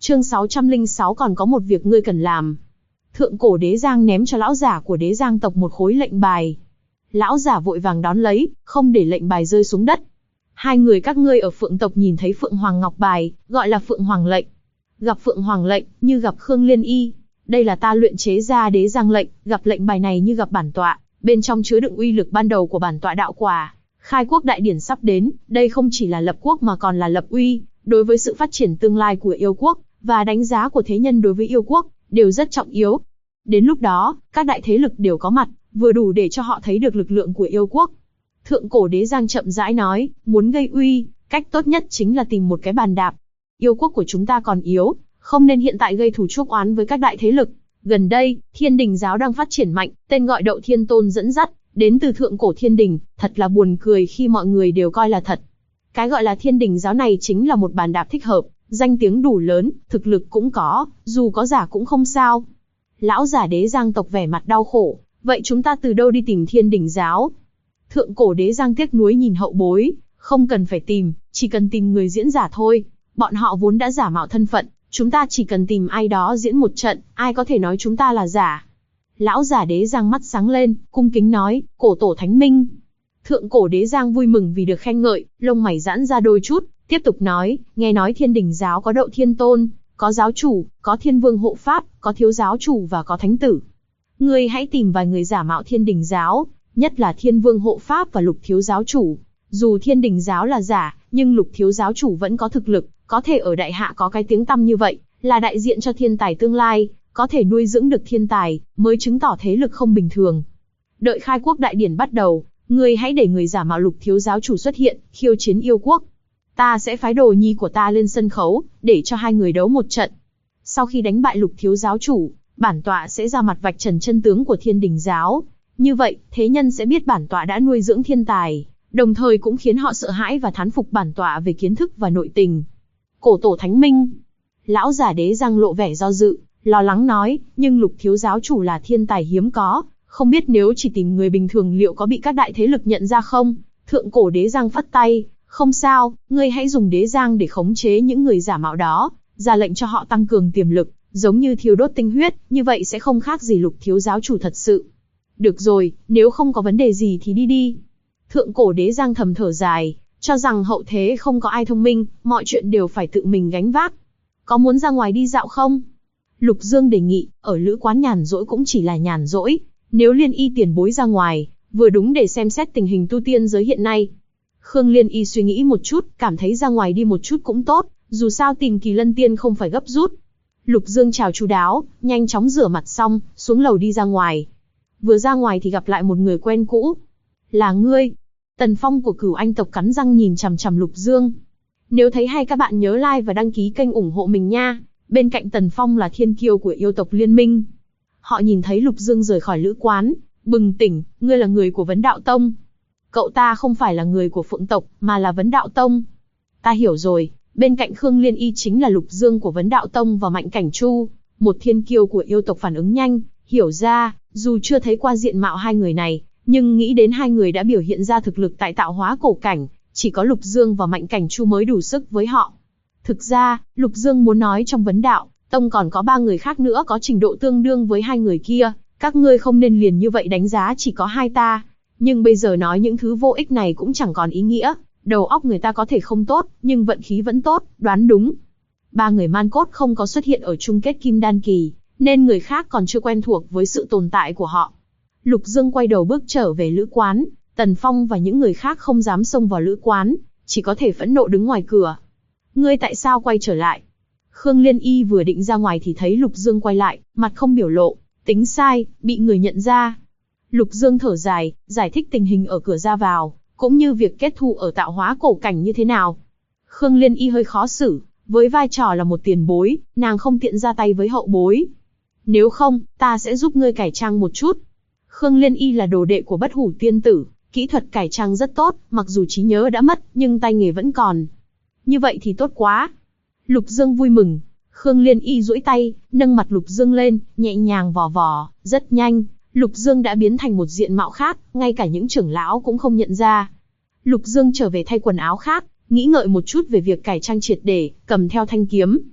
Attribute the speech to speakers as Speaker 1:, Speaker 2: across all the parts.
Speaker 1: Chương 606 còn có một việc ngươi cần làm. Thượng cổ đế giang ném cho lão giả của đế giang tộc một khối lệnh bài. Lão giả vội vàng đón lấy, không để lệnh bài rơi xuống đất. Hai người các ngươi ở Phượng tộc nhìn thấy Phượng Hoàng Ngọc Bài, gọi là Phượng Hoàng lệnh. Gặp Phượng Hoàng lệnh, như gặp Khương Liên Y. Đây là ta luyện chế ra đế giang lệnh, gặp lệnh bài này như gặp bản tọa, bên trong chứa đựng uy lực ban đầu của bản tọa đạo quả. Khai quốc đại điển sắp đến, đây không chỉ là lập quốc mà còn là lập uy, đối với sự phát triển tương lai của yêu quốc, và đánh giá của thế nhân đối với yêu quốc, đều rất trọng yếu. Đến lúc đó, các đại thế lực đều có mặt, vừa đủ để cho họ thấy được lực lượng của yêu quốc. Thượng cổ đế giang chậm rãi nói, muốn gây uy, cách tốt nhất chính là tìm một cái bàn đạp. Yêu quốc của chúng ta còn yếu, không nên hiện tại gây thù chuốc oán với các đại thế lực. Gần đây, Thiên Đình giáo đang phát triển mạnh, tên gọi Đậu Thiên Tôn dẫn dắt, đến từ thượng cổ Thiên Đình, thật là buồn cười khi mọi người đều coi là thật. Cái gọi là Thiên Đình giáo này chính là một bàn đạp thích hợp, danh tiếng đủ lớn, thực lực cũng có, dù có giả cũng không sao. Lão giả đế giang tộc vẻ mặt đau khổ, vậy chúng ta từ đâu đi tìm Thiên Đình giáo? Thượng cổ đế giang tiếc nuối nhìn hậu bối, không cần phải tìm, chỉ cần tìm người diễn giả thôi. Bọn họ vốn đã giả mạo thân phận, chúng ta chỉ cần tìm ai đó diễn một trận, ai có thể nói chúng ta là giả. Lão giả đế giang mắt sáng lên, cung kính nói, cổ tổ thánh minh. Thượng cổ đế giang vui mừng vì được khen ngợi, lông mày giãn ra đôi chút, tiếp tục nói, nghe nói Thiên Đình giáo có Đậu Thiên Tôn, có giáo chủ, có Thiên Vương hộ pháp, có thiếu giáo chủ và có thánh tử. Ngươi hãy tìm vài người giả mạo Thiên Đình giáo, nhất là Thiên Vương hộ pháp và Lục thiếu giáo chủ. Dù Thiên Đình giáo là giả, nhưng Lục thiếu giáo chủ vẫn có thực lực, có thể ở đại hạ có cái tiếng tăm như vậy, là đại diện cho thiên tài tương lai, có thể nuôi dưỡng được thiên tài, mới chứng tỏ thế lực không bình thường. Đợi khai quốc đại điển bắt đầu, ngươi hãy để người giả mạo Lục thiếu giáo chủ xuất hiện, khiêu chiến yêu quốc. Ta sẽ phái đồ nhi của ta lên sân khấu, để cho hai người đấu một trận. Sau khi đánh bại Lục thiếu giáo chủ, bản tọa sẽ ra mặt vạch trần chân tướng của Thiên Đình giáo. Như vậy, thế nhân sẽ biết bản tọa đã nuôi dưỡng thiên tài, đồng thời cũng khiến họ sợ hãi và thán phục bản tọa về kiến thức và nội tình. Cổ tổ thánh minh. Lão giả đế giang lộ vẻ do dự, lo lắng nói, nhưng Lục thiếu giáo chủ là thiên tài hiếm có, không biết nếu chỉ tìm người bình thường liệu có bị các đại thế lực nhận ra không? Thượng cổ đế giang phất tay, không sao, ngươi hãy dùng đế giang để khống chế những người giả mạo đó, ra lệnh cho họ tăng cường tiềm lực, giống như thiêu đốt tinh huyết, như vậy sẽ không khác gì Lục thiếu giáo chủ thật sự. Được rồi, nếu không có vấn đề gì thì đi đi. Thượng cổ đế giang thầm thở dài, cho rằng hậu thế không có ai thông minh, mọi chuyện đều phải tự mình gánh vác. Có muốn ra ngoài đi dạo không? Lục Dương đề nghị, ở lữ quán nhàn rỗi cũng chỉ là nhàn rỗi, nếu Liên Y tiền bối ra ngoài, vừa đúng để xem xét tình hình tu tiên giới hiện nay. Khương Liên Y suy nghĩ một chút, cảm thấy ra ngoài đi một chút cũng tốt, dù sao tìm Kỳ Lân Tiên không phải gấp rút. Lục Dương chào chu đáo, nhanh chóng rửa mặt xong, xuống lầu đi ra ngoài. Vừa ra ngoài thì gặp lại một người quen cũ. Là ngươi? Tần Phong của Cửu Anh tộc cắn răng nhìn chằm chằm Lục Dương. Nếu thấy hay các bạn nhớ like và đăng ký kênh ủng hộ mình nha. Bên cạnh Tần Phong là thiên kiêu của yêu tộc liên minh. Họ nhìn thấy Lục Dương rời khỏi lữ quán, bừng tỉnh, ngươi là người của Vấn Đạo Tông. Cậu ta không phải là người của Phượng tộc, mà là Vấn Đạo Tông. Ta hiểu rồi, bên cạnh Khương Liên Y chính là Lục Dương của Vấn Đạo Tông và Mạnh Cảnh Chu, một thiên kiêu của yêu tộc phản ứng nhanh, hiểu ra, dù chưa thấy qua diện mạo hai người này, nhưng nghĩ đến hai người đã biểu hiện ra thực lực tại tạo hóa cổ cảnh, chỉ có Lục Dương và Mạnh Cảnh Chu mới đủ sức với họ. Thực ra, Lục Dương muốn nói trong Vấn Đạo Tông còn có 3 người khác nữa có trình độ tương đương với hai người kia, các ngươi không nên liền như vậy đánh giá chỉ có hai ta. Nhưng bây giờ nói những thứ vô ích này cũng chẳng còn ý nghĩa, đầu óc người ta có thể không tốt, nhưng vận khí vẫn tốt, đoán đúng. 3 người man cốt không có xuất hiện ở chung kết Kim Đan Kỳ, nên người khác còn chưa quen thuộc với sự tồn tại của họ. Lục Dương quay đầu bước trở về lữ quán, Tần Phong và những người khác không dám xông vào lữ quán, chỉ có thể phẫn nộ đứng ngoài cửa. Ngươi tại sao quay trở lại? Khương Liên Y vừa định ra ngoài thì thấy Lục Dương quay lại, mặt không biểu lộ, tính sai, bị người nhận ra. Lục Dương thở dài, giải thích tình hình ở cửa ra vào, cũng như việc kết thù ở tạo hóa cổ cảnh như thế nào. Khương Liên Y hơi khó xử, với vai trò là một tiền bối, nàng không tiện ra tay với hậu bối. Nếu không, ta sẽ giúp ngươi cải trang một chút. Khương Liên Y là đồ đệ của Bất Hủ Tiên Tử, kỹ thuật cải trang rất tốt, mặc dù trí nhớ đã mất, nhưng tay nghề vẫn còn. Như vậy thì tốt quá. Lục Dương vui mừng. Khương Liên Y duỗi tay, nâng mặt Lục Dương lên, nhẹ nhàng vò vò, rất nhanh, Lục Dương đã biến thành một diện mạo khác, ngay cả những trưởng lão cũng không nhận ra. Lục Dương trở về thay quần áo khác, nghĩ ngợi một chút về việc cải trang triệt để, cầm theo thanh kiếm.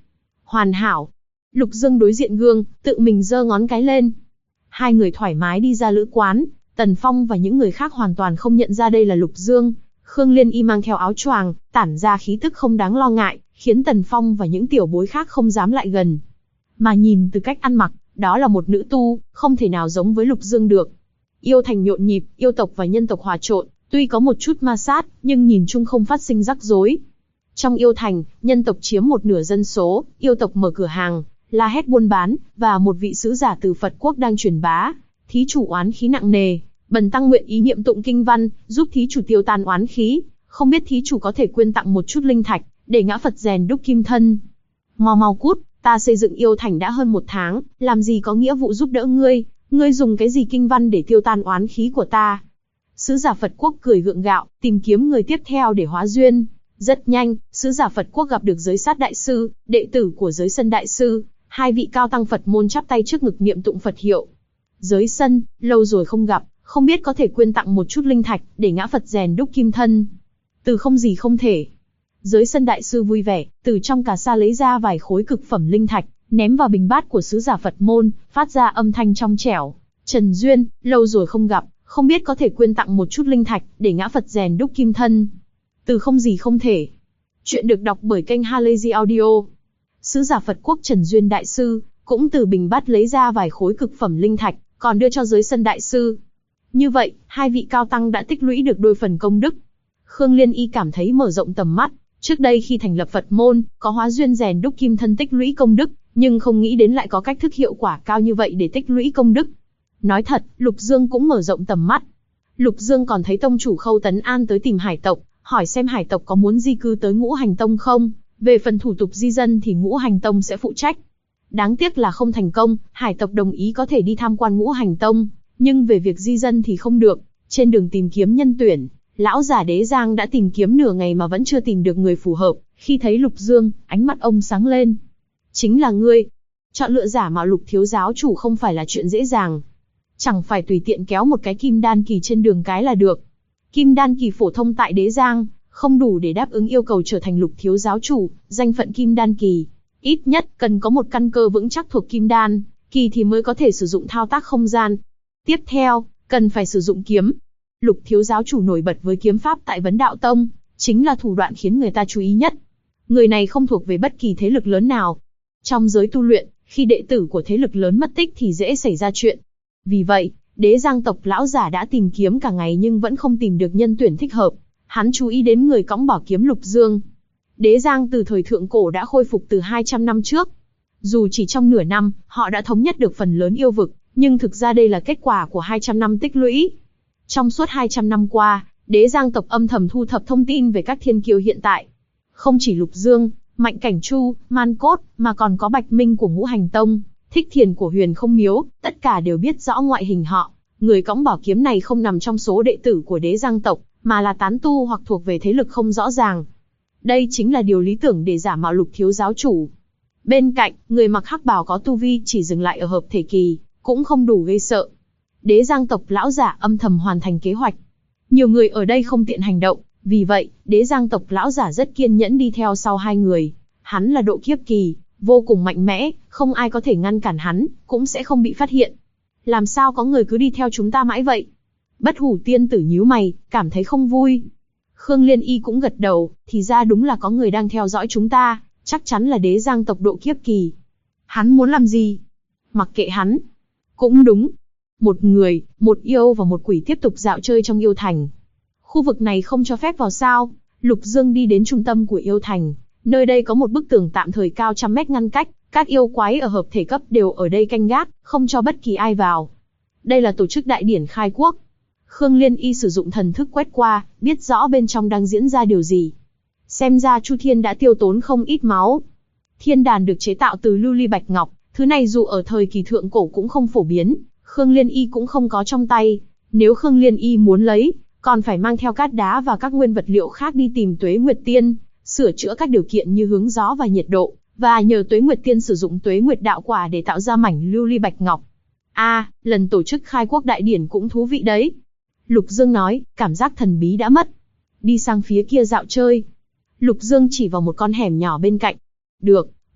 Speaker 1: Hoàn hảo. Lục Dương đối diện gương, tự mình giơ ngón cái lên. Hai người thoải mái đi ra lữ quán, Tần Phong và những người khác hoàn toàn không nhận ra đây là Lục Dương. Khương Liên Y mang theo áo choàng, tản ra khí tức không đáng lo ngại, khiến Tần Phong và những tiểu bối khác không dám lại gần. Mà nhìn từ cách ăn mặc, đó là một nữ tu, không thể nào giống với Lục Dương được. Yêu thành nhộn nhịp, yêu tộc và nhân tộc hòa trộn, tuy có một chút ma sát, nhưng nhìn chung không phát sinh rắc rối. Trong yêu thành, nhân tộc chiếm một nửa dân số, yêu tộc mở cửa hàng, la hét buôn bán, và một vị sứ giả từ Phật quốc đang truyền bá. Thí chủ oán khí nặng nề, bần tăng nguyện ý niệm tụng kinh văn, giúp thí chủ tiêu tan oán khí. Không biết thí chủ có thể quyên tặng một chút linh thạch, để ngã Phật rèn đúc kim thân. Mau cút, ta xây dựng yêu thành đã hơn 1 tháng, làm gì có nghĩa vụ giúp đỡ ngươi. Ngươi dùng cái gì kinh văn để tiêu tan oán khí của ta? Sứ giả Phật quốc cười gượng gạo, tìm kiếm người tiếp theo để hóa duyên. Rất nhanh, sứ giả Phật quốc gặp được Giới Sát đại sư, đệ tử của Giới Sân đại sư. Hai vị cao tăng Phật môn chắp tay trước ngực niệm tụng Phật hiệu. Giới Sân, lâu rồi không gặp, không biết có thể quyên tặng một chút linh thạch để ngã Phật rèn đúc kim thân. Từ không gì không thể. Giới Sân đại sư vui vẻ, từ trong cà sa lấy ra vài khối cực phẩm linh thạch, ném vào bình bát của sứ giả Phật môn, phát ra âm thanh trong trẻo. Trần Duyên, lâu rồi không gặp, không biết có thể quyên tặng một chút linh thạch để ngã Phật rèn đúc kim thân. Từ không gì không thể. Chuyện được đọc bởi kênh Halazy Audio. Sứ giả Phật quốc Trần Duyên đại sư cũng từ bình bát lấy ra vài khối cực phẩm linh thạch, còn đưa cho Giới Sân đại sư. Như vậy, hai vị cao tăng đã tích lũy được đôi phần công đức. Khương Liên Y cảm thấy mở rộng tầm mắt. Trước đây khi thành lập Phật môn, có hóa duyên rèn đúc kim thân tích lũy công đức, nhưng không nghĩ đến lại có cách thức hiệu quả cao như vậy để tích lũy công đức. Nói thật, Lục Dương cũng mở rộng tầm mắt. Lục Dương còn thấy tông chủ Khâu Tấn An tới tìm hải tộc, hỏi xem hải tộc có muốn di cư tới Ngũ Hành Tông không. Về phần thủ tục di dân thì Ngũ Hành Tông sẽ phụ trách. Đáng tiếc là không thành công, hải tộc đồng ý có thể đi tham quan Ngũ Hành Tông, nhưng về việc di dân thì không được. Trên đường tìm kiếm nhân tuyển, lão giả Đế Giang đã tìm kiếm nửa ngày mà vẫn chưa tìm được người phù hợp. Khi thấy Lục Dương, ánh mắt ông sáng lên. Chính là ngươi. Chọn lựa giả mạo Lục thiếu giáo chủ không phải là chuyện dễ dàng. Chẳng phải tùy tiện kéo một cái kim đan kỳ trên đường cái là được. Kim đan kỳ phổ thông tại Đế Giang không đủ để đáp ứng yêu cầu trở thành Lục thiếu giáo chủ. Danh phận kim đan kỳ, ít nhất cần có một căn cơ vững chắc thuộc kim đan kỳ thì mới có thể sử dụng thao tác không gian. Tiếp theo, cần phải sử dụng kiếm. Lục thiếu giáo chủ nổi bật với kiếm pháp tại Vấn Đạo Tông, chính là thủ đoạn khiến người ta chú ý nhất. Người này không thuộc về bất kỳ thế lực lớn nào. Trong giới tu luyện, khi đệ tử của thế lực lớn mất tích thì dễ xảy ra chuyện. Vì vậy, Đế Giang tộc lão giả đã tìm kiếm cả ngày nhưng vẫn không tìm được nhân tuyển thích hợp. Hắn chú ý đến người cõng bảo kiếm Lục Dương. Đế Giang từ thời thượng cổ đã khôi phục từ 200 năm trước. Dù chỉ trong nửa năm, họ đã thống nhất được phần lớn yêu vực, nhưng thực ra đây là kết quả của 200 năm tích lũy. Trong suốt 200 năm qua, Đế Giang tộc âm thầm thu thập thông tin về các thiên kiêu hiện tại. Không chỉ Lục Dương, Mạnh Cảnh Chu, Man Cốt, mà còn có Bạch Minh của Ngũ Hành Tông, Thích Thiền của Huyền Không Miếu, tất cả đều biết rõ ngoại hình họ. Người cõng bảo kiếm này không nằm trong số đệ tử của Đế Giang tộc, mà là tán tu hoặc thuộc về thế lực không rõ ràng. Đây chính là điều lý tưởng để giả mạo Lục thiếu giáo chủ. Bên cạnh, người mặc hắc bào có tu vi chỉ dừng lại ở hợp thể kỳ, cũng không đủ gây sợ. Đế Giang tộc lão giả âm thầm hoàn thành kế hoạch. Nhiều người ở đây không tiện hành động, vì vậy, Đế Giang tộc lão giả rất kiên nhẫn đi theo sau hai người. Hắn là độ kiếp kỳ, vô cùng mạnh mẽ, không ai có thể ngăn cản hắn, cũng sẽ không bị phát hiện. Làm sao có người cứ đi theo chúng ta mãi vậy? Bất Hủ tiên tử nhíu mày, cảm thấy không vui. Khương Liên Y cũng gật đầu, thì ra đúng là có người đang theo dõi chúng ta, chắc chắn là Đế Giang tộc độ kiếp kỳ. Hắn muốn làm gì? Mặc kệ hắn. Cũng đúng. Một người, một yêu và một quỷ tiếp tục dạo chơi trong yêu thành. Khu vực này không cho phép vào sao? Lục Dương đi đến trung tâm của yêu thành. Nơi đây có một bức tường tạm thời cao 100 mét ngăn cách, các yêu quái ở hợp thể cấp đều ở đây canh gác, không cho bất kỳ ai vào. Đây là tổ chức đại điển khai quốc. Khương Liên Y sử dụng thần thức quét qua, biết rõ bên trong đang diễn ra điều gì. Xem ra Chu Thiên đã tiêu tốn không ít máu. Thiên đàn được chế tạo từ lưu ly bạch ngọc, thứ này dù ở thời kỳ thượng cổ cũng không phổ biến, Khương Liên Y cũng không có trong tay. Nếu Khương Liên Y muốn lấy, còn phải mang theo cát đá và các nguyên vật liệu khác đi tìm Tuế Nguyệt Tiên, sửa chữa các điều kiện như hướng gió và nhiệt độ, và nhờ Tuế Nguyệt Tiên sử dụng Tuế Nguyệt đạo quả để tạo ra mảnh lưu ly bạch ngọc. Lần tổ chức khai quốc đại điển cũng thú vị đấy. Lục Dương nói, cảm giác thần bí đã mất. Đi sang phía kia dạo chơi. Lục Dương chỉ vào một con hẻm nhỏ bên cạnh. Được,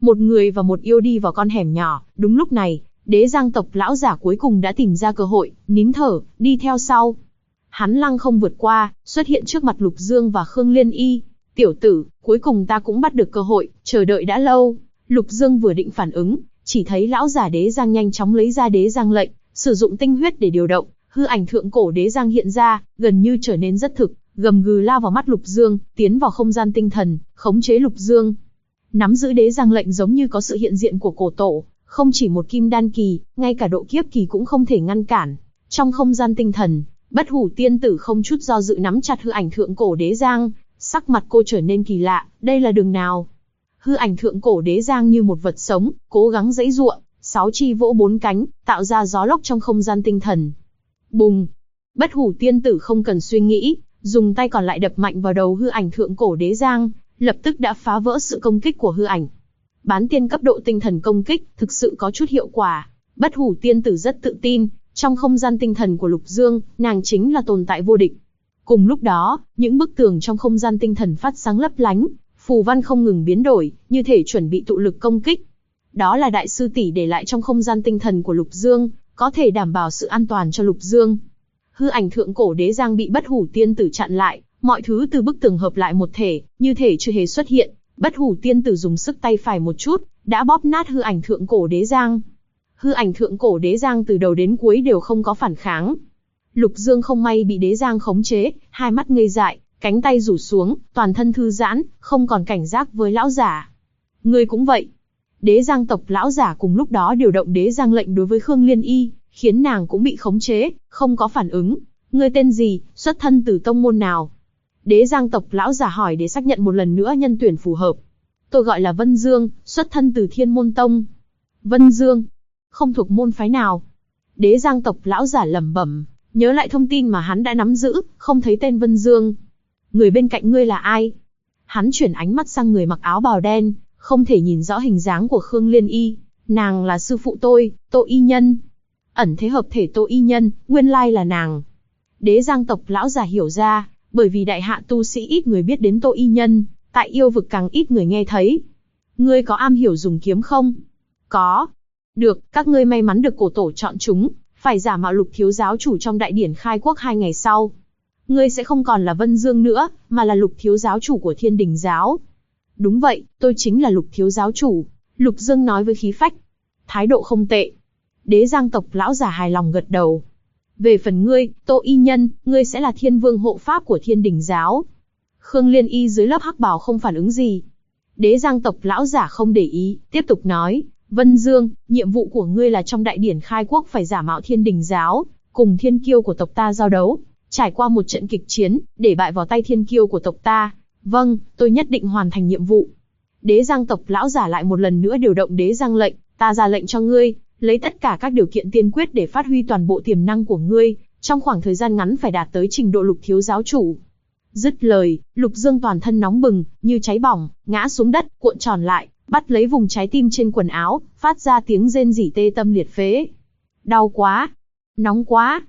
Speaker 1: Một người và một yêu đi vào con hẻm nhỏ. Đúng lúc này, Đế Giang tộc lão giả cuối cùng đã tìm ra cơ hội, nín thở, đi theo sau. Hắn lăng không vượt qua, xuất hiện trước mặt Lục Dương và Khương Liên Y. Tiểu tử, cuối cùng ta cũng bắt được cơ hội, chờ đợi đã lâu. Lục Dương vừa định phản ứng, chỉ thấy lão giả Đế Giang nhanh chóng lấy ra Đế Giang lệnh, sử dụng tinh huyết để điều động, hư ảnh thượng cổ Đế Giang hiện ra, gần như trở nên rất thực, gầm gừ lao vào mắt Lục Dương, tiến vào không gian tinh thần, khống chế Lục Dương. Nắm giữ Đế Giang lệnh giống như có sự hiện diện của cổ tổ, không chỉ một kim đan kỳ, ngay cả độ kiếp kỳ cũng không thể ngăn cản. Trong không gian tinh thần, Bất Hủ tiên tử không chút do dự nắm chặt hư ảnh thượng cổ Đế Giang, sắc mặt cô trở nên kỳ lạ, đây là đường nào? Hư ảnh thượng cổ Đế Giang như một vật sống, cố gắng giãy giụa, 6 chi vỗ 4 cánh, tạo ra gió lốc trong không gian tinh thần. Bùng! Bất Hủ tiên tử không cần suy nghĩ, dùng tay còn lại đập mạnh vào đầu hư ảnh thượng cổ Đế Giang, lập tức đã phá vỡ sự công kích của hư ảnh. Bán tiên cấp độ tinh thần công kích, thực sự có chút hiệu quả. Bất Hủ tiên tử rất tự tin, trong không gian tinh thần của Lục Dương, nàng chính là tồn tại vô địch. Cùng lúc đó, những bức tường trong không gian tinh thần phát sáng lấp lánh, phù văn không ngừng biến đổi, như thể chuẩn bị tụ lực công kích. Đó là đại sư tỷ để lại trong không gian tinh thần của Lục Dương, có thể đảm bảo sự an toàn cho Lục Dương. Hư ảnh thượng cổ Đế Giang bị Bất Hủ tiên tử chặn lại, mọi thứ từ bức tường hợp lại một thể, như thể chưa hề xuất hiện. Bất Hủ tiên tử dùng sức tay phải một chút, đã bóp nát hư ảnh thượng cổ Đế Giang. Hư ảnh thượng cổ Đế Giang từ đầu đến cuối đều không có phản kháng. Lục Dương không may bị Đế Giang khống chế, hai mắt ngây dại, cánh tay rủ xuống, toàn thân thư giãn, không còn cảnh giác với lão giả. Ngươi cũng vậy. Đế Giang tộc lão giả cùng lúc đó điều động Đế Giang lệnh đối với Khương Liên Y, khiến nàng cũng bị khống chế, không có phản ứng. Ngươi tên gì, xuất thân từ tông môn nào? Đế Giang tộc lão giả hỏi để xác nhận một lần nữa nhân tuyển phù hợp. Tôi gọi là Vân Dương, xuất thân từ Thiên Môn Tông. Vân Dương, không thuộc môn phái nào. Đế Giang tộc lão giả lẩm bẩm, nhớ lại thông tin mà hắn đã nắm giữ, không thấy tên Vân Dương. Người bên cạnh ngươi là ai? Hắn chuyển ánh mắt sang người mặc áo bào đen, không thể nhìn rõ hình dáng của Khương Liên Y. Nàng là sư phụ tôi, Tô Y Nhân. Ẩn thế hợp thể Tô Y Nhân, nguyên lai là nàng. Đế Giang tộc lão giả hiểu ra, bởi vì đại hạ tu sĩ ít người biết đến Tô Y Nhân, tại yêu vực càng ít người nghe thấy. Ngươi có am hiểu dùng kiếm không? Có. Được, các ngươi may mắn được cổ tổ chọn chúng, phải giả mạo Lục thiếu giáo chủ trong đại điển khai quốc 2 ngày sau. Ngươi sẽ không còn là Vân Dương nữa, mà là Lục thiếu giáo chủ của Thiên Đình giáo. Đúng vậy, tôi chính là Lục thiếu giáo chủ. Lục Dương nói với khí phách. Thái độ không tệ. Đế Giang tộc lão giả hài lòng gật đầu. Về phần ngươi, Tô Y Nhân, ngươi sẽ là Thiên Vương hộ pháp của Thiên Đình giáo. Khương Liên Y dưới lớp hắc bào không phản ứng gì. Đế Giang tộc lão giả không để ý, tiếp tục nói. Vân Dương, nhiệm vụ của ngươi là trong đại điển khai quốc phải giả mạo Thiên Đình giáo, cùng thiên kiêu của tộc ta giao đấu, trải qua một trận kịch chiến, để bại vào tay thiên kiêu của tộc ta. Vâng, tôi nhất định hoàn thành nhiệm vụ. Đế Giang tộc lão giả lại một lần nữa điều động Đế Giang lệnh, ta ra lệnh cho ngươi, lấy tất cả các điều kiện tiên quyết để phát huy toàn bộ tiềm năng của ngươi, trong khoảng thời gian ngắn phải đạt tới trình độ Lục thiếu giáo chủ. Dứt lời, Lục Dương toàn thân nóng bừng, như cháy bỏng, ngã xuống đất, cuộn tròn lại, bắt lấy vùng trái tim trên quần áo, phát ra tiếng rên rỉ tê tâm liệt phế. Đau quá! Nóng quá!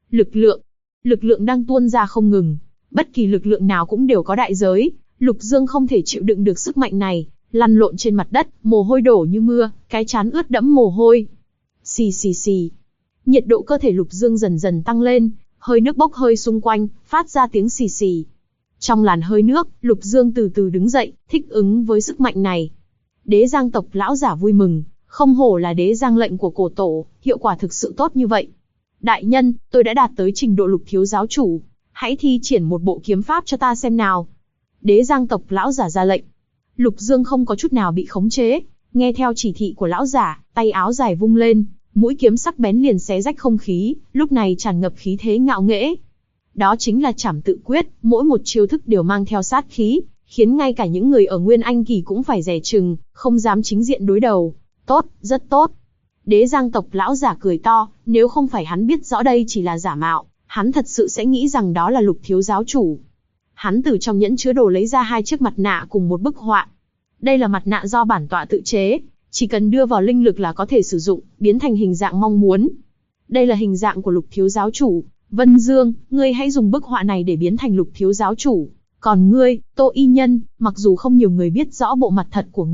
Speaker 1: Lực lượng đang tuôn ra không ngừng. Bất kỳ lực lượng nào cũng đều có đại giới. Lục Dương không thể chịu đựng được sức mạnh này, lăn lộn trên mặt đất, mồ hôi đổ như mưa, cái trán ướt đẫm mồ hôi. Xì xì xì. Nhiệt độ cơ thể Lục Dương dần dần tăng lên, hơi nước bốc hơi xung quanh, phát ra tiếng xì xì. Trong làn hơi nước, Lục Dương từ từ đứng dậy, thích ứng với sức mạnh này. Đế Giang tộc lão giả vui mừng, không hổ là Đế Giang lệnh của cổ tổ, hiệu quả thực sự tốt như vậy. Đại nhân, tôi đã đạt tới trình độ Lục thiếu giáo chủ, hãy thi triển một bộ kiếm pháp cho ta xem nào. Đế Giang tộc lão giả ra lệnh. Lục Dương không có chút nào bị khống chế, nghe theo chỉ thị của lão giả, tay áo dài vung lên, mũi kiếm sắc bén liền xé rách không khí, lúc này tràn ngập khí thế ngạo nghễ. Đó chính là Trảm Tự Quyết, mỗi một chiêu thức đều mang theo sát khí, khiến ngay cả những người ở Nguyên Anh kỳ cũng phải dè chừng, không dám chính diện đối đầu. Tốt, rất tốt. Đế Giang tộc lão giả cười to, nếu không phải hắn biết rõ đây chỉ là giả mạo, hắn thật sự sẽ nghĩ rằng đó là Lục thiếu giáo chủ. Hắn từ trong nhẫn chứa đồ lấy ra 2 chiếc mặt nạ cùng một bức họa. Đây là mặt nạ do bản tọa tự chế, chỉ cần đưa vào linh lực là có thể sử dụng, biến thành hình dạng mong muốn. Đây là hình dạng của Lục thiếu giáo chủ. Vân Dương, ngươi hãy dùng bức họa này để biến thành Lục thiếu giáo chủ. Còn ngươi, Tô Y Nhân, mặc dù không nhiều người biết rõ bộ mặt thật của ngươi,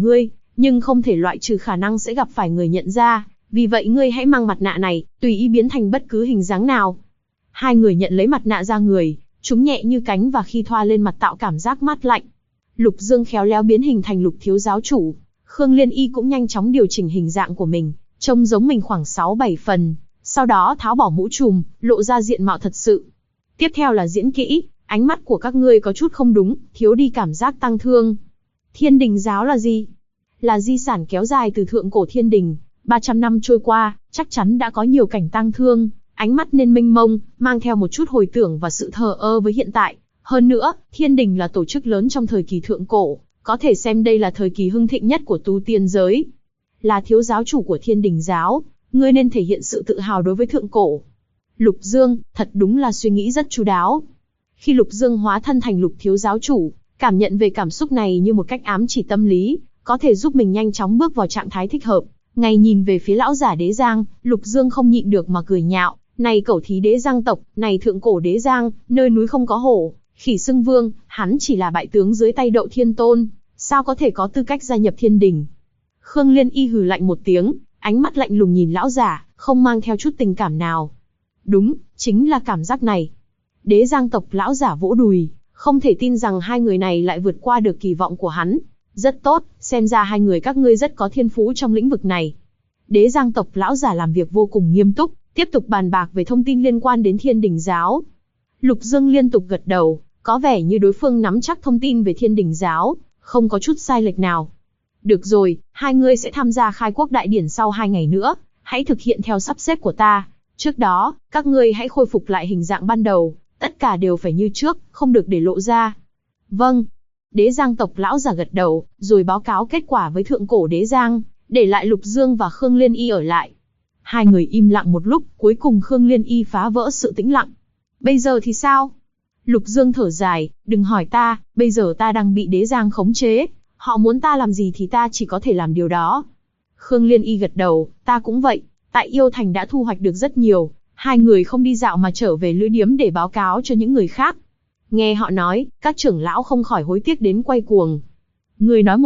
Speaker 1: nhưng không thể loại trừ khả năng sẽ gặp phải người nhận ra, vì vậy ngươi hãy mang mặt nạ này, tùy ý biến thành bất cứ hình dáng nào. Hai người nhận lấy mặt nạ ra người, chúng nhẹ như cánh và khi thoa lên mặt tạo cảm giác mát lạnh. Lục Dương khéo léo biến hình thành Lục thiếu giáo chủ, Khương Liên Y cũng nhanh chóng điều chỉnh hình dạng của mình, trông giống mình khoảng 6-7 phần, sau đó tháo bỏ mũ trùm, lộ ra diện mạo thật sự. Tiếp theo là diễn kỹ, ánh mắt của các ngươi có chút không đúng, thiếu đi cảm giác tang thương. Thiên Đình giáo là gì? Là di sản kéo dài từ thượng cổ Thiên Đình, 300 năm trôi qua, chắc chắn đã có nhiều cảnh tang thương, ánh mắt nên mênh mông, mang theo một chút hồi tưởng và sự thờ ơ với hiện tại. Hơn nữa, Thiên Đình là tổ chức lớn trong thời kỳ thượng cổ, có thể xem đây là thời kỳ hưng thịnh nhất của tu tiên giới. Là thiếu giáo chủ của Thiên Đình giáo, ngươi nên thể hiện sự tự hào đối với thượng cổ. Lục Dương, thật đúng là suy nghĩ rất chu đáo. Khi Lục Dương hóa thân thành Lục thiếu giáo chủ, cảm nhận về cảm xúc này như một cách ám chỉ tâm lý, có thể giúp mình nhanh chóng bước vào trạng thái thích hợp. Ngày nhìn về phía lão giả Đế Giang, Lục Dương không nhịn được mà cười nhạo, này cẩu thí Đế Giang tộc, này thượng cổ Đế Giang, nơi núi không có hổ, khỉ xưng vương, hắn chỉ là bại tướng dưới tay Đậu Thiên Tôn, sao có thể có tư cách gia nhập Thiên Đình. Khương Liên Y hừ lạnh một tiếng, ánh mắt lạnh lùng nhìn lão giả, không mang theo chút tình cảm nào. Đúng, chính là cảm giác này. Đế Giang tộc lão giả vỗ đùi, không thể tin rằng hai người này lại vượt qua được kỳ vọng của hắn. Rất tốt, xem ra hai người các ngươi rất có thiên phú trong lĩnh vực này. Đế Giang tộc lão giả làm việc vô cùng nghiêm túc, tiếp tục bàn bạc về thông tin liên quan đến Thiên Đình giáo. Lục Dương liên tục gật đầu, có vẻ như đối phương nắm chắc thông tin về Thiên Đình giáo, không có chút sai lệch nào. Được rồi, hai ngươi sẽ tham gia khai quốc đại điển sau 2 ngày nữa, hãy thực hiện theo sắp xếp của ta. Trước đó, các ngươi hãy khôi phục lại hình dạng ban đầu, tất cả đều phải như trước, không được để lộ ra. Vâng. Đế Giang tộc lão giả gật đầu, rồi báo cáo kết quả với thượng cổ Đế Giang, để lại Lục Dương và Khương Liên Y ở lại. Hai người im lặng một lúc, cuối cùng Khương Liên Y phá vỡ sự tĩnh lặng. Bây giờ thì sao? Lục Dương thở dài, đừng hỏi ta, bây giờ ta đang bị Đế Giang khống chế, họ muốn ta làm gì thì ta chỉ có thể làm điều đó. Khương Liên Y gật đầu, ta cũng vậy, tại Yêu Thành đã thu hoạch được rất nhiều, hai người không đi dạo mà trở về lữ điếm để báo cáo cho những người khác. Nghe họ nói, các trưởng lão không khỏi hối tiếc đến quay cuồng. Người nói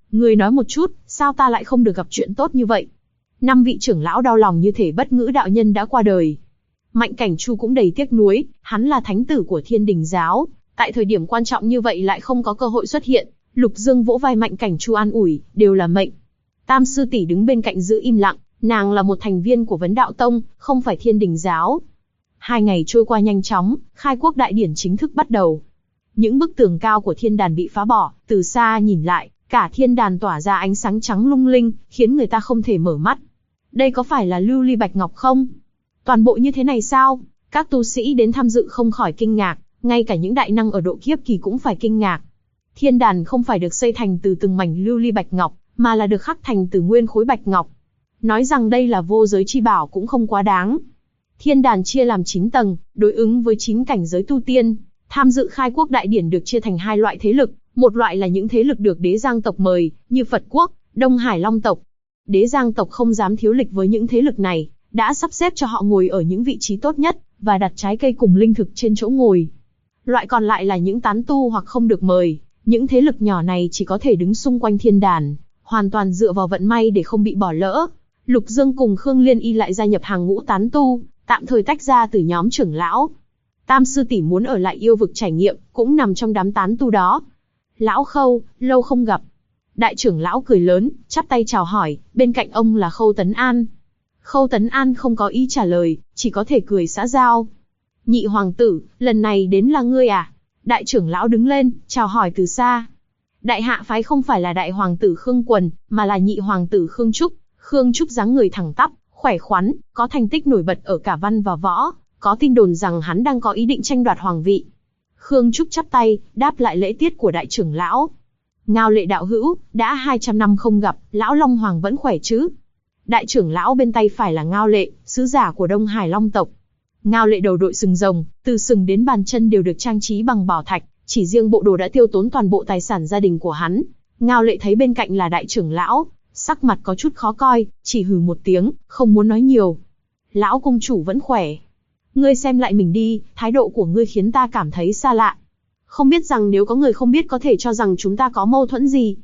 Speaker 1: một chút, sao ta lại không được gặp chuyện tốt như vậy? 5 vị trưởng lão đau lòng như thể Bất Ngữ đạo nhân đã qua đời. Mạnh Cảnh Chu cũng đầy tiếc nuối, hắn là thánh tử của Thiên Đình giáo, tại thời điểm quan trọng như vậy lại không có cơ hội xuất hiện. Lục Dương vỗ vai Mạnh Cảnh Chu an ủi, đều là mệnh. Tam sư tỷ đứng bên cạnh giữ im lặng, nàng là một thành viên của Vấn Đạo Tông, không phải Thiên Đình giáo. 2 ngày trôi qua nhanh chóng, khai quốc đại điển chính thức bắt đầu. Những bức tường cao của thiên đàn bị phá bỏ, từ xa nhìn lại, cả thiên đàn tỏa ra ánh sáng trắng lung linh, khiến người ta không thể mở mắt. Đây có phải là lưu ly bạch ngọc không? Toàn bộ như thế này sao? Các tu sĩ đến tham dự không khỏi kinh ngạc, ngay cả những đại năng ở độ kiếp kỳ cũng phải kinh ngạc. Thiên đàn không phải được xây thành từ từng mảnh lưu ly bạch ngọc, mà là được khắc thành từ nguyên khối bạch ngọc. Nói rằng đây là vô giới chi bảo cũng không quá đáng. Thiên đàn chia làm 9 tầng, đối ứng với 9 cảnh giới tu tiên. Tham dự khai quốc đại điển được chia thành 2 loại thế lực, một loại là những thế lực được Đế Giang tộc mời, như Phật quốc, Đông Hải Long tộc. Đế Giang tộc không dám thiếu lịch với những thế lực này, đã sắp xếp cho họ ngồi ở những vị trí tốt nhất, và đặt trái cây cùng linh thực trên chỗ ngồi. Loại còn lại là những tán tu hoặc không được mời, những thế lực nhỏ này chỉ có thể đứng xung quanh thiên đàn, hoàn toàn dựa vào vận may để không bị bỏ lỡ. Lục Dương cùng Khương Liên Y lại gia nhập hàng ngũ tán tu, tạm thời tách ra từ nhóm trưởng lão. Tam sư tỷ muốn ở lại yêu vực trải nghiệm, cũng nằm trong đám tán tu đó. Lão Khâu, lâu không gặp. Đại trưởng lão cười lớn, chắp tay chào hỏi, bên cạnh ông là Khâu Tấn An. Khâu Tấn An không có ý trả lời, chỉ có thể cười xã giao. Nhị hoàng tử, lần này đến là ngươi à? Đại trưởng lão đứng lên, chào hỏi từ xa. Đại hạ phái không phải là đại hoàng tử Khương Quần, mà là nhị hoàng tử Khương Trúc. Khương Trúc dáng người thẳng tắp, khỏe khoắn, có thành tích nổi bật ở cả văn và võ, có tin đồn rằng hắn đang có ý định tranh đoạt hoàng vị. Khương Trúc chắp tay, đáp lại lễ tiết của đại trưởng lão. Ngao Lệ đạo hữu, đã 200 năm không gặp, lão Long Hoàng vẫn khỏe chứ? Đại trưởng lão bên tay phải là Ngao Lệ, sứ giả của Đông Hải Long tộc. Ngao Lệ đầu đội sừng rồng, từ sừng đến bàn chân đều được trang trí bằng bảo thạch, chỉ riêng bộ đồ đã tiêu tốn toàn bộ tài sản gia đình của hắn. Ngao Lệ thấy bên cạnh là đại trưởng lão, sắc mặt có chút khó coi, chỉ hừ một tiếng, không muốn nói nhiều. Lão công chủ vẫn khỏe. Ngươi xem lại mình đi, thái độ của ngươi khiến ta cảm thấy xa lạ. Không biết rằng nếu có người không biết có thể cho rằng chúng ta có mâu thuẫn gì.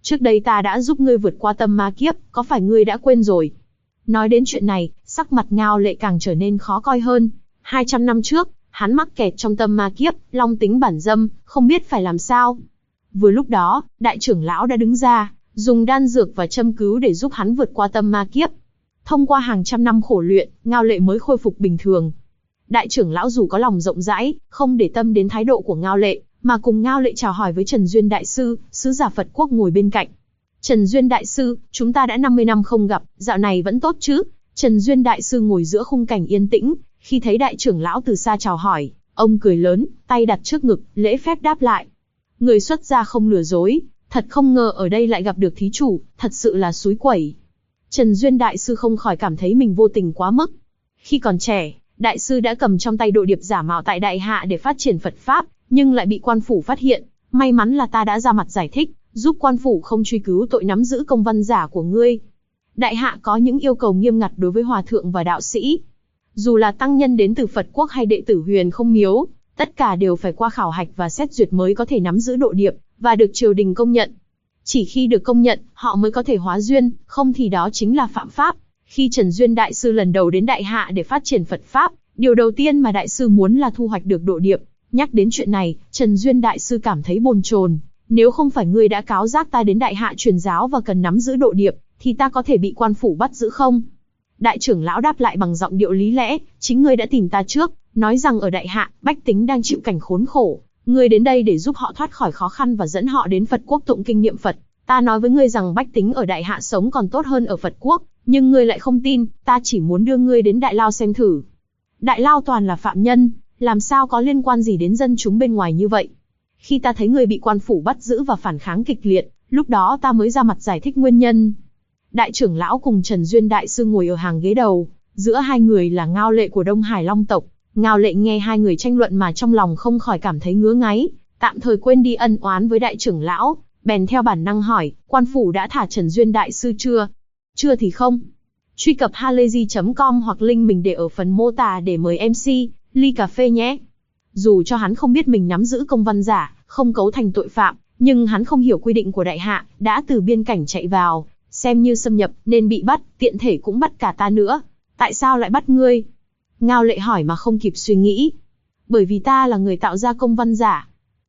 Speaker 1: Trước đây ta đã giúp ngươi vượt qua tâm ma kiếp, có phải ngươi đã quên rồi? Nói đến chuyện này, sắc mặt Ngao Lệ càng trở nên khó coi hơn. 200 năm trước, hắn mắc kẹt trong tâm ma kiếp, long tính bản dâm, không biết phải làm sao. Vừa lúc đó, đại trưởng lão đã đứng ra, dùng đan dược và châm cứu để giúp hắn vượt qua tâm ma kiếp. Thông qua hàng trăm năm khổ luyện, Ngao Lệ mới khôi phục bình thường. Đại trưởng lão dù có lòng rộng rãi, không để tâm đến thái độ của Ngao Lệ, mà cùng Ngao Lệ chào hỏi với Trần Duyên Đại Sư, sứ giả Phật Quốc ngồi bên cạnh. Trần Duyên Đại Sư, chúng ta đã 50 năm không gặp, dạo này vẫn tốt chứ? Trần Duyên Đại Sư ngồi giữa khung cảnh yên tĩnh, khi thấy đại trưởng lão từ xa chào hỏi, ông cười lớn, tay đặt trước ngực, lễ phép đáp lại. Người xuất gia không lừa dối, thật không ngờ ở đây lại gặp được thí chủ, thật sự là xúi quẩy. Trần Duyên Đại Sư không khỏi cảm thấy mình vô tình quá mức. Khi còn trẻ, Đại Sư đã cầm trong tay độ điệp giả mạo tại Đại Hạ để phát triển Phật Pháp, nhưng lại bị quan phủ phát hiện. May mắn là ta đã ra mặt giải thích, giúp quan phủ không truy cứu tội nắm giữ công văn giả của ngươi. Đại Hạ có những yêu cầu nghiêm ngặt đối với hòa thượng và đạo sĩ. Dù là tăng nhân đến từ Phật Quốc hay đệ tử Huyền Không Miếu, tất cả đều phải qua khảo hạch và xét duyệt mới có thể nắm giữ độ điệp, và được triều đình công nhận. Chỉ khi được công nhận, họ mới có thể hóa duyên, không thì đó chính là phạm pháp. Khi Trần Duyên Đại Sư lần đầu đến Đại Hạ để phát triển Phật Pháp, điều đầu tiên mà Đại Sư muốn là thu hoạch được độ điệp. Nhắc đến chuyện này, Trần Duyên Đại Sư cảm thấy bồn chồn. Nếu không phải ngươi đã cáo giác ta đến Đại Hạ truyền giáo và cần nắm giữ độ điệp, thì ta có thể bị quan phủ bắt giữ không? Đại trưởng lão đáp lại bằng giọng điệu lý lẽ, chính ngươi đã tìm ta trước, nói rằng ở Đại Hạ, bách tính đang chịu cảnh khốn khổ. Ngươi đến đây để giúp họ thoát khỏi khó khăn và dẫn họ đến Phật Quốc tụng kinh niệm Phật. Ta nói với ngươi rằng bách tính ở Đại Hạ sống còn tốt hơn ở Phật Quốc, nhưng ngươi lại không tin, ta chỉ muốn đưa ngươi đến Đại Lao xem thử. Đại Lao toàn là phạm nhân, làm sao có liên quan gì đến dân chúng bên ngoài như vậy? Khi ta thấy ngươi bị quan phủ bắt giữ và phản kháng kịch liệt, lúc đó ta mới ra mặt giải thích nguyên nhân. Đại trưởng lão cùng Trần Duyên Đại Sư ngồi ở hàng ghế đầu, giữa hai người là Ngao Lệ của Đông Hải Long tộc. Ngao Lệ nghe hai người tranh luận mà trong lòng không khỏi cảm thấy ngứa ngáy, tạm thời quên đi ân oán với đại trưởng lão, bèn theo bản năng hỏi, quan phủ đã thả Trần Duyên Đại Sư chưa? Chưa thì không. Truy cập halayzi.com hoặc link mình để ở phần mô tả để mời MC, ly cà phê nhé. Dù cho hắn không biết mình nắm giữ công văn giả, không cấu thành tội phạm, nhưng hắn không hiểu quy định của Đại Hạ, đã từ biên cảnh chạy vào, xem như xâm nhập, nên bị bắt, tiện thể cũng bắt cả ta nữa. Tại sao lại bắt ngươi? Ngao Lệ hỏi mà không kịp suy nghĩ. Bởi vì ta là người tạo ra công văn giả.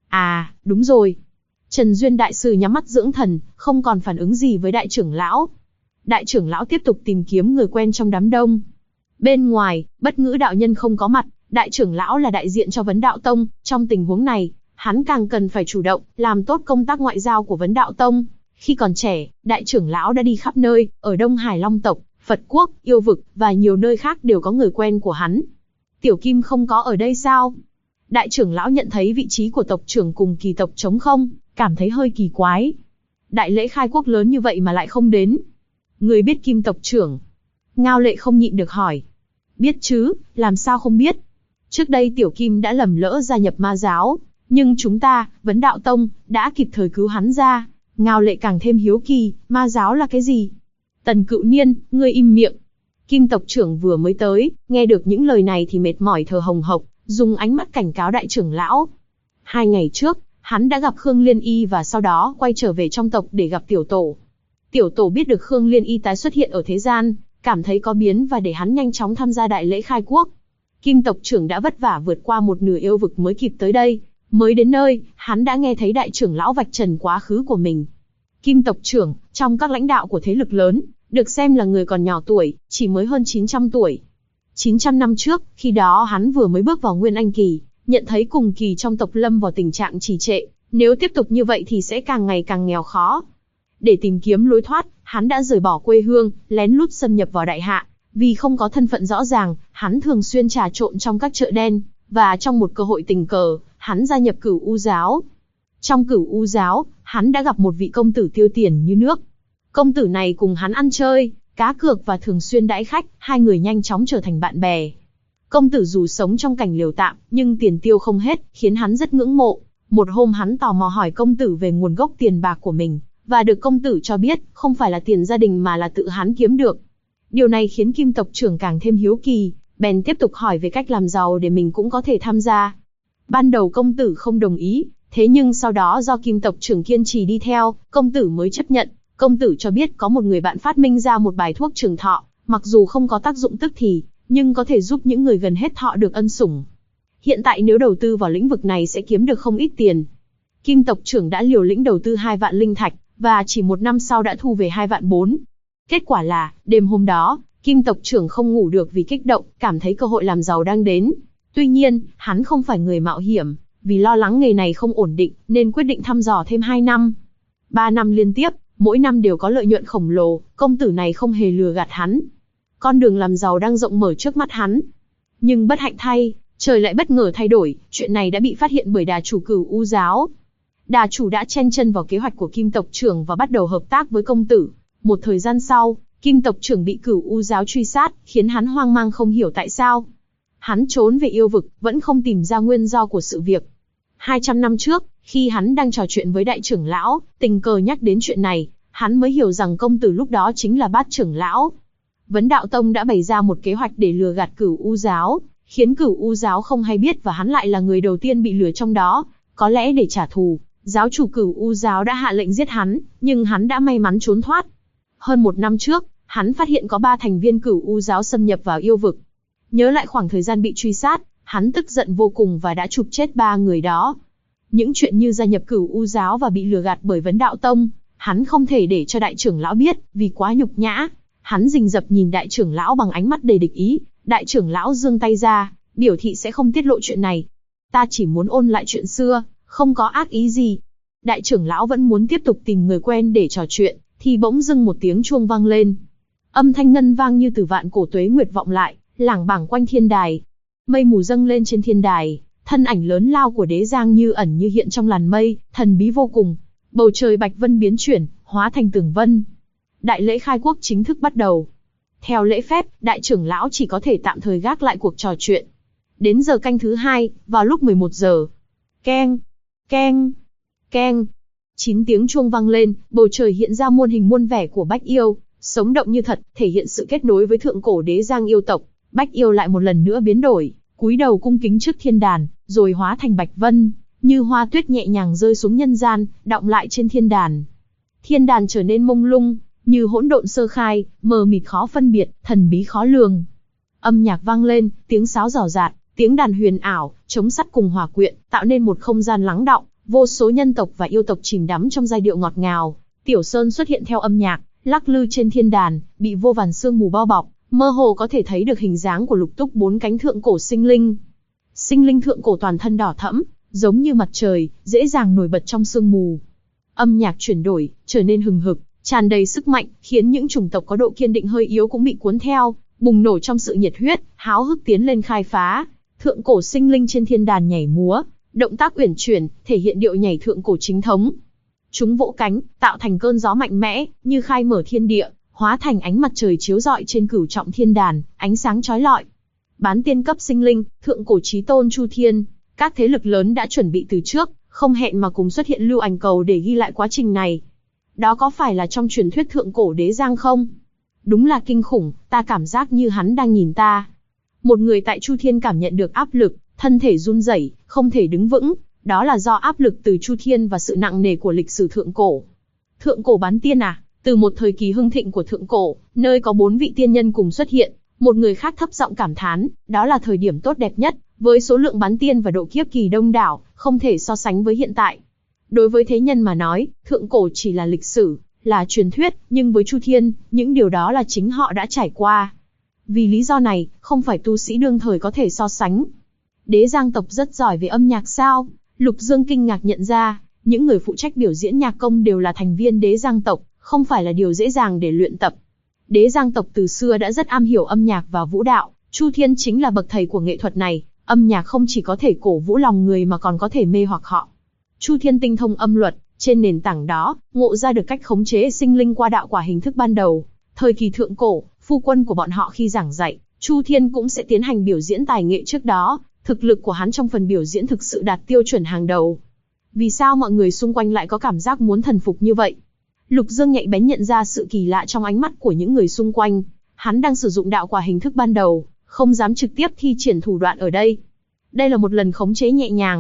Speaker 1: À, đúng rồi. Trần Duyên Đại Sư nhắm mắt dưỡng thần, không còn phản ứng gì với đại trưởng lão. Đại trưởng lão tiếp tục tìm kiếm người quen trong đám đông. Bên ngoài, Bất Ngữ đạo nhân không có mặt, đại trưởng lão là đại diện cho Vấn Đạo Tông, trong tình huống này, hắn càng cần phải chủ động, làm tốt công tác ngoại giao của Vấn Đạo Tông. Khi còn trẻ, đại trưởng lão đã đi khắp nơi, ở Đông Hải Long tộc, Phật Quốc, Yêu Vực, và nhiều nơi khác đều có người quen của hắn. Tiểu Kim không có ở đây sao? Đại trưởng lão nhận thấy vị trí của tộc trưởng cùng kỳ tộc trống không, cảm thấy hơi kỳ quái. Đại lễ khai quốc lớn như vậy mà lại không đến. Người biết Kim tộc trưởng? Ngao Lệ không nhịn được hỏi. Biết chứ, làm sao không biết? Trước đây Tiểu Kim đã lầm lỡ gia nhập ma giáo, nhưng chúng ta, Vấn Đạo Tông, đã kịp thời cứu hắn ra. Ngao Lệ càng thêm hiếu kỳ, ma giáo là cái gì? Tần Cựu Niên, ngươi im miệng. Kim tộc trưởng vừa mới tới, nghe được những lời này thì mệt mỏi thở hồng hộc, dùng ánh mắt cảnh cáo đại trưởng lão. 2 ngày trước, hắn đã gặp Khương Liên Y và sau đó quay trở về trong tộc để gặp tiểu tổ. Tiểu tổ biết được Khương Liên Y tái xuất hiện ở thế gian, cảm thấy có biến và để hắn nhanh chóng tham gia đại lễ khai quốc. Kim tộc trưởng đã vất vả vượt qua một nửa yêu vực mới kịp tới đây. Mới đến nơi, hắn đã nghe thấy đại trưởng lão vạch trần quá khứ của mình. Kim tộc trưởng, trong các lãnh đạo của thế lực lớn, được xem là người còn nhỏ tuổi, chỉ mới hơn 900 tuổi. 900 năm trước, khi đó hắn vừa mới bước vào Nguyên Anh kỳ, nhận thấy cùng kỳ trong tộc lâm vào tình trạng trì trệ, nếu tiếp tục như vậy thì sẽ càng ngày càng nghèo khó. Để tìm kiếm lối thoát, hắn đã rời bỏ quê hương, lén lút xâm nhập vào Đại Hạ. Vì không có thân phận rõ ràng, hắn thường xuyên trà trộn trong các chợ đen, và trong một cơ hội tình cờ, hắn gia nhập Cửu U giáo. Trong Cửu U giáo, hắn đã gặp một vị công tử tiêu tiền như nước. Công tử này cùng hắn ăn chơi, cá cược và thường xuyên đãi khách, hai người nhanh chóng trở thành bạn bè. Công tử dù sống trong cảnh liều tạm, nhưng tiền tiêu không hết, khiến hắn rất ngưỡng mộ. Một hôm hắn tò mò hỏi công tử về nguồn gốc tiền bạc của mình, và được công tử cho biết, không phải là tiền gia đình mà là tự hắn kiếm được. Điều này khiến Kim tộc trưởng càng thêm hiếu kỳ, bèn tiếp tục hỏi về cách làm giàu để mình cũng có thể tham gia. Ban đầu công tử không đồng ý, Thế nhưng sau đó do Kim tộc trưởng kiên trì đi theo, công tử mới chấp nhận. Công tử cho biết có một người bạn phát minh ra một bài thuốc trường thọ, mặc dù không có tác dụng tức thì, nhưng có thể giúp những người gần hết thọ được ân sủng. Hiện tại nếu đầu tư vào lĩnh vực này sẽ kiếm được không ít tiền. Kim tộc trưởng đã liều lĩnh đầu tư 2 vạn linh thạch, và chỉ 1 năm sau đã thu về 2 vạn 4. Kết quả là, đêm hôm đó, Kim tộc trưởng không ngủ được vì kích động, cảm thấy cơ hội làm giàu đang đến. Tuy nhiên, hắn không phải người mạo hiểm, vì lo lắng nghề này không ổn định, nên quyết định thăm dò thêm 2 năm. 3 năm liên tiếp, mỗi năm đều có lợi nhuận khổng lồ, công tử này không hề lừa gạt hắn. Con đường làm giàu đang rộng mở trước mắt hắn. Nhưng bất hạnh thay, trời lại bất ngờ thay đổi, chuyện này đã bị phát hiện bởi đà chủ Cửu U giáo. Đà chủ đã chen chân vào kế hoạch của Kim tộc trưởng và bắt đầu hợp tác với công tử. Một thời gian sau, Kim tộc trưởng bị Cửu U giáo truy sát, khiến hắn hoang mang không hiểu tại sao. Hắn trốn về yêu vực, vẫn không tìm ra nguyên do của sự việc. 200 năm trước, khi hắn đang trò chuyện với đại trưởng lão, tình cờ nhắc đến chuyện này, hắn mới hiểu rằng công tử lúc đó chính là Bát trưởng lão. Vấn Đạo Tông đã bày ra một kế hoạch để lừa gạt Cửu U giáo, khiến Cửu U giáo không hay biết và hắn lại là người đầu tiên bị lừa trong đó. Có lẽ để trả thù, giáo chủ Cửu U giáo đã hạ lệnh giết hắn, nhưng hắn đã may mắn trốn thoát. Hơn 1 năm trước, hắn phát hiện có 3 thành viên Cửu U giáo xâm nhập vào yêu vực. Nhớ lại khoảng thời gian bị truy sát, hắn tức giận vô cùng và đã chụp chết 3 người đó. Những chuyện như gia nhập Cửu U giáo và bị lừa gạt bởi Vấn Đạo Tông, hắn không thể để cho đại trưởng lão biết, vì quá nhục nhã. Hắn rình rập nhìn đại trưởng lão bằng ánh mắt đầy địch ý. Đại trưởng lão giương tay ra, biểu thị sẽ không tiết lộ chuyện này. Ta chỉ muốn ôn lại chuyện xưa, không có ác ý gì. Đại trưởng lão vẫn muốn tiếp tục tìm người quen để trò chuyện, thì bỗng dưng một tiếng chuông vang lên. Âm thanh ngân vang như từ vạn cổ tuế nguyệt vọng lại, lảng bảng quanh thiên đài. Mây mù dâng lên trên thiên đài, thân ảnh lớn lao của Đế Giang như ẩn như hiện trong làn mây, thần bí vô cùng. Bầu trời bạch vân biến chuyển, hóa thành tường vân. Đại lễ khai quốc chính thức bắt đầu. Theo lễ phép, đại trưởng lão chỉ có thể tạm thời gác lại cuộc trò chuyện. Đến giờ canh thứ 2, vào lúc 11 giờ. Keng, keng, keng. 9 tiếng chuông vang lên, bầu trời hiện ra muôn hình muôn vẻ của Bách Yêu, sống động như thật, thể hiện sự kết nối với thượng cổ Đế Giang yêu tộc. Bách Yêu lại một lần nữa biến đổi, cúi đầu cung kính trước thiên đàn, rồi hóa thành bạch vân, như hoa tuyết nhẹ nhàng rơi xuống nhân gian, đọng lại trên thiên đàn. Thiên đàn trở nên mông lung, như hỗn độn sơ khai, mờ mịt khó phân biệt, thần bí khó lường. Âm nhạc vang lên, tiếng sáo rào rạt, tiếng đàn huyền ảo, trống sắt cùng hòa quyện, tạo nên một không gian lắng đọng. Vô số nhân tộc và yêu tộc chìm đắm trong giai điệu ngọt ngào. Tiểu Sơn xuất hiện theo âm nhạc, lắc lư trên thiên đàn, bị vô vàn sương mù bao bọc, mơ hồ có thể thấy được hình dáng của lục túc 4 cánh thượng cổ sinh linh. Sinh linh thượng cổ toàn thân đỏ thẫm, giống như mặt trời, dễ dàng nổi bật trong sương mù. Âm nhạc chuyển đổi, trở nên hừng hực, tràn đầy sức mạnh, khiến những chủng tộc có độ kiên định hơi yếu cũng bị cuốn theo, bùng nổ trong sự nhiệt huyết, háo hức tiến lên khai phá. Thượng cổ sinh linh trên thiên đàn nhảy múa, động tác uyển chuyển, thể hiện điệu nhảy thượng cổ chính thống. Chúng vỗ cánh, tạo thành cơn gió mạnh mẽ, như khai mở thiên địa, hóa thành ánh mặt trời chiếu rọi trên cửu trọng thiên đàn, ánh sáng chói lọi. Bán tiên cấp sinh linh, thượng cổ chí tôn Chu Thiên, các thế lực lớn đã chuẩn bị từ trước, không hẹn mà cùng xuất hiện lưu ảnh cầu để ghi lại quá trình này. Đó có phải là trong truyền thuyết thượng cổ Đế Giang không? Đúng là kinh khủng, ta cảm giác như hắn đang nhìn ta. Một người tại Chu Thiên cảm nhận được áp lực, thân thể run rẩy, không thể đứng vững, đó là do áp lực từ Chu Thiên và sự nặng nề của lịch sử thượng cổ. Thượng cổ bán tiên à? Từ một thời kỳ hưng thịnh của thượng cổ, nơi có 4 vị tiên nhân cùng xuất hiện, một người khác thấp giọng cảm thán, đó là thời điểm tốt đẹp nhất, với số lượng bán tiên và độ kiếp kỳ đông đảo, không thể so sánh với hiện tại. Đối với thế nhân mà nói, thượng cổ chỉ là lịch sử, là truyền thuyết, nhưng với Chu Thiên, những điều đó là chính họ đã trải qua. Vì lý do này, không phải tu sĩ đương thời có thể so sánh. Đế Giang tộc rất giỏi về âm nhạc sao? Lục Dương kinh ngạc nhận ra, những người phụ trách biểu diễn nhạc công đều là thành viên Đế Giang tộc, không phải là điều dễ dàng để luyện tập. Đế Giang tộc từ xưa đã rất am hiểu âm nhạc và vũ đạo, Chu Thiên chính là bậc thầy của nghệ thuật này. Âm nhạc không chỉ có thể cổ vũ lòng người mà còn có thể mê hoặc họ. Chu Thiên tinh thông âm luật, trên nền tảng đó, ngộ ra được cách khống chế sinh linh qua đạo quả hình thức ban đầu. Thời kỳ thượng cổ, phu quân của bọn họ khi giảng dạy, Chu Thiên cũng sẽ tiến hành biểu diễn tài nghệ trước đó. Thực lực của hắn trong phần biểu diễn thực sự đạt tiêu chuẩn hàng đầu. Vì sao mọi người xung quanh lại có cảm giác muốn thần phục như vậy? Lục Dương nhạy bén nhận ra sự kỳ lạ trong ánh mắt của những người xung quanh. Hắn đang sử dụng đạo quả hình thức ban đầu, không dám trực tiếp thi triển thủ đoạn ở đây. Đây là một lần khống chế nhẹ nhàng,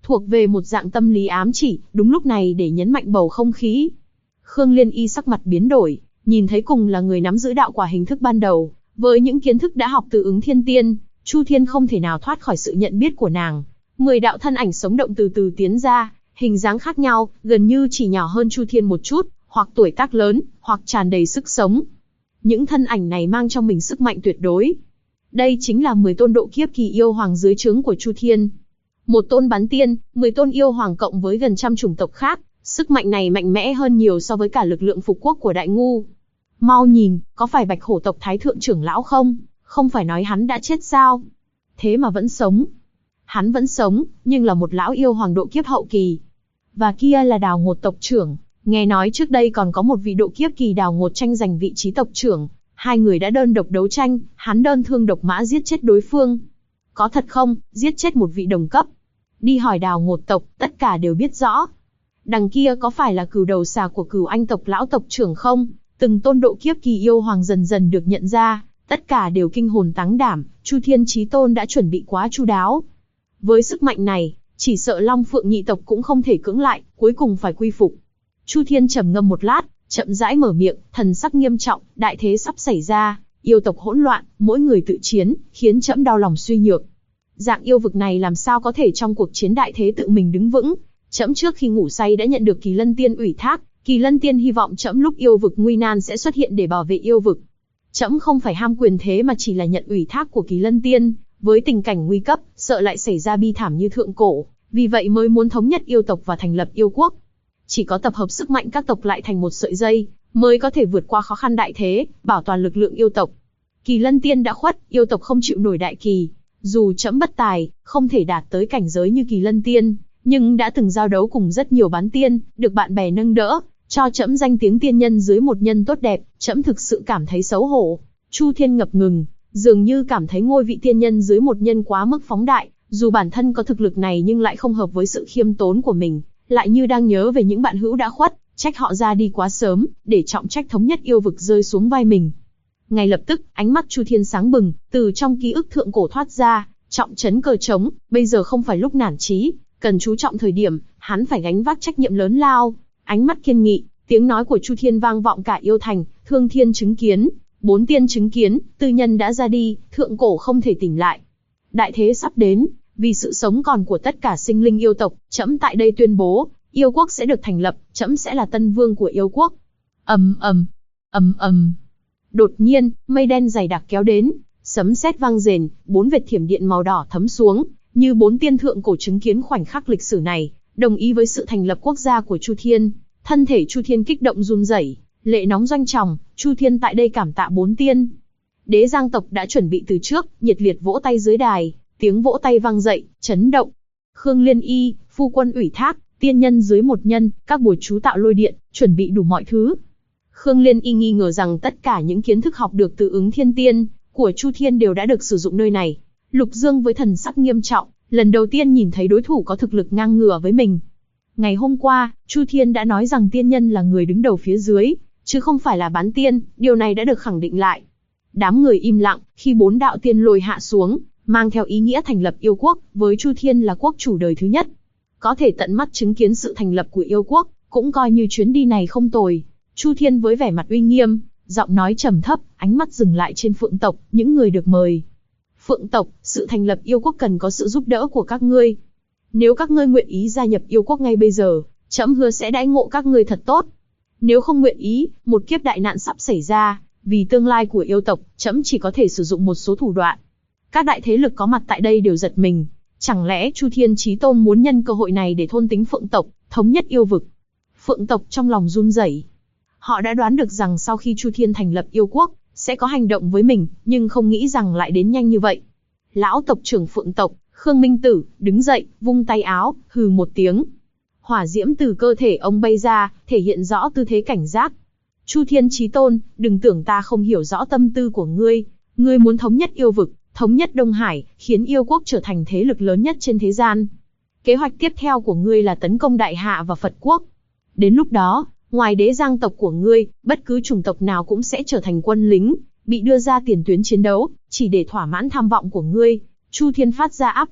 Speaker 1: thuộc về một dạng tâm lý ám chỉ, đúng lúc này để nhấn mạnh bầu không khí. Khương Liên Y sắc mặt biến đổi, nhìn thấy cùng là người nắm giữ đạo quả hình thức ban đầu, với những kiến thức đã học từ Ứng Thiên Tiên, Chu Thiên không thể nào thoát khỏi sự nhận biết của nàng. 10 đạo thân ảnh sống động từ từ tiến ra, hình dáng khác nhau, gần như chỉ nhỏ hơn Chu Thiên một chút, hoặc tuổi tác lớn, hoặc tràn đầy sức sống. Những thân ảnh này mang trong mình sức mạnh tuyệt đối. Đây chính là 10 tôn độ kiếp kỳ yêu hoàng dưới trướng của Chu Thiên. Một tôn bán tiên, 10 tôn yêu hoàng cộng với gần trăm chủng tộc khác, sức mạnh này mạnh mẽ hơn nhiều so với cả lực lượng phục quốc của Đại Ngu. Mau nhìn, có phải Bạch Hổ tộc Thái thượng trưởng lão không? Không phải nói hắn đã chết sao? Thế mà vẫn sống. Hắn vẫn sống, nhưng là một lão yêu hoàng độ kiếp hậu kỳ. Và kia là Đào Ngột tộc trưởng. Nghe nói trước đây còn có một vị độ kiếp kỳ Đào Ngột tranh giành vị trí tộc trưởng. Hai người đã đơn độc đấu tranh, hắn đơn thương độc mã giết chết đối phương. Có thật không, giết chết một vị đồng cấp? Đi hỏi Đào Ngột tộc, tất cả đều biết rõ. Đằng kia có phải là Cửu Đầu Xà của Cửu Anh tộc lão tộc trưởng không? Từng tôn độ kiếp kỳ yêu hoàng dần dần được nhận ra, tất cả đều kinh hồn táng đảm, Chu Thiên Chí Tôn đã chuẩn bị quá chu đáo. Với sức mạnh này, chỉ sợ Long Phượng nhị tộc cũng không thể cưỡng lại, cuối cùng phải quy phục. Chu Thiên trầm ngâm một lát, chậm rãi mở miệng, thần sắc nghiêm trọng, đại thế sắp xảy ra, yêu tộc hỗn loạn, mỗi người tự chiến, khiến trẫm đau lòng suy nhược. Dạng yêu vực này làm sao có thể trong cuộc chiến đại thế tự mình đứng vững? Trẫm trước khi ngủ say đã nhận được Kỳ Lân Tiên ủy thác, Kỳ Lân Tiên hy vọng trẫm lúc yêu vực nguy nan sẽ xuất hiện để bảo vệ yêu vực. Trẫm không phải ham quyền thế mà chỉ là nhận ủy thác của Kỳ Lân Tiên, với tình cảnh nguy cấp, sợ lại xảy ra bi thảm như thượng cổ, vì vậy mới muốn thống nhất yêu tộc và thành lập yêu quốc. Chỉ có tập hợp sức mạnh các tộc lại thành một sợi dây, mới có thể vượt qua khó khăn đại thế, bảo toàn lực lượng yêu tộc. Kỳ Lân Tiên đã khuất, yêu tộc không chịu nổi đại kỳ. Dù trẫm bất tài, không thể đạt tới cảnh giới như Kỳ Lân Tiên, nhưng đã từng giao đấu cùng rất nhiều bán tiên, được bạn bè nâng đỡ, cho trẫm danh tiếng tiên nhân dưới một nhân tốt đẹp, trẫm thực sự cảm thấy xấu hổ. Chu Thiên ngập ngừng, dường như cảm thấy ngôi vị tiên nhân dưới một nhân quá mức phóng đại, dù bản thân có thực lực này nhưng lại không hợp với sự khiêm tốn của mình, lại như đang nhớ về những bạn hữu đã khuất, trách họ ra đi quá sớm, để trọng trách thống nhất yêu vực rơi xuống vai mình. Ngay lập tức, ánh mắt Chu Thiên sáng bừng, từ trong ký ức thượng cổ thoát ra, trọng trấn cờ trống, bây giờ không phải lúc nản chí, cần chú trọng thời điểm, hắn phải gánh vác trách nhiệm lớn lao. Ánh mắt kiên nghị, tiếng nói của Chu Thiên vang vọng cả yêu thành, Thương Thiên chứng kiến, 4 tiên chứng kiến, tư nhân đã ra đi, thượng cổ không thể tỉnh lại. Đại thế sắp đến, vì sự sống còn của tất cả sinh linh yêu tộc, trẫm tại đây tuyên bố, yêu quốc sẽ được thành lập, trẫm sẽ là tân vương của yêu quốc. Ầm ầm, ầm ầm. Đột nhiên, mây đen dày đặc kéo đến, sấm sét vang rền, 4 vệt thiểm điện màu đỏ thấm xuống, như 4 tiên thượng cổ chứng kiến khoảnh khắc lịch sử này, đồng ý với sự thành lập quốc gia của Chu Thiên. Thân thể Chu Thiên kích động run rẩy, lệ nóng doanh tròng, Chu Thiên tại đây cảm tạ 4 tiên. Đế Giang tộc đã chuẩn bị từ trước, nhiệt liệt vỗ tay dưới đài, tiếng vỗ tay vang dậy, chấn động. Khương Liên Y, phu quân ủy thác, tiên nhân dưới một nhân, các bùa chú tạo lôi điện, chuẩn bị đủ mọi thứ. Khương Liên Y nghi ngờ rằng tất cả những kiến thức học được từ Ứng Thiên Tiên của Chu Thiên đều đã được sử dụng nơi này. Lục Dương với thần sắc nghiêm trọng, lần đầu tiên nhìn thấy đối thủ có thực lực ngang ngửa với mình. Ngày hôm qua, Chu Thiên đã nói rằng tiên nhân là người đứng đầu phía dưới, chứ không phải là bán tiên, điều này đã được khẳng định lại. Đám người im lặng, khi 4 đạo tiên lôi hạ xuống, mang theo ý nghĩa thành lập yêu quốc, với Chu Thiên là quốc chủ đời thứ nhất. Có thể tận mắt chứng kiến sự thành lập của yêu quốc, cũng coi như chuyến đi này không tồi. Chu Thiên với vẻ mặt uy nghiêm, giọng nói trầm thấp, ánh mắt dừng lại trên Phượng tộc, những người được mời. Phượng tộc, sự thành lập yêu quốc cần có sự giúp đỡ của các ngươi. Nếu các ngươi nguyện ý gia nhập yêu quốc ngay bây giờ, trẫm hứa sẽ đãi ngộ các ngươi thật tốt. Nếu không nguyện ý, một kiếp đại nạn sắp xảy ra, vì tương lai của yêu tộc, trẫm chỉ có thể sử dụng một số thủ đoạn. Các đại thế lực có mặt tại đây đều giật mình. Chẳng lẽ Chu Thiên Chí Tôn muốn nhân cơ hội này để thôn tính Phượng tộc, thống nhất yêu vực? Phượng tộc trong lòng run rẩy. Họ đã đoán được rằng sau khi Chu Thiên thành lập yêu quốc, sẽ có hành động với mình, nhưng không nghĩ rằng lại đến nhanh như vậy. Lão tộc trưởng Phượng tộc, Khương Minh Tử, đứng dậy, vung tay áo, hừ một tiếng. Hỏa diễm từ cơ thể ông bay ra, thể hiện rõ tư thế cảnh giác. Chu Thiên Chí Tôn, đừng tưởng ta không hiểu rõ tâm tư của ngươi. Ngươi muốn thống nhất yêu vực, thống nhất Đông Hải, khiến yêu quốc trở thành thế lực lớn nhất trên thế gian. Kế hoạch tiếp theo của ngươi là tấn công Đại Hạ và Phật quốc. Đến lúc đó, ngoài Đế Giang tộc của ngươi, bất cứ chủng tộc nào cũng sẽ trở thành quân lính, bị đưa ra tiền tuyến chiến đấu, chỉ để thỏa mãn tham vọng của ngươi. Chu Thiên phát ra áp lực,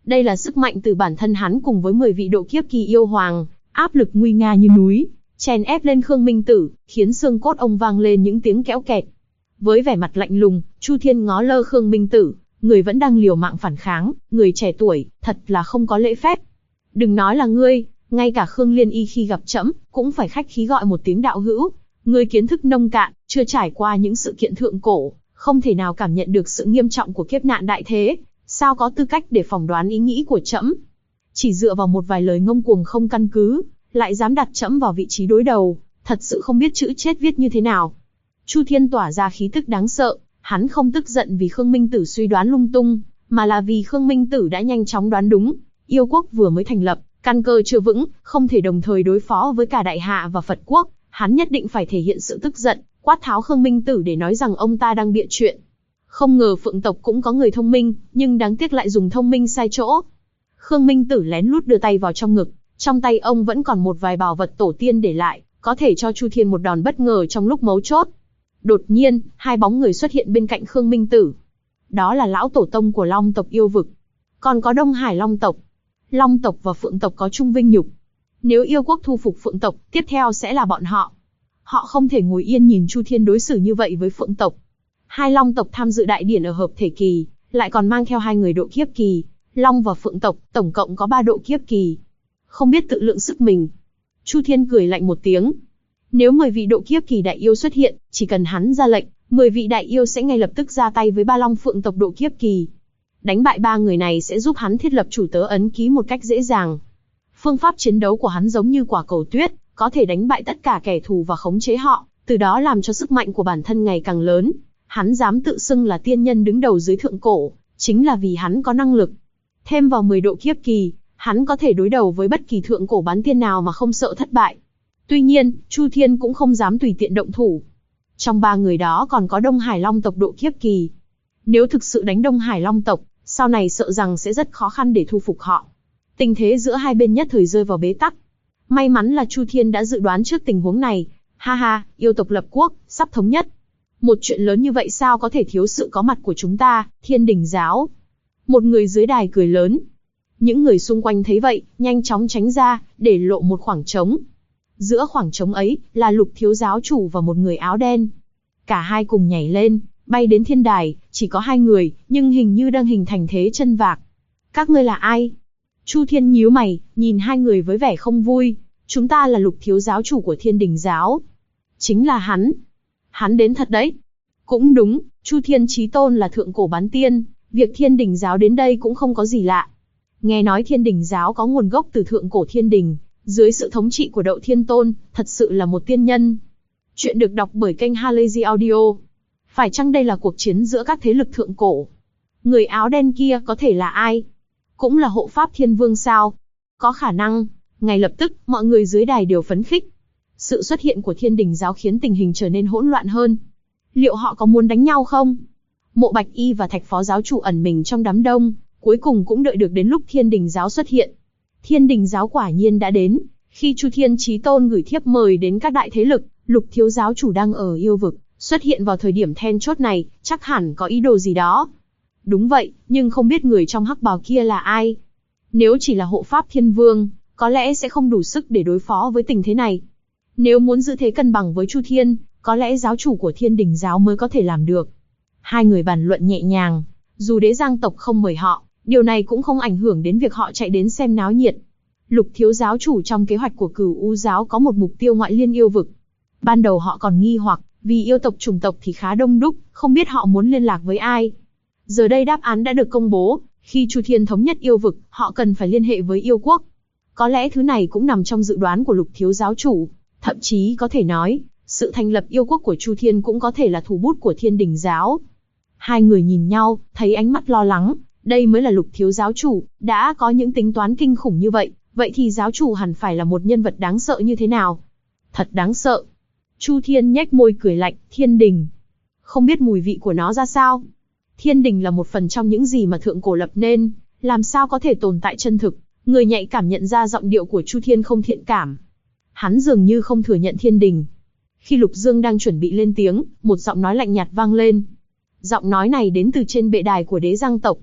Speaker 1: Đây là sức mạnh từ bản thân hắn cùng với 10 vị độ kiếp kỳ yêu hoàng, áp lực nguy nga như núi, chèn ép lên Khương Minh Tử, khiến xương cốt ông vang lên những tiếng kéo kẹt. Với vẻ mặt lạnh lùng, Chu Thiên ngó lơ Khương Minh Tử, người vẫn đang liều mạng phản kháng, người trẻ tuổi, thật là không có lễ phép. Đừng nói là ngươi, ngay cả Khương Liên Y khi gặp trẫm cũng phải khách khí gọi một tiếng đạo hữu. Ngươi kiến thức nông cạn, chưa trải qua những sự kiện thượng cổ, không thể nào cảm nhận được sự nghiêm trọng của kiếp nạn đại thế, sao có tư cách để phỏng đoán ý nghĩ của trẫm? Chỉ dựa vào một vài lời ngông cuồng không căn cứ, lại dám đặt trẫm vào vị trí đối đầu, thật sự không biết chữ chết viết như thế nào. Chu Thiên tỏa ra khí tức đáng sợ, hắn không tức giận vì Khương Minh Tử suy đoán lung tung, mà là vì Khương Minh Tử đã nhanh chóng đoán đúng. Yêu quốc vừa mới thành lập, căn cơ chưa vững, không thể đồng thời đối phó với cả Đại Hạ và Phật quốc, hắn nhất định phải thể hiện sự tức giận, quát tháo Khương Minh Tử để nói rằng ông ta đang bịa chuyện. Không ngờ Phượng tộc cũng có người thông minh, nhưng đáng tiếc lại dùng thông minh sai chỗ. Khương Minh Tử lén lút đưa tay vào trong ngực, trong tay ông vẫn còn một vài bảo vật tổ tiên để lại, có thể cho Chu Thiên một đòn bất ngờ trong lúc mấu chốt. Đột nhiên, hai bóng người xuất hiện bên cạnh Khương Minh Tử. Đó là lão tổ tông của Long tộc yêu vực, còn có Đông Hải Long tộc. Long tộc và Phượng tộc có chung vinh nhục. Nếu yêu quốc thu phục Phượng tộc, tiếp theo sẽ là bọn họ. Họ không thể ngồi yên nhìn Chu Thiên đối xử như vậy với Phượng tộc. Hai Long tộc tham dự đại điển ở hợp thể kỳ, lại còn mang theo 2 người độ kiếp kỳ. Long và Phượng tộc, tổng cộng có 3 độ kiếp kỳ. Không biết tự lượng sức mình. Chu Thiên cười lạnh một tiếng. Nếu 10 vị độ kiếp kỳ đại yêu xuất hiện, chỉ cần hắn ra lệnh, 10 vị đại yêu sẽ ngay lập tức ra tay với 3 Long Phượng tộc độ kiếp kỳ. Đánh bại 3 người này sẽ giúp hắn thiết lập chủ tớ ấn ký một cách dễ dàng. Phương pháp chiến đấu của hắn giống như quả cầu tuyết, có thể đánh bại tất cả kẻ thù và khống chế họ, từ đó làm cho sức mạnh của bản thân ngày càng lớn. Hắn dám tự xưng là tiên nhân đứng đầu dưới thượng cổ, chính là vì hắn có năng lực. Thêm vào 10 độ kiếp kỳ, hắn có thể đối đầu với bất kỳ thượng cổ bán tiên nào mà không sợ thất bại. Tuy nhiên, Chu Thiên cũng không dám tùy tiện động thủ. Trong 3 người đó còn có Đông Hải Long tộc độ kiếp kỳ. Nếu thực sự đánh Đông Hải Long tộc, sau này sợ rằng sẽ rất khó khăn để thu phục họ. Tình thế giữa hai bên nhất thời rơi vào bế tắc. May mắn là Chu Thiên đã dự đoán trước tình huống này. Ha ha, yêu tộc lập quốc, sắp thống nhất. Một chuyện lớn như vậy sao có thể thiếu sự có mặt của chúng ta, Thiên Đình giáo. Một người dưới đài cười lớn. Những người xung quanh thấy vậy, nhanh chóng tránh ra, để lộ một khoảng trống. Giữa khoảng trống ấy, là Lục thiếu giáo chủ và một người áo đen. Cả hai cùng nhảy lên, bay đến thiên đài, chỉ có 2 người, nhưng hình như đang hình thành thế chân vạc. Các ngươi là ai? Chu Thiên nhíu mày, nhìn 2 người với vẻ không vui. Chúng ta là Lục thiếu giáo chủ của Thiên Đình giáo. Chính là hắn. Hắn đến thật đấy. Cũng đúng, Chu Thiên Chí Tôn là thượng cổ bán tiên, việc Thiên Đình giáo đến đây cũng không có gì lạ. Nghe nói Thiên Đình giáo có nguồn gốc từ thượng cổ Thiên Đình, dưới sự thống trị của Đậu Thiên Tôn, thật sự là một tiên nhân. Chuyện được đọc bởi kênh Halazy Audio. Phải chăng đây là cuộc chiến giữa các thế lực thượng cổ? Người áo đen kia có thể là ai? Cũng là hộ pháp Thiên Vương sao? Có khả năng. Ngay lập tức, mọi người dưới đài đều phấn khích. Sự xuất hiện của Thiên Đình giáo khiến tình hình trở nên hỗn loạn hơn. Liệu họ có muốn đánh nhau không? Mộ Bạch Y và Thạch phó giáo chủ ẩn mình trong đám đông, cuối cùng cũng đợi được đến lúc Thiên Đình giáo xuất hiện. Thiên Đình giáo quả nhiên đã đến. Khi Chu Thiên Chí Tôn gửi thiếp mời đến các đại thế lực, Lục thiếu giáo chủ đang ở yêu vực, xuất hiện vào thời điểm then chốt này, chắc hẳn có ý đồ gì đó. Đúng vậy, nhưng không biết người trong hắc bào kia là ai. Nếu chỉ là hộ pháp Thiên Vương, có lẽ sẽ không đủ sức để đối phó với tình thế này. Nếu muốn giữ thế cân bằng với Chu Thiên, có lẽ giáo chủ của Thiên Đình giáo mới có thể làm được. 2 người bàn luận nhẹ nhàng, dù Đế Giang tộc không mời họ, điều này cũng không ảnh hưởng đến việc họ chạy đến xem náo nhiệt. Lục thiếu giáo chủ trong kế hoạch của Cửu U giáo có một mục tiêu ngoại liên yêu vực. Ban đầu họ còn nghi hoặc, vì yêu tộc chủng tộc thì khá đông đúc, không biết họ muốn liên lạc với ai. Giờ đây đáp án đã được công bố, khi Chu Thiên thống nhất yêu vực, họ cần phải liên hệ với yêu quốc. Có lẽ thứ này cũng nằm trong dự đoán của Lục thiếu giáo chủ, thậm chí có thể nói, sự thành lập yêu quốc của Chu Thiên cũng có thể là thủ bút của Thiên Đình giáo. 2 người nhìn nhau, thấy ánh mắt lo lắng, đây mới là Lục thiếu giáo chủ, đã có những tính toán kinh khủng như vậy, vậy thì giáo chủ hẳn phải là một nhân vật đáng sợ như thế nào? Thật đáng sợ. Chu Thiên nhếch môi cười lạnh, Thiên Đình. Không biết mùi vị của nó ra sao? Thiên Đình là một phần trong những gì mà thượng cổ lập nên, làm sao có thể tồn tại chân thực? Người nhạy cảm nhận ra giọng điệu của Chu Thiên không thiện cảm. Hắn dường như không thừa nhận Thiên Đình. Khi Lục Dương đang chuẩn bị lên tiếng, một giọng nói lạnh nhạt vang lên. Giọng nói này đến từ trên bệ đài của Đế Giang tộc.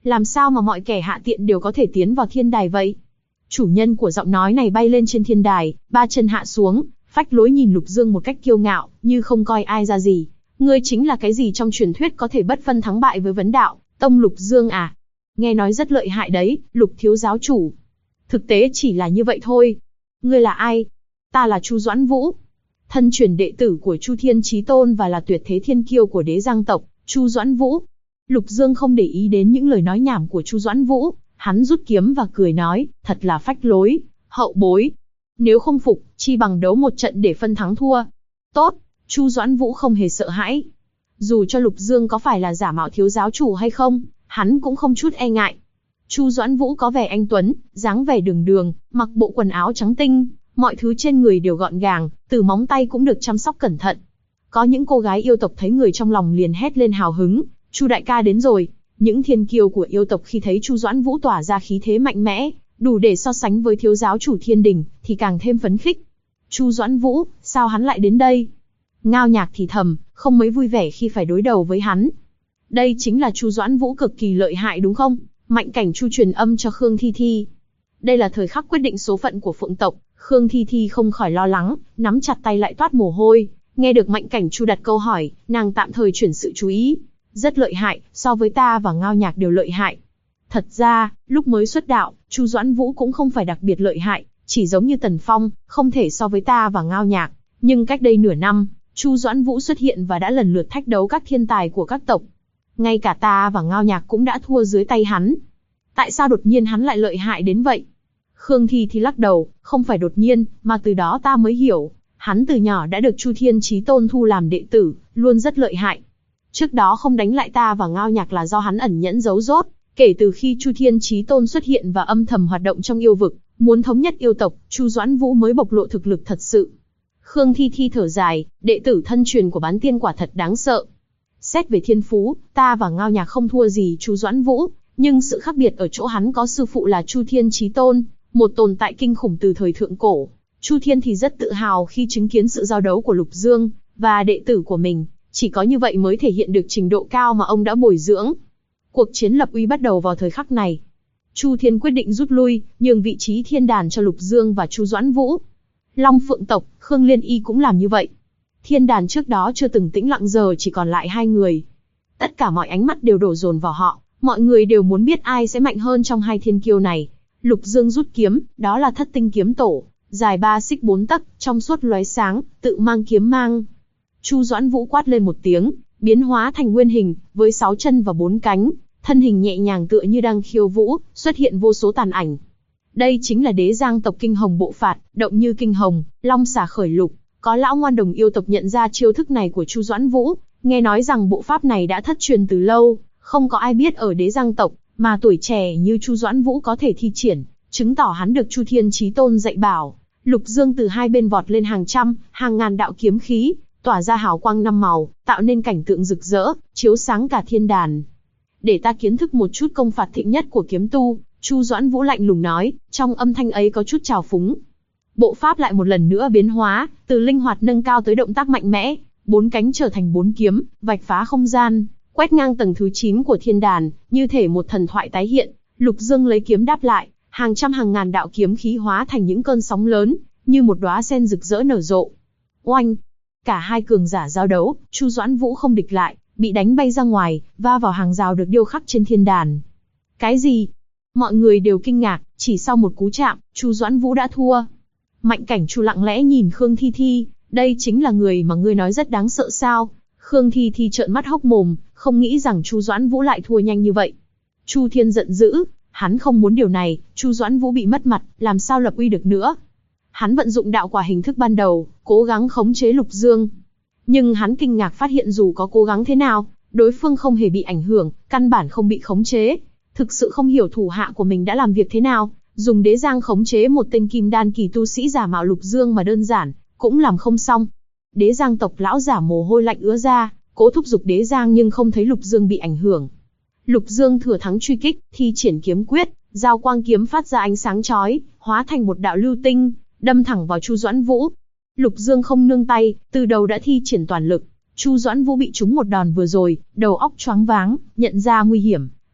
Speaker 1: Làm sao mà mọi kẻ hạ tiện đều có thể tiến vào thiên đài vậy? Chủ nhân của giọng nói này bay lên trên thiên đài, ba chân hạ xuống, phách lối nhìn Lục Dương một cách kiêu ngạo, như không coi ai ra gì. Ngươi chính là cái gì trong truyền thuyết có thể bất phân thắng bại với vấn đạo, tông Lục Dương à? Nghe nói rất lợi hại đấy, Lục thiếu giáo chủ. Thực tế chỉ là như vậy thôi. Ngươi là ai? Ta là Chu Doãn Vũ, thân truyền đệ tử của Chu Thiên Chí Tôn và là tuyệt thế thiên kiêu của Đế Giang tộc, Chu Doãn Vũ. Lục Dương không để ý đến những lời nói nhảm của Chu Doãn Vũ, hắn rút kiếm và cười nói, thật là phách lối, hậu bối. Nếu không phục, chi bằng đấu một trận để phân thắng thua. Tốt, Chu Doãn Vũ không hề sợ hãi. Dù cho Lục Dương có phải là giả mạo thiếu giáo chủ hay không, hắn cũng không chút e ngại. Chu Doãn Vũ có vẻ anh tuấn, dáng vẻ đường đường, mặc bộ quần áo trắng tinh, mọi thứ trên người đều gọn gàng, từ móng tay cũng được chăm sóc cẩn thận. Có những cô gái yêu tộc thấy người trong lòng liền hét lên hào hứng, Chu đại ca đến rồi. Những thiên kiêu của yêu tộc khi thấy Chu Doãn Vũ tỏa ra khí thế mạnh mẽ, đủ để so sánh với thiếu giáo chủ thiên đình, thì càng thêm phấn khích. Chu Doãn Vũ, sao hắn lại đến đây? Ngao Nhạc thì thầm, không mấy vui vẻ khi phải đối đầu với hắn. Đây chính là Chu Doãn Vũ cực kỳ lợi hại đúng không? Mạnh cảnh Chu truyền âm cho Khương Thi Thi. Đây là thời khắc quyết định số phận của Phượng tộc, Khương Thi Thi không khỏi lo lắng, nắm chặt tay lại toát mồ hôi. Nghe được Mạnh cảnh Chu đặt câu hỏi, nàng tạm thời chuyển sự chú ý. Rất lợi hại, so với ta và Ngao Nhạc đều lợi hại. Thật ra, lúc mới xuất đạo, Chu Doãn Vũ cũng không phải đặc biệt lợi hại, chỉ giống như Tần Phong, không thể so với ta và Ngao Nhạc. Nhưng cách đây nửa năm, Chu Doãn Vũ xuất hiện và đã lần lượt thách đấu các thiên tài của các tộc. Ngay cả ta và Ngao Nhạc cũng đã thua dưới tay hắn. Tại sao đột nhiên hắn lại lợi hại đến vậy? Khương Thi Thi lắc đầu, không phải đột nhiên, mà từ đó ta mới hiểu. Hắn từ nhỏ đã được Chu Thiên Chí Tôn thu làm đệ tử, luôn rất lợi hại. Trước đó không đánh lại ta và Ngao Nhạc là do hắn ẩn nhẫn giấu rốt. Kể từ khi Chu Thiên Chí Tôn xuất hiện và âm thầm hoạt động trong yêu vực, muốn thống nhất yêu tộc, Chu Doãn Vũ mới bộc lộ thực lực thật sự. Khương Thi Thi thở dài, đệ tử thân truyền của Bán Tiên quả thật đáng sợ. Xét về thiên phú, ta và Ngao Nhạc không thua gì Chu Doãn Vũ, nhưng sự khác biệt ở chỗ hắn có sư phụ là Chu Thiên Chí Tôn, một tồn tại kinh khủng từ thời thượng cổ. Chu Thiên thì rất tự hào khi chứng kiến sự giao đấu của Lục Dương và đệ tử của mình, chỉ có như vậy mới thể hiện được trình độ cao mà ông đã bồi dưỡng. Cuộc chiến lập uy bắt đầu vào thời khắc này. Chu Thiên quyết định rút lui, nhường vị trí thiên đàn cho Lục Dương và Chu Doãn Vũ. Long Phượng tộc, Khương Liên Y cũng làm như vậy. Thiên đàn trước đó chưa từng tĩnh lặng giờ chỉ còn lại hai người. Tất cả mọi ánh mắt đều đổ dồn vào họ, mọi người đều muốn biết ai sẽ mạnh hơn trong hai thiên kiêu này. Lục Dương rút kiếm, đó là Thất Tinh kiếm tổ, dài 3 xích 4 tấc, trong suốt lóe sáng, tự mang kiếm mang. Chu Doãn Vũ quát lên một tiếng, biến hóa thành nguyên hình, với 6 chân và 4 cánh, thân hình nhẹ nhàng tựa như đang khiêu vũ, xuất hiện vô số tàn ảnh. Đây chính là Đế Giang tộc Kinh Hồng bộ phạt, động như kinh hồng, long xà khởi lục. Có lão ngoan đồng yêu tộc nhận ra chiêu thức này của Chu Doãn Vũ, nghe nói rằng bộ pháp này đã thất truyền từ lâu, không có ai biết ở Đế Giang tộc, mà tuổi trẻ như Chu Doãn Vũ có thể thi triển, chứng tỏ hắn được Chu Thiên Chí Tôn dạy bảo. Lục Dương từ hai bên vọt lên hàng trăm, hàng ngàn đạo kiếm khí, tỏa ra hào quang 5 màu, tạo nên cảnh tượng rực rỡ, chiếu sáng cả thiên đàn. Để ta kiến thức một chút công phạt thịnh nhất của kiếm tu, Chu Doãn Vũ lạnh lùng nói, trong âm thanh ấy có chút trào phúng. Bộ pháp lại một lần nữa biến hóa, từ linh hoạt nâng cao tới động tác mạnh mẽ, 4 cánh trở thành 4 kiếm, vạch phá không gian, quét ngang tầng thứ 9 của thiên đàn, như thể một thần thoại tái hiện. Lục Dương lấy kiếm đáp lại, hàng trăm hàng ngàn đạo kiếm khí hóa thành những cơn sóng lớn, như một đóa sen rực rỡ nở rộ. Oanh! Cả hai cường giả giao đấu, Chu Doãn Vũ không địch lại, bị đánh bay ra ngoài, va vào hàng rào được điêu khắc trên thiên đàn. Cái gì? Mọi người đều kinh ngạc, chỉ sau một cú chạm, Chu Doãn Vũ đã thua. Mạnh cảnh Chu lặng lẽ nhìn Khương Thi Thi, đây chính là người mà ngươi nói rất đáng sợ sao? Khương Thi Thi trợn mắt hốc mồm, không nghĩ rằng Chu Doãn Vũ lại thua nhanh như vậy. Chu Thiên giận dữ, hắn không muốn điều này, Chu Doãn Vũ bị mất mặt, làm sao lập uy được nữa. Hắn vận dụng đạo quả hình thức ban đầu, cố gắng khống chế Lục Dương. Nhưng hắn kinh ngạc phát hiện dù có cố gắng thế nào, đối phương không hề bị ảnh hưởng, căn bản không bị khống chế. Thực sự không hiểu thủ hạ của mình đã làm việc thế nào, dùng đế giang khống chế một tên kim đan kỳ tu sĩ giả mạo Lục Dương mà đơn giản, cũng làm không xong. Đế giang tộc lão giả mồ hôi lạnh ứa ra, cố thúc giục đế giang nhưng không thấy Lục Dương bị ảnh hưởng. Lục Dương thừa thắng truy kích, thi triển kiếm quyết, giao quang kiếm phát ra ánh sáng chói, hóa thành một đạo lưu tinh, đâm thẳng vào Chu Doãn Vũ. Lục Dương không nương tay, từ đầu đã thi triển toàn lực. Chu Doãn Vũ bị trúng một đòn vừa rồi, đầu óc choáng váng, nhận ra nguy hiểm,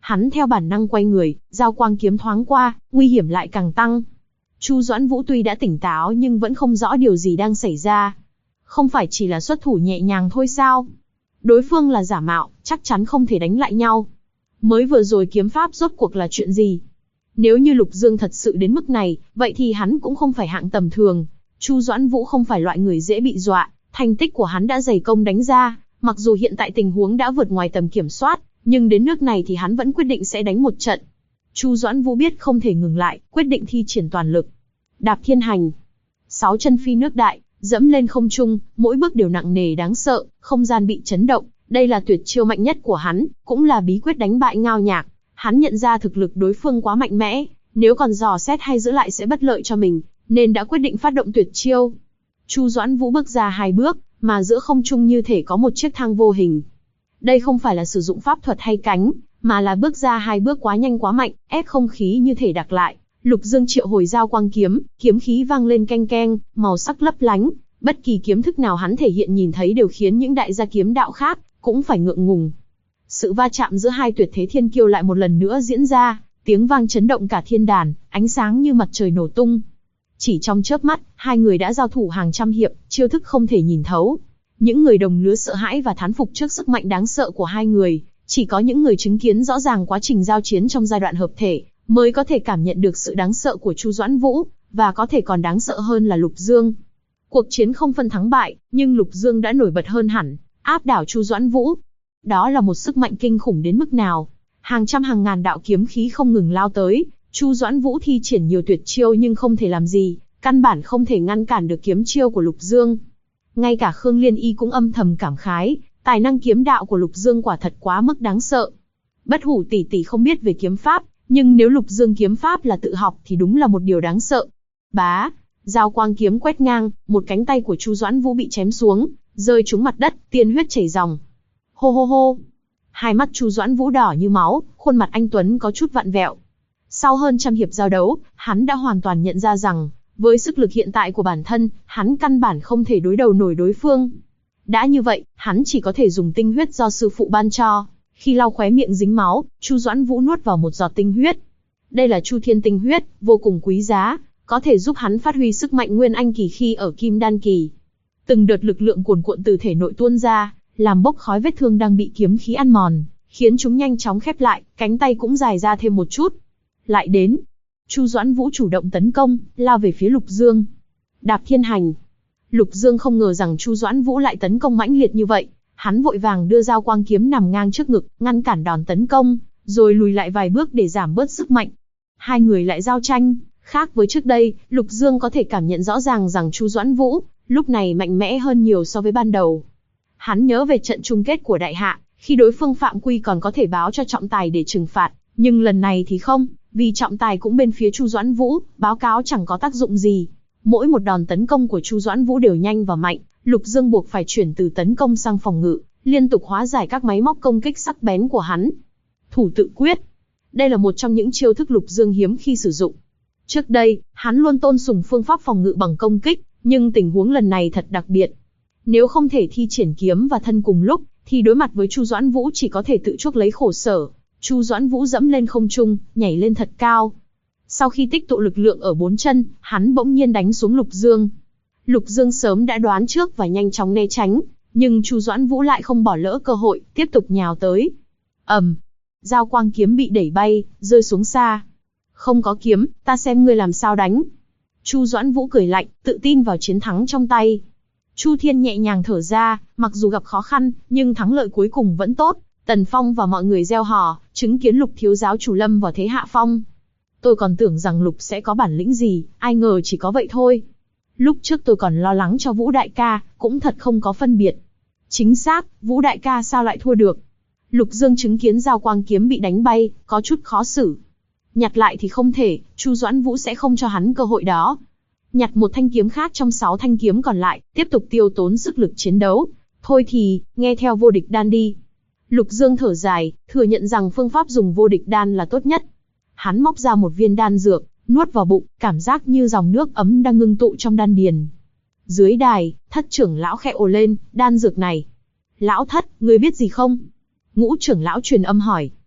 Speaker 1: Hắn theo bản năng quay người, giao quang kiếm thoáng qua, nguy hiểm lại càng tăng. Chu Doãn Vũ tuy đã tỉnh táo nhưng vẫn không rõ điều gì đang xảy ra. Không phải chỉ là xuất thủ nhẹ nhàng thôi sao? Đối phương là giả mạo, chắc chắn không thể đánh lại nhau. Mới vừa rồi kiếm pháp rốt cuộc là chuyện gì? Nếu như Lục Dương thật sự đến mức này, vậy thì hắn cũng không phải hạng tầm thường. Chu Doãn Vũ không phải loại người dễ bị dọa, thành tích của hắn đã dày công đánh ra, mặc dù hiện tại tình huống đã vượt ngoài tầm kiểm soát, nhưng đến nước này thì hắn vẫn quyết định sẽ đánh một trận. Chu Doãn Vũ biết không thể ngừng lại, quyết định thi triển toàn lực. Đạp thiên hành. 6 chân phi nước đại, dẫm lên không trung, mỗi bước đều nặng nề đáng sợ, không gian bị chấn động. Đây là tuyệt chiêu mạnh nhất của hắn, cũng là bí quyết đánh bại Ngao Nhạc. Hắn nhận ra thực lực đối phương quá mạnh mẽ, nếu còn dò xét hay giữ lại sẽ bất lợi cho mình, nên đã quyết định phát động tuyệt chiêu. Chu Doãn Vũ bước ra 2 bước, mà giữa không trung như thể có một chiếc thang vô hình. Đây không phải là sử dụng pháp thuật hay cánh, mà là bước ra 2 bước quá nhanh quá mạnh, ép không khí như thể đặc lại. Lục Dương triệu hồi giao quang kiếm, kiếm khí vang lên keng keng, màu sắc lấp lánh. Bất kỳ kiếm thức nào hắn thể hiện nhìn thấy đều khiến những đại gia kiếm đạo khác cũng phải ngượng ngùng. Sự va chạm giữa hai tuyệt thế thiên kiêu lại một lần nữa diễn ra, tiếng vang chấn động cả thiên đàn, ánh sáng như mặt trời nổ tung. Chỉ trong chớp mắt, hai người đã giao thủ hàng trăm hiệp, chiêu thức không thể nhìn thấu. Những người đồng lứa sợ hãi và thán phục trước sức mạnh đáng sợ của hai người, chỉ có những người chứng kiến rõ ràng quá trình giao chiến trong giai đoạn hợp thể, mới có thể cảm nhận được sự đáng sợ của Chu Doãn Vũ, và có thể còn đáng sợ hơn là Lục Dương. Cuộc chiến không phân thắng bại, nhưng Lục Dương đã nổi bật hơn hẳn, áp đảo Chu Doãn Vũ. Đó là một sức mạnh kinh khủng đến mức nào? Hàng trăm hàng ngàn đạo kiếm khí không ngừng lao tới, Chu Doãn Vũ thi triển nhiều tuyệt chiêu nhưng không thể làm gì, căn bản không thể ngăn cản được kiếm chiêu của Lục Dương. Ngay cả Khương Liên Y cũng âm thầm cảm khái, tài năng kiếm đạo của Lục Dương quả thật quá mức đáng sợ. Bất Hủ tỷ tỷ không biết về kiếm pháp, nhưng nếu Lục Dương kiếm pháp là tự học thì đúng là một điều đáng sợ. Bá, giao quang kiếm quét ngang, một cánh tay của Chu Doãn Vũ bị chém xuống, rơi trúng mặt đất, tiên huyết chảy ròng. Hô hô hô. Hai mắt Chu Doãn Vũ đỏ như máu, khuôn mặt anh tuấn có chút vặn vẹo. Sau hơn trăm hiệp giao đấu, hắn đã hoàn toàn nhận ra rằng, với sức lực hiện tại của bản thân, hắn căn bản không thể đối đầu nổi đối phương. Đã như vậy, hắn chỉ có thể dùng tinh huyết do sư phụ ban cho. Khi lau khóe miệng dính máu, Chu Doãn Vũ nuốt vào một giọt tinh huyết. Đây là Chu Thiên tinh huyết, vô cùng quý giá, có thể giúp hắn phát huy sức mạnh Nguyên Anh kỳ khi ở Kim Đan kỳ. Từng đợt lực lượng cuồn cuộn từ thể nội tuôn ra, làm bốc khói vết thương đang bị kiếm khí ăn mòn, khiến chúng nhanh chóng khép lại, cánh tay cũng dài ra thêm một chút. Lại đến, Chu Doãn Vũ chủ động tấn công, lao về phía Lục Dương. Đạp thiên hành. Lục Dương không ngờ rằng Chu Doãn Vũ lại tấn công mãnh liệt như vậy, hắn vội vàng đưa giao quang kiếm nằm ngang trước ngực, ngăn cản đòn tấn công, rồi lùi lại vài bước để giảm bớt sức mạnh. Hai người lại giao tranh, khác với trước đây, Lục Dương có thể cảm nhận rõ ràng rằng Chu Doãn Vũ lúc này mạnh mẽ hơn nhiều so với ban đầu. Hắn nhớ về trận chung kết của Đại Hạ, khi đối phương phạm quy còn có thể báo cho trọng tài để trừng phạt, nhưng lần này thì không, vì trọng tài cũng bên phía Chu Doãn Vũ, báo cáo chẳng có tác dụng gì. Mỗi một đòn tấn công của Chu Doãn Vũ đều nhanh và mạnh, Lục Dương buộc phải chuyển từ tấn công sang phòng ngự, liên tục hóa giải các máy móc công kích sắc bén của hắn. Thủ tự quyết. Đây là một trong những chiêu thức Lục Dương hiếm khi sử dụng. Trước đây, hắn luôn tôn sùng phương pháp phòng ngự bằng công kích, nhưng tình huống lần này thật đặc biệt. Nếu không thể thi triển kiếm và thân cùng lúc, thì đối mặt với Chu Doãn Vũ chỉ có thể tự chuốc lấy khổ sở. Chu Doãn Vũ dẫm lên không trung, nhảy lên thật cao. Sau khi tích tụ lực lượng ở 4 chân, hắn bỗng nhiên đánh xuống Lục Dương. Lục Dương sớm đã đoán trước và nhanh chóng né tránh, nhưng Chu Doãn Vũ lại không bỏ lỡ cơ hội, tiếp tục nhào tới. Giao quang kiếm bị đẩy bay, rơi xuống xa. Không có kiếm, ta xem ngươi làm sao đánh. Chu Doãn Vũ cười lạnh, tự tin vào chiến thắng trong tay. Chu Thiên nhẹ nhàng thở ra, mặc dù gặp khó khăn, nhưng thắng lợi cuối cùng vẫn tốt. Tần Phong và mọi người reo hò, chứng kiến Lục thiếu giáo chủ lâm vào thế hạ phong. Tôi còn tưởng rằng Lục sẽ có bản lĩnh gì, ai ngờ chỉ có vậy thôi. Lúc trước tôi còn lo lắng cho Vũ đại ca, cũng thật không có phân biệt. Chính xác, Vũ đại ca sao lại thua được? Lục Dương chứng kiến giao quang kiếm bị đánh bay, có chút khó xử. Nhặt lại thì không thể, Chu Doãn Vũ sẽ không cho hắn cơ hội đó. Nhặt một thanh kiếm khác trong 6 thanh kiếm còn lại, tiếp tục tiêu tốn sức lực chiến đấu. Thôi thì, nghe theo vô địch đan đi. Lục Dương thở dài, thừa nhận rằng phương pháp dùng vô địch đan là tốt nhất. Hắn móc ra một viên đan dược, nuốt vào bụng, cảm giác như dòng nước ấm đang ngưng tụ trong đan điền. Dưới đài, Thất trưởng lão khẽ ồ lên, đan dược này. Lão Thất, ngươi biết gì không? Ngũ trưởng lão truyền âm hỏi.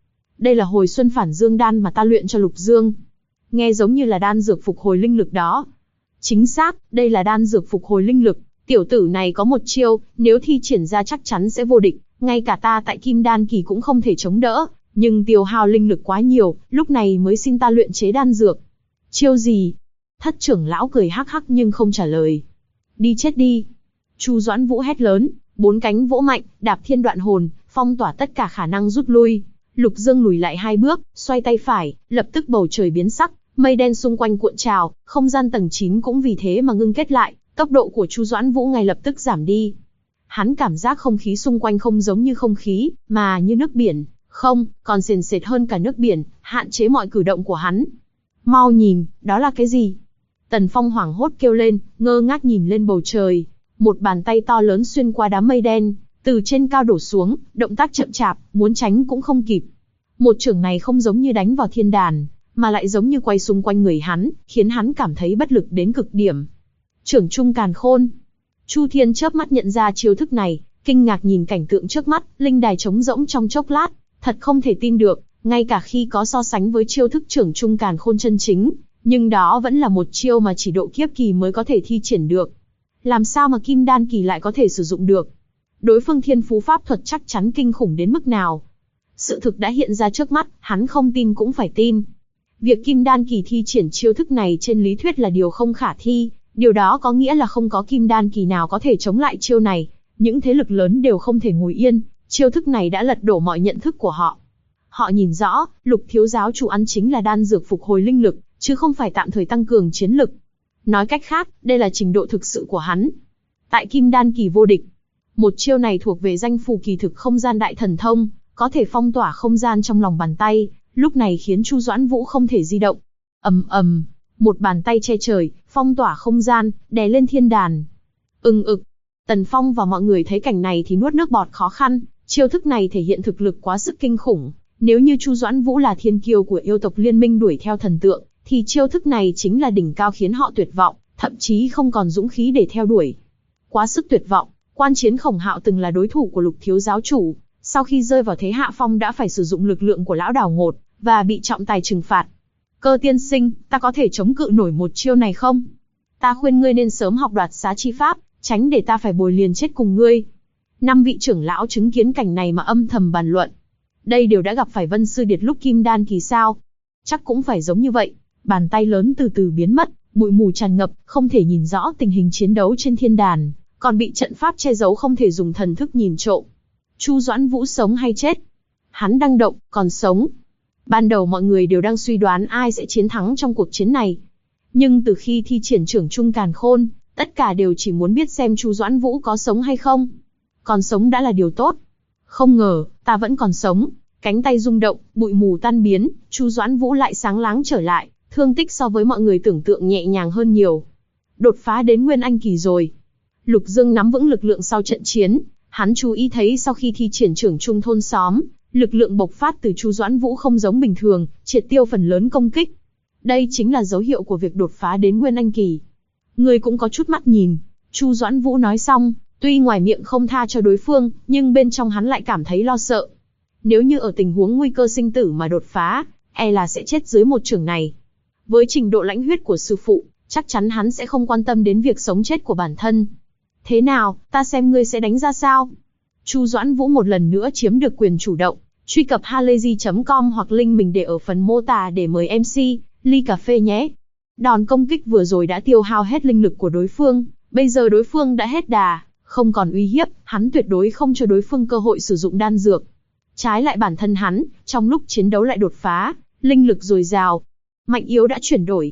Speaker 1: đây là hồi xuân phản dương đan mà ta luyện cho Lục Dương. Nghe giống như là đan dược phục hồi linh lực đó. Chính xác, đây là đan dược phục hồi linh lực. Tiểu tử này có một chiêu, nếu thi triển ra chắc chắn sẽ vô địch, ngay cả ta tại Kim Đan kỳ cũng không thể chống đỡ, nhưng tiêu hao linh lực quá nhiều, lúc này mới xin ta luyện chế đan dược. Chiêu gì? Thất trưởng lão cười hắc hắc nhưng không trả lời. Đi chết đi! Chu Doãn Vũ hét lớn, 4 cánh vỗ mạnh, đạp thiên đoạn hồn, phong tỏa tất cả khả năng rút lui. Lục Dương lùi lại 2 bước, xoay tay phải, lập tức bầu trời biến sắc, mây đen xung quanh cuộn trào, không gian tầng 9 cũng vì thế mà ngưng kết lại, tốc độ của Chu Doãn Vũ ngay lập tức giảm đi. Hắn cảm giác không khí xung quanh không giống như không khí, mà như nước biển, không, còn sền sệt hơn cả nước biển, hạn chế mọi cử động của hắn. Mau nhìn, đó là cái gì? Tần Phong hoảng hốt kêu lên, ngơ ngác nhìn lên bầu trời. Một bàn tay to lớn xuyên qua đám mây đen, từ trên cao đổ xuống, động tác chậm chạp, muốn tránh cũng không kịp. Một chưởng này không giống như đánh vào thiên đàn, mà lại giống như quay xung quanh người hắn, khiến hắn cảm thấy bất lực đến cực điểm. Chưởng Trung Càn Khôn. Chu Thiên chớp mắt nhận ra chiêu thức này, kinh ngạc nhìn cảnh tượng trước mắt, linh đài trống rỗng trong chốc lát, thật không thể tin được, ngay cả khi có so sánh với chiêu thức Chưởng Trung Càn Khôn chân chính, nhưng đó vẫn là một chiêu mà chỉ độ kiếp kỳ mới có thể thi triển được. Làm sao mà Kim Đan kỳ lại có thể sử dụng được? Đối phương thiên phú pháp thuật chắc chắn kinh khủng đến mức nào? Sự thực đã hiện ra trước mắt, hắn không tin cũng phải tin. Việc Kim Đan kỳ thi triển chiêu thức này trên lý thuyết là điều không khả thi, điều đó có nghĩa là không có Kim Đan kỳ nào có thể chống lại chiêu này. Những thế lực lớn đều không thể ngồi yên, chiêu thức này đã lật đổ mọi nhận thức của họ. Họ nhìn rõ, Lục thiếu giáo chủ ăn chính là đan dược phục hồi linh lực, chứ không phải tạm thời tăng cường chiến lực. Nói cách khác, đây là trình độ thực sự của hắn. Tại Kim Đan kỳ vô địch. Một chiêu này thuộc về danh phù kỳ thực không gian đại thần thông, có thể phong tỏa không gian trong lòng bàn tay, lúc này khiến Chu Doãn Vũ không thể di động. Ầm ầm, một bàn tay che trời, phong tỏa không gian, đè lên thiên đàn. Ực. Tần Phong và mọi người thấy cảnh này thì nuốt nước bọt khó khăn, chiêu thức này thể hiện thực lực quá sức kinh khủng. Nếu như Chu Doãn Vũ là thiên kiêu của yêu tộc liên minh đuổi theo thần tượng, thì chiêu thức này chính là đỉnh cao khiến họ tuyệt vọng, thậm chí không còn dũng khí để theo đuổi. Quá sức tuyệt vọng, Quan Chiến Khổng Hạo từng là đối thủ của Lục thiếu giáo chủ, sau khi rơi vào thế hạ phong đã phải sử dụng lực lượng của lão đảo ngột, và bị trọng tài trừng phạt. Cơ tiên sinh, ta có thể chống cự nổi một chiêu này không? Ta khuyên ngươi nên sớm học đoạt xá chi pháp, tránh để ta phải bồi liền chết cùng ngươi. 5 vị trưởng lão chứng kiến cảnh này mà âm thầm bàn luận. Đây đều đã gặp phải Vân Sư Điệt lúc Kim Đan kỳ sao? Chắc cũng phải giống như vậy. Bàn tay lớn từ từ biến mất, bụi mù tràn ngập, không thể nhìn rõ tình hình chiến đấu trên thiên đàn, còn bị trận pháp che giấu không thể dùng thần thức nhìn trộm. Chu Doãn Vũ sống hay chết? Hắn đang động, còn sống. Ban đầu mọi người đều đang suy đoán ai sẽ chiến thắng trong cuộc chiến này. Nhưng từ khi thi triển Chưởng Trung Càn Khôn, tất cả đều chỉ muốn biết xem Chu Doãn Vũ có sống hay không. Còn sống đã là điều tốt. Không ngờ, ta vẫn còn sống. Cánh tay rung động, bụi mù tan biến, Chu Doãn Vũ lại sáng láng trở lại, thương tích so với mọi người tưởng tượng nhẹ nhàng hơn nhiều. Đột phá đến Nguyên Anh kỳ rồi. Lục Dương nắm vững lực lượng sau trận chiến, hắn chú ý thấy sau khi thi triển Chưởng Trung thôn xóm, lực lượng bộc phát từ Chu Doãn Vũ không giống bình thường, triệt tiêu phần lớn công kích. Đây chính là dấu hiệu của việc đột phá đến Nguyên Anh kỳ. Người cũng có chút mắt nhìn. Chu Doãn Vũ nói xong, tuy ngoài miệng không tha cho đối phương, nhưng bên trong hắn lại cảm thấy lo sợ. Nếu như ở tình huống nguy cơ sinh tử mà đột phá, e là sẽ chết dưới một chưởng này. Với trình độ lãnh huyết của sư phụ, chắc chắn hắn sẽ không quan tâm đến việc sống chết của bản thân. Thế nào, ta xem ngươi sẽ đánh ra sao? Chu Doãn Vũ một lần nữa chiếm được quyền chủ động. Truy cập halayzi.com hoặc link mình để ở phần mô tả để mời MC, ly cà phê nhé. Đòn công kích vừa rồi đã tiêu hao hết linh lực của đối phương, bây giờ đối phương đã hết đà, không còn uy hiếp, hắn tuyệt đối không cho đối phương cơ hội sử dụng đan dược. Trái lại bản thân hắn, trong lúc chiến đấu lại đột phá, linh lực dồi dào, mạnh yếu đã chuyển đổi.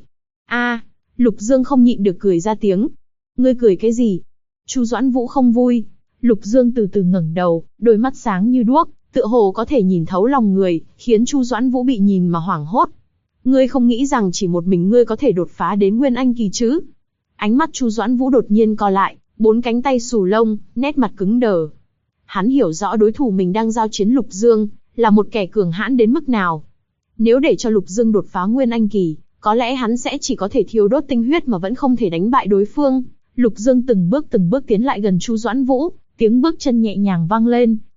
Speaker 1: Lục Dương không nhịn được cười ra tiếng. Ngươi cười cái gì? Chu Doãn Vũ không vui. Lục Dương từ từ ngẩng đầu, đôi mắt sáng như đuốc, tựa hồ có thể nhìn thấu lòng người, khiến Chu Doãn Vũ bị nhìn mà hoảng hốt. Ngươi không nghĩ rằng chỉ một mình ngươi có thể đột phá đến Nguyên Anh kỳ chứ? Ánh mắt Chu Doãn Vũ đột nhiên co lại, 4 cánh tay xù lông, nét mặt cứng đờ. Hắn hiểu rõ đối thủ mình đang giao chiến Lục Dương, là một kẻ cường hãn đến mức nào. Nếu để cho Lục Dương đột phá Nguyên Anh kỳ, có lẽ hắn sẽ chỉ có thể thiêu đốt tinh huyết mà vẫn không thể đánh bại đối phương. Lục Dương từng bước tiến lại gần Chu Doãn Vũ, tiếng bước chân nhẹ nhàng vang lên,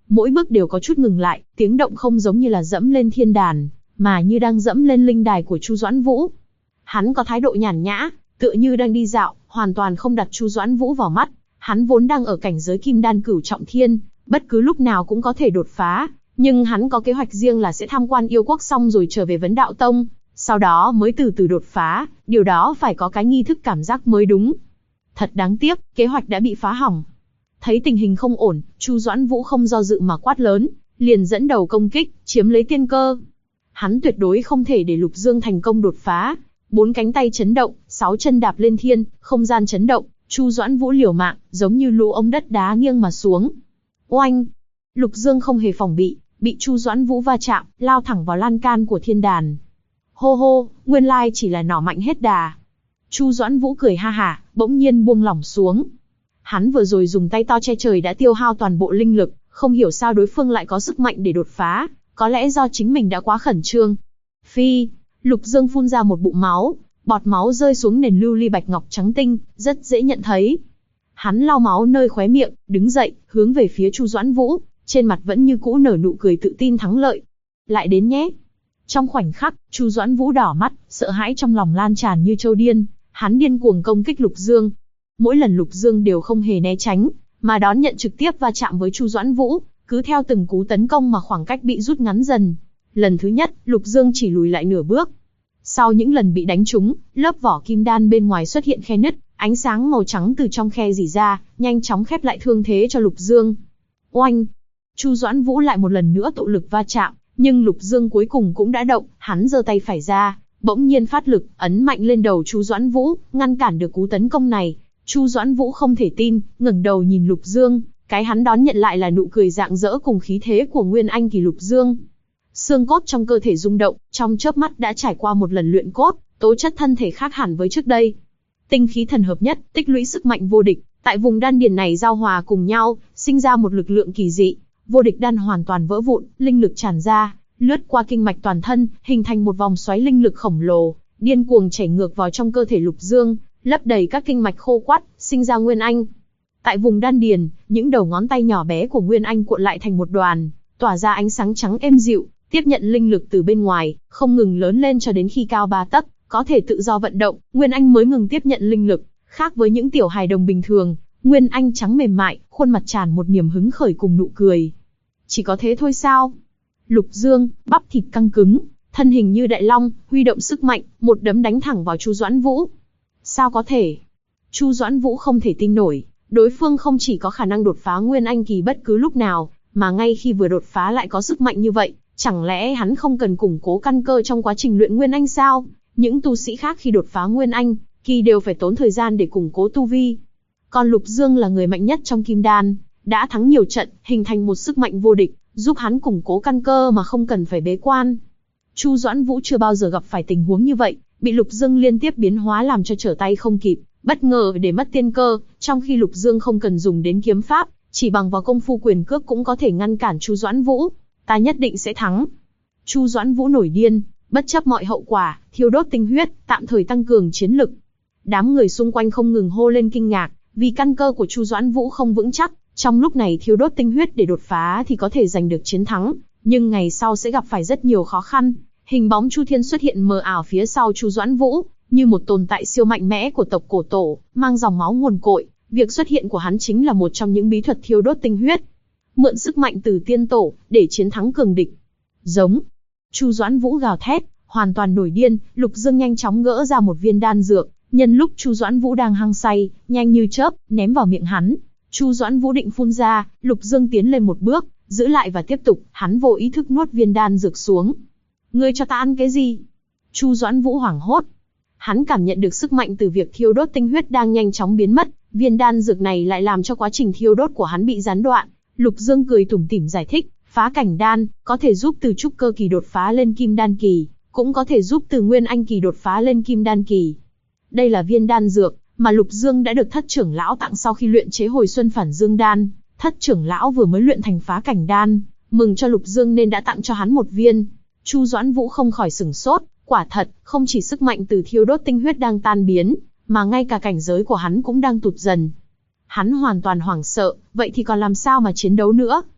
Speaker 1: mỗi bước đều có chút ngừng lại, tiếng động không giống như là dẫm lên thiên đàn, mà như đang dẫm lên linh đài của Chu Doãn Vũ. Hắn có thái độ nhàn nhã, tựa như đang đi dạo, hoàn toàn không đặt Chu Doãn Vũ vào mắt. Hắn vốn đang ở cảnh giới kim đan cửu trọng thiên, bất cứ lúc nào cũng có thể đột phá, nhưng hắn có kế hoạch riêng là sẽ tham quan yêu quốc xong rồi trở về Vấn Đạo Tông, sau đó mới từ từ đột phá, điều đó phải có cái nghi thức cảm giác mới đúng. Thật đáng tiếc, kế hoạch đã bị phá hỏng. Thấy tình hình không ổn, Chu Doãn Vũ không do dự mà quát lớn, liền dẫn đầu công kích, chiếm lấy tiên cơ. Hắn tuyệt đối không thể để Lục Dương thành công đột phá. 4 cánh tay chấn động, 6 chân đạp lên thiên, không gian chấn động, Chu Doãn Vũ liều mạng, giống như lũ ống đất đá nghiêng mà xuống. Oanh! Lục Dương không hề phòng bị Chu Doãn Vũ va chạm, lao thẳng vào lan can của thiên đàn. Hô hô, nguyên lai chỉ là nỏ mạnh hết đà. Chu Doãn Vũ cười ha hả, bỗng nhiên buông lỏng xuống. Hắn vừa rồi dùng tay to che trời đã tiêu hao toàn bộ linh lực, không hiểu sao đối phương lại có sức mạnh để đột phá, có lẽ do chính mình đã quá khẩn trương. Phi! Lục Dương phun ra một bụng máu, bọt máu rơi xuống nền lưu ly bạch ngọc trắng tinh, rất dễ nhận thấy. Hắn lau máu nơi khóe miệng, đứng dậy, hướng về phía Chu Doãn Vũ, trên mặt vẫn như cũ nở nụ cười tự tin thắng lợi. Lại đến nhé! Trong khoảnh khắc, Chu Doãn Vũ đỏ mắt, sợ hãi trong lòng lan tràn như trâu điên, hắn điên cuồng công kích Lục Dương. Mỗi lần Lục Dương đều không hề né tránh, mà đón nhận trực tiếp va chạm với Chu Doãn Vũ, cứ theo từng cú tấn công mà khoảng cách bị rút ngắn dần. Lần thứ nhất, Lục Dương chỉ lùi lại nửa bước. Sau những lần bị đánh trúng, lớp vỏ kim đan bên ngoài xuất hiện khe nứt, ánh sáng màu trắng từ trong khe rỉ ra, nhanh chóng khép lại thương thế cho Lục Dương. Oanh! Chu Doãn Vũ lại một lần nữa tụ lực va chạm, nhưng Lục Dương cuối cùng cũng đã động, hắn giơ tay phải ra, bỗng nhiên phát lực, ấn mạnh lên đầu Chu Doãn Vũ, ngăn cản được cú tấn công này. Chu Doãn Vũ không thể tin, ngẩng đầu nhìn Lục Dương, cái hắn đón nhận lại là nụ cười rạng rỡ cùng khí thế của Nguyên Anh kỳ Lục Dương. Xương cốt trong cơ thể rung động, trong chớp mắt đã trải qua một lần luyện cốt, tố chất thân thể khác hẳn với trước đây. Tinh khí thần hợp nhất, tích lũy sức mạnh vô địch, tại vùng đan điền này giao hòa cùng nhau, sinh ra một lực lượng kỳ dị. Vô địch đan hoàn toàn vỡ vụn, linh lực tràn ra, lướt qua kinh mạch toàn thân, hình thành một vòng xoáy linh lực khổng lồ, điên cuồng chảy ngược vào trong cơ thể Lục Dương, lấp đầy các kinh mạch khô quắt, sinh ra Nguyên Anh. Tại vùng đan điền, những đầu ngón tay nhỏ bé của Nguyên Anh cuộn lại thành một đoàn, tỏa ra ánh sáng trắng êm dịu, tiếp nhận linh lực từ bên ngoài, không ngừng lớn lên cho đến khi cao 3 tấc, có thể tự do vận động, Nguyên Anh mới ngừng tiếp nhận linh lực. Khác với những tiểu hài đồng bình thường, Nguyên Anh trắng mềm mại, khuôn mặt tràn một niềm hứng khởi cùng nụ cười. Chỉ có thế thôi sao? Lục Dương, bắp thịt căng cứng, thân hình như đại long, huy động sức mạnh, một đấm đánh thẳng vào Chu Doãn Vũ. Sao có thể? Chu Doãn Vũ không thể tin nổi, đối phương không chỉ có khả năng đột phá Nguyên Anh kỳ bất cứ lúc nào, mà ngay khi vừa đột phá lại có sức mạnh như vậy, chẳng lẽ hắn không cần củng cố căn cơ trong quá trình luyện Nguyên Anh sao? Những tu sĩ khác khi đột phá Nguyên Anh kỳ đều phải tốn thời gian để củng cố tu vi. Còn Lục Dương là người mạnh nhất trong Kim Đan, đã thắng nhiều trận, hình thành một sức mạnh vô địch, giúp hắn củng cố căn cơ mà không cần phải bế quan. Chu Doãn Vũ chưa bao giờ gặp phải tình huống như vậy, bị Lục Dương liên tiếp biến hóa làm cho trở tay không kịp, bất ngờ để mất tiên cơ, trong khi Lục Dương không cần dùng đến kiếm pháp, chỉ bằng vào công phu quyền cước cũng có thể ngăn cản Chu Doãn Vũ. Ta nhất định sẽ thắng. Chu Doãn Vũ nổi điên, bất chấp mọi hậu quả, thiêu đốt tinh huyết, tạm thời tăng cường chiến lực. Đám người xung quanh không ngừng hô lên kinh ngạc, vì căn cơ của Chu Doãn Vũ không vững chắc, trong lúc này thiêu đốt tinh huyết để đột phá thì có thể giành được chiến thắng, nhưng ngày sau sẽ gặp phải rất nhiều khó khăn. Hình bóng Chu Thiên xuất hiện mờ ảo phía sau Chu Doãn Vũ, như một tồn tại siêu mạnh mẽ của tộc cổ tổ, mang dòng máu nguồn cội. Việc xuất hiện của hắn chính là một trong những bí thuật thiêu đốt tinh huyết, mượn sức mạnh từ tiên tổ để chiến thắng cường địch. Giống. Chu Doãn Vũ gào thét, hoàn toàn nổi điên. Lục Dương nhanh chóng gỡ ra một viên đan dược, nhân lúc Chu Doãn Vũ đang hăng say, nhanh như chớp ném vào miệng hắn. Chu Doãn Vũ định phun ra, Lục Dương tiến lên một bước, giữ lại và tiếp tục. Hắn vô ý thức nuốt viên đan dược xuống. Ngươi cho ta ăn cái gì? Chu Doãn Vũ hoảng hốt. Hắn cảm nhận được sức mạnh từ việc thiêu đốt tinh huyết đang nhanh chóng biến mất. Viên đan dược này lại làm cho quá trình thiêu đốt của hắn bị gián đoạn. Lục Dương cười tủm tỉm giải thích, phá cảnh đan có thể giúp từ trúc cơ kỳ đột phá lên kim đan kỳ, cũng có thể giúp từ nguyên anh kỳ đột phá lên kim đan kỳ. Đây là viên đan dược mà Lục Dương đã được thất trưởng lão tặng sau khi luyện chế hồi xuân phản dương đan. Thất trưởng lão vừa mới luyện thành phá cảnh đan, mừng cho Lục Dương nên đã tặng cho hắn một viên. Chu Doãn Vũ không khỏi sửng sốt, quả thật, không chỉ sức mạnh từ thiêu đốt tinh huyết đang tan biến, mà ngay cả cảnh giới của hắn cũng đang tụt dần. Hắn hoàn toàn hoảng sợ, vậy thì còn làm sao mà chiến đấu nữa?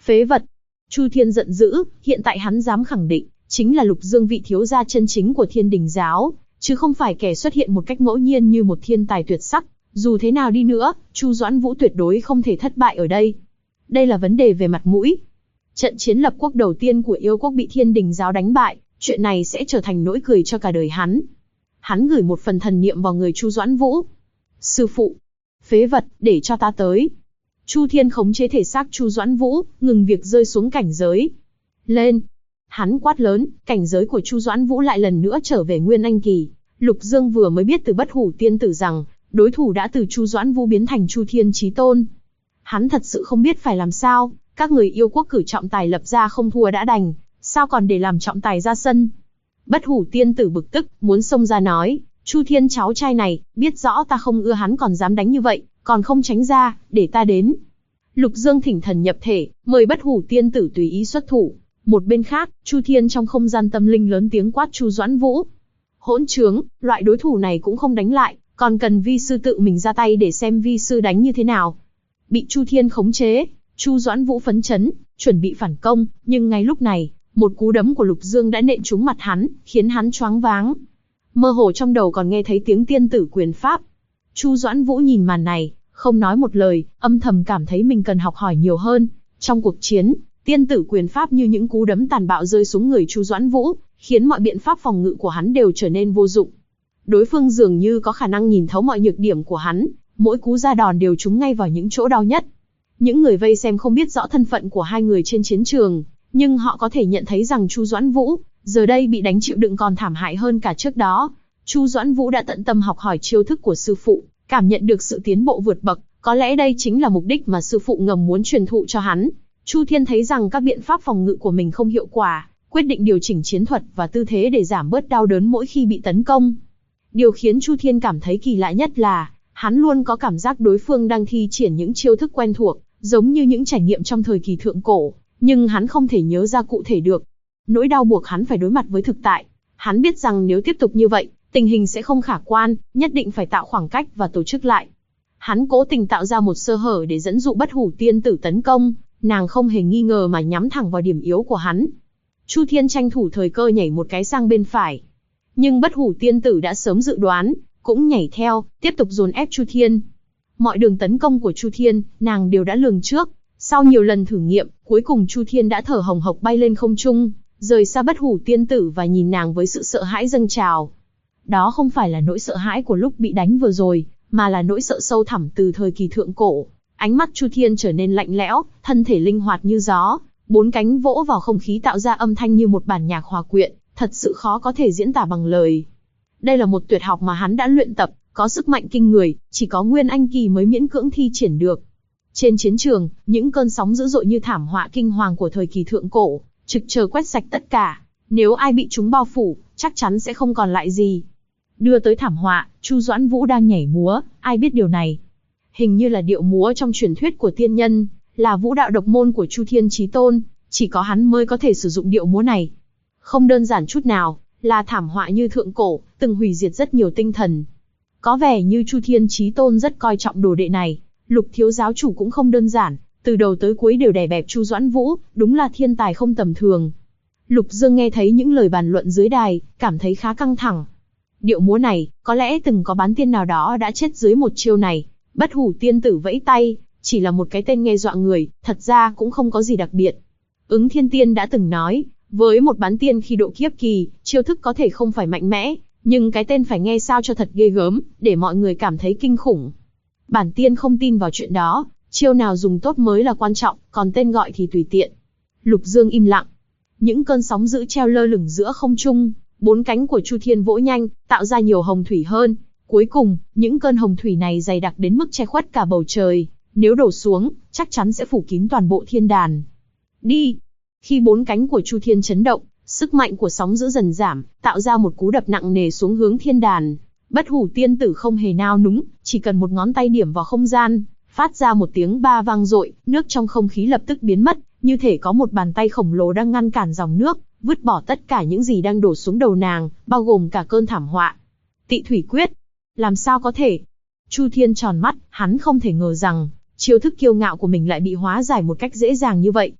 Speaker 1: Phế vật! Chu Thiên giận dữ, hiện tại hắn dám khẳng định, chính là Lục Dương vị thiếu gia chân chính của Thiên Đình giáo, chứ không phải kẻ xuất hiện một cách ngẫu nhiên như một thiên tài tuyệt sắc. Dù thế nào đi nữa, Chu Doãn Vũ tuyệt đối không thể thất bại ở đây. Đây là vấn đề về mặt mũi. Trận chiến lập quốc đầu tiên của yêu quốc bị Thiên Đình giáo đánh bại, chuyện này sẽ trở thành nỗi cười cho cả đời hắn. Hắn gửi một phần thần niệm vào người Chu Doãn Vũ. Sư phụ! Phế vật, để cho ta tới! Chu Thiên khống chế thể xác Chu Doãn Vũ, ngừng việc rơi xuống cảnh giới. Lên! Hắn quát lớn, cảnh giới của Chu Doãn Vũ lại lần nữa trở về Nguyên Anh kỳ. Lục Dương vừa mới biết từ Bất Hủ Tiên Tử rằng, đối thủ đã từ Chu Doãn Vũ biến thành Chu Thiên Chí Tôn. Hắn thật sự không biết phải làm sao, các người yêu quốc cử trọng tài lập ra không thua đã đành, sao còn để làm trọng tài ra sân. Bất Hủ Tiên Tử bực tức, muốn xông ra nói, Chu Thiên cháu trai này, biết rõ ta không ưa hắn còn dám đánh như vậy, còn không tránh ra, để ta đến. Lục Dương thỉnh thần nhập thể, mời Bất Hủ Tiên Tử tùy ý xuất thủ. Một bên khác, Chu Thiên trong không gian tâm linh lớn tiếng quát Chu Doãn Vũ. Hỗn trướng, loại đối thủ này cũng không đánh lại, còn cần vi sư tự mình ra tay để xem vi sư đánh như thế nào. Bị Chu Thiên khống chế, Chu Doãn Vũ phấn chấn, chuẩn bị phản công, nhưng ngay lúc này, một cú đấm của Lục Dương đã nện trúng mặt hắn, khiến hắn choáng váng. Mơ hồ trong đầu còn nghe thấy tiếng tiên tử quyền pháp. Chu Doãn Vũ nhìn màn này, không nói một lời, âm thầm cảm thấy mình cần học hỏi nhiều hơn. Trong cuộc chiến, tiên tử quyền pháp như những cú đấm tàn bạo rơi xuống người Chu Doãn Vũ, khiến mọi biện pháp phòng ngự của hắn đều trở nên vô dụng. Đối phương dường như có khả năng nhìn thấu mọi nhược điểm của hắn, mỗi cú ra đòn đều trúng ngay vào những chỗ đau nhất. Những người vây xem không biết rõ thân phận của hai người trên chiến trường, nhưng họ có thể nhận thấy rằng Chu Doãn Vũ, giờ đây bị đánh chịu đựng còn thảm hại hơn cả trước đó. Chu Doãn Vũ đã tận tâm học hỏi chiêu thức của sư phụ, cảm nhận được sự tiến bộ vượt bậc, có lẽ đây chính là mục đích mà sư phụ ngầm muốn truyền thụ cho hắn. Chu Thiên thấy rằng các biện pháp phòng ngự của mình không hiệu quả, quyết định điều chỉnh chiến thuật và tư thế để giảm bớt đau đớn mỗi khi bị tấn công. Điều khiến Chu Thiên cảm thấy kỳ lạ nhất là, hắn luôn có cảm giác đối phương đang thi triển những chiêu thức quen thuộc, giống như những trải nghiệm trong thời kỳ thượng cổ, nhưng hắn không thể nhớ ra cụ thể được. Nỗi đau buộc hắn phải đối mặt với thực tại. Hắn biết rằng nếu tiếp tục như vậy, tình hình sẽ không khả quan, nhất định phải tạo khoảng cách và tổ chức lại. Hắn cố tình tạo ra một sơ hở để dẫn dụ Bất Hủ Tiên Tử tấn công, nàng không hề nghi ngờ mà nhắm thẳng vào điểm yếu của hắn. Chu Thiên tranh thủ thời cơ nhảy một cái sang bên phải. Nhưng Bất Hủ Tiên Tử đã sớm dự đoán, cũng nhảy theo, tiếp tục dồn ép Chu Thiên. Mọi đường tấn công của Chu Thiên, nàng đều đã lường trước. Sau nhiều lần thử nghiệm, cuối cùng Chu Thiên đã thở hồng hộc bay lên không trung, rời xa Bất Hủ Tiên Tử và nhìn nàng với sự sợ hãi dâng trào. Đó không phải là nỗi sợ hãi của lúc bị đánh vừa rồi, mà là nỗi sợ sâu thẳm từ thời kỳ thượng cổ. Ánh mắt Chu Thiên trở nên lạnh lẽo, thân thể linh hoạt như gió, bốn cánh vỗ vào không khí tạo ra âm thanh như một bản nhạc hòa quyện, thật sự khó có thể diễn tả bằng lời. Đây là một tuyệt học mà hắn đã luyện tập, có sức mạnh kinh người, chỉ có Nguyên Anh kỳ mới miễn cưỡng thi triển được. Trên chiến trường, những cơn sóng dữ dội như thảm họa kinh hoàng của thời kỳ thượng cổ, trực chờ quét sạch tất cả. Nếu ai bị chúng bao phủ, chắc chắn sẽ không còn lại gì. Đưa tới thảm họa, Chu Doãn Vũ đang nhảy múa, ai biết điều này? Hình như là điệu múa trong truyền thuyết của tiên nhân, là vũ đạo độc môn của Chu Thiên Chí Tôn, chỉ có hắn mới có thể sử dụng điệu múa này. Không đơn giản chút nào, là thảm họa như thượng cổ, từng hủy diệt rất nhiều tinh thần. Có vẻ như Chu Thiên Chí Tôn rất coi trọng đồ đệ này. Lục thiếu giáo chủ cũng không đơn giản, từ đầu tới cuối đều đè bẹp Chu Doãn Vũ, đúng là thiên tài không tầm thường. Lục Dương nghe thấy những lời bàn luận dưới đài, cảm thấy khá căng thẳng. Điệu múa này, có lẽ từng có bán tiên nào đó đã chết dưới một chiêu này. Bất Hủ Tiên Tử vẫy tay, chỉ là một cái tên nghe dọa người, thật ra cũng không có gì đặc biệt. Ứng Thiên Tiên đã từng nói, với một bán tiên khi độ kiếp kỳ, chiêu thức có thể không phải mạnh mẽ, nhưng cái tên phải nghe sao cho thật ghê gớm, để mọi người cảm thấy kinh khủng. Bản tiên không tin vào chuyện đó, chiêu nào dùng tốt mới là quan trọng, còn tên gọi thì tùy tiện. Lục Dương im lặng. Những cơn sóng dữ treo lơ lửng giữa không trung, bốn cánh của Chu Thiên vỗ nhanh, tạo ra nhiều hồng thủy hơn. Cuối cùng, những cơn hồng thủy này dày đặc đến mức che khuất cả bầu trời, nếu đổ xuống, chắc chắn sẽ phủ kín toàn bộ thiên đàn. Đi! Khi bốn cánh của Chu Thiên chấn động, sức mạnh của sóng dữ dần giảm, tạo ra một cú đập nặng nề xuống hướng thiên đàn. Bất Hủ Tiên Tử không hề nao núng, chỉ cần một ngón tay điểm vào không gian, phát ra một tiếng ba vang dội, nước trong không khí lập tức biến mất, như thể có một bàn tay khổng lồ đang ngăn cản dòng nước, vứt bỏ tất cả những gì đang đổ xuống đầu nàng, bao gồm cả cơn thảm họa. Tị thủy quyết, làm sao có thể? Chu Thiên tròn mắt, hắn không thể ngờ rằng chiêu thức kiêu ngạo của mình lại bị hóa giải một cách dễ dàng như vậy.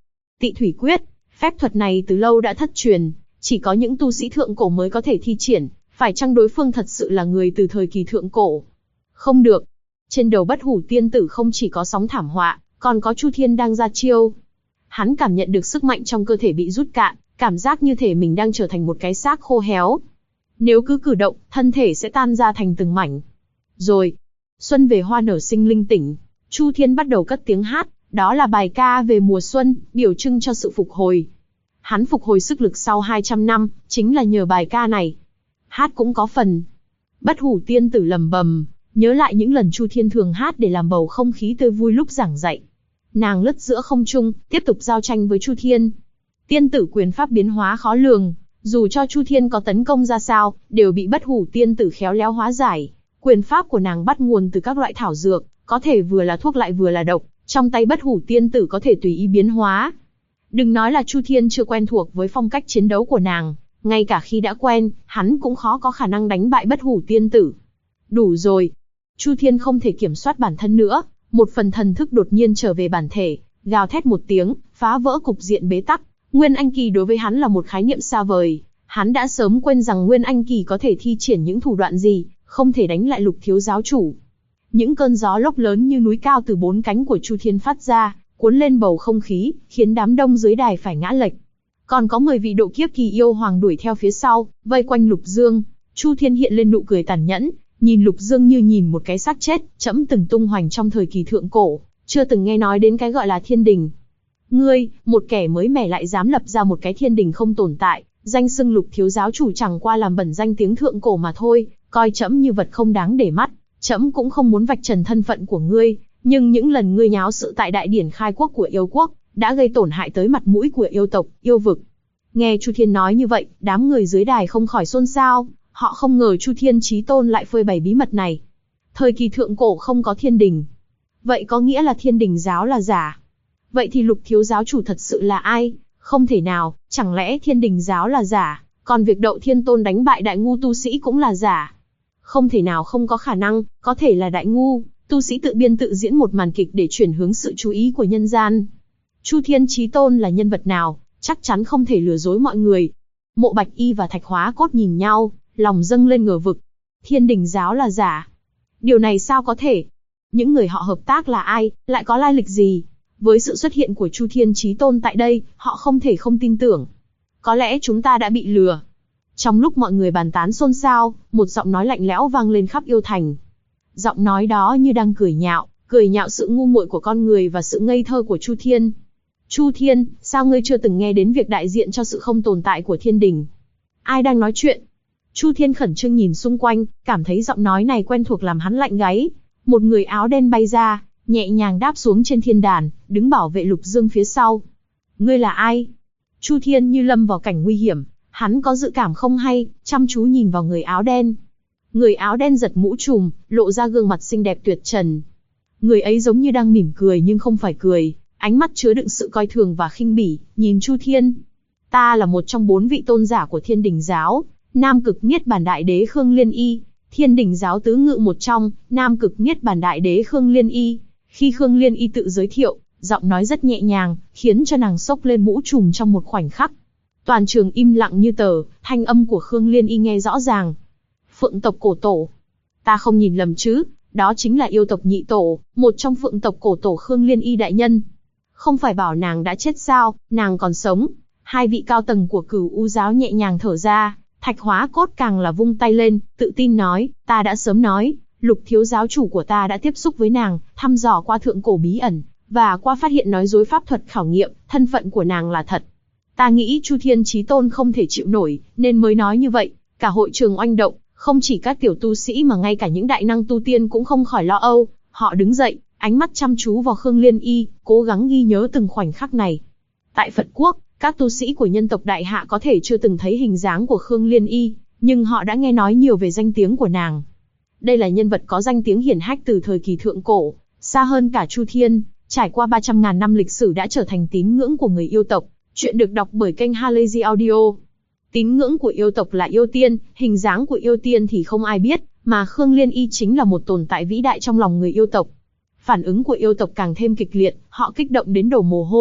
Speaker 1: Tị thủy quyết, phép thuật này từ lâu đã thất truyền, chỉ có những tu sĩ thượng cổ mới có thể thi triển, phải chăng đối phương thật sự là người từ thời kỳ thượng cổ? Không được. Trên đầu Bất Hủ tiên tử không chỉ có sóng thảm họa, còn có Chu Thiên đang ra chiêu. Hắn cảm nhận được sức mạnh trong cơ thể bị rút cạn, cảm giác như thể mình đang trở thành một cái xác khô héo. Nếu cứ cử động, thân thể sẽ tan ra thành từng mảnh. Rồi, xuân về hoa nở sinh linh tỉnh, Chu Thiên bắt đầu cất tiếng hát, đó là bài ca về mùa xuân, biểu trưng cho sự phục hồi. Hắn phục hồi sức lực sau 200 năm, chính là nhờ bài ca này. Hát cũng có phần. Bất Hủ tiên tử lẩm bẩm, nhớ lại những lần Chu Thiên thường hát để làm bầu không khí tươi vui lúc giảng dạy. Nàng lướt giữa không trung, tiếp tục giao tranh với Chu Thiên. Tiên tử quyền pháp biến hóa khó lường, dù cho Chu Thiên có tấn công ra sao, đều bị Bất Hủ tiên tử khéo léo hóa giải. Quyền pháp của nàng bắt nguồn từ các loại thảo dược, có thể vừa là thuốc lại vừa là độc, trong tay Bất Hủ tiên tử có thể tùy ý biến hóa. Đừng nói là Chu Thiên chưa quen thuộc với phong cách chiến đấu của nàng, ngay cả khi đã quen, hắn cũng khó có khả năng đánh bại Bất Hủ tiên tử. Đủ rồi. Chu Thiên không thể kiểm soát bản thân nữa, một phần thần thức đột nhiên trở về bản thể, gào thét một tiếng, phá vỡ cục diện bế tắc. Nguyên Anh Kỳ đối với hắn là một khái niệm xa vời, hắn đã sớm quên rằng Nguyên Anh Kỳ có thể thi triển những thủ đoạn gì, không thể đánh lại Lục thiếu giáo chủ. Những cơn gió lốc lớn như núi cao từ 4 cánh của Chu Thiên phát ra, cuốn lên bầu không khí, khiến đám đông dưới đài phải ngã lệch. Còn có 10 vị độ kiếp kỳ yêu hoàng đuổi theo phía sau, vây quanh Lục Dương. Chu Thiên hiện lên nụ cười tàn nhẫn, nhìn Lục Dương như nhìn một cái xác chết. Trẫm từng tung hoành trong thời kỳ thượng cổ, chưa từng nghe nói đến cái gọi là thiên đình. Ngươi, một kẻ mới mẻ lại dám lập ra một cái thiên đình không tồn tại, danh xưng Lục thiếu giáo chủ chẳng qua làm bẩn danh tiếng thượng cổ mà thôi, coi trẫm như vật không đáng để mắt. Trẫm cũng không muốn vạch trần thân phận của ngươi, nhưng những lần ngươi nháo sự tại đại điển khai quốc của yêu quốc, đã gây tổn hại tới mặt mũi của yêu tộc, yêu vực. Nghe Chu Thiên nói như vậy, đám người dưới đài không khỏi xôn xao, họ không ngờ Chu Thiên Chí Tôn lại phơi bày bí mật này. Thời kỳ thượng cổ không có thiên đình. Vậy có nghĩa là thiên đình giáo là giả. Vậy thì Lục thiếu giáo chủ thật sự là ai? Không thể nào, chẳng lẽ thiên đình giáo là giả, còn việc Đậu Thiên Tôn đánh bại đại ngu tu sĩ cũng là giả? Không thể nào, không có khả năng, có thể là đại ngu tu sĩ tự biên tự diễn một màn kịch để chuyển hướng sự chú ý của nhân gian. Chu Thiên Chí Tôn là nhân vật nào, chắc chắn không thể lừa dối mọi người. Mộ Bạch Y và Thạch Hóa Cốt nhìn nhau, lòng dâng lên ngờ vực. Thiên đình giáo là giả. Điều này sao có thể? Những người họ hợp tác là ai, lại có lai lịch gì? Với sự xuất hiện của Chu Thiên Chí Tôn tại đây, họ không thể không tin tưởng. Có lẽ chúng ta đã bị lừa. Trong lúc mọi người bàn tán xôn xao, một giọng nói lạnh lẽo vang lên khắp yêu thành. Giọng nói đó như đang cười nhạo sự ngu muội của con người và sự ngây thơ của Chu Thiên. Chu Thiên, sao ngươi chưa từng nghe đến việc đại diện cho sự không tồn tại của thiên đình? Ai đang nói chuyện? Chu Thiên khẩn trương nhìn xung quanh, cảm thấy giọng nói này quen thuộc làm hắn lạnh gáy. Một người áo đen bay ra, nhẹ nhàng đáp xuống trên thiên đàn, đứng bảo vệ Lục Dương phía sau. Ngươi là ai? Chu Thiên như lâm vào cảnh nguy hiểm, hắn có dự cảm không hay, chăm chú nhìn vào người áo đen. Người áo đen giật mũ trùm, lộ ra gương mặt xinh đẹp tuyệt trần. Người ấy giống như đang mỉm cười nhưng không phải cười, ánh mắt chứa đựng sự coi thường và khinh bỉ, nhìn Chu Thiên. Ta là một trong 4 vị tôn giả của Thiên Đình giáo, Nam Cực Niết Bàn Đại Đế Khương Liên Y, Thiên Đình giáo tứ ngự một trong, Nam Cực Niết Bàn Đại Đế Khương Liên Y. Khi Khương Liên Y tự giới thiệu, giọng nói rất nhẹ nhàng, khiến cho nàng xốc lên mũ trùm trong một khoảnh khắc. Toàn trường im lặng như tờ, thanh âm của Khương Liên Y nghe rõ ràng. Phượng tộc cổ tổ. Ta không nhìn lầm chứ, đó chính là yêu tộc nhị tổ, một trong phượng tộc cổ tổ Khương Liên Y đại nhân. Không phải bảo nàng đã chết sao, nàng còn sống. Hai vị cao tầng của Cửu U giáo nhẹ nhàng thở ra, Thạch Hóa Cốt càng là vung tay lên, tự tin nói, ta đã sớm nói, Lục thiếu giáo chủ của ta đã tiếp xúc với nàng, thăm dò qua thượng cổ bí ẩn, và qua phát hiện nói dối pháp thuật khảo nghiệm, thân phận của nàng là thật. Ta nghĩ Chu Thiên Chí Tôn không thể chịu nổi, nên mới nói như vậy. Cả hội trường oanh động, không chỉ các tiểu tu sĩ mà ngay cả những đại năng tu tiên cũng không khỏi lo âu. Họ đứng dậy, ánh mắt chăm chú vào Khương Liên Y, cố gắng ghi nhớ từng khoảnh khắc này. Tại Phật Quốc, các tu sĩ của nhân tộc Đại Hạ có thể chưa từng thấy hình dáng của Khương Liên Y, nhưng họ đã nghe nói nhiều về danh tiếng của nàng. Đây là nhân vật có danh tiếng hiển hách từ thời kỳ thượng cổ, xa hơn cả Chu Thiên, trải qua 300.000 năm lịch sử đã trở thành tín ngưỡng của người yêu tộc. Chuyện được đọc bởi kênh Halazy Audio. Tín ngưỡng của yêu tộc là yêu tiên, hình dáng của yêu tiên thì không ai biết, mà Khương Liên Y chính là một tồn tại vĩ đại trong lòng người yêu tộc. Phản ứng của yêu tộc càng thêm kịch liệt, họ kích động đến đổ mồ hôi,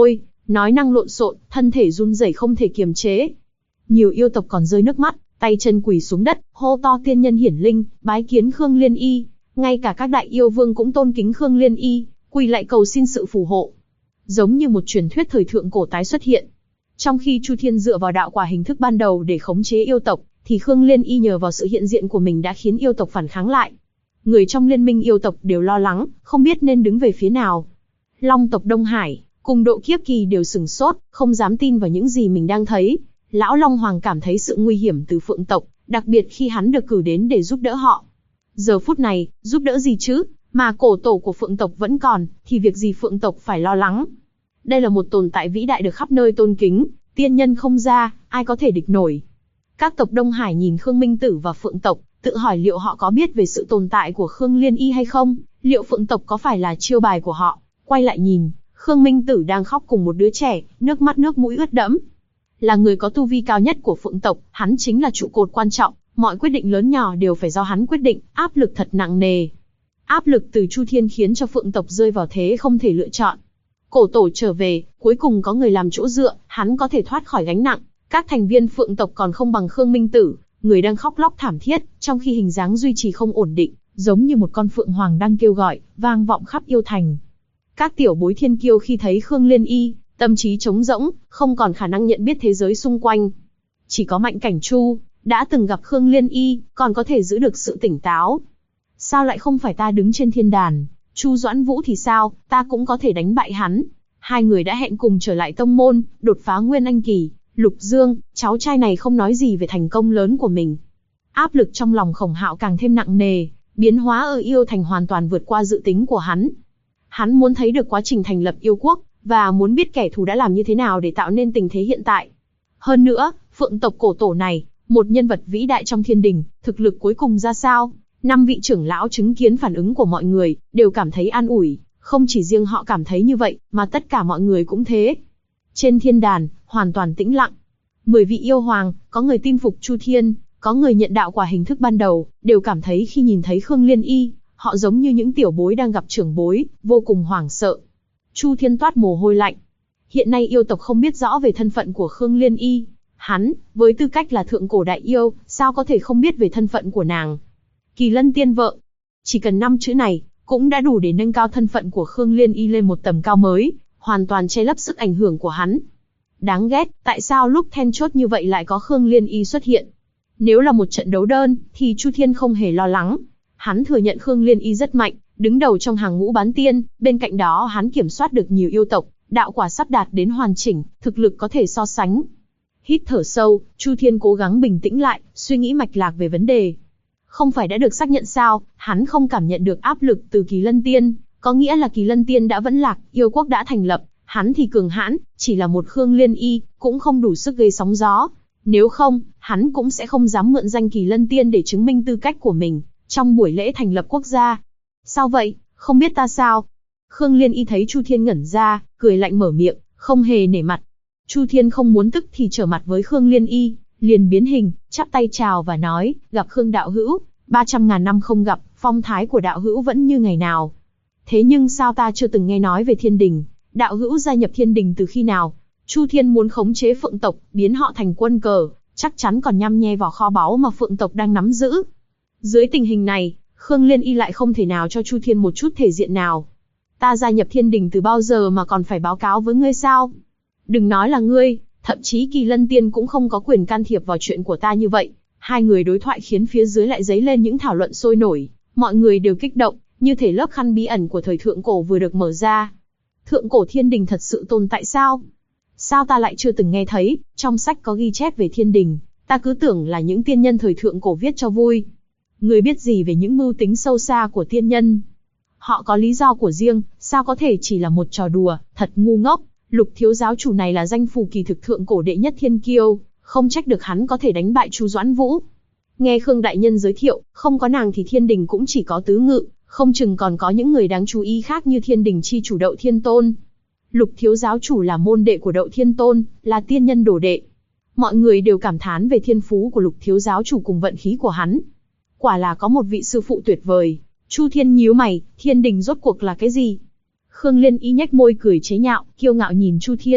Speaker 1: nói năng lộn xộn, thân thể run rẩy không thể kiềm chế. Nhiều yêu tộc còn rơi nước mắt, tay chân quỳ xuống đất, hô to tiên nhân hiển linh, bái kiến Khương Liên Y. Ngay cả các đại yêu vương cũng tôn kính Khương Liên Y, quỳ lại cầu xin sự phù hộ. Giống như một truyền thuyết thời thượng cổ tái xuất hiện. Trong khi Chu Thiên dựa vào đạo quả hình thức ban đầu để khống chế yêu tộc, thì Khương Liên Y nhờ vào sự hiện diện của mình đã khiến yêu tộc phản kháng lại. Người trong liên minh yêu tộc đều lo lắng, không biết nên đứng về phía nào. Long tộc Đông Hải, cùng Độ Kiếp Kỳ đều sửng sốt, không dám tin vào những gì mình đang thấy. Lão Long Hoàng cảm thấy sự nguy hiểm từ Phượng tộc, đặc biệt khi hắn được cử đến để giúp đỡ họ. Giờ phút này, giúp đỡ gì chứ, mà cổ tổ của Phượng tộc vẫn còn, thì việc gì Phượng tộc phải lo lắng. Đây là một tồn tại vĩ đại được khắp nơi tôn kính, tiên nhân không ra, ai có thể địch nổi. Các tộc Đông Hải nhìn Khương Minh Tử và Phượng tộc, tự hỏi liệu họ có biết về sự tồn tại của Khương Liên Y hay không, liệu Phượng tộc có phải là chiêu bài của họ. Quay lại nhìn, Khương Minh Tử đang khóc cùng một đứa trẻ, nước mắt nước mũi ướt đẫm. Là người có tu vi cao nhất của Phượng tộc, hắn chính là trụ cột quan trọng, mọi quyết định lớn nhỏ đều phải do hắn quyết định, áp lực thật nặng nề. Áp lực từ Chu Thiên khiến cho Phượng tộc rơi vào thế không thể lựa chọn. Cổ tổ trở về, cuối cùng có người làm chỗ dựa, hắn có thể thoát khỏi gánh nặng. Các thành viên Phượng tộc còn không bằng Khương Minh Tử, người đang khóc lóc thảm thiết, trong khi hình dáng duy trì không ổn định, giống như một con phượng hoàng đang kêu gọi, vang vọng khắp yêu thành. Các tiểu bối thiên kiêu khi thấy Khương Liên Y, tâm trí trống rỗng, không còn khả năng nhận biết thế giới xung quanh. Chỉ có Mạnh Cảnh Chu, đã từng gặp Khương Liên Y, còn có thể giữ được sự tỉnh táo. Sao lại không phải ta đứng trên thiên đàn? Chu Doãn Vũ thì sao, ta cũng có thể đánh bại hắn. Hai người đã hẹn cùng trở lại tông môn, đột phá Nguyên Anh Kỳ. Lục Dương, cháu trai này không nói gì về thành công lớn của mình. Áp lực trong lòng Khổng Hạo càng thêm nặng nề, biến hóa ở yêu thành hoàn toàn vượt qua dự tính của hắn. Hắn muốn thấy được quá trình thành lập yêu quốc, và muốn biết kẻ thù đã làm như thế nào để tạo nên tình thế hiện tại. Hơn nữa, Phượng tộc cổ tổ này, một nhân vật vĩ đại trong thiên đình, thực lực cuối cùng ra sao? 5 vị trưởng lão chứng kiến phản ứng của mọi người, đều cảm thấy an ủi, không chỉ riêng họ cảm thấy như vậy, mà tất cả mọi người cũng thế. Trên thiên đàn, hoàn toàn tĩnh lặng. 10 vị yêu hoàng, có người tin phục Chu Thiên, có người nhận đạo quả hình thức ban đầu, đều cảm thấy khi nhìn thấy Khương Liên Y, họ giống như những tiểu bối đang gặp trưởng bối, vô cùng hoảng sợ. Chu Thiên toát mồ hôi lạnh. Hiện nay yêu tộc không biết rõ về thân phận của Khương Liên Y. Hắn, với tư cách là thượng cổ đại yêu, sao có thể không biết về thân phận của nàng? Kỳ Lân tiên vợ. Chỉ cần 5 chữ này, cũng đã đủ để nâng cao thân phận của Khương Liên Y lên một tầm cao mới, hoàn toàn che lấp sức ảnh hưởng của hắn. Đáng ghét, tại sao lúc then chốt như vậy lại có Khương Liên Y xuất hiện? Nếu là một trận đấu đơn, thì Chu Thiên không hề lo lắng. Hắn thừa nhận Khương Liên Y rất mạnh, đứng đầu trong hàng ngũ bán tiên, bên cạnh đó hắn kiểm soát được nhiều yêu tộc, đạo quả sắp đạt đến hoàn chỉnh, thực lực có thể so sánh. Hít thở sâu, Chu Thiên cố gắng bình tĩnh lại, suy nghĩ mạch lạc về vấn đề. Không phải đã được xác nhận sao, hắn không cảm nhận được áp lực từ Kỳ Lân Tiên, có nghĩa là Kỳ Lân Tiên đã vẫn lạc, yêu quốc đã thành lập, hắn thì cường hãn, chỉ là một Khương Liên Y, cũng không đủ sức gây sóng gió. Nếu không, hắn cũng sẽ không dám mượn danh Kỳ Lân Tiên để chứng minh tư cách của mình, trong buổi lễ thành lập quốc gia. Sao vậy, không biết ta sao? Khương Liên Y thấy Chu Thiên ngẩn ra, cười lạnh mở miệng, không hề nể mặt. Chu Thiên không muốn tức thì trở mặt với Khương Liên Y, liền biến hình, chắp tay chào và nói, gặp Khương đạo hữu, 300.000 năm không gặp, phong thái của đạo hữu vẫn như ngày nào. Thế nhưng sao ta chưa từng nghe nói về thiên đình, đạo hữu gia nhập thiên đình từ khi nào? Chu Thiên muốn khống chế Phượng tộc, biến họ thành quân cờ, chắc chắn còn nhăm nhe vào kho báu mà Phượng tộc đang nắm giữ. Dưới tình hình này, Khương Liên Y lại không thể nào cho Chu Thiên một chút thể diện nào. Ta gia nhập thiên đình từ bao giờ mà còn phải báo cáo với ngươi sao? Đừng nói là ngươi, thậm chí Kỳ Lân Tiên cũng không có quyền can thiệp vào chuyện của ta như vậy. Hai người đối thoại khiến phía dưới lại dấy lên những thảo luận sôi nổi, mọi người đều kích động, như thể lớp khăn bí ẩn của thời thượng cổ vừa được mở ra. Thượng cổ thiên đình thật sự tồn tại sao? Sao ta lại chưa từng nghe thấy, trong sách có ghi chép về thiên đình, ta cứ tưởng là những tiên nhân thời thượng cổ viết cho vui. Ngươi biết gì về những mưu tính sâu xa của tiên nhân? Họ có lý do của riêng, sao có thể chỉ là một trò đùa, thật ngu ngốc. Lục thiếu giáo chủ này là danh phù kỳ thực thượng cổ đệ nhất thiên kiêu, không trách được hắn có thể đánh bại Chu Doãn Vũ. Nghe Khương đại nhân giới thiệu, không có nàng thì thiên đình cũng chỉ có tứ ngự, không chừng còn có những người đáng chú ý khác như thiên đình chi chủ Đậu Thiên Tôn. Lục thiếu giáo chủ là môn đệ của Đậu Thiên Tôn, là tiên nhân đồ đệ. Mọi người đều cảm thán về thiên phú của Lục thiếu giáo chủ cùng vận khí của hắn. Quả là có một vị sư phụ tuyệt vời. Chu Thiên nhíu mày, thiên đình rốt cuộc là cái gì? Khương Liên Y nhếch môi cười chế nhạo, kiêu ngạo nhìn Chu Thiên,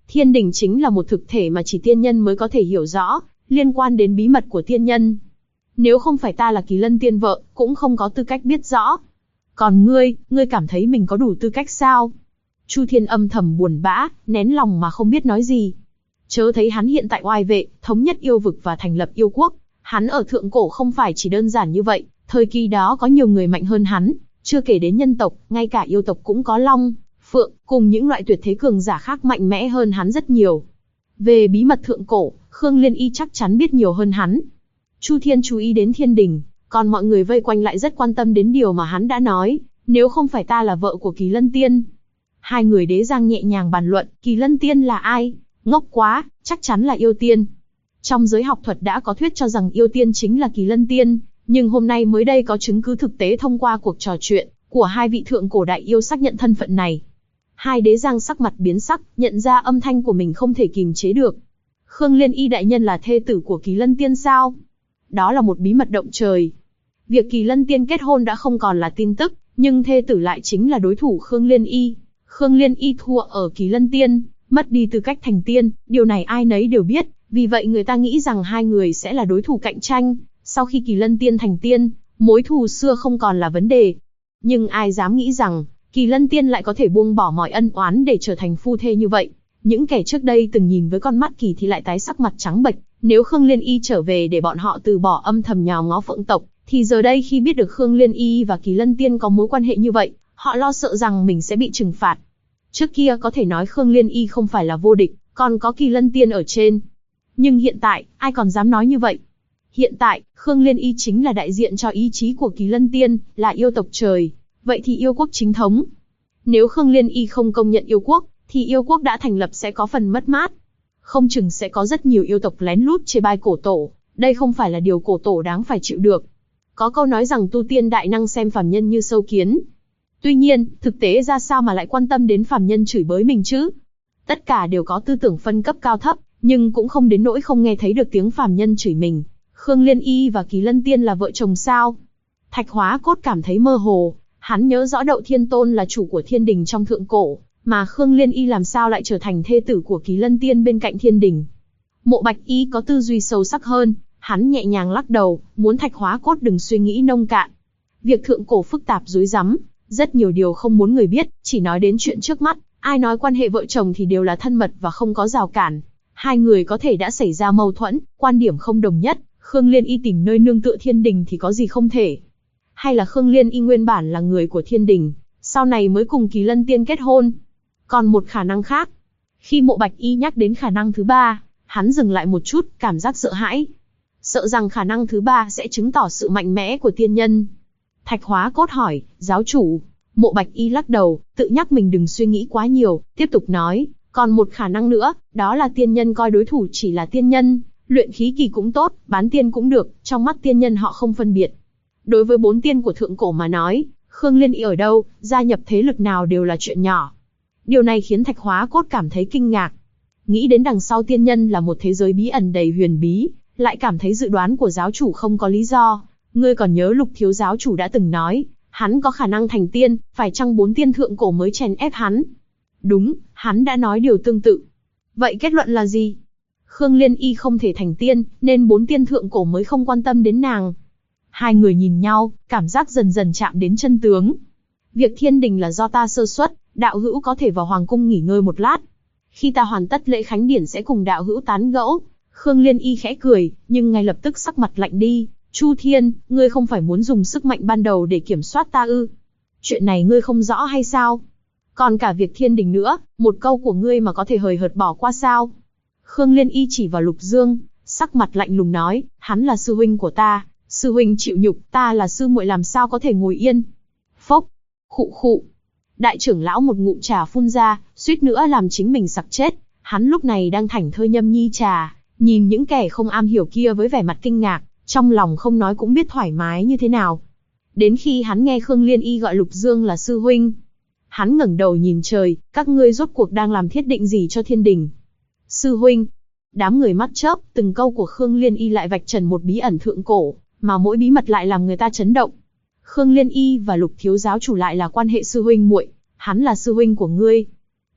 Speaker 1: Thiên đình chính là một thực thể mà chỉ tiên nhân mới có thể hiểu rõ, liên quan đến bí mật của tiên nhân. Nếu không phải ta là Kỳ Lân tiên vợ, cũng không có tư cách biết rõ. Còn ngươi cảm thấy mình có đủ tư cách sao? Chu Thiên âm thầm buồn bã, nén lòng mà không biết nói gì. Chớ thấy hắn hiện tại oai vệ, thống nhất yêu vực và thành lập yêu quốc. Hắn ở thượng cổ không phải chỉ đơn giản như vậy, thời kỳ đó có nhiều người mạnh hơn hắn, chưa kể đến nhân tộc, ngay cả yêu tộc cũng có long, phượng, cùng những loại tuyệt thế cường giả khác mạnh mẽ hơn hắn rất nhiều. Về bí mật thượng cổ, Khương Liên Y chắc chắn biết nhiều hơn hắn. Chu Thiên chú ý đến thiên đình, còn mọi người vây quanh lại rất quan tâm đến điều mà hắn đã nói, nếu không phải ta là vợ của Kỳ Lân Tiên. Hai người đế giang nhẹ nhàng bàn luận, Kỳ Lân Tiên là ai? Ngốc quá, chắc chắn là yêu tiên. Trong giới học thuật đã có thuyết cho rằng yêu tiên chính là Kỳ Lân Tiên, nhưng hôm nay mới đây có chứng cứ thực tế thông qua cuộc trò chuyện của hai vị thượng cổ đại yêu xác nhận thân phận này. Hai đế giang sắc mặt biến sắc, nhận ra âm thanh của mình không thể kìm chế được. Khương Liên Y đại nhân là thê tử của Kỳ Lân Tiên sao? Đó là một bí mật động trời. Việc Kỳ Lân Tiên kết hôn đã không còn là tin tức, nhưng thê tử lại chính là đối thủ Khương Liên Y. Khương Liên Y thua ở Kỳ Lân Tiên, mất đi tư cách thành tiên, điều này ai nấy đều biết, vì vậy người ta nghĩ rằng hai người sẽ là đối thủ cạnh tranh. Sau khi Kỳ Lân Tiên thành tiên, mối thù xưa không còn là vấn đề. Nhưng ai dám nghĩ rằng, Kỳ Lân Tiên lại có thể buông bỏ mọi ân oán để trở thành phu thê như vậy. Những kẻ trước đây từng nhìn với con mắt kỳ thì lại tái sắc mặt trắng bệch. Nếu Khương Liên Y trở về để bọn họ từ bỏ âm thầm nhòm ngó Phượng tộc, thì giờ đây khi biết được Khương Liên Y và Kỳ Lân Tiên có mối quan hệ như vậy, họ lo sợ rằng mình sẽ bị trừng phạt. Trước kia có thể nói Khương Liên Y không phải là vô địch, còn có Kỳ Lân Tiên ở trên. Nhưng hiện tại, ai còn dám nói như vậy? Hiện tại, Khương Liên Y chính là đại diện cho ý chí của Kỳ Lân Tiên, là yêu tộc trời. Vậy thì yêu quốc chính thống. Nếu Khương Liên Y không công nhận yêu quốc, thì yêu quốc đã thành lập sẽ có phần mất mát. Không chừng sẽ có rất nhiều yêu tộc lén lút chê bai cổ tổ, đây không phải là điều cổ tổ đáng phải chịu được. Có câu nói rằng tu tiên đại năng xem phàm nhân như sâu kiến. Tuy nhiên, thực tế ra sao mà lại quan tâm đến phàm nhân chửi bới mình chứ? Tất cả đều có tư tưởng phân cấp cao thấp, nhưng cũng không đến nỗi không nghe thấy được tiếng phàm nhân chửi mình. Khương Liên Y và Kỳ Lân Tiên là vợ chồng sao? Thạch Hóa Cốt cảm thấy mơ hồ, hắn nhớ rõ Đậu Thiên Tôn là chủ của thiên đình trong thượng cổ, mà Khương Liên Y làm sao lại trở thành thê tử của Kỳ Lân Tiên bên cạnh thiên đình. Mộ Bạch Y có tư duy sâu sắc hơn, hắn nhẹ nhàng lắc đầu, muốn Thạch Hóa Cốt đừng suy nghĩ nông cạn. Việc thượng cổ phức tạp rối rắm, rất nhiều điều không muốn người biết, chỉ nói đến chuyện trước mắt, ai nói quan hệ vợ chồng thì đều là thân mật và không có rào cản. Hai người có thể đã xảy ra mâu thuẫn, quan điểm không đồng nhất, Khương Liên Y tìm nơi nương tựa thiên đình thì có gì không thể. Hay là Khương Liên Y nguyên bản là người của thiên đình, sau này mới cùng Kỳ Lân Tiên kết hôn. Còn một khả năng khác. Khi Mộ Bạch Y nhắc đến khả năng thứ ba, hắn dừng lại một chút, cảm giác sợ hãi. Sợ rằng khả năng thứ ba sẽ chứng tỏ sự mạnh mẽ của tiên nhân. Thạch Hóa Cốt hỏi, giáo chủ. Mộ Bạch Y lắc đầu, tự nhắc mình đừng suy nghĩ quá nhiều, tiếp tục nói, còn một khả năng nữa, đó là tiên nhân coi đối thủ chỉ là tiên nhân, luyện khí kỳ cũng tốt, bán tiên cũng được, trong mắt tiên nhân họ không phân biệt. Đối với 4 tiên của thượng cổ mà nói, Khương Liên Y ở đâu, gia nhập thế lực nào đều là chuyện nhỏ. Điều này khiến Thạch Hóa Cốt cảm thấy kinh ngạc. Nghĩ đến đằng sau tiên nhân là một thế giới bí ẩn đầy huyền bí, lại cảm thấy dự đoán của giáo chủ không có lý do. Ngươi còn nhớ Lục thiếu giáo chủ đã từng nói, hắn có khả năng thành tiên, phải chăng 4 tiên thượng cổ mới chèn ép hắn? Đúng, hắn đã nói điều tương tự. Vậy kết luận là gì? Khương Liên Y không thể thành tiên, nên 4 tiên thượng cổ mới không quan tâm đến nàng. Hai người nhìn nhau, cảm giác dần dần chạm đến chân tướng. Việc thiên đình là do ta sơ suất, đạo hữu có thể vào hoàng cung nghỉ ngơi một lát. Khi ta hoàn tất lễ khánh điển sẽ cùng đạo hữu tán gẫu. Khương Liên Y khẽ cười, nhưng ngay lập tức sắc mặt lạnh đi. Chu Thiên, ngươi không phải muốn dùng sức mạnh ban đầu để kiểm soát ta ư? Chuyện này ngươi không rõ hay sao? Còn cả việc thiên đình nữa, một câu của ngươi mà có thể hời hợt bỏ qua sao? Khương Liên Y chỉ vào Lục Dương, sắc mặt lạnh lùng nói, hắn là sư huynh của ta, sư huynh chịu nhục, ta là sư muội làm sao có thể ngồi yên? Phốc, khụ khụ. Đại trưởng lão một ngụm trà phun ra, suýt nữa làm chính mình sặc chết. Hắn lúc này đang thảnh thơi nhâm nhi trà, nhìn những kẻ không am hiểu kia với vẻ mặt kinh ngạc, trong lòng không nói cũng biết thoải mái như thế nào. Đến khi hắn nghe Khương Liên Y gọi Lục Dương là sư huynh, hắn ngẩng đầu nhìn trời, các ngươi rốt cuộc đang làm thiết định gì cho thiên đình? Sư huynh. Đám người mắt chớp, từng câu của Khương Liên Y lại vạch trần một bí ẩn thượng cổ, mà mỗi bí mật lại làm người ta chấn động. Khương Liên Y và Lục thiếu giáo chủ lại là quan hệ sư huynh muội, hắn là sư huynh của ngươi.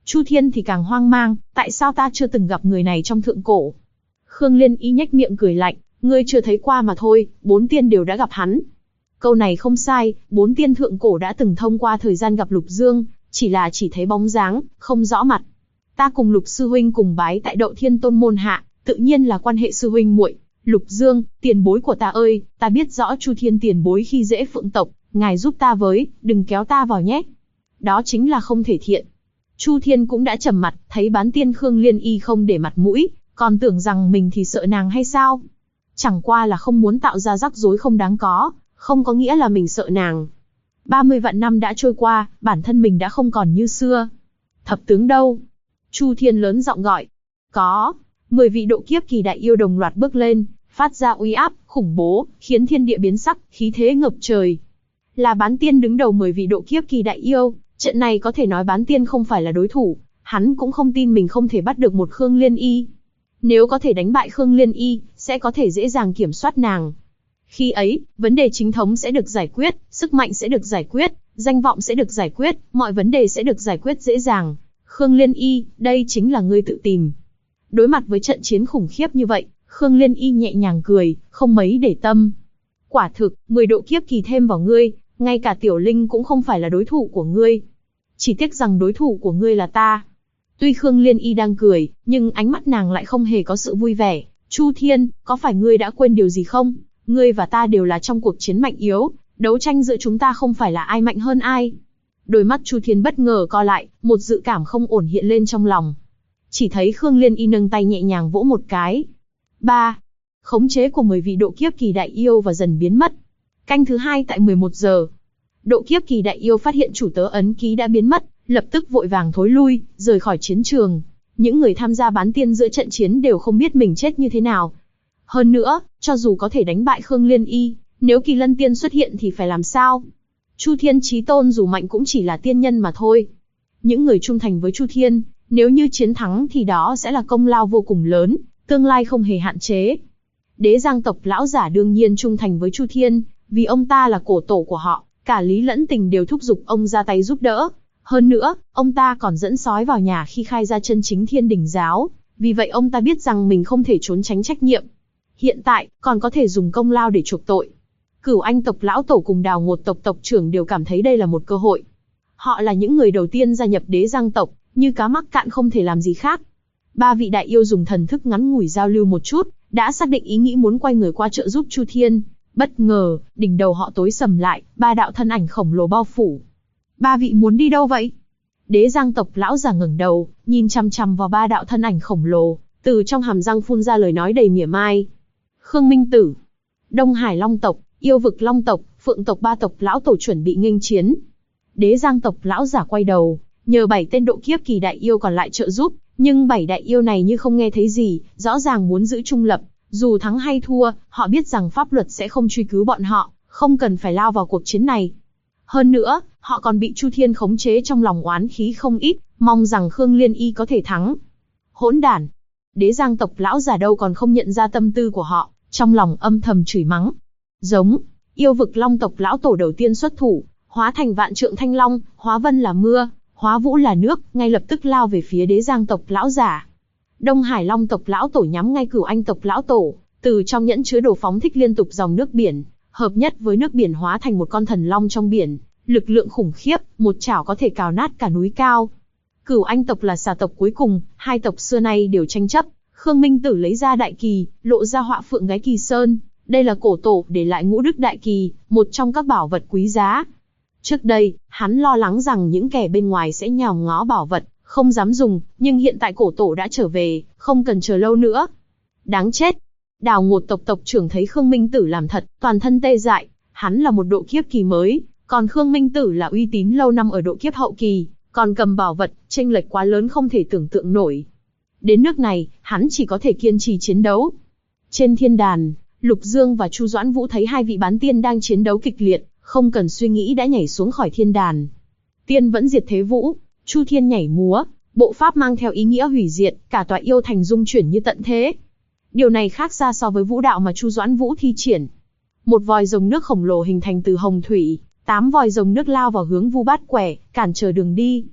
Speaker 1: Chu Thiên thì càng hoang mang, tại sao ta chưa từng gặp người này trong thượng cổ? Khương Liên Y nhếch miệng cười lạnh, ngươi chưa thấy qua mà thôi, 4 tiên đều đã gặp hắn. Câu này không sai, 4 tiên thượng cổ đã từng thông qua thời gian gặp Lục Dương, chỉ thấy bóng dáng, không rõ mặt. Ta cùng Lục sư huynh cùng bái tại Đậu Thiên Tôn môn hạ, tự nhiên là quan hệ sư huynh muội. Lục Dương, tiền bối của ta ơi, ta biết rõ Chu Thiên tiền bối khi dễ Phượng tộc, ngài giúp ta với, đừng kéo ta vào nhé. Đó chính là không thể thiện. Chu Thiên cũng đã trầm mặt, thấy bán tiên Khương Liên Y không để mặt mũi, còn tưởng rằng mình thì sợ nàng hay sao? Chẳng qua là không muốn tạo ra rắc rối không đáng có, không có nghĩa là mình sợ nàng. 30 vạn năm đã trôi qua, bản thân mình đã không còn như xưa. Thập tướng đâu? Chu Thiên lớn giọng gọi. Có. 10 vị độ kiếp kỳ đại yêu đồng loạt bước lên, phát ra uy áp, khủng bố, khiến thiên địa biến sắc, khí thế ngập trời. Là bán tiên đứng đầu 10 vị độ kiếp kỳ đại yêu, trận này có thể nói bán tiên không phải là đối thủ, hắn cũng không tin mình không thể bắt được một Khương Liên Y. Nếu có thể đánh bại Khương Liên Y, sẽ có thể dễ dàng kiểm soát nàng. Khi ấy, vấn đề chính thống sẽ được giải quyết, sức mạnh sẽ được giải quyết, danh vọng sẽ được giải quyết, mọi vấn đề sẽ được giải quyết dễ dàng. Khương Liên Y, đây chính là ngươi tự tìm. Đối mặt với trận chiến khủng khiếp như vậy, Khương Liên Y nhẹ nhàng cười, không mấy để tâm. Quả thực, 10 độ kiếp kỳ thêm vào ngươi, ngay cả Tiểu Linh cũng không phải là đối thủ của ngươi. Chỉ tiếc rằng đối thủ của ngươi là ta. Tuy Khương Liên Y đang cười, nhưng ánh mắt nàng lại không hề có sự vui vẻ. Chu Thiên, có phải ngươi đã quên điều gì không? Ngươi và ta đều là trong cuộc chiến mạnh yếu, đấu tranh giữa chúng ta không phải là ai mạnh hơn ai. Đôi mắt Chu Thiên bất ngờ co lại, một dự cảm không ổn hiện lên trong lòng. Chỉ thấy Khương Liên Y nâng tay nhẹ nhàng vỗ một cái. 3. Khống chế của 10 vị độ kiếp kỳ đại yêu và dần biến mất. Canh thứ 2 tại 11 giờ. Độ kiếp kỳ đại yêu phát hiện chủ tớ ấn ký đã biến mất, lập tức vội vàng thối lui, rời khỏi chiến trường. Những người tham gia bán tiên giữa trận chiến đều không biết mình chết như thế nào. Hơn nữa, cho dù có thể đánh bại Khương Liên Y, nếu Kỳ Lân Tiên xuất hiện thì phải làm sao? Chu Thiên Chí Tôn dù mạnh cũng chỉ là tiên nhân mà thôi. Những người trung thành với Chu Thiên, nếu như chiến thắng thì đó sẽ là công lao vô cùng lớn, tương lai không hề hạn chế. Đế Giang tộc lão giả đương nhiên trung thành với Chu Thiên, vì ông ta là cổ tổ của họ, cả lý lẫn tình đều thúc giục ông ra tay giúp đỡ. Hơn nữa, ông ta còn dẫn sói vào nhà khi khai ra chân chính Thiên Đình giáo, vì vậy ông ta biết rằng mình không thể trốn tránh trách nhiệm. Hiện tại, còn có thể dùng công lao để chuộc tội. Cửu Anh tộc lão tổ cùng Đào Ngột tộc tộc trưởng đều cảm thấy đây là một cơ hội. Họ là những người đầu tiên gia nhập Đế Giang tộc, như cá mắc cạn không thể làm gì khác. 3 vị đại yêu dùng thần thức ngắn ngủi giao lưu một chút, đã xác định ý nghĩ muốn quay người qua trợ giúp Chu Thiên. Bất ngờ, đỉnh đầu họ tối sầm lại, 3 đạo thân ảnh khổng lồ bao phủ. 3 vị muốn đi đâu vậy? Đế Giang tộc lão già ngẩng đầu, nhìn chằm chằm vào 3 đạo thân ảnh khổng lồ, từ trong hàm răng phun ra lời nói đầy mỉa mai. Khương Minh Tử, Đông Hải Long tộc, Yêu Vực Long tộc, Phượng tộc 3 tộc lão tổ chuẩn bị nghênh chiến. Đế Giang tộc lão giả quay đầu, nhờ 7 tên độ kiếp kỳ đại yêu còn lại trợ giúp, nhưng 7 đại yêu này như không nghe thấy gì, rõ ràng muốn giữ trung lập, dù thắng hay thua, họ biết rằng pháp luật sẽ không truy cứu bọn họ, không cần phải lao vào cuộc chiến này. Hơn nữa, họ còn bị Chu Thiên khống chế trong lòng oán khí không ít, mong rằng Khương Liên Y có thể thắng. Hỗn đản! Đế Giang tộc lão giả đâu còn không nhận ra tâm tư của họ, trong lòng âm thầm chửi mắng. Giống, Yêu Vực Long tộc lão tổ đầu tiên xuất thủ, hóa thành vạn trượng thanh long, hóa vân là mưa, hóa vũ là nước, ngay lập tức lao về phía Đế Giang tộc lão giả. Đông Hải Long tộc lão tổ nhắm ngay Cửu Anh tộc lão tổ, từ trong nhẫn chứa đồ phóng thích liên tục dòng nước biển, hợp nhất với nước biển hóa thành một con thần long trong biển, lực lượng khủng khiếp, một chảo có thể cào nát cả núi cao. Cửu Anh tộc là xà tộc cuối cùng, 2 tộc xưa nay đều tranh chấp. Khương Minh Tử lấy ra đại kỳ, lộ ra họa phượng gái kỳ sơn, đây là cổ tổ để lại ngũ đức đại kỳ, một trong các bảo vật quý giá. Trước đây, hắn lo lắng rằng những kẻ bên ngoài sẽ nhòm ngó bảo vật, không dám dùng, nhưng hiện tại cổ tổ đã trở về, không cần chờ lâu nữa. Đáng chết! Đào Ngột tộc tộc trưởng thấy Khương Minh Tử làm thật, toàn thân tê dại, hắn là một độ kiếp kỳ mới, còn Khương Minh Tử là uy tín lâu năm ở độ kiếp hậu kỳ, còn cầm bảo vật, chênh lệch quá lớn không thể tưởng tượng nổi. Đến nước này, hắn chỉ có thể kiên trì chiến đấu. Trên thiên đàn, Lục Dương và Chu Doãn Vũ thấy 2 vị bán tiên đang chiến đấu kịch liệt, không cần suy nghĩ đã nhảy xuống khỏi thiên đàn. Tiên vẫn diệt thế vũ, Chu Thiên nhảy múa, bộ pháp mang theo ý nghĩa hủy diệt, cả tòa yêu thành dung chuyển như tận thế. Điều này khác xa so với vũ đạo mà Chu Doãn Vũ thi triển. Một vòi rồng nước khổng lồ hình thành từ hồng thủy, 8 vòi rồng nước lao vào hướng Vu Bát Quẻ, cản trở đường đi.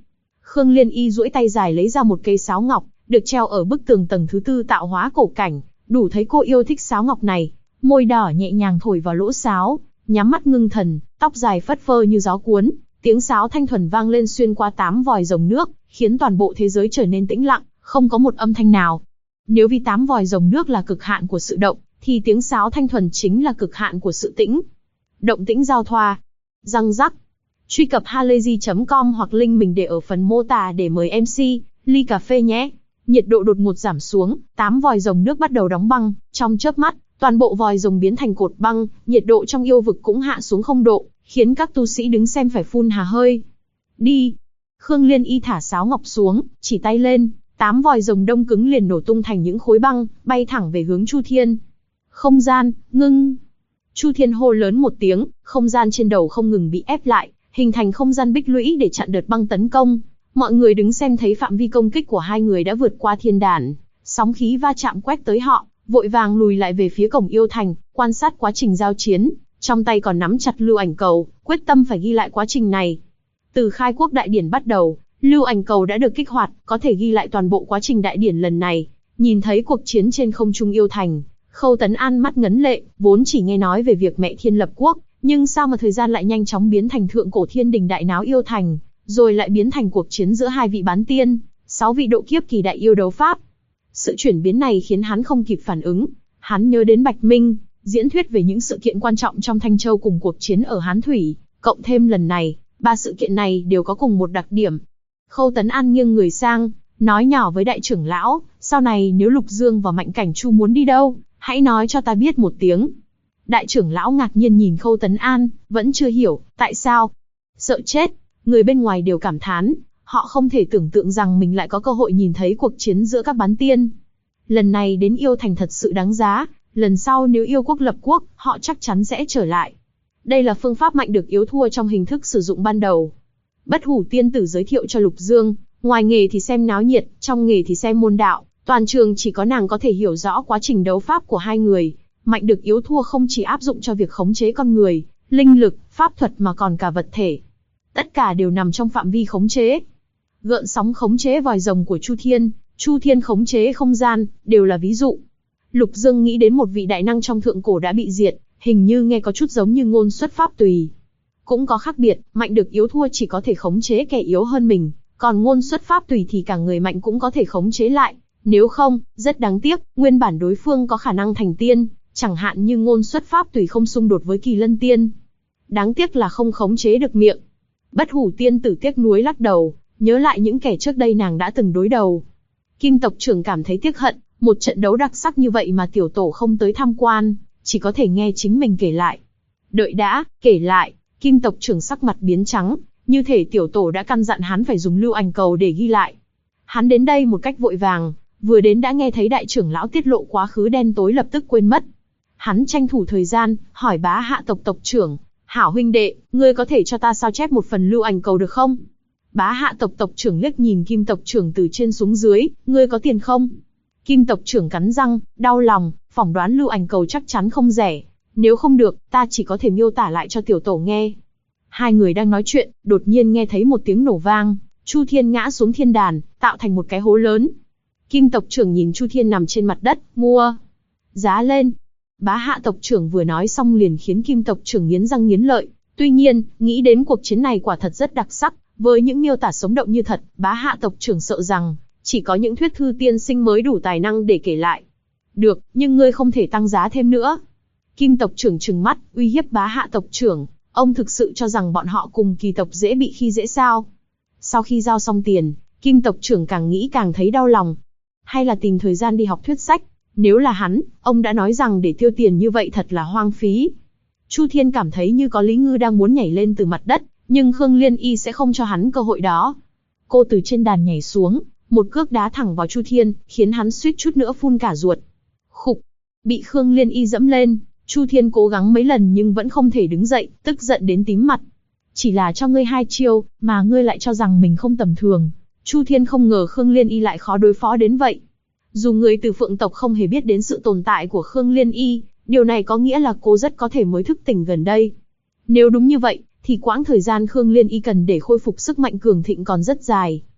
Speaker 1: Khương Liên Y duỗi tay dài lấy ra một cây sáo ngọc, được treo ở bức tường tầng thứ 4 tạo hóa cổ cảnh, đủ thấy cô yêu thích sáo ngọc này. Môi đỏ nhẹ nhàng thổi vào lỗ sáo, nhắm mắt ngưng thần, tóc dài phất phơ như gió cuốn, tiếng sáo thanh thuần vang lên xuyên qua 8 vòi rồng nước, khiến toàn bộ thế giới trở nên tĩnh lặng, không có một âm thanh nào. Nếu vì 8 vòi rồng nước là cực hạn của sự động, thì tiếng sáo thanh thuần chính là cực hạn của sự tĩnh. Động tĩnh giao thoa. Răng rắc. Truy cập halayzi.com hoặc link mình để ở phần mô tả để mời MC ly cà phê nhé. Nhiệt độ đột ngột giảm xuống, 8 vòi rồng nước bắt đầu đóng băng, trong chớp mắt, toàn bộ vòi rồng biến thành cột băng, nhiệt độ trong yêu vực cũng hạ xuống 0 độ, khiến các tu sĩ đứng xem phải phun hà hơi. Đi. Khương Liên Y thả sáo ngọc xuống, chỉ tay lên, 8 vòi rồng đông cứng liền nổ tung thành những khối băng, bay thẳng về hướng Chu Thiên. Không gian, ngưng. Chu Thiên hô lớn một tiếng, không gian trên đầu không ngừng bị ép lại, hình thành không gian bích lũy để chặn đợt băng tấn công. Mọi người đứng xem thấy phạm vi công kích của hai người đã vượt qua thiên đàn, sóng khí va chạm quét tới họ, vội vàng lùi lại về phía cổng yêu thành, quan sát quá trình giao chiến, trong tay còn nắm chặt lưu ảnh cầu, quyết tâm phải ghi lại quá trình này. Từ khai quốc đại điển bắt đầu, lưu ảnh cầu đã được kích hoạt, có thể ghi lại toàn bộ quá trình đại điển lần này. Nhìn thấy cuộc chiến trên không trung yêu thành, Khâu Tấn An mắt ngấn lệ, vốn chỉ nghe nói về việc mẹ thiên lập quốc, nhưng sao mà thời gian lại nhanh chóng biến thành thượng cổ thiên đình đại náo yêu thành, rồi lại biến thành cuộc chiến giữa 2 vị bán tiên, 6 vị độ kiếp kỳ đại yêu đấu pháp. Sự chuyển biến này khiến hắn không kịp phản ứng, hắn nhớ đến Bạch Minh, diễn thuyết về những sự kiện quan trọng trong Thanh Châu cùng cuộc chiến ở Hán Thủy, cộng thêm lần này, 3 sự kiện này đều có cùng một đặc điểm. Khâu Tấn An nghiêng người sang, nói nhỏ với đại trưởng lão, sau này nếu Lục Dương và Mạnh Cảnh Chu muốn đi đâu, hãy nói cho ta biết một tiếng. Đại trưởng lão ngạc nhiên nhìn Khâu Tấn An, vẫn chưa hiểu, tại sao? Sợ chết, người bên ngoài đều cảm thán, họ không thể tưởng tượng rằng mình lại có cơ hội nhìn thấy cuộc chiến giữa các bán tiên. Lần này đến yêu thành thật sự đáng giá, lần sau nếu yêu quốc lập quốc, họ chắc chắn sẽ trở lại. Đây là phương pháp mạnh được yếu thua trong hình thức sử dụng ban đầu. Bất Hủ tiên tử giới thiệu cho Lục Dương, ngoài nghề thì xem náo nhiệt, trong nghề thì xem môn đạo, toàn trường chỉ có nàng có thể hiểu rõ quá trình đấu pháp của hai người. Mạnh được yếu thua không chỉ áp dụng cho việc khống chế con người, linh lực, pháp thuật mà còn cả vật thể. Tất cả đều nằm trong phạm vi khống chế. Gợn sóng khống chế vòi rồng của Chu Thiên khống chế không gian, đều là ví dụ. Lục Dương nghĩ đến một vị đại năng trong thượng cổ đã bị diệt, hình như nghe có chút giống như ngôn xuất pháp tùy. Cũng có khác biệt, mạnh được yếu thua chỉ có thể khống chế kẻ yếu hơn mình, còn ngôn xuất pháp tùy thì cả người mạnh cũng có thể khống chế lại. Nếu không, rất đáng tiếc, nguyên bản đối phương có khả năng thành tiên, chẳng hạn như ngôn xuất pháp tùy không xung đột với Kỳ Lân tiên. Đáng tiếc là không khống chế được miệng. Bất Hủ tiên tử tiếc nuối lắc đầu, nhớ lại những kẻ trước đây nàng đã từng đối đầu. Kim tộc trưởng cảm thấy tiếc hận, một trận đấu đặc sắc như vậy mà tiểu tổ không tới tham quan, chỉ có thể nghe chính mình kể lại. Đợi đã, kể lại. Kim tộc trưởng sắc mặt biến trắng, như thể tiểu tổ đã căn dặn hắn phải dùng lưu ảnh cầu để ghi lại. Hắn đến đây một cách vội vàng, vừa đến đã nghe thấy đại trưởng lão tiết lộ quá khứ đen tối lập tức quên mất. Hắn tranh thủ thời gian, hỏi Bá Hạ tộc tộc trưởng, hảo huynh đệ, ngươi có thể cho ta sao chép một phần lưu ảnh cầu được không? Bá Hạ tộc tộc trưởng liếc nhìn Kim tộc trưởng từ trên xuống dưới, ngươi có tiền không? Kim tộc trưởng cắn răng, đau lòng, phỏng đoán lưu ảnh cầu chắc chắn không rẻ. Nếu không được, ta chỉ có thể miêu tả lại cho tiểu tổ nghe. Hai người đang nói chuyện, đột nhiên nghe thấy một tiếng nổ vang, Chu Thiên ngã xuống thiên đàn, tạo thành một cái hố lớn. Kim tộc trưởng nhìn Chu Thiên nằm trên mặt đất, mua giá lên. Bá Hạ tộc trưởng vừa nói xong liền khiến Kim tộc trưởng nghiến răng nghiến lợi. Tuy nhiên, nghĩ đến cuộc chiến này quả thật rất đặc sắc, với những miêu tả sống động như thật, Bá Hạ tộc trưởng sợ rằng chỉ có những thuyết thư tiên sinh mới đủ tài năng để kể lại. Được, nhưng ngươi không thể tăng giá thêm nữa. Kim tộc trưởng trừng mắt, uy hiếp Bá Hạ tộc trưởng, ông thực sự cho rằng bọn họ cùng Kỳ tộc dễ bị khi dễ sao? Sau khi giao xong tiền, Kim tộc trưởng càng nghĩ càng thấy đau lòng. Hay là tìm thời gian đi học thuyết sách, nếu là hắn, ông đã nói rằng để tiêu tiền như vậy thật là hoang phí. Chu Thiên cảm thấy như có Lý Ngư đang muốn nhảy lên từ mặt đất, nhưng Khương Liên Y sẽ không cho hắn cơ hội đó. Cô từ trên đàn nhảy xuống, một cước đá thẳng vào Chu Thiên, khiến hắn suýt chút nữa phun cả ruột. Khục, bị Khương Liên Y dẫm lên. Chu Thiên cố gắng mấy lần nhưng vẫn không thể đứng dậy, tức giận đến tím mặt. Chỉ là cho ngươi 2 chiêu, mà ngươi lại cho rằng mình không tầm thường. Chu Thiên không ngờ Khương Liên Y lại khó đối phó đến vậy. Dù người từ Phượng tộc không hề biết đến sự tồn tại của Khương Liên Y, điều này có nghĩa là cô rất có thể mới thức tỉnh gần đây. Nếu đúng như vậy, thì quãng thời gian Khương Liên Y cần để khôi phục sức mạnh cường thịnh còn rất dài.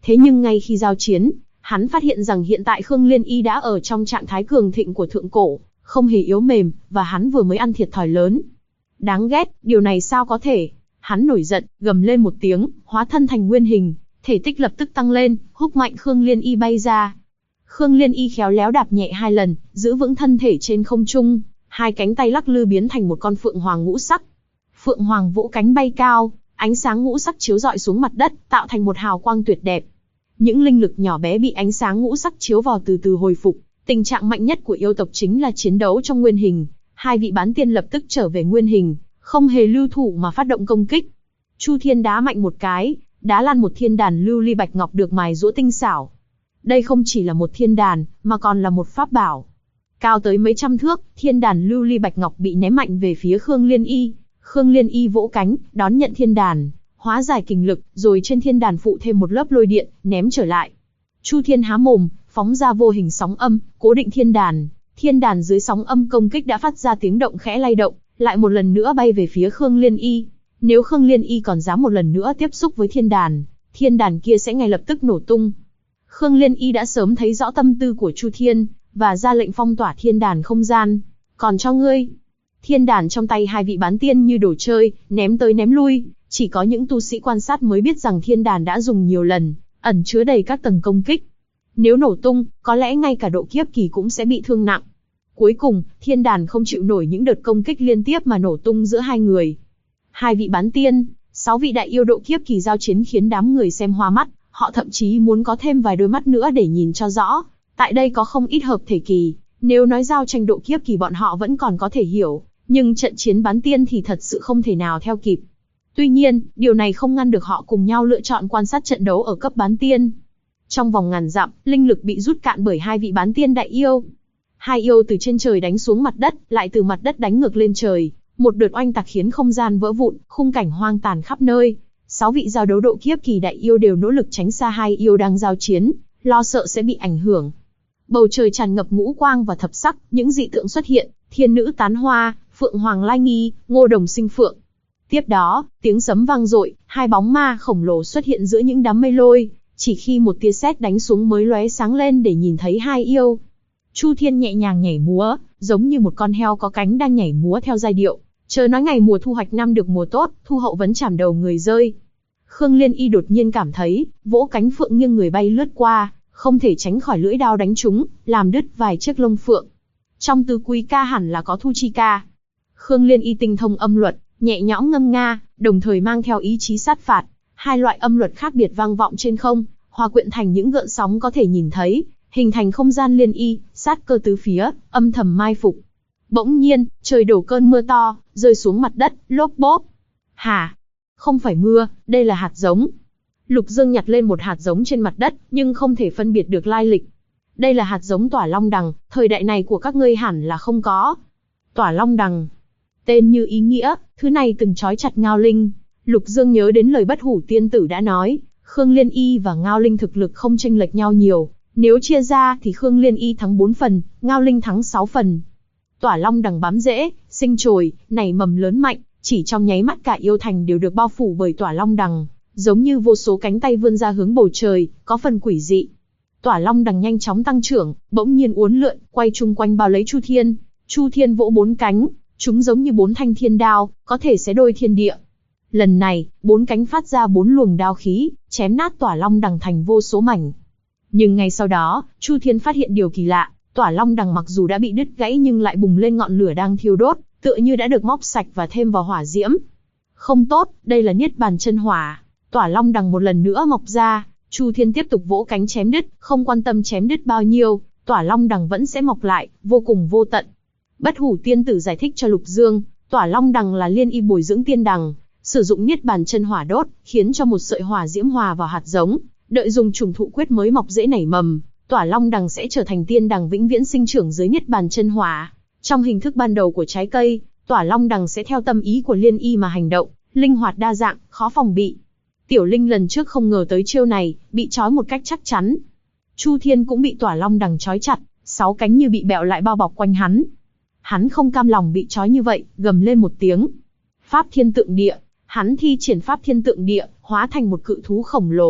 Speaker 1: Thế nhưng ngay khi giao chiến, hắn phát hiện rằng hiện tại Khương Liên Y đã ở trong trạng thái cường thịnh của thượng cổ, không hề yếu mềm, và hắn vừa mới ăn thiệt thòi lớn. Đáng ghét, điều này sao có thể? Hắn nổi giận, gầm lên một tiếng, hóa thân thành nguyên hình, thể tích lập tức tăng lên, húc mạnh Khương Liên Y bay ra. Khương Liên Y khéo léo đạp nhẹ 2 lần, giữ vững thân thể trên không trung, 2 cánh tay lắc lư biến thành một con phượng hoàng ngũ sắc. Phượng hoàng vỗ cánh bay cao, ánh sáng ngũ sắc chiếu rọi xuống mặt đất, tạo thành một hào quang tuyệt đẹp. Những linh lực nhỏ bé bị ánh sáng ngũ sắc chiếu vào từ từ hồi phục. Tình trạng mạnh nhất của yêu tộc chính là chiến đấu trong nguyên hình. 2 vị bán tiên lập tức trở về nguyên hình, không hề lưu thủ mà phát động công kích. Chu Thiên đá mạnh một cái, đá lăn một thiên đàn lưu ly bạch ngọc được mài giũa tinh xảo. Đây không chỉ là một thiên đàn, mà còn là một pháp bảo. Cao tới mấy trăm thước, thiên đàn lưu ly bạch ngọc bị ném mạnh về phía Khương Liên Y. Khương Liên Y vỗ cánh, đón nhận thiên đàn, hóa giải kình lực, rồi trên thiên đàn phụ thêm một lớp lôi điện, ném trở lại. Chu Thiên há mồm, phóng ra vô hình sóng âm, cố định thiên đàn. Thiên đàn dưới sóng âm công kích đã phát ra tiếng động khẽ lay động, lại một lần nữa bay về phía Khương Liên Y. Nếu Khương Liên Y còn dám một lần nữa tiếp xúc với thiên đàn kia sẽ ngay lập tức nổ tung. Khương Liên Y đã sớm thấy rõ tâm tư của Chu Thiên, và ra lệnh phong tỏa thiên đàn không gian. Còn cho ngươi. Thiên đàn trong tay 2 vị bán tiên như đồ chơi, ném tới ném lui, chỉ có những tu sĩ quan sát mới biết rằng thiên đàn đã dùng nhiều lần, ẩn chứa đầy các tầng công kích. Nếu nổ tung, có lẽ ngay cả độ kiếp kỳ cũng sẽ bị thương nặng. Cuối cùng, thiên đàn không chịu nổi những đợt công kích liên tiếp mà nổ tung giữa 2 người. 2 vị bán tiên, 6 vị đại yêu độ kiếp kỳ giao chiến khiến đám người xem hoa mắt, họ thậm chí muốn có thêm vài đôi mắt nữa để nhìn cho rõ. Tại đây có không ít hợp thể kỳ, nếu nói giao tranh độ kiếp kỳ bọn họ vẫn còn có thể hiểu, nhưng trận chiến bán tiên thì thật sự không thể nào theo kịp. Tuy nhiên, điều này không ngăn được họ cùng nhau lựa chọn quan sát trận đấu ở cấp bán tiên. Trong vòng ngàn dặm, linh lực bị rút cạn bởi 2 vị bán tiên đại yêu. 2 yêu từ trên trời đánh xuống mặt đất, lại từ mặt đất đánh ngược lên trời. Một đợt oanh tạc khiến không gian vỡ vụn, khung cảnh hoang tàn khắp nơi. 6 vị giao đấu độ kiếp kỳ đại yêu đều nỗ lực tránh xa 2 yêu đang giao chiến, lo sợ sẽ bị ảnh hưởng. Bầu trời tràn ngập ngũ quang và thập sắc, những dị tượng xuất hiện, thiên nữ tán hoa, phượng hoàng lai nghi, ngô đồng sinh phượng. Tiếp đó, tiếng sấm vang dội, 2 bóng ma khổng lồ xuất hiện giữa những đám mây lôi, chỉ khi một tia sét đánh xuống mới lóe sáng lên để nhìn thấy 2 yêu. Chu Thiên nhẹ nhàng nhảy múa, giống như một con heo có cánh đang nhảy múa theo giai điệu. Chờ nói ngày mùa thu hoạch năm được mùa tốt, thu hậu vấn chảm đầu người rơi. Khương Liên Y đột nhiên cảm thấy, vỗ cánh phượng nghiêng người bay lướt qua, không thể tránh khỏi lưỡi đao đánh trúng, làm đứt vài chiếc lông phượng. Trong tứ quý ca hẳn là có thu chi ca. Khương Liên Y tinh thông âm luật, nhẹ nhõm ngâm nga, đồng thời mang theo ý chí sát phạt. 2 loại âm luật khác biệt vang vọng trên không, hòa quyện thành những gợn sóng có thể nhìn thấy, hình thành không gian liên y, sát cơ tứ phía, âm thầm mai phục. Bỗng nhiên, trời đổ cơn mưa to, rơi xuống mặt đất, lốp bốp. Hả? Không phải mưa, đây là hạt giống. Lục Dương nhặt lên một hạt giống trên mặt đất, nhưng không thể phân biệt được lai lịch. Đây là hạt giống Tỏa Long Đằng, thời đại này của các ngươi hẳn là không có. Tỏa Long Đằng. Tên như ý nghĩa, thứ này từng trói chặt Ngao Linh. Lục Dương nhớ đến lời Bất Hủ Tiên Tử đã nói, Khương Liên Y và Ngao Linh thực lực không chênh lệch nhau nhiều. Nếu chia ra thì Khương Liên Y thắng 4 phần, Ngao Linh thắng 6 phần. Tỏa Long Đằng bám rễ, sinh trồi, nảy mầm lớn mạnh, chỉ trong nháy mắt cả yêu thành đều được bao phủ bởi Tỏa Long Đằng, giống như vô số cánh tay vươn ra hướng bầu trời, có phần quỷ dị. Tỏa Long Đằng nhanh chóng tăng trưởng, bỗng nhiên uốn lượn, quay chung quanh bao lấy Chu Thiên. Chu Thiên vỗ 4 cánh, chúng giống như 4 thanh thiên đao, có thể xé đôi thiên địa. Lần này, 4 cánh phát ra 4 luồng đao khí, chém nát Tỏa Long Đằng thành vô số mảnh. Nhưng ngay sau đó, Chu Thiên phát hiện điều kỳ lạ, Tỏa Long Đằng mặc dù đã bị đứt gãy nhưng lại bùng lên ngọn lửa đang thiêu đốt, tựa như đã được móc sạch và thêm vào hỏa diễm. Không tốt, đây là Niết Bàn Chân Hỏa. Tỏa Long Đằng một lần nữa mọc ra, Chu Thiên tiếp tục vỗ cánh chém đứt, không quan tâm chém đứt bao nhiêu, Tỏa Long Đằng vẫn sẽ mọc lại, vô cùng vô tận. Bất Hủ Tiên Tử giải thích cho Lục Dương, Tỏa Long Đằng là Liên Y bồi dưỡng tiên đằng, sử dụng Niết Bàn Chân Hỏa đốt, khiến cho một sợi hỏa diễm hòa vào hạt giống, đợi dùng trùng thụ quyết mới mọc rễ nảy mầm, Tỏa Long Đằng sẽ trở thành tiên đằng vĩnh viễn sinh trưởng dưới Niết Bàn Chân Hỏa. Trong hình thức ban đầu của trái cây, Tỏa Long Đằng sẽ theo tâm ý của Liên Y mà hành động, linh hoạt đa dạng, khó phòng bị. Tiểu Linh lần trước không ngờ tới chiêu này, bị trói một cách chắc chắn. Chu Thiên cũng bị Tỏa Long Đằng trói chặt, 6 cánh như bị bẹo lại bao bọc quanh hắn. Hắn không cam lòng bị trói như vậy, gầm lên một tiếng. Pháp Thiên Tượng Địa, hắn thi triển Pháp Thiên Tượng Địa, hóa thành một cự thú khổng lồ,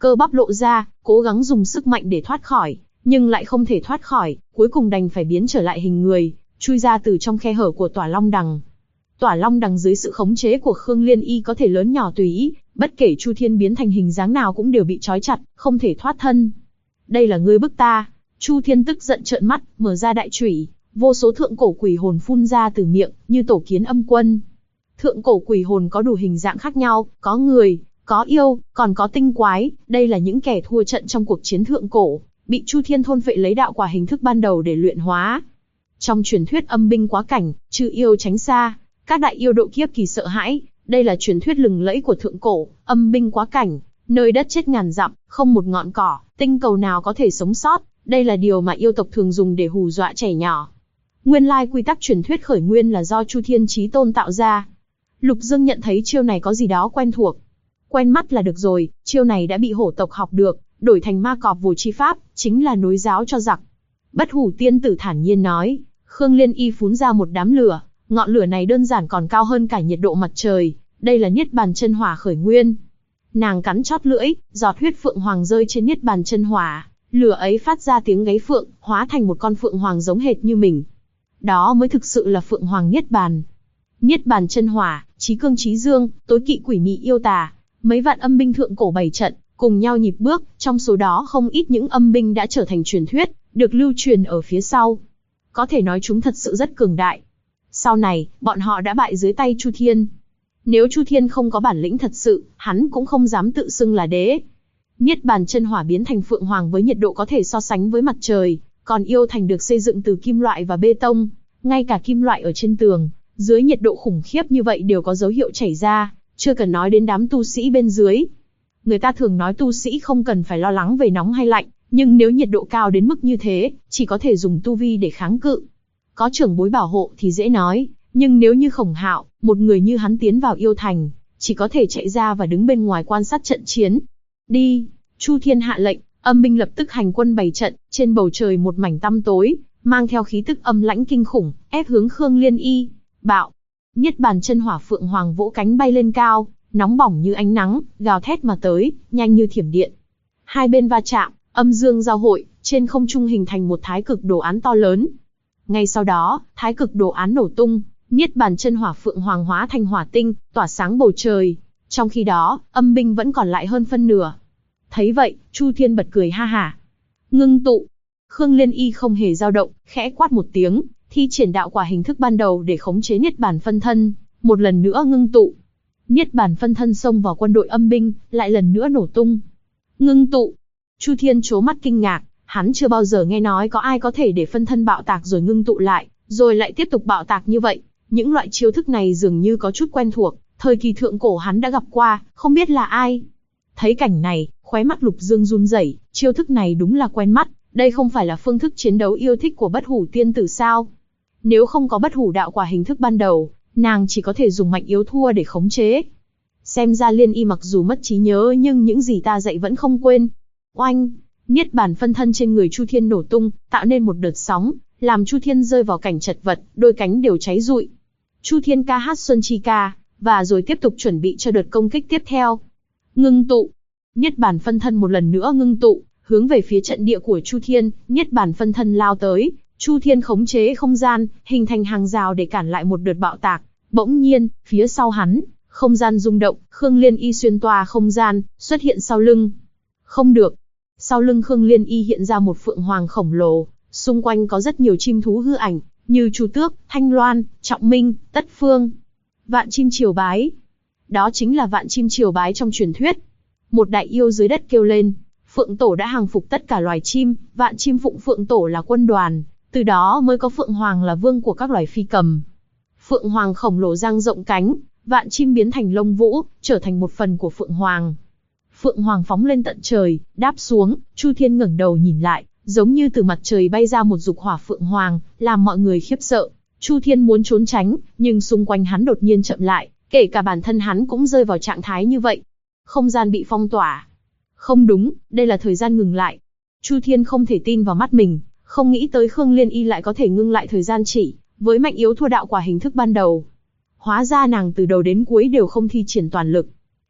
Speaker 1: cơ bắp lộ ra, cố gắng dùng sức mạnh để thoát khỏi, nhưng lại không thể thoát khỏi, cuối cùng đành phải biến trở lại hình người, chui ra từ trong khe hở của Tỏa Long Đằng. Tỏa Long Đằng dưới sự khống chế của Khương Liên Y có thể lớn nhỏ tùy ý, bất kể Chu Thiên biến thành hình dáng nào cũng đều bị trói chặt, không thể thoát thân. Đây là ngươi bức ta. Chu Thiên tức giận trợn mắt, mở ra đại chủy, vô số thượng cổ quỷ hồn phun ra từ miệng, như tổ kiến âm quân. Thượng cổ quỷ hồn có đủ hình dạng khác nhau, có người, có yêu, còn có tinh quái, đây là những kẻ thua trận trong cuộc chiến thượng cổ, bị Chu Thiên thôn phệ lấy đạo quả hình thức ban đầu để luyện hóa. Trong truyền thuyết âm binh quá cảnh, chư yêu tránh xa, các đại yêu độ kiếp kỳ sợ hãi, đây là truyền thuyết lừng lẫy của thượng cổ, âm binh quá cảnh, nơi đất chết ngàn dặm, không một ngọn cỏ, tinh cầu nào có thể sống sót, đây là điều mà yêu tộc thường dùng để hù dọa trẻ nhỏ. Nguyên lai quy tắc truyền thuyết khởi nguyên là do Chu Thiên Chí Tôn tạo ra. Lục Dương nhận thấy chiêu này có gì đó quen thuộc. Quen mắt là được rồi, chiêu này đã bị hổ tộc học được, đổi thành ma cọp vồ chi pháp, chính là nối giáo cho giặc. Bất Hủ tiên tử thản nhiên nói. Khương Liên Y phún ra một đám lửa, ngọn lửa này đơn giản còn cao hơn cả nhiệt độ mặt trời, đây là Niết Bàn Chân Hỏa khởi nguyên. Nàng cắn chót lưỡi, giọt huyết phượng hoàng rơi trên Niết Bàn Chân Hỏa, lửa ấy phát ra tiếng gáy phượng, hóa thành một con phượng hoàng giống hệt như mình. Đó mới thực sự là phượng hoàng Niết Bàn. Niết Bàn Chân Hỏa, chí cương chí dương, tối kỵ quỷ mị yêu tà, mấy vạn âm binh thượng cổ bày trận, cùng nhau nhịp bước, trong số đó không ít những âm binh đã trở thành truyền thuyết, được lưu truyền ở phía sau. Có thể nói chúng thật sự rất cường đại. Sau này, bọn họ đã bại dưới tay Chu Thiên. Nếu Chu Thiên không có bản lĩnh thật sự, hắn cũng không dám tự xưng là đế. Niết Bàn Chân Hỏa biến thành phượng hoàng với nhiệt độ có thể so sánh với mặt trời, còn yêu thành được xây dựng từ kim loại và bê tông, ngay cả kim loại ở trên tường, dưới nhiệt độ khủng khiếp như vậy đều có dấu hiệu chảy ra, chưa cần nói đến đám tu sĩ bên dưới. Người ta thường nói tu sĩ không cần phải lo lắng về nóng hay lạnh, nhưng nếu nhiệt độ cao đến mức như thế, chỉ có thể dùng tu vi để kháng cự. Có trưởng bối bảo hộ thì dễ nói, nhưng nếu như Khổng Hạo, một người như hắn tiến vào yêu thành, chỉ có thể chạy ra và đứng bên ngoài quan sát trận chiến. Đi, Chu Thiên hạ lệnh, âm binh lập tức hành quân bày trận, trên bầu trời một mảnh tăm tối, mang theo khí tức âm lãnh kinh khủng, ép hướng Khương Liên Y. Bạo, Niết Bàn Chân Hỏa phượng hoàng vỗ cánh bay lên cao, nóng bỏng như ánh nắng, gào thét mà tới, nhanh như thiểm điện. Hai bên va chạm, âm dương giao hội, trên không trung hình thành một thái cực đồ án to lớn. Ngay sau đó, thái cực đồ án nổ tung, Niết Bàn Chân Hỏa phượng hoàng hóa thành hỏa tinh, tỏa sáng bầu trời. Trong khi đó, âm binh vẫn còn lại hơn phân nửa. Thấy vậy, Chu Thiên bật cười ha hả. Ngưng tụ. Khương Liên Y không hề dao động, khẽ quát một tiếng, thi triển đạo quả hình thức ban đầu để khống chế Niết Bàn phân thân, một lần nữa ngưng tụ. Niết Bàn phân thân xông vào quân đội âm binh, lại lần nữa nổ tung. Ngưng tụ. Chu Thiên trố mắt kinh ngạc, hắn chưa bao giờ nghe nói có ai có thể để phân thân bạo tạc rồi ngưng tụ lại, rồi lại tiếp tục bạo tạc như vậy. Những loại chiêu thức này dường như có chút quen thuộc, thời kỳ thượng cổ hắn đã gặp qua, không biết là ai. Thấy cảnh này, khóe mắt Lục Dương run rẩy, chiêu thức này đúng là quen mắt, đây không phải là phương thức chiến đấu yêu thích của Bất Hủ tiên tử sao? Nếu không có Bất Hủ đạo quả hình thức ban đầu, nàng chỉ có thể dùng mạnh yếu thua để khống chế. Xem ra Liên Y mặc dù mất trí nhớ nhưng những gì ta dạy vẫn không quên. Oanh! Niết Bàn phân thân trên người Chu Thiên nổ tung, tạo nên một đợt sóng, làm Chu Thiên rơi vào cảnh chật vật, đôi cánh đều cháy rụi. Chu Thiên ca hát Xuân Chi ca, và rồi tiếp tục chuẩn bị cho đợt công kích tiếp theo. Ngưng tụ. Niết Bàn phân thân một lần nữa ngưng tụ, hướng về phía trận địa của Chu Thiên, Niết Bàn phân thân lao tới. Chu Thiên khống chế không gian, hình thành hàng rào để cản lại một đợt bạo tạc. Bỗng nhiên, phía sau hắn, không gian rung động, Khương Liên Y xuyên toa không gian, xuất hiện sau lưng. Không được. Sau lưng Khương Liên Y hiện ra một phượng hoàng khổng lồ, xung quanh có rất nhiều chim thú hư ảnh, như Chu Tước, Thanh Loan, Trọng Minh, Tất Phương. Vạn chim triều bái. Đó chính là vạn chim triều bái trong truyền thuyết. Một đại yêu dưới đất kêu lên, Phượng Tổ đã hàng phục tất cả loài chim, vạn chim phụng Phượng Tổ là quân đoàn, từ đó mới có Phượng Hoàng là vương của các loài phi cầm. Phượng Hoàng khổng lồ dang rộng cánh, vạn chim biến thành lông vũ, trở thành một phần của Phượng Hoàng. Phượng Hoàng phóng lên tận trời, đáp xuống, Chu Thiên ngẩng đầu nhìn lại, giống như từ mặt trời bay ra một dục hỏa Phượng Hoàng, làm mọi người khiếp sợ. Chu Thiên muốn trốn tránh, nhưng xung quanh hắn đột nhiên chậm lại, kể cả bản thân hắn cũng rơi vào trạng thái như vậy. Không gian bị phong tỏa. Không đúng, đây là thời gian ngừng lại. Chu Thiên không thể tin vào mắt mình, không nghĩ tới Khương Liên Y lại có thể ngưng lại thời gian chỉ, với mạnh yếu thua đạo quả hình thức ban đầu. Hóa ra nàng từ đầu đến cuối đều không thi triển toàn lực.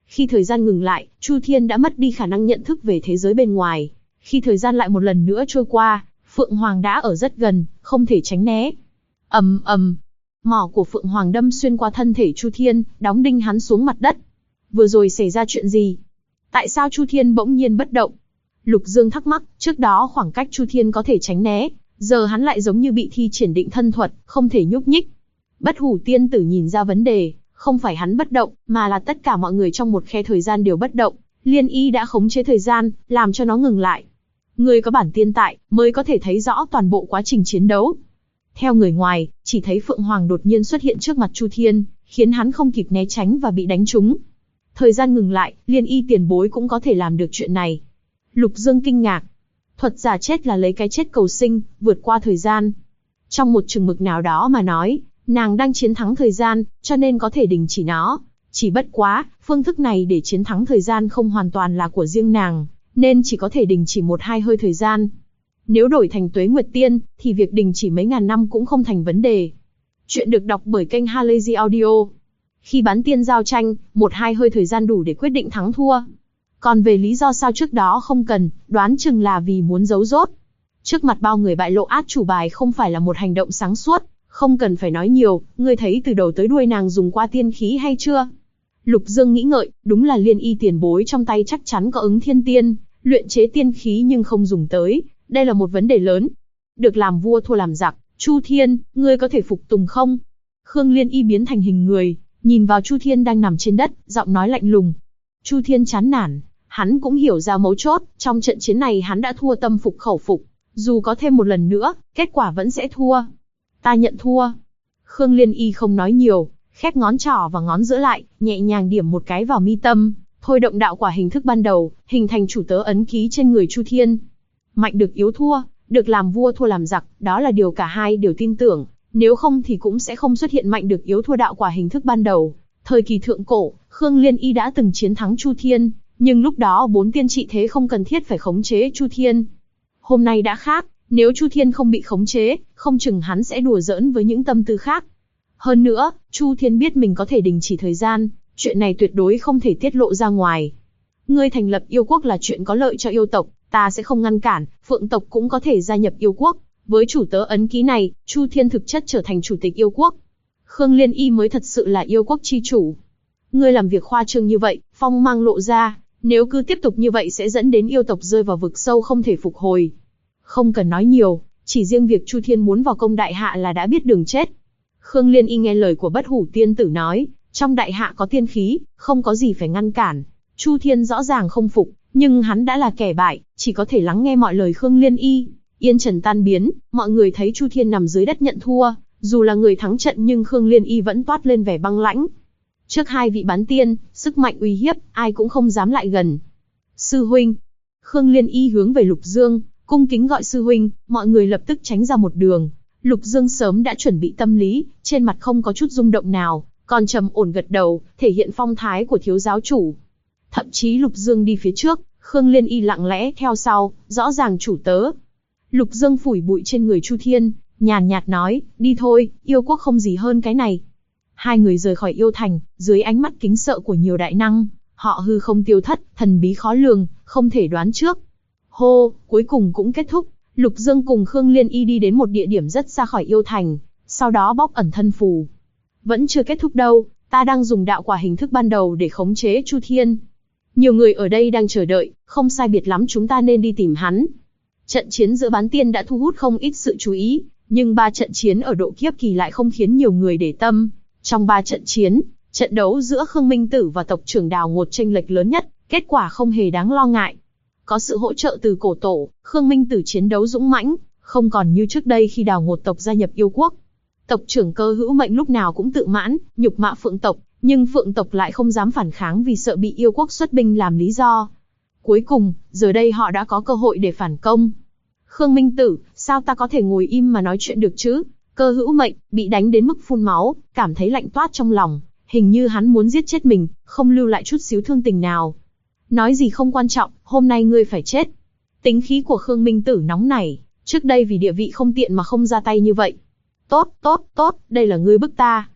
Speaker 1: Khi thời gian ngừng lại, Chu Thiên đã mất đi khả năng nhận thức về thế giới bên ngoài. Khi thời gian lại một lần nữa trôi qua, Phượng Hoàng đã ở rất gần, không thể tránh né. Ầm ầm, mỏ của Phượng Hoàng đâm xuyên qua thân thể Chu Thiên, đóng đinh hắn xuống mặt đất. Vừa rồi xảy ra chuyện gì? Tại sao Chu Thiên bỗng nhiên bất động? Lục Dương thắc mắc, trước đó khoảng cách Chu Thiên có thể tránh né, giờ hắn lại giống như bị thi triển định thân thuật, không thể nhúc nhích. Bất Hủ tiên tử nhìn ra vấn đề, không phải hắn bất động, mà là tất cả mọi người trong một khe thời gian đều bất động. Liên Y đã khống chế thời gian, làm cho nó ngừng lại. Người có bản tiên tại, mới có thể thấy rõ toàn bộ quá trình chiến đấu. Theo người ngoài, chỉ thấy Phượng Hoàng đột nhiên xuất hiện trước mặt Chu Thiên, khiến hắn không kịp né tránh và bị đánh trúng. Thời gian ngừng lại, Liên Y tiền bối cũng có thể làm được chuyện này. Lục Dương kinh ngạc. Thuật giả chết là lấy cái chết cầu sinh, vượt qua thời gian. Trong một chừng mực nào đó mà nói, nàng đang chiến thắng thời gian, cho nên có thể đình chỉ nó. Chỉ bất quá, phương thức này để chiến thắng thời gian không hoàn toàn là của riêng nàng, nên chỉ có thể đình chỉ 1-2 hơi thời gian. Nếu đổi thành Tuế Nguyệt Tiên, thì việc đình chỉ mấy ngàn năm cũng không thành vấn đề. Chuyện được đọc bởi kênh Halazy Audio. Khi bán tiên giao tranh, 1-2 hơi thời gian đủ để quyết định thắng thua. Còn về lý do sao trước đó không cần, đoán chừng là vì muốn giấu rốt. Trước mặt bao người bại lộ át chủ bài không phải là một hành động sáng suốt, không cần phải nói nhiều, ngươi thấy từ đầu tới đuôi nàng dùng qua tiên khí hay chưa? Lục Dương nghĩ ngợi, đúng là Liên Y tiền bối trong tay chắc chắn có ứng thiên tiên, luyện chế tiên khí nhưng không dùng tới, đây là một vấn đề lớn. Được làm vua thua làm giặc, Chu Thiên, ngươi có thể phục tùng không? Khương Liên Y biến thành hình người, nhìn vào Chu Thiên đang nằm trên đất, giọng nói lạnh lùng. Chu Thiên chán nản, hắn cũng hiểu ra mấu chốt, trong trận chiến này hắn đã thua tâm phục khẩu phục, dù có thêm một lần nữa, kết quả vẫn sẽ thua. Ta nhận thua. Khương Liên Y không nói nhiều, khép ngón trỏ và ngón giữa lại, nhẹ nhàng điểm một cái vào mi tâm, thôi động đạo quả hình thức ban đầu, hình thành chủ tớ ấn ký trên người Chu Thiên. Mạnh được yếu thua, được làm vua thua làm giặc, đó là điều cả hai đều tin tưởng, nếu không thì cũng sẽ không xuất hiện mạnh được yếu thua đạo quả hình thức ban đầu. Thời kỳ thượng cổ, Khương Liên Y đã từng chiến thắng Chu Thiên, nhưng lúc đó 4 tiên trị thế không cần thiết phải khống chế Chu Thiên. Hôm nay đã khác, nếu Chu Thiên không bị khống chế, không chừng hắn sẽ đùa giỡn với những tâm tư khác. Hơn nữa, Chu Thiên biết mình có thể đình chỉ thời gian, chuyện này tuyệt đối không thể tiết lộ ra ngoài. Ngươi thành lập yêu quốc là chuyện có lợi cho yêu tộc, ta sẽ không ngăn cản, Phượng tộc cũng có thể gia nhập yêu quốc. Với chủ tớ ấn ký này, Chu Thiên thực chất trở thành chủ tịch yêu quốc. Khương Liên Y mới thật sự là yêu quốc chi chủ. Ngươi làm việc khoa trương như vậy, phong mang lộ ra, nếu cứ tiếp tục như vậy sẽ dẫn đến yêu tộc rơi vào vực sâu không thể phục hồi. Không cần nói nhiều, chỉ riêng việc Chu Thiên muốn vào công đại hạ là đã biết đường chết. Khương Liên Y nghe lời của Bất Hủ tiên tử nói, trong đại hạ có tiên khí, không có gì phải ngăn cản. Chu Thiên rõ ràng không phục, nhưng hắn đã là kẻ bại, chỉ có thể lắng nghe mọi lời Khương Liên Y. Yên trần tan biến, mọi người thấy Chu Thiên nằm dưới đất nhận thua, dù là người thắng trận nhưng Khương Liên Y vẫn toát lên vẻ băng lãnh. Trước hai vị bán tiên, sức mạnh uy hiếp, ai cũng không dám lại gần. Sư huynh. Khương Liên Y hướng về Lục Dương, cung kính gọi sư huynh, mọi người lập tức tránh ra một đường. Lục Dương sớm đã chuẩn bị tâm lý, trên mặt không có chút rung động nào, còn trầm ổn gật đầu, thể hiện phong thái của thiếu giáo chủ. Thậm chí Lục Dương đi phía trước, Khương Liên Y lặng lẽ theo sau, rõ ràng chủ tớ. Lục Dương phủi bụi trên người Chu Thiên, nhàn nhạt nói, đi thôi, yêu quốc không gì hơn cái này. Hai người rời khỏi yêu thành, dưới ánh mắt kính sợ của nhiều đại năng, họ hư không tiêu thất, thần bí khó lường, không thể đoán trước. Hô, cuối cùng cũng kết thúc, Lục Dương cùng Khương Liên Y đi đến một địa điểm rất xa khỏi yêu thành, sau đó bóc ẩn thân phù. Vẫn chưa kết thúc đâu, ta đang dùng đạo quả hình thức ban đầu để khống chế Chu Thiên. Nhiều người ở đây đang chờ đợi, không sai biệt lắm chúng ta nên đi tìm hắn. Trận chiến giữa bán tiên đã thu hút không ít sự chú ý, nhưng 3 trận chiến ở độ kiếp kỳ lại không khiến nhiều người để tâm. Trong 3 trận chiến, trận đấu giữa Khương Minh Tử và tộc trưởng Đào Ngột chênh lệch lớn nhất, kết quả không hề đáng lo ngại. Có sự hỗ trợ từ cổ tổ, Khương Minh Tử chiến đấu dũng mãnh, không còn như trước đây khi Đào Ngột tộc gia nhập yêu quốc. Tộc trưởng Cơ Hữu Mệnh lúc nào cũng tự mãn, nhục mạ Phượng tộc, nhưng Phượng tộc lại không dám phản kháng vì sợ bị yêu quốc xuất binh làm lý do. Cuối cùng, giờ đây họ đã có cơ hội để phản công. Khương Minh Tử, sao ta có thể ngồi im mà nói chuyện được chứ? Cơ Hữu Mệnh, bị đánh đến mức phun máu, cảm thấy lạnh toát trong lòng, hình như hắn muốn giết chết mình, không lưu lại chút xíu thương tình nào. Nói gì không quan trọng, hôm nay ngươi phải chết. Tính khí của Khương Minh Tử nóng nảy, trước đây vì địa vị không tiện mà không ra tay như vậy. Tốt, tốt, tốt, đây là ngươi bức ta.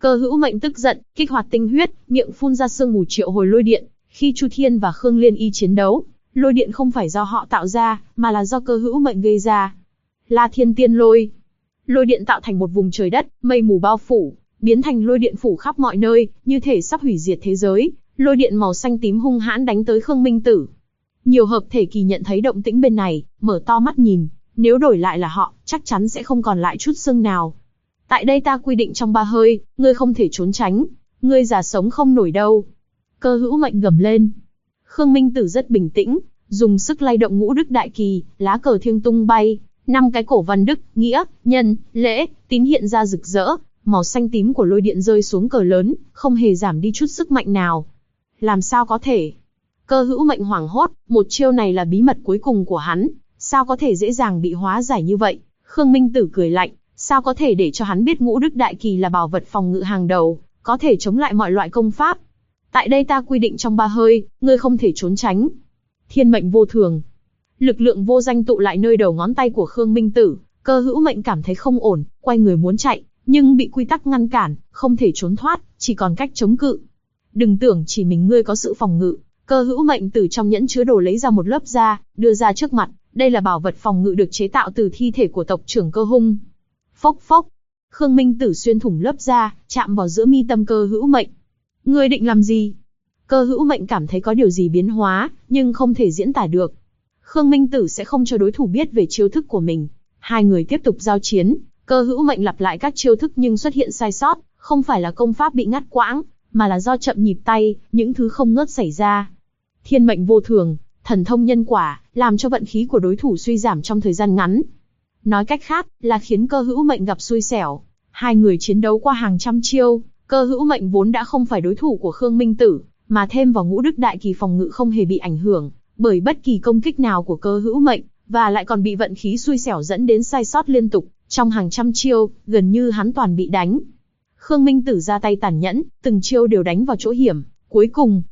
Speaker 1: Cơ Hữu Mệnh tức giận, kích hoạt tinh huyết, miệng phun ra sương mù triệu hồi lôi điện. Khi Chu Thiên và Khương Liên Y chiến đấu, lôi điện không phải do họ tạo ra, mà là do Cơ Hữu Mệnh gây ra. La Thiên Tiên Lôi. Lôi điện tạo thành một vùng trời đất, mây mù bao phủ, biến thành lôi điện phủ khắp mọi nơi, như thể sắp hủy diệt thế giới. Lôi điện màu xanh tím hung hãn đánh tới Khương Minh Tử. Nhiều hợp thể kỳ nhận thấy động tĩnh bên này, mở to mắt nhìn, nếu đổi lại là họ, chắc chắn sẽ không còn lại chút xương nào. Tại đây ta quy định trong 3 hơi, ngươi không thể trốn tránh, ngươi già sống không nổi đâu. Cơ Hữu Mệnh gầm lên. Khương Minh Tử rất bình tĩnh, dùng sức lay động ngũ đức đại kỳ, lá cờ thiêng tung bay, 5 cái cổ văn đức, nghĩa, nhân, lễ, tín hiện ra rực rỡ, màu xanh tím của lôi điện rơi xuống cờ lớn, không hề giảm đi chút sức mạnh nào. Làm sao có thể? Cơ Hữu Mệnh hoảng hốt, một chiêu này là bí mật cuối cùng của hắn, sao có thể dễ dàng bị hóa giải như vậy? Khương Minh Tử cười lạnh, sao có thể để cho hắn biết ngũ đức đại kỳ là bảo vật phòng ngự hàng đầu, có thể chống lại mọi loại công pháp. Tại đây ta quy định trong 3 hơi, ngươi không thể trốn tránh. Thiên mệnh vô thường. Lực lượng vô danh tụ lại nơi đầu ngón tay của Khương Minh Tử, Cơ Hữu Mệnh cảm thấy không ổn, quay người muốn chạy, nhưng bị quy tắc ngăn cản, không thể trốn thoát, chỉ còn cách chống cự. Đừng tưởng chỉ mình ngươi có sự phòng ngự. Cơ Hữu Mệnh từ trong nhẫn chứa đồ lấy ra một lớp da, đưa ra trước mặt, đây là bảo vật phòng ngự được chế tạo từ thi thể của tộc trưởng Cơ Hung. Phốc phốc, Khương Minh Tử xuyên thủng lớp da, chạm vào giữa mi tâm Cơ Hữu Mệnh. Ngươi định làm gì? Cơ Hữu Mệnh cảm thấy có điều gì biến hóa, nhưng không thể diễn tả được. Khương Minh Tử sẽ không cho đối thủ biết về chiêu thức của mình. Hai người tiếp tục giao chiến, Cơ Hữu Mệnh lặp lại các chiêu thức nhưng xuất hiện sai sót, không phải là công pháp bị ngắt quãng, mà là do chậm nhịp tay, những thứ không ngớt xảy ra. Thiên mệnh vô thường, thần thông nhân quả, làm cho vận khí của đối thủ suy giảm trong thời gian ngắn. Nói cách khác, là khiến Cơ Hữu Mệnh gặp xui xẻo. Hai người chiến đấu qua hàng trăm chiêu, Cơ Hữu Mệnh vốn đã không phải đối thủ của Khương Minh Tử, mà thêm vào ngũ đức đại kỳ phòng ngự không hề bị ảnh hưởng bởi bất kỳ công kích nào của Cơ Hữu Mệnh, và lại còn bị vận khí xui xẻo dẫn đến sai sót liên tục, trong hàng trăm chiêu, gần như hắn toàn bị đánh. Khương Minh Tử ra tay tàn nhẫn, từng chiêu đều đánh vào chỗ hiểm, cuối cùng,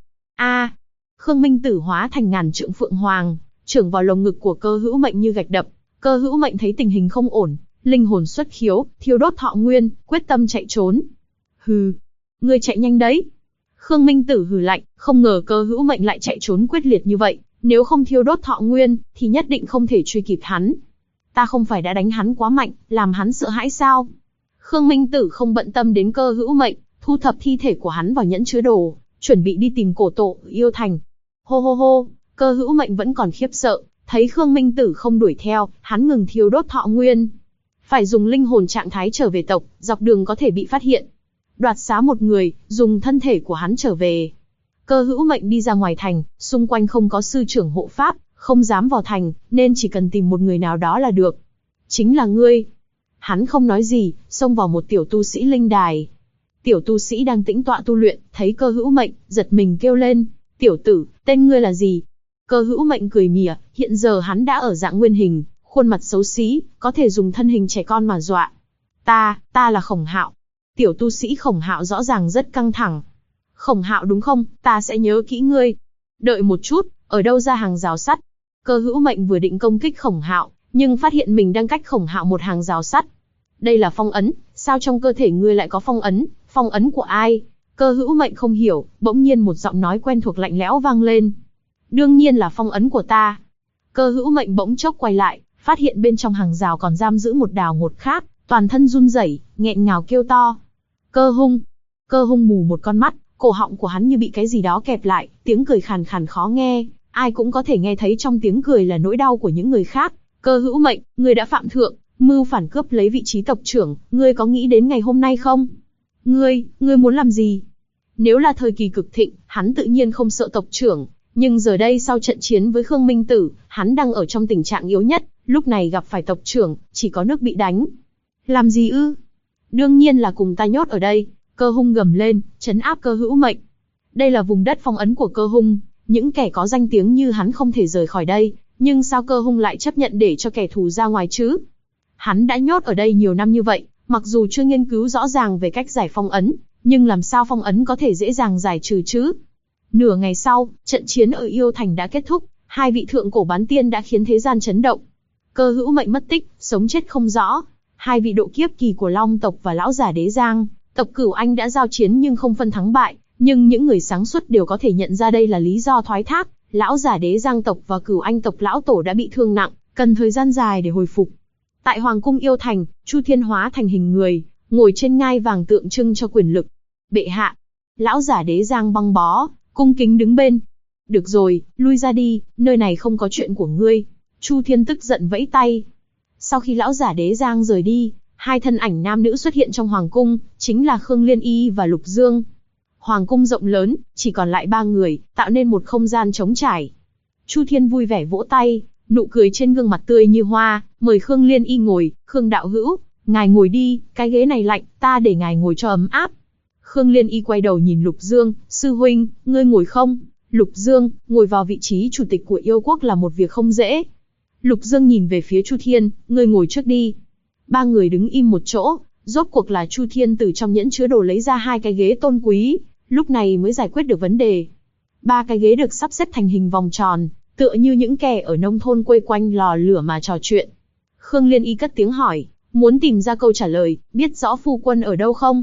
Speaker 1: Khương Minh Tử hóa thành ngàn trượng phượng hoàng, chưởng vào lồng ngực của Cơ Hữu Mệnh như gạch đập. Cơ Hữu Mệnh thấy tình hình không ổn, linh hồn xuất khiếu, thiêu đốt thọ nguyên, quyết tâm chạy trốn. Hừ, ngươi chạy nhanh đấy. Khương Minh Tử hừ lạnh, không ngờ Cơ Hữu Mệnh lại chạy trốn quyết liệt như vậy, nếu không thiêu đốt thọ nguyên, thì nhất định không thể truy kịp hắn. Ta không phải đã đánh hắn quá mạnh, làm hắn sợ hãi sao? Khương Minh Tử không bận tâm đến Cơ Hữu Mệnh, thu thập thi thể của hắn vào nhẫn chứa đồ, chuẩn bị đi tìm cổ tổ Yêu Thành. Hô hô hô, Cơ Hữu Mệnh vẫn còn khiếp sợ, thấy Khương Minh Tử không đuổi theo, hắn ngừng thiêu đốt thọ nguyên. Phải dùng linh hồn trạng thái trở về tộc, dọc đường có thể bị phát hiện. Đoạt xá một người, dùng thân thể của hắn trở về. Cơ Hữu Mệnh đi ra ngoài thành, xung quanh không có sư trưởng hộ pháp, không dám vào thành, nên chỉ cần tìm một người nào đó là được. Chính là ngươi. Hắn không nói gì, xông vào một tiểu tu sĩ linh đài. Tiểu tu sĩ đang tĩnh tọa tu luyện, thấy Cơ Hữu Mệnh, giật mình kêu lên, tiểu tử, tên ngươi là gì? Cơ Hữu Mệnh cười mỉa, hiện giờ hắn đã ở dạng nguyên hình, khuôn mặt xấu xí, có thể dùng thân hình trẻ con mà dọa. Ta là Khổng Hạo. Tiểu tu sĩ Khổng Hạo rõ ràng rất căng thẳng. Khổng Hạo đúng không, ta sẽ nhớ kỹ ngươi. Đợi một chút, ở đâu ra hàng rào sắt? Cơ Hữu Mệnh vừa định công kích Khổng Hạo, nhưng phát hiện mình đang cách Khổng Hạo một hàng rào sắt. Đây là phong ấn, sao trong cơ thể ngươi lại có phong ấn của ai? Cơ Hữu Mệnh không hiểu, bỗng nhiên một giọng nói quen thuộc lạnh lẽo vang lên. Đương nhiên là phong ấn của ta. Cơ Hữu Mệnh bỗng chốc quay lại, phát hiện bên trong hàng rào còn giam giữ một đào ngột khác, toàn thân run rẩy, nghẹn ngào kêu to. Cơ Hung. Cơ Hung mù một con mắt, cổ họng của hắn như bị cái gì đó kẹp lại, tiếng cười khàn khàn khó nghe, ai cũng có thể nghe thấy trong tiếng cười là nỗi đau của những người khác. Cơ Hữu Mệnh, ngươi đã phạm thượng, mưu phản cướp lấy vị trí tộc trưởng, ngươi có nghĩ đến ngày hôm nay không? Ngươi muốn làm gì? Nếu là thời kỳ cực thịnh, hắn tự nhiên không sợ tộc trưởng, nhưng giờ đây sau trận chiến với Khương Minh Tử, hắn đang ở trong tình trạng yếu nhất, lúc này gặp phải tộc trưởng, chỉ có nước bị đánh. Làm gì ư? Đương nhiên là cùng ta nhốt ở đây. Cơ Hung gầm lên, trấn áp Cơ Hữu Mệnh. Đây là vùng đất phong ấn của Cơ Hung, những kẻ có danh tiếng như hắn không thể rời khỏi đây, nhưng sao Cơ Hung lại chấp nhận để cho kẻ thù ra ngoài chứ? Hắn đã nhốt ở đây nhiều năm như vậy, mặc dù chưa nghiên cứu rõ ràng về cách giải phong ấn, nhưng làm sao phong ấn có thể dễ dàng giải trừ chứ? Nửa ngày sau, trận chiến ở Yêu Thành đã kết thúc, hai vị thượng cổ bán tiên đã khiến thế gian chấn động. Cơ Hữu Mệnh mất tích, sống chết không rõ. Hai vị độ kiếp kỳ của Long tộc và lão giả Đế Giang Tộc Cửu Anh đã giao chiến nhưng không phân thắng bại, nhưng những người sáng suốt đều có thể nhận ra đây là lý do thoái thác. Lão giả Đế Giang tộc và Cửu Anh tộc lão tổ đã bị thương nặng, cần thời gian dài để hồi phục. Tại Hoàng cung Yêu Thành, Chu Thiên hóa thành hình người, ngồi trên ngai vàng tượng trưng cho quyền lực. Bệ hạ. Lão giả Đế Giang băng bó, cung kính đứng bên. Được rồi, lui ra đi, nơi này không có chuyện của ngươi. Chu Thiên tức giận vẫy tay. Sau khi lão giả Đế Giang rời đi, hai thân ảnh nam nữ xuất hiện trong hoàng cung, chính là Khương Liên Y và Lục Dương. Hoàng cung rộng lớn, chỉ còn lại ba người, tạo nên một không gian trống trải. Chu Thiên vui vẻ vỗ tay, nụ cười trên gương mặt tươi như hoa, mời Khương Liên Y ngồi. Khương đạo hữu, ngài ngồi đi, cái ghế này lạnh, ta để ngài ngồi cho ấm áp. Khương Liên Y quay đầu nhìn Lục Dương, sư huynh, ngươi ngồi không? Lục Dương, ngồi vào vị trí chủ tịch của yêu quốc là một việc không dễ. Lục Dương nhìn về phía Chu Thiên, ngươi ngồi trước đi. Ba người đứng im một chỗ, rốt cuộc là Chu Thiên từ trong nhẫn chứa đồ lấy ra hai cái ghế tôn quý, lúc này mới giải quyết được vấn đề. Ba cái ghế được sắp xếp thành hình vòng tròn, tựa như những kẻ ở nông thôn quây quanh lò lửa mà trò chuyện. Khương Liên Y cất tiếng hỏi, muốn tìm ra câu trả lời, biết rõ phu quân ở đâu không?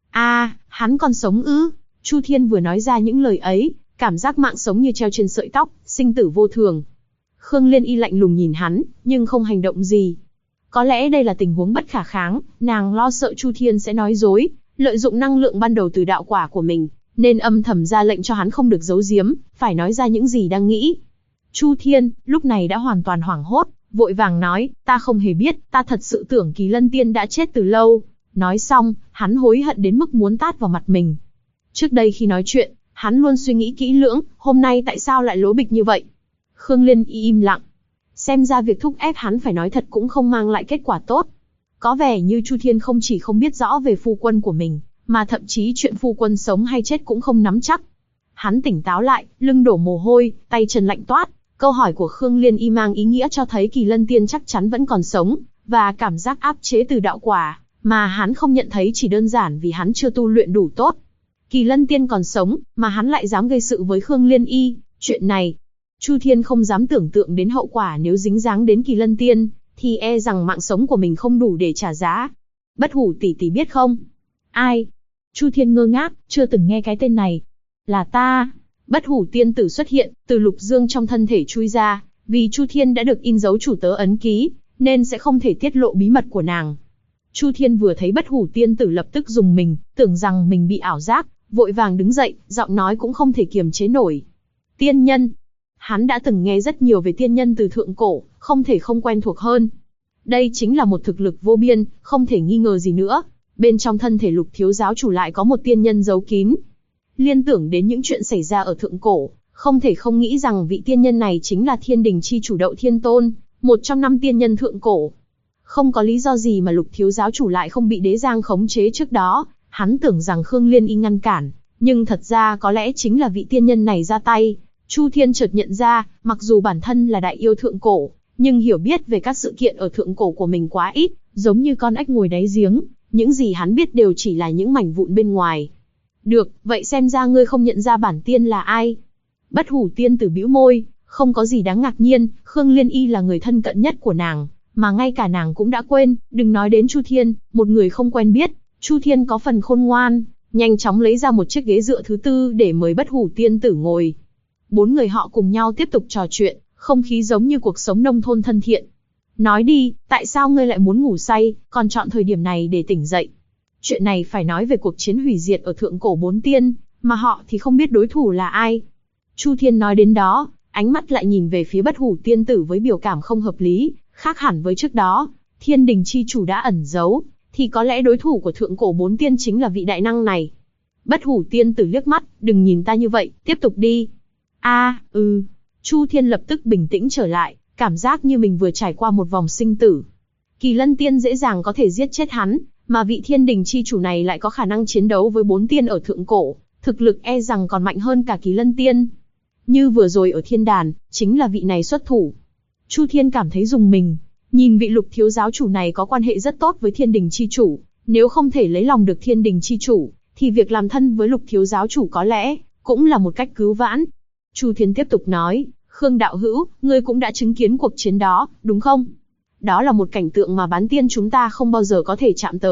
Speaker 1: Hắn còn sống ư? Chu Thiên vừa nói ra những lời ấy, cảm giác mạng sống như treo trên sợi tóc, sinh tử vô thường. Khương Liên Y lạnh lùng nhìn hắn, nhưng không hành động gì. Có lẽ đây là tình huống bất khả kháng, nàng lo sợ Chu Thiên sẽ nói dối, lợi dụng năng lượng ban đầu từ đạo quả của mình, nên âm thầm ra lệnh cho hắn không được giấu giếm, phải nói ra những gì đang nghĩ. Chu Thiên, lúc này đã hoàn toàn hoảng hốt, vội vàng nói, ta không hề biết, ta thật sự tưởng Kỳ Lân Tiên đã chết từ lâu. Nói xong, hắn hối hận đến mức muốn tát vào mặt mình. Trước đây khi nói chuyện, hắn luôn suy nghĩ kỹ lưỡng, hôm nay tại sao lại lố bịch như vậy? Khương Liên Y im lặng. Xem ra việc thúc ép hắn phải nói thật cũng không mang lại kết quả tốt. Có vẻ như Chu Thiên không chỉ không biết rõ về phu quân của mình, mà thậm chí chuyện phu quân sống hay chết cũng không nắm chắc. Hắn tỉnh táo lại, lưng đổ mồ hôi, tay chân lạnh toát. Câu hỏi của Khương Liên Y mang ý nghĩa cho thấy Kỳ Lân Tiên chắc chắn vẫn còn sống, và cảm giác áp chế từ đạo quả, mà hắn không nhận thấy chỉ đơn giản vì hắn chưa tu luyện đủ tốt. Kỳ Lân Tiên còn sống, mà hắn lại dám gây sự với Khương Liên Y, chuyện này, Chu Thiên không dám tưởng tượng đến hậu quả nếu dính dáng đến Kỳ Lân Tiên, thì e rằng mạng sống của mình không đủ để trả giá. Bất Hủ tỷ tỷ biết không? Ai? Chu Thiên ngơ ngác, chưa từng nghe cái tên này. Là ta. Bất Hủ tiên tử xuất hiện, từ Lục Dương trong thân thể chui ra, vì Chu Thiên đã được in dấu chủ tớ ấn ký, nên sẽ không thể tiết lộ bí mật của nàng. Chu Thiên vừa thấy Bất Hủ tiên tử lập tức rùng mình, tưởng rằng mình bị ảo giác, vội vàng đứng dậy, giọng nói cũng không thể kiềm chế nổi. Tiên nhân. Hắn đã từng nghe rất nhiều về tiên nhân từ thượng cổ, không thể không quen thuộc hơn. Đây chính là một thực lực vô biên, không thể nghi ngờ gì nữa. Bên trong thân thể Lục thiếu giáo chủ lại có một tiên nhân giấu kín. Liên tưởng đến những chuyện xảy ra ở thượng cổ, không thể không nghĩ rằng vị tiên nhân này chính là Thiên Đình chi chủ Đậu Thiên Tôn, một trong 5 tiên nhân thượng cổ. Không có lý do gì mà Lục thiếu giáo chủ lại không bị Đế Giang khống chế trước đó, hắn tưởng rằng Khương Liên Y ngăn cản, nhưng thật ra có lẽ chính là vị tiên nhân này ra tay. Chu Thiên chợt nhận ra, mặc dù bản thân là đại yêu thượng cổ, nhưng hiểu biết về các sự kiện ở thượng cổ của mình quá ít, giống như con ếch ngồi đáy giếng, những gì hắn biết đều chỉ là những mảnh vụn bên ngoài. Được, vậy xem ra ngươi không nhận ra bản tiên là ai. Bất Hủ tiên tử bĩu môi, không có gì đáng ngạc nhiên, Khương Liên Y là người thân cận nhất của nàng, mà ngay cả nàng cũng đã quên, đừng nói đến Chu Thiên, một người không quen biết. Chu Thiên có phần khôn ngoan, nhanh chóng lấy ra một chiếc ghế dựa thứ tư để mời Bất Hủ tiên tử ngồi. 4 người họ cùng nhau tiếp tục trò chuyện, không khí giống như cuộc sống nông thôn thân thiện. Nói đi, tại sao ngươi lại muốn ngủ say, còn chọn thời điểm này để tỉnh dậy? Chuyện này phải nói về cuộc chiến hủy diệt ở thượng cổ 4 tiên, mà họ thì không biết đối thủ là ai. Chu Thiên nói đến đó, ánh mắt lại nhìn về phía Bất Hủ tiên tử với biểu cảm không hợp lý, khác hẳn với trước đó. Thiên Đình chi chủ đã ẩn giấu, thì có lẽ đối thủ của thượng cổ 4 tiên chính là vị đại năng này. Bất Hủ tiên tử liếc mắt, đừng nhìn ta như vậy, tiếp tục đi. Chu Thiên lập tức bình tĩnh trở lại, cảm giác như mình vừa trải qua một vòng sinh tử. Kỳ Lân Tiên dễ dàng có thể giết chết hắn, mà vị Thiên Đình chi chủ này lại có khả năng chiến đấu với 4 tiên ở thượng cổ, thực lực e rằng còn mạnh hơn cả Kỳ Lân Tiên. Như vừa rồi ở thiên đàn, chính là vị này xuất thủ. Chu Thiên cảm thấy rùng mình, nhìn vị Lục thiếu giáo chủ này có quan hệ rất tốt với Thiên Đình chi chủ, nếu không thể lấy lòng được Thiên Đình chi chủ, thì việc làm thân với Lục thiếu giáo chủ có lẽ cũng là một cách cứu vãn. Chu Thiên tiếp tục nói, Khương đạo hữu, ngươi cũng đã chứng kiến cuộc chiến đó, đúng không? Đó là một cảnh tượng mà bán tiên chúng ta không bao giờ có thể chạm tới,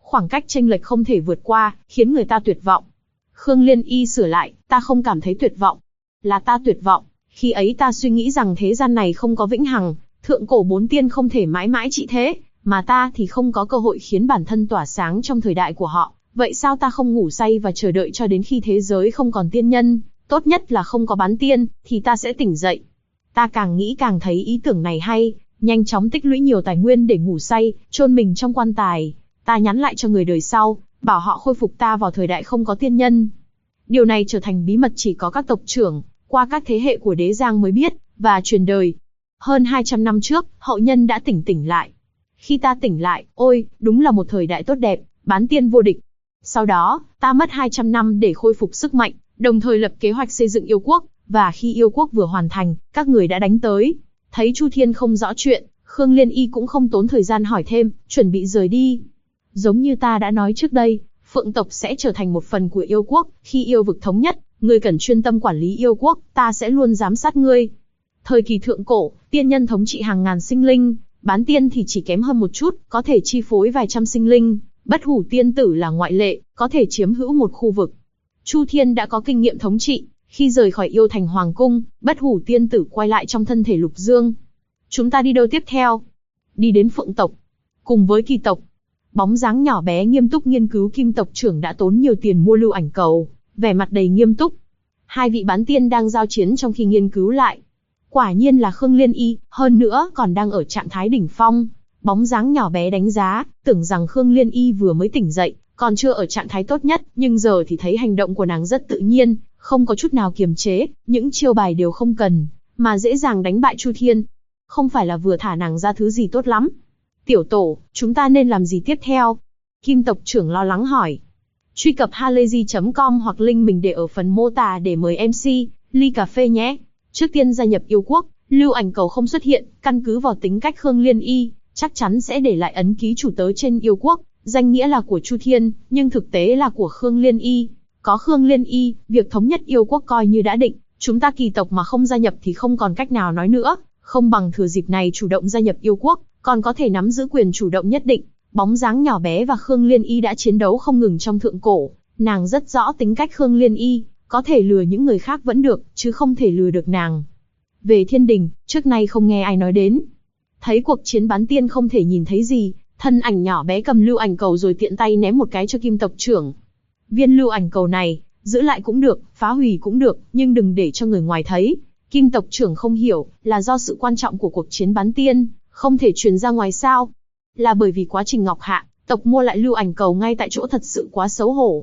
Speaker 1: Khoảng cách chênh lệch không thể vượt qua, khiến người ta tuyệt vọng. Khương Liên Y sửa lại, ta không cảm thấy tuyệt vọng. Là ta tuyệt vọng. Khi ấy ta suy nghĩ rằng thế gian này không có vĩnh hằng, thượng cổ 4 tiên không thể mãi mãi trị thế, mà ta thì không có cơ hội khiến bản thân tỏa sáng trong thời đại của họ. Vậy sao ta không ngủ say và chờ đợi cho đến khi thế giới không còn tiên nhân, tốt nhất là không có bán tiên, thì ta sẽ tỉnh dậy. Ta càng nghĩ càng thấy ý tưởng này hay, nhanh chóng tích lũy nhiều tài nguyên để ngủ say, chôn mình trong quan tài. Ta nhắn lại cho người đời sau, bảo họ khôi phục ta vào thời đại không có tiên nhân. Điều này trở thành bí mật chỉ có các tộc trưởng, qua các thế hệ của Đế Giang mới biết, và truyền đời. Hơn 200 năm trước, hậu nhân đã tỉnh lại. Khi ta tỉnh lại, ôi, đúng là một thời đại tốt đẹp, bán tiên vô địch. Sau đó, ta mất 200 năm để khôi phục sức mạnh, đồng thời lập kế hoạch xây dựng yêu quốc, và khi yêu quốc vừa hoàn thành, các người đã đánh tới. Thấy Chu Thiên không rõ chuyện, Khương Liên Y cũng không tốn thời gian hỏi thêm, chuẩn bị rời đi. Giống như ta đã nói trước đây, Phượng tộc sẽ trở thành một phần của yêu quốc, khi yêu vực thống nhất, ngươi cần chuyên tâm quản lý yêu quốc, ta sẽ luôn giám sát ngươi. Thời kỳ thượng cổ, tiên nhân thống trị hàng ngàn sinh linh, bán tiên thì chỉ kém hơn một chút, có thể chi phối vài trăm sinh linh, bất hủ tiên tử là ngoại lệ, có thể chiếm hữu một khu vực. Chu Thiên đã có kinh nghiệm thống trị, khi rời khỏi yêu thành hoàng cung, bất hủ tiên tử quay lại trong thân thể Lục Dương. Chúng ta đi đâu tiếp theo? Đi đến Phượng tộc, cùng với Kỳ tộc. Bóng dáng nhỏ bé nghiêm túc nghiên cứu Kim tộc trưởng đã tốn nhiều tiền mua lưu ảnh cầu, vẻ mặt đầy nghiêm túc. Hai vị bán tiên đang giao chiến trong khi nghiên cứu lại. Quả nhiên là Khương Liên Y, hơn nữa còn đang ở trạng thái đỉnh phong. Bóng dáng nhỏ bé đánh giá, tưởng rằng Khương Liên Y vừa mới tỉnh dậy, còn chưa ở trạng thái tốt nhất, nhưng giờ thì thấy hành động của nàng rất tự nhiên, không có chút nào kiềm chế, những chiêu bài đều không cần, mà dễ dàng đánh bại Chu Thiên. Không phải là vừa thả nàng ra thứ gì tốt lắm. Tiểu tổ, chúng ta nên làm gì tiếp theo? Kim tộc trưởng lo lắng hỏi. Truy cập halayzi.com hoặc link mình để ở phần mô tả để mời MC, ly cà phê nhé. Trước tiên gia nhập yêu quốc, lưu ảnh cầu không xuất hiện, căn cứ vào tính cách Khương Liên Y, chắc chắn sẽ để lại ấn ký chủ tớ trên yêu quốc, danh nghĩa là của Chu Thiên, nhưng thực tế là của Khương Liên Y. Có Khương Liên Y, việc thống nhất yêu quốc coi như đã định, chúng ta Kỳ tộc mà không gia nhập thì không còn cách nào nói nữa, không bằng thừa dịp này chủ động gia nhập yêu quốc, còn có thể nắm giữ quyền chủ động nhất định. Bóng dáng nhỏ bé và Khương Liên Y đã chiến đấu không ngừng trong thượng cổ, nàng rất rõ tính cách Khương Liên Y, có thể lừa những người khác vẫn được, chứ không thể lừa được nàng. Về thiên đình, trước nay không nghe ai nói đến. Thấy cuộc chiến bán tiên không thể nhìn thấy gì, thân ảnh nhỏ bé cầm lưu ảnh cầu rồi tiện tay ném một cái cho Kim tộc trưởng. Viên lưu ảnh cầu này, giữ lại cũng được, phá hủy cũng được, nhưng đừng để cho người ngoài thấy. Kim tộc trưởng không hiểu, là do sự quan trọng của cuộc chiến bán tiên, không thể truyền ra ngoài sao? Là bởi vì quá trình Ngọc Hạ, tộc mua lại lưu ảnh cầu ngay tại chỗ thật sự quá xấu hổ.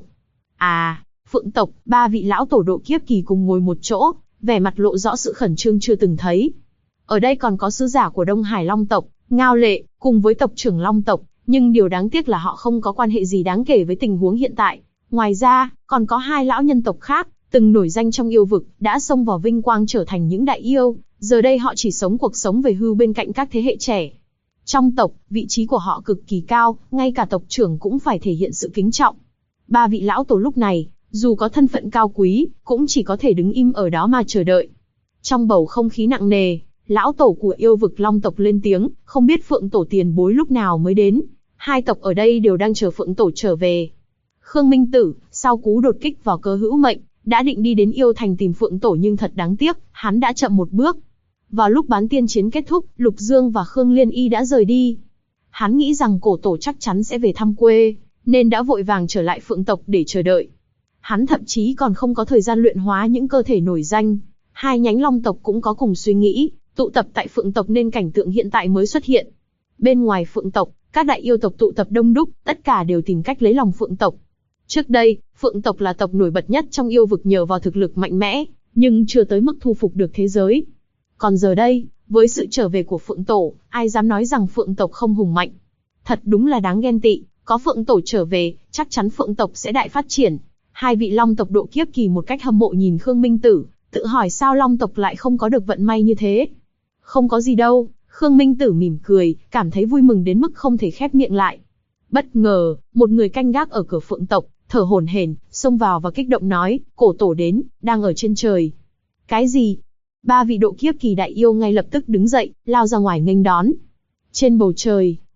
Speaker 1: À, Phượng tộc, ba vị lão tổ độ kiếp kỳ cùng ngồi một chỗ, vẻ mặt lộ rõ sự khẩn trương chưa từng thấy. Ở đây còn có sứ giả của Đông Hải Long tộc, Ngao Lệ, cùng với tộc trưởng Long tộc, nhưng điều đáng tiếc là họ không có quan hệ gì đáng kể với tình huống hiện tại. Ngoài ra, còn có hai lão nhân tộc khác, từng nổi danh trong yêu vực, đã xông vào vinh quang trở thành những đại yêu, giờ đây họ chỉ sống cuộc sống về hưu bên cạnh các thế hệ trẻ. Trong tộc, vị trí của họ cực kỳ cao, ngay cả tộc trưởng cũng phải thể hiện sự kính trọng. Ba vị lão tổ lúc này, dù có thân phận cao quý, cũng chỉ có thể đứng im ở đó mà chờ đợi. Trong bầu không khí nặng nề, lão tổ của yêu vực Long tộc lên tiếng, không biết Phượng tổ tiền bối lúc nào mới đến. Hai tộc ở đây đều đang chờ Phượng tổ trở về. Khương Minh Tử, sau cú đột kích vào cơ hữu mệnh, đã định đi đến yêu thành tìm Phượng tổ nhưng thật đáng tiếc, hắn đã chậm một bước. Vào lúc bán tiên chiến kết thúc, Lục Dương và Khương Liên Y đã rời đi. Hắn nghĩ rằng cổ tổ chắc chắn sẽ về thăm quê, nên đã vội vàng trở lại Phượng tộc để chờ đợi. Hắn thậm chí còn không có thời gian luyện hóa những cơ thể nổi danh. Hai nhánh Long tộc cũng có cùng suy nghĩ, tụ tập tại Phượng tộc nên cảnh tượng hiện tại mới xuất hiện. Bên ngoài Phượng tộc, các đại yêu tộc tụ tập đông đúc, tất cả đều tìm cách lấy lòng Phượng tộc. Trước đây, Phượng tộc là tộc nổi bật nhất trong yêu vực nhờ vào thực lực mạnh mẽ, nhưng chưa tới mức thu phục được thế giới. Còn giờ đây, với sự trở về của Phượng tổ, ai dám nói rằng Phượng tộc không hùng mạnh. Thật đúng là đáng ghen tị, có Phượng tổ trở về, chắc chắn Phượng tộc sẽ đại phát triển. Hai vị Long tộc độ kiếp kỳ một cách hâm mộ nhìn Khương Minh Tử, tự hỏi sao Long tộc lại không có được vận may như thế. Không có gì đâu, Khương Minh Tử mỉm cười, cảm thấy vui mừng đến mức không thể khép miệng lại. Bất ngờ, một người canh gác ở cửa Phượng tộc, thở hổn hển, xông vào và kích động nói, cổ tổ đến, đang ở trên trời. Cái gì? Ba vị độ kiếp kỳ đại yêu ngay lập tức đứng dậy, lao ra ngoài nghênh đón. Trên bầu trời,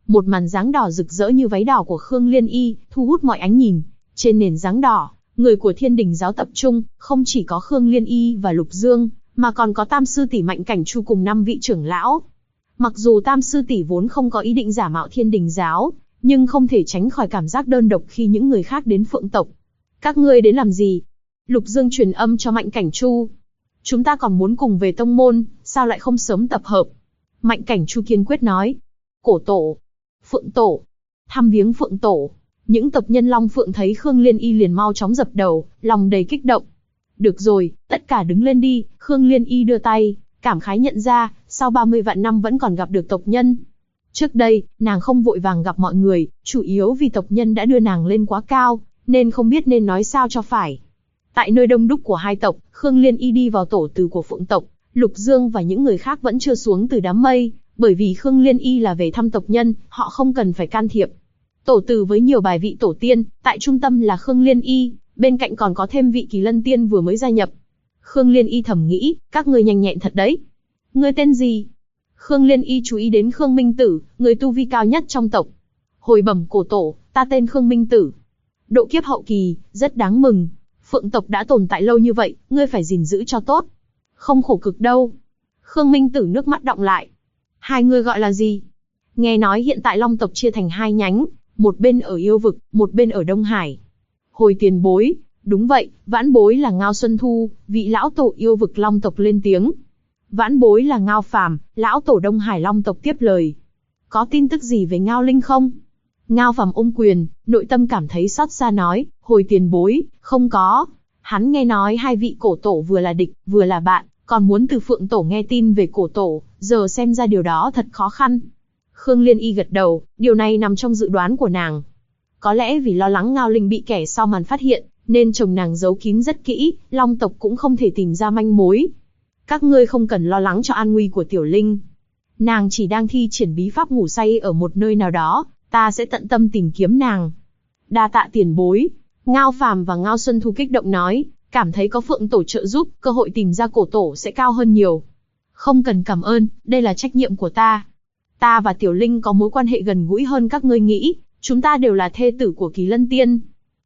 Speaker 1: Một màn dáng đỏ rực rỡ như váy đỏ của Khương Liên Y, thu hút mọi ánh nhìn. Trên nền dáng đỏ, người của Thiên Đình giáo tập trung, không chỉ có Khương Liên Y và Lục Dương, mà còn có Tam sư tỷ Mạnh Cảnh Chu cùng 5 vị trưởng lão. Mặc dù Tam sư tỷ vốn không có ý định giả mạo Thiên Đình giáo, nhưng không thể tránh khỏi cảm giác đơn độc khi những người khác đến Phượng tộc. Các ngươi đến làm gì? Lục Dương truyền âm cho Mạnh Cảnh Chu. Chúng ta còn muốn cùng về tông môn, sao lại không sớm tập hợp? Mạnh Cảnh Chu kiên quyết nói. Cổ tổ, Phượng tổ, thăm viếng Phượng tổ. Những tộc nhân Long Phượng thấy Khương Liên Y liền mau chóng dập đầu, lòng đầy kích động. Được rồi, tất cả đứng lên đi. Khương Liên Y đưa tay, cảm khái nhận ra, sau 30 vạn năm vẫn còn gặp được tộc nhân. Trước đây, nàng không vội vàng gặp mọi người, chủ yếu vì tộc nhân đã đưa nàng lên quá cao, nên không biết nên nói sao cho phải. Tại nơi đông đúc của hai tộc, Khương Liên Y đi vào tổ từ của Phượng tộc, Lục Dương và những người khác vẫn chưa xuống từ đám mây, bởi vì Khương Liên Y là về thăm tộc nhân, họ không cần phải can thiệp. Tổ từ với nhiều bài vị tổ tiên, tại trung tâm là Khương Liên Y, bên cạnh còn có thêm vị Kỳ Lân Tiên vừa mới gia nhập. Khương Liên Y thầm nghĩ, các ngươi nhanh nhẹn thật đấy. Ngươi tên gì? Khương Liên Y chú ý đến Khương Minh Tử, người tu vi cao nhất trong tộc. Hồi bẩm cổ tổ, ta tên Khương Minh Tử. Độ kiếp hậu kỳ, rất đáng mừng. Phượng tộc đã tồn tại lâu như vậy, ngươi phải gìn giữ cho tốt. Không khổ cực đâu. Khương Minh Tử nước mắt đọng lại. Hai ngươi gọi là gì? Nghe nói hiện tại Long tộc chia thành hai nhánh, một bên ở Yêu Vực, một bên ở Đông Hải. Hồi tiền bối, đúng vậy, vãn bối là Ngao Xuân Thu, vị lão tổ Yêu Vực Long tộc lên tiếng. Vãn bối là Ngao Phàm, lão tổ Đông Hải Long tộc tiếp lời. Có tin tức gì về Ngao Linh không? Ngao Phàm ôm quyền, nội tâm cảm thấy xót xa nói, hồi tiền bối, không có. Hắn nghe nói hai vị cổ tổ vừa là địch, vừa là bạn, còn muốn từ Phượng tổ nghe tin về cổ tổ, giờ xem ra điều đó thật khó khăn. Khương Liên Y gật đầu, điều này nằm trong dự đoán của nàng. Có lẽ vì lo lắng Ngao Linh bị kẻ sau màn phát hiện, nên chồng nàng giấu kín rất kỹ, Long tộc cũng không thể tìm ra manh mối. Các ngươi không cần lo lắng cho an nguy của Tiểu Linh. Nàng chỉ đang thi triển bí pháp ngủ say ở một nơi nào đó, ta sẽ tận tâm tìm kiếm nàng. Đa tạ tiền bối. Ngao Phàm và Ngao Xuân Thu kích động nói, cảm thấy có Phượng tổ trợ giúp, cơ hội tìm ra cổ tổ sẽ cao hơn nhiều. Không cần cảm ơn, đây là trách nhiệm của ta. Ta và Tiểu Linh có mối quan hệ gần gũi hơn các ngươi nghĩ, chúng ta đều là thê tử của Kỳ Lân Tiên.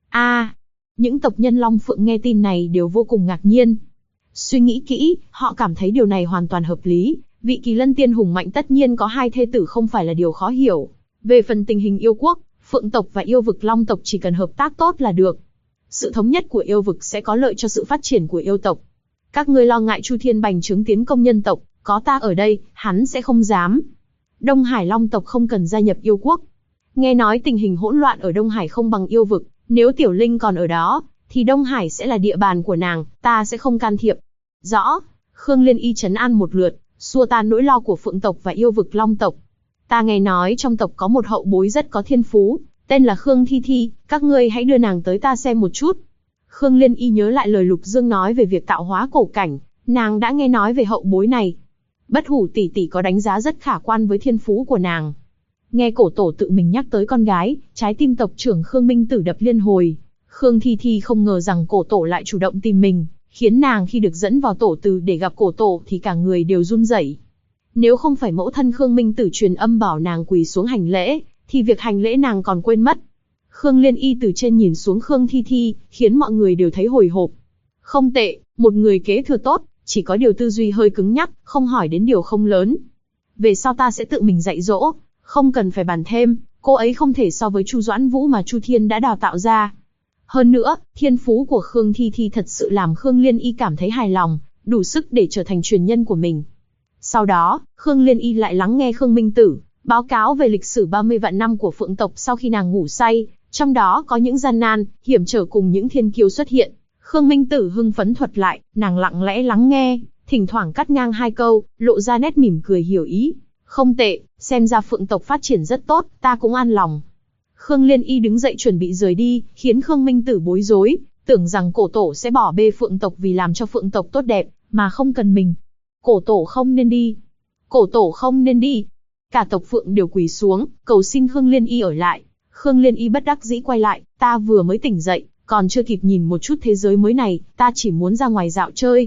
Speaker 1: Những tộc nhân Long Phượng nghe tin này đều vô cùng ngạc nhiên. Suy nghĩ kỹ, họ cảm thấy điều này hoàn toàn hợp lý, vị Kỳ Lân Tiên hùng mạnh tất nhiên có hai thê tử không phải là điều khó hiểu. Về phần tình hình yêu quốc, Phượng tộc và Yêu Vực Long tộc chỉ cần hợp tác tốt là được. Sự thống nhất của Yêu Vực sẽ có lợi cho sự phát triển của yêu tộc. Các ngươi lo ngại Chu Thiên bành trướng tiến công nhân tộc, có ta ở đây, hắn sẽ không dám. Đông Hải Long tộc không cần gia nhập yêu quốc. Nghe nói tình hình hỗn loạn ở Đông Hải không bằng Yêu Vực, nếu Tiểu Linh còn ở đó, thì Đông Hải sẽ là địa bàn của nàng, ta sẽ không can thiệp. Rõ. Khương Liên Y trấn an một lượt, xua tan nỗi lo của Phượng tộc và Yêu Vực Long tộc. Ta nghe nói trong tộc có một hậu bối rất có thiên phú, tên là Khương Thi Thi, các ngươi hãy đưa nàng tới ta xem một chút. Khương Liên Y nhớ lại lời Lục Dương nói về việc tạo hóa cổ cảnh, nàng đã nghe nói về hậu bối này. Bất Hủ tỷ tỷ có đánh giá rất khả quan với thiên phú của nàng. Nghe cổ tổ tự mình nhắc tới con gái, trái tim tộc trưởng Khương Minh Tử đập liên hồi. Khương Thi Thi không ngờ rằng cổ tổ lại chủ động tìm mình, khiến nàng khi được dẫn vào tổ từ để gặp cổ tổ thì cả người đều run rẩy. Nếu không phải mẫu thân Khương Minh Tử truyền âm bảo nàng quỳ xuống hành lễ, thì việc hành lễ nàng còn quên mất. Khương Liên Y từ trên nhìn xuống Khương Thi Thi, khiến mọi người đều thấy hồi hộp. Không tệ, một người kế thừa tốt, chỉ có điều tư duy hơi cứng nhắc, không hỏi đến điều không lớn. Về sau ta sẽ tự mình dạy dỗ, không cần phải bàn thêm, cô ấy không thể so với Chu Doãn Vũ mà Chu Thiên đã đào tạo ra. Hơn nữa, thiên phú của Khương Thi Thi thật sự làm Khương Liên Y cảm thấy hài lòng, đủ sức để trở thành truyền nhân của mình. Sau đó, Khương Liên Y lại lắng nghe Khương Minh Tử báo cáo về lịch sử 30 vạn năm của Phượng tộc sau khi nàng ngủ say, trong đó có những gian nan, hiểm trở cùng những thiên kiêu xuất hiện. Khương Minh Tử hưng phấn thuật lại, nàng lặng lẽ lắng nghe, thỉnh thoảng cắt ngang hai câu, lộ ra nét mỉm cười hiểu ý. Không tệ, xem ra Phượng tộc phát triển rất tốt, ta cũng an lòng. Khương Liên Y đứng dậy chuẩn bị rời đi, khiến Khương Minh Tử bối rối, tưởng rằng cổ tổ sẽ bỏ bê Phượng tộc vì làm cho Phượng tộc tốt đẹp, mà không cần mình. Cổ tổ không nên đi. Cổ tổ không nên đi. Cả tộc Phượng đều quỳ xuống, cầu xin Khương Liên Y ở lại. Khương Liên Y bất đắc dĩ quay lại, ta vừa mới tỉnh dậy, còn chưa kịp nhìn một chút thế giới mới này, ta chỉ muốn ra ngoài dạo chơi.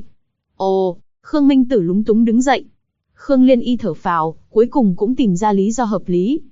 Speaker 1: Ồ, Khương Minh Tử lúng túng đứng dậy. Khương Liên Y thở phào, cuối cùng cũng tìm ra lý do hợp lý.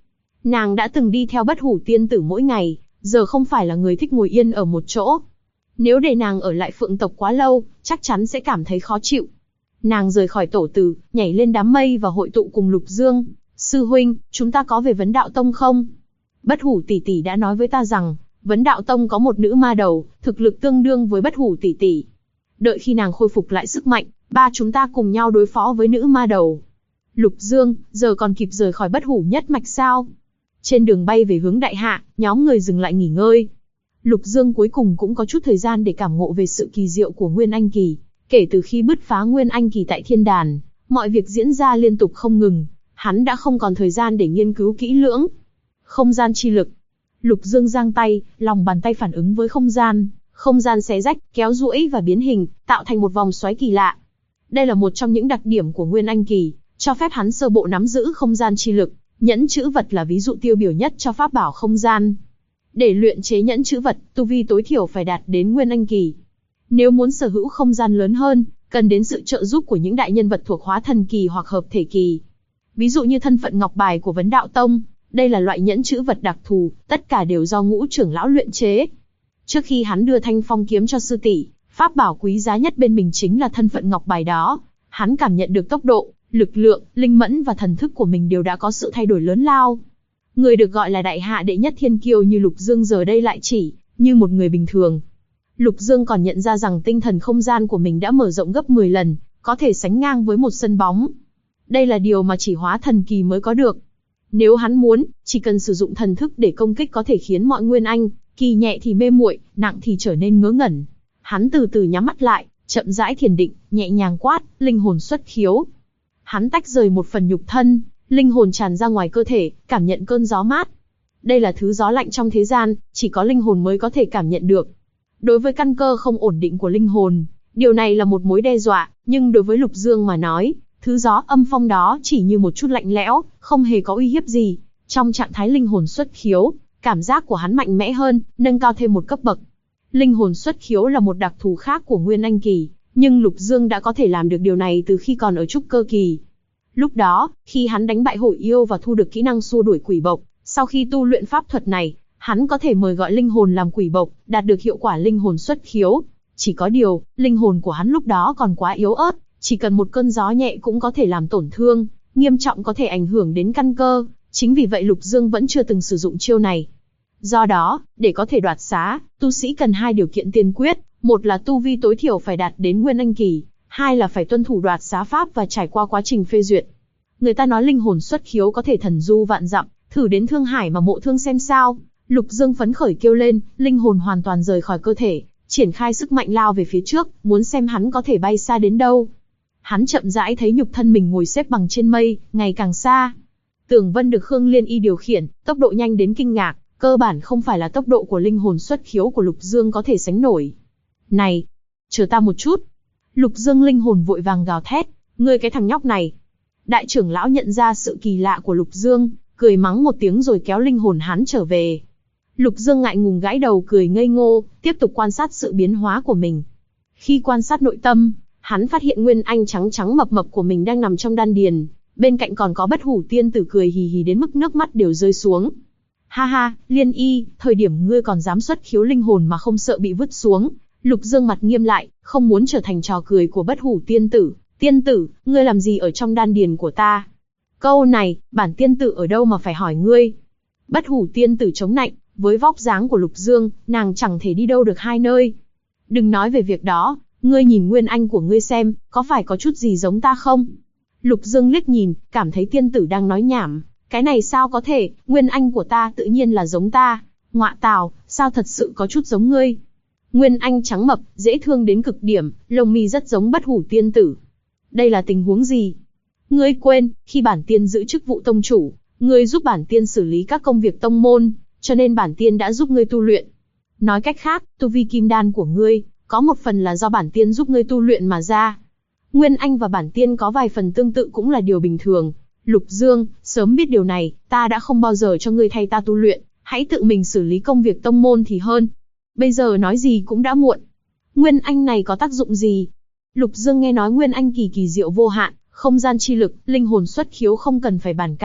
Speaker 1: Nàng đã từng đi theo Bất Hủ tiên tử mỗi ngày, giờ không phải là người thích ngồi yên ở một chỗ. Nếu để nàng ở lại Phượng tộc quá lâu, chắc chắn sẽ cảm thấy khó chịu. Nàng rời khỏi tổ tử, nhảy lên đám mây và hội tụ cùng Lục Dương. Sư huynh, chúng ta có về Vấn Đạo Tông không? Bất Hủ tỷ tỷ đã nói với ta rằng, Vấn Đạo Tông có một nữ ma đầu, thực lực tương đương với Bất Hủ tỷ tỷ. Đợi khi nàng khôi phục lại sức mạnh, ba chúng ta cùng nhau đối phó với nữ ma đầu. Lục Dương, giờ còn kịp rời khỏi Bất Hủ nhất mạch sao? Trên đường bay về hướng Đại Hạ, nhóm người dừng lại nghỉ ngơi. Lục Dương cuối cùng cũng có chút thời gian để cảm ngộ về sự kỳ diệu của Nguyên Anh Kỳ. Kể từ khi bứt phá Nguyên Anh Kỳ tại Thiên Đàn, mọi việc diễn ra liên tục không ngừng, hắn đã không còn thời gian để nghiên cứu kỹ lưỡng. Không gian chi lực. Lục Dương giang tay, lòng bàn tay phản ứng với không gian xé rách, kéo duỗi và biến hình, tạo thành một vòng xoáy kỳ lạ. Đây là một trong những đặc điểm của Nguyên Anh Kỳ, cho phép hắn sơ bộ nắm giữ không gian chi lực. Nhẫn chữ vật là ví dụ tiêu biểu nhất cho pháp bảo không gian. Để luyện chế nhẫn chữ vật, tu vi tối thiểu phải đạt đến Nguyên Anh Kỳ. Nếu muốn sở hữu không gian lớn hơn, cần đến sự trợ giúp của những đại nhân vật thuộc Hóa Thần Kỳ hoặc Hợp Thể Kỳ. Ví dụ như thân phận ngọc bài của Vấn Đạo Tông, đây là loại nhẫn chữ vật đặc thù, tất cả đều do Ngũ trưởng lão luyện chế. Trước khi hắn đưa Thanh Phong kiếm cho sư tỷ, pháp bảo quý giá nhất bên mình chính là thân phận ngọc bài đó. Hắn cảm nhận được tốc độ, lực lượng, linh mẫn và thần thức của mình đều đã có sự thay đổi lớn lao. Người được gọi là đại hạ đệ nhất thiên kiêu như Lục Dương giờ đây lại chỉ như một người bình thường. Lục Dương còn nhận ra rằng tinh thần không gian của mình đã mở rộng gấp 10 lần, có thể sánh ngang với một sân bóng. Đây là điều mà chỉ Hóa Thần Kỳ mới có được. Nếu hắn muốn, chỉ cần sử dụng thần thức để công kích có thể khiến mọi Nguyên Anh Kỳ nhẹ thì mê muội, nặng thì trở nên ngớ ngẩn. Hắn từ từ nhắm mắt lại, chậm rãi thiền định, nhẹ nhàng quát, linh hồn xuất khiếu. Hắn tách rời một phần nhục thân, linh hồn tràn ra ngoài cơ thể, cảm nhận cơn gió mát. Đây là thứ gió lạnh trong thế gian, chỉ có linh hồn mới có thể cảm nhận được. Đối với căn cơ không ổn định của linh hồn, điều này là một mối đe dọa, nhưng đối với Lục Dương mà nói, thứ gió âm phong đó chỉ như một chút lạnh lẽo, không hề có uy hiếp gì. Trong trạng thái linh hồn xuất khiếu, cảm giác của hắn mạnh mẽ hơn, nâng cao thêm một cấp bậc. Linh hồn xuất khiếu là một đặc thù khác của Nguyên Anh Kỳ, nhưng Lục Dương đã có thể làm được điều này từ khi còn ở trúc cơ kỳ. Lúc đó, khi hắn đánh bại hổ yêu và thu được kỹ năng xua đuổi quỷ bộc, sau khi tu luyện pháp thuật này, hắn có thể mời gọi linh hồn làm quỷ bộc, đạt được hiệu quả linh hồn xuất khiếu. Chỉ có điều, linh hồn của hắn lúc đó còn quá yếu ớt, chỉ cần một cơn gió nhẹ cũng có thể làm tổn thương, nghiêm trọng có thể ảnh hưởng đến căn cơ. Chính vì vậy Lục Dương vẫn chưa từng sử dụng chiêu này. Do đó, để có thể đoạt xá, tu sĩ cần hai điều kiện tiên quyết, một là tu vi tối thiểu phải đạt đến Nguyên Anh Kỳ, hai là phải tuân thủ đoạt xá pháp và trải qua quá trình phê duyệt. Người ta nói linh hồn xuất khiếu có thể thần du vạn dặm, thử đến Thương Hải mà Mộ Thương xem sao. Lục Dương phấn khởi kêu lên, linh hồn hoàn toàn rời khỏi cơ thể, triển khai sức mạnh lao về phía trước, muốn xem hắn có thể bay xa đến đâu. Hắn chậm rãi thấy nhục thân mình ngồi xếp bằng trên mây, ngày càng xa. Tưởng Vân được Khương Liên Y điều khiển, tốc độ nhanh đến kinh ngạc, cơ bản không phải là tốc độ của linh hồn xuất khiếu của Lục Dương có thể sánh nổi. Này, chờ ta một chút. Lục Dương linh hồn vội vàng gào thét, ngươi cái thằng nhóc này. Đại trưởng lão nhận ra sự kỳ lạ của Lục Dương, cười mắng một tiếng rồi kéo linh hồn hắn trở về. Lục Dương ngại ngùng gãi đầu cười ngây ngô, tiếp tục quan sát sự biến hóa của mình. Khi quan sát nội tâm, hắn phát hiện Nguyên Anh trắng trắng mập mập của mình đang nằm trong đan điền, bên cạnh còn có Bất Hủ tiên tử cười hì hì đến mức nước mắt đều rơi xuống. Ha ha, Liên Y, thời điểm ngươi còn dám xuất khiếu linh hồn mà không sợ bị vứt xuống. Lục Dương mặt nghiêm lại, không muốn trở thành trò cười của Bất Hủ tiên tử. Tiên tử, ngươi làm gì ở trong đan điền của ta? Câu này, bản tiên tử ở đâu mà phải hỏi ngươi? Bất Hủ tiên tử chống nạnh, với vóc dáng của Lục Dương, nàng chẳng thể đi đâu được hai nơi. Đừng nói về việc đó, ngươi nhìn Nguyên Anh của ngươi xem, có phải có chút gì giống ta không? Lục Dương liếc nhìn, cảm thấy tiên tử đang nói nhảm. Cái này sao có thể, Nguyên Anh của ta tự nhiên là giống ta. Ngọa tào, sao thật sự có chút giống ngươi? Nguyên Anh trắng mập, dễ thương đến cực điểm, lông mi rất giống Bất Hủ tiên tử. Đây là tình huống gì? Ngươi quên, khi bản tiên giữ chức vụ tông chủ, ngươi giúp bản tiên xử lý các công việc tông môn, cho nên bản tiên đã giúp ngươi tu luyện. Nói cách khác, tu vi kim đan của ngươi, có một phần là do bản tiên giúp ngươi tu luyện mà ra. Nguyên Anh và bản tiên có vài phần tương tự cũng là điều bình thường. Lục Dương, sớm biết điều này, ta đã không bao giờ cho ngươi thay ta tu luyện, hãy tự mình xử lý công việc tông môn thì hơn. Bây giờ nói gì cũng đã muộn. Nguyên Anh này có tác dụng gì? Lục Dương nghe nói Nguyên Anh kỳ kỳ diệu vô hạn, không gian chi lực, linh hồn xuất khiếu không cần phải bàn cãi,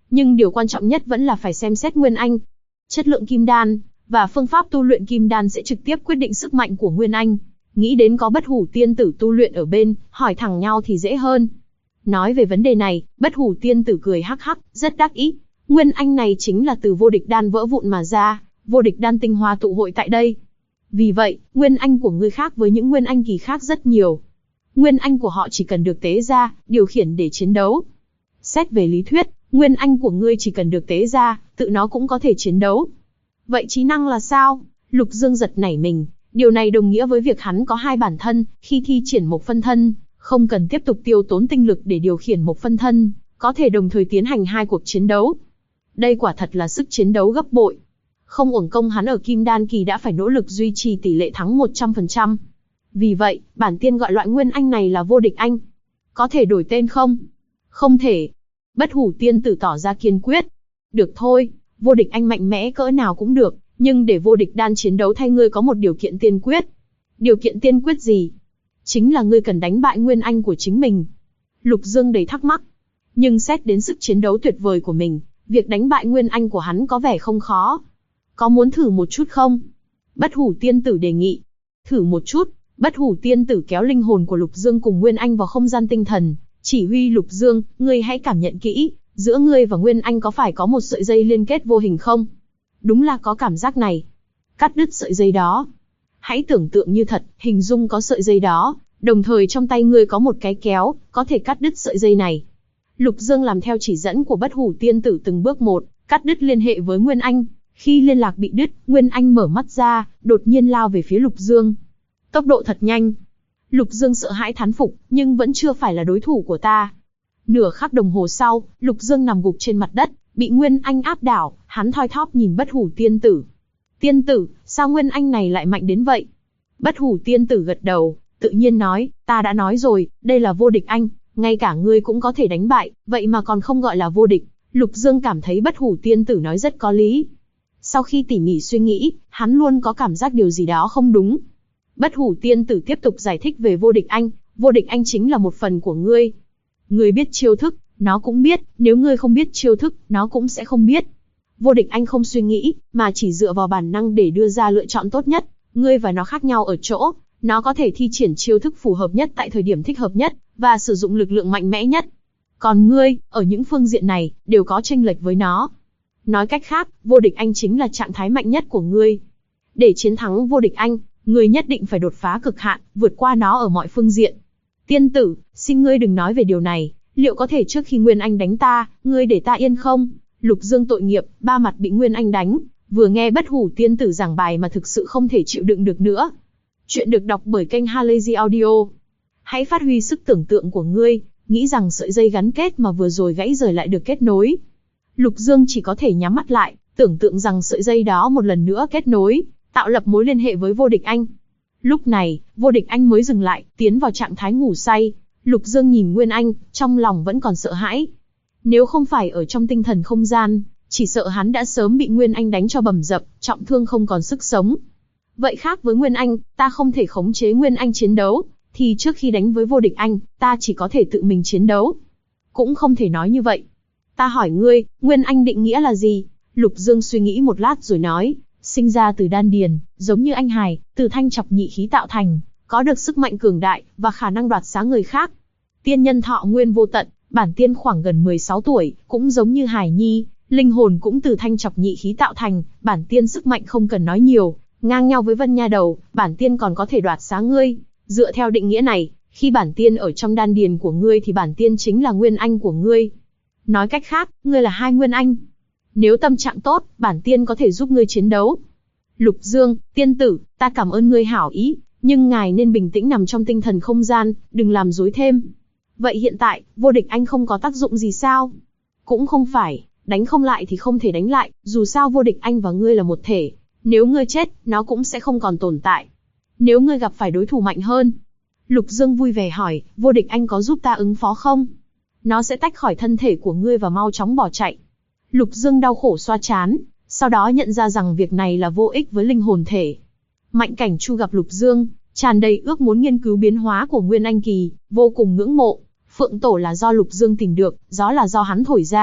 Speaker 1: Nhưng điều quan trọng nhất vẫn là phải xem xét Nguyên Anh. Chất lượng kim đan và phương pháp tu luyện kim đan sẽ trực tiếp quyết định sức mạnh của Nguyên Anh. Nghĩ đến có Bất Hủ Tiên Tử tu luyện ở bên, hỏi thẳng nhau thì dễ hơn. Nói về vấn đề này, Bất Hủ Tiên Tử cười hắc hắc, rất đắc ý. Nguyên Anh này chính là từ vô địch đan vỡ vụn mà ra, vô địch đan tinh hoa tụ hội tại đây. Vì vậy, Nguyên Anh của ngươi khác với những Nguyên Anh kỳ khác rất nhiều. Nguyên Anh của họ chỉ cần được tế ra, điều khiển để chiến đấu. Xét về lý thuyết, Nguyên Anh của ngươi chỉ cần được tế ra, tự nó cũng có thể chiến đấu. Vậy trí năng là sao? Lục Dương giật nảy mình, điều này đồng nghĩa với việc hắn có hai bản thân, khi thi triển một phân thân, không cần tiếp tục tiêu tốn tinh lực để điều khiển một phân thân, có thể đồng thời tiến hành hai cuộc chiến đấu. Đây quả thật là sức chiến đấu gấp bội. Không uổng công hắn ở Kim Đan kỳ đã phải nỗ lực duy trì tỷ lệ thắng 100%. Vì vậy, bản tiên gọi loại Nguyên Anh này là vô địch anh. Có thể đổi tên không? Không thể. Bất Hủ Tiên Tử tỏ ra kiên quyết. Được thôi, vô địch anh mạnh mẽ cỡ nào cũng được, nhưng để vô địch đan chiến đấu thay ngươi có một điều kiện tiên quyết. Điều kiện tiên quyết gì? Chính là ngươi cần đánh bại Nguyên Anh của chính mình. Lục Dương đầy thắc mắc. Nhưng xét đến sức chiến đấu tuyệt vời của mình, việc đánh bại Nguyên Anh của hắn có vẻ không khó. Có muốn thử một chút không? Bất Hủ Tiên Tử đề nghị. Thử một chút. Bất Hủ Tiên Tử kéo linh hồn của Lục Dương cùng Nguyên Anh vào không gian tinh thần, chỉ huy Lục Dương, ngươi hãy cảm nhận kỹ, giữa ngươi và Nguyên Anh có phải có một sợi dây liên kết vô hình không? Đúng là có cảm giác này. Cắt đứt sợi dây đó. Hãy tưởng tượng như thật, hình dung có sợi dây đó, đồng thời trong tay ngươi có một cái kéo, có thể cắt đứt sợi dây này. Lục Dương làm theo chỉ dẫn của Bất Hủ Tiên Tử từng bước một, cắt đứt liên hệ với Nguyên Anh. Khi liên lạc bị đứt, Nguyên Anh mở mắt ra, đột nhiên lao về phía Lục Dương. Tốc độ thật nhanh. Lục Dương sợ hãi thán phục, nhưng vẫn chưa phải là đối thủ của ta. Nửa khắc đồng hồ sau, Lục Dương nằm gục trên mặt đất, bị Nguyên Anh áp đảo, hắn thoi thóp nhìn Bất Hủ Tiên Tử. Tiên tử, sao Nguyên Anh này lại mạnh đến vậy? Bất Hủ Tiên Tử gật đầu, tự nhiên nói, ta đã nói rồi, đây là vô địch anh, ngay cả ngươi cũng có thể đánh bại, vậy mà còn không gọi là vô địch. Lục Dương cảm thấy Bất Hủ Tiên Tử nói rất có lý. Sau khi tỉ mỉ suy nghĩ, hắn luôn có cảm giác điều gì đó không đúng. Bất Hủ Tiên Tử tiếp tục giải thích về vô địch anh chính là một phần của ngươi. Ngươi biết chiêu thức, nó cũng biết, nếu ngươi không biết chiêu thức, nó cũng sẽ không biết. Vô địch anh không suy nghĩ, mà chỉ dựa vào bản năng để đưa ra lựa chọn tốt nhất. Ngươi và nó khác nhau ở chỗ, nó có thể thi triển chiêu thức phù hợp nhất tại thời điểm thích hợp nhất, và sử dụng lực lượng mạnh mẽ nhất. Còn ngươi, ở những phương diện này, đều có chênh lệch với nó. Nói cách khác, vô địch anh chính là trạng thái mạnh nhất của ngươi. Để chiến thắng vô địch anh, ngươi nhất định phải đột phá cực hạn, vượt qua nó ở mọi phương diện. Tiên tử, xin ngươi đừng nói về điều này, liệu có thể trước khi Nguyên Anh đánh ta, ngươi để ta yên không? Lục Dương tội nghiệp, ba mặt bị Nguyên Anh đánh, vừa nghe Bất Hủ Tiên Tử giảng bài mà thực sự không thể chịu đựng được nữa. Chuyện được đọc bởi kênh Halazy Audio. Hãy phát huy sức tưởng tượng của ngươi, nghĩ rằng sợi dây gắn kết mà vừa rồi gãy rời lại được kết nối. Lục Dương chỉ có thể nhắm mắt lại, tưởng tượng rằng sợi dây đó một lần nữa kết nối, tạo lập mối liên hệ với vô địch anh. Lúc này, vô địch anh mới dừng lại, tiến vào trạng thái ngủ say. Lục Dương nhìn Nguyên Anh, trong lòng vẫn còn sợ hãi. Nếu không phải ở trong tinh thần không gian, chỉ sợ hắn đã sớm bị Nguyên Anh đánh cho bầm dập, trọng thương không còn sức sống. Vậy khác với Nguyên Anh, ta không thể khống chế Nguyên Anh chiến đấu, thì trước khi đánh với vô địch anh, ta chỉ có thể tự mình chiến đấu. Cũng không thể nói như vậy. Ta hỏi ngươi, Nguyên Anh định nghĩa là gì? Lục Dương suy nghĩ một lát rồi nói, sinh ra từ đan điền, giống như anh hài, từ thanh chọc nhị khí tạo thành, có được sức mạnh cường đại, và khả năng đoạt xá người khác. Tiên nhân thọ nguyên vô tận, bản tiên khoảng gần 16 tuổi, cũng giống như hài nhi, linh hồn cũng từ thanh chọc nhị khí tạo thành, bản tiên sức mạnh không cần nói nhiều, ngang nhau với Vân Nha Đầu, bản tiên còn có thể đoạt xá ngươi. Dựa theo định nghĩa này, khi bản tiên ở trong đan điền của ngươi thì bản tiên chính là Nguyên Anh của ngươi. Nói cách khác, ngươi là hai Nguyên Anh. Nếu tâm trạng tốt, bản tiên có thể giúp ngươi chiến đấu. Lục Dương, tiên tử, ta cảm ơn ngươi hảo ý, nhưng ngài nên bình tĩnh nằm trong tinh thần không gian, đừng làm rối thêm. Vậy hiện tại, vô địch anh không có tác dụng gì sao? Cũng không phải, đánh không lại thì không thể đánh lại, dù sao vô địch anh và ngươi là một thể. Nếu ngươi chết, nó cũng sẽ không còn tồn tại. Nếu ngươi gặp phải đối thủ mạnh hơn. Lục Dương vui vẻ hỏi, vô địch anh có giúp ta ứng phó không? Nó sẽ tách khỏi thân thể của ngươi và mau chóng bỏ chạy. Lục Dương đau khổ xoa trán, sau đó nhận ra rằng việc này là vô ích với linh hồn thể. Mạnh Cảnh Chu gặp Lục Dương, tràn đầy ước muốn nghiên cứu biến hóa của Nguyên Anh kỳ, vô cùng ngưỡng mộ. Phượng Tổ là do Lục Dương tìm được, gió là do hắn thổi ra,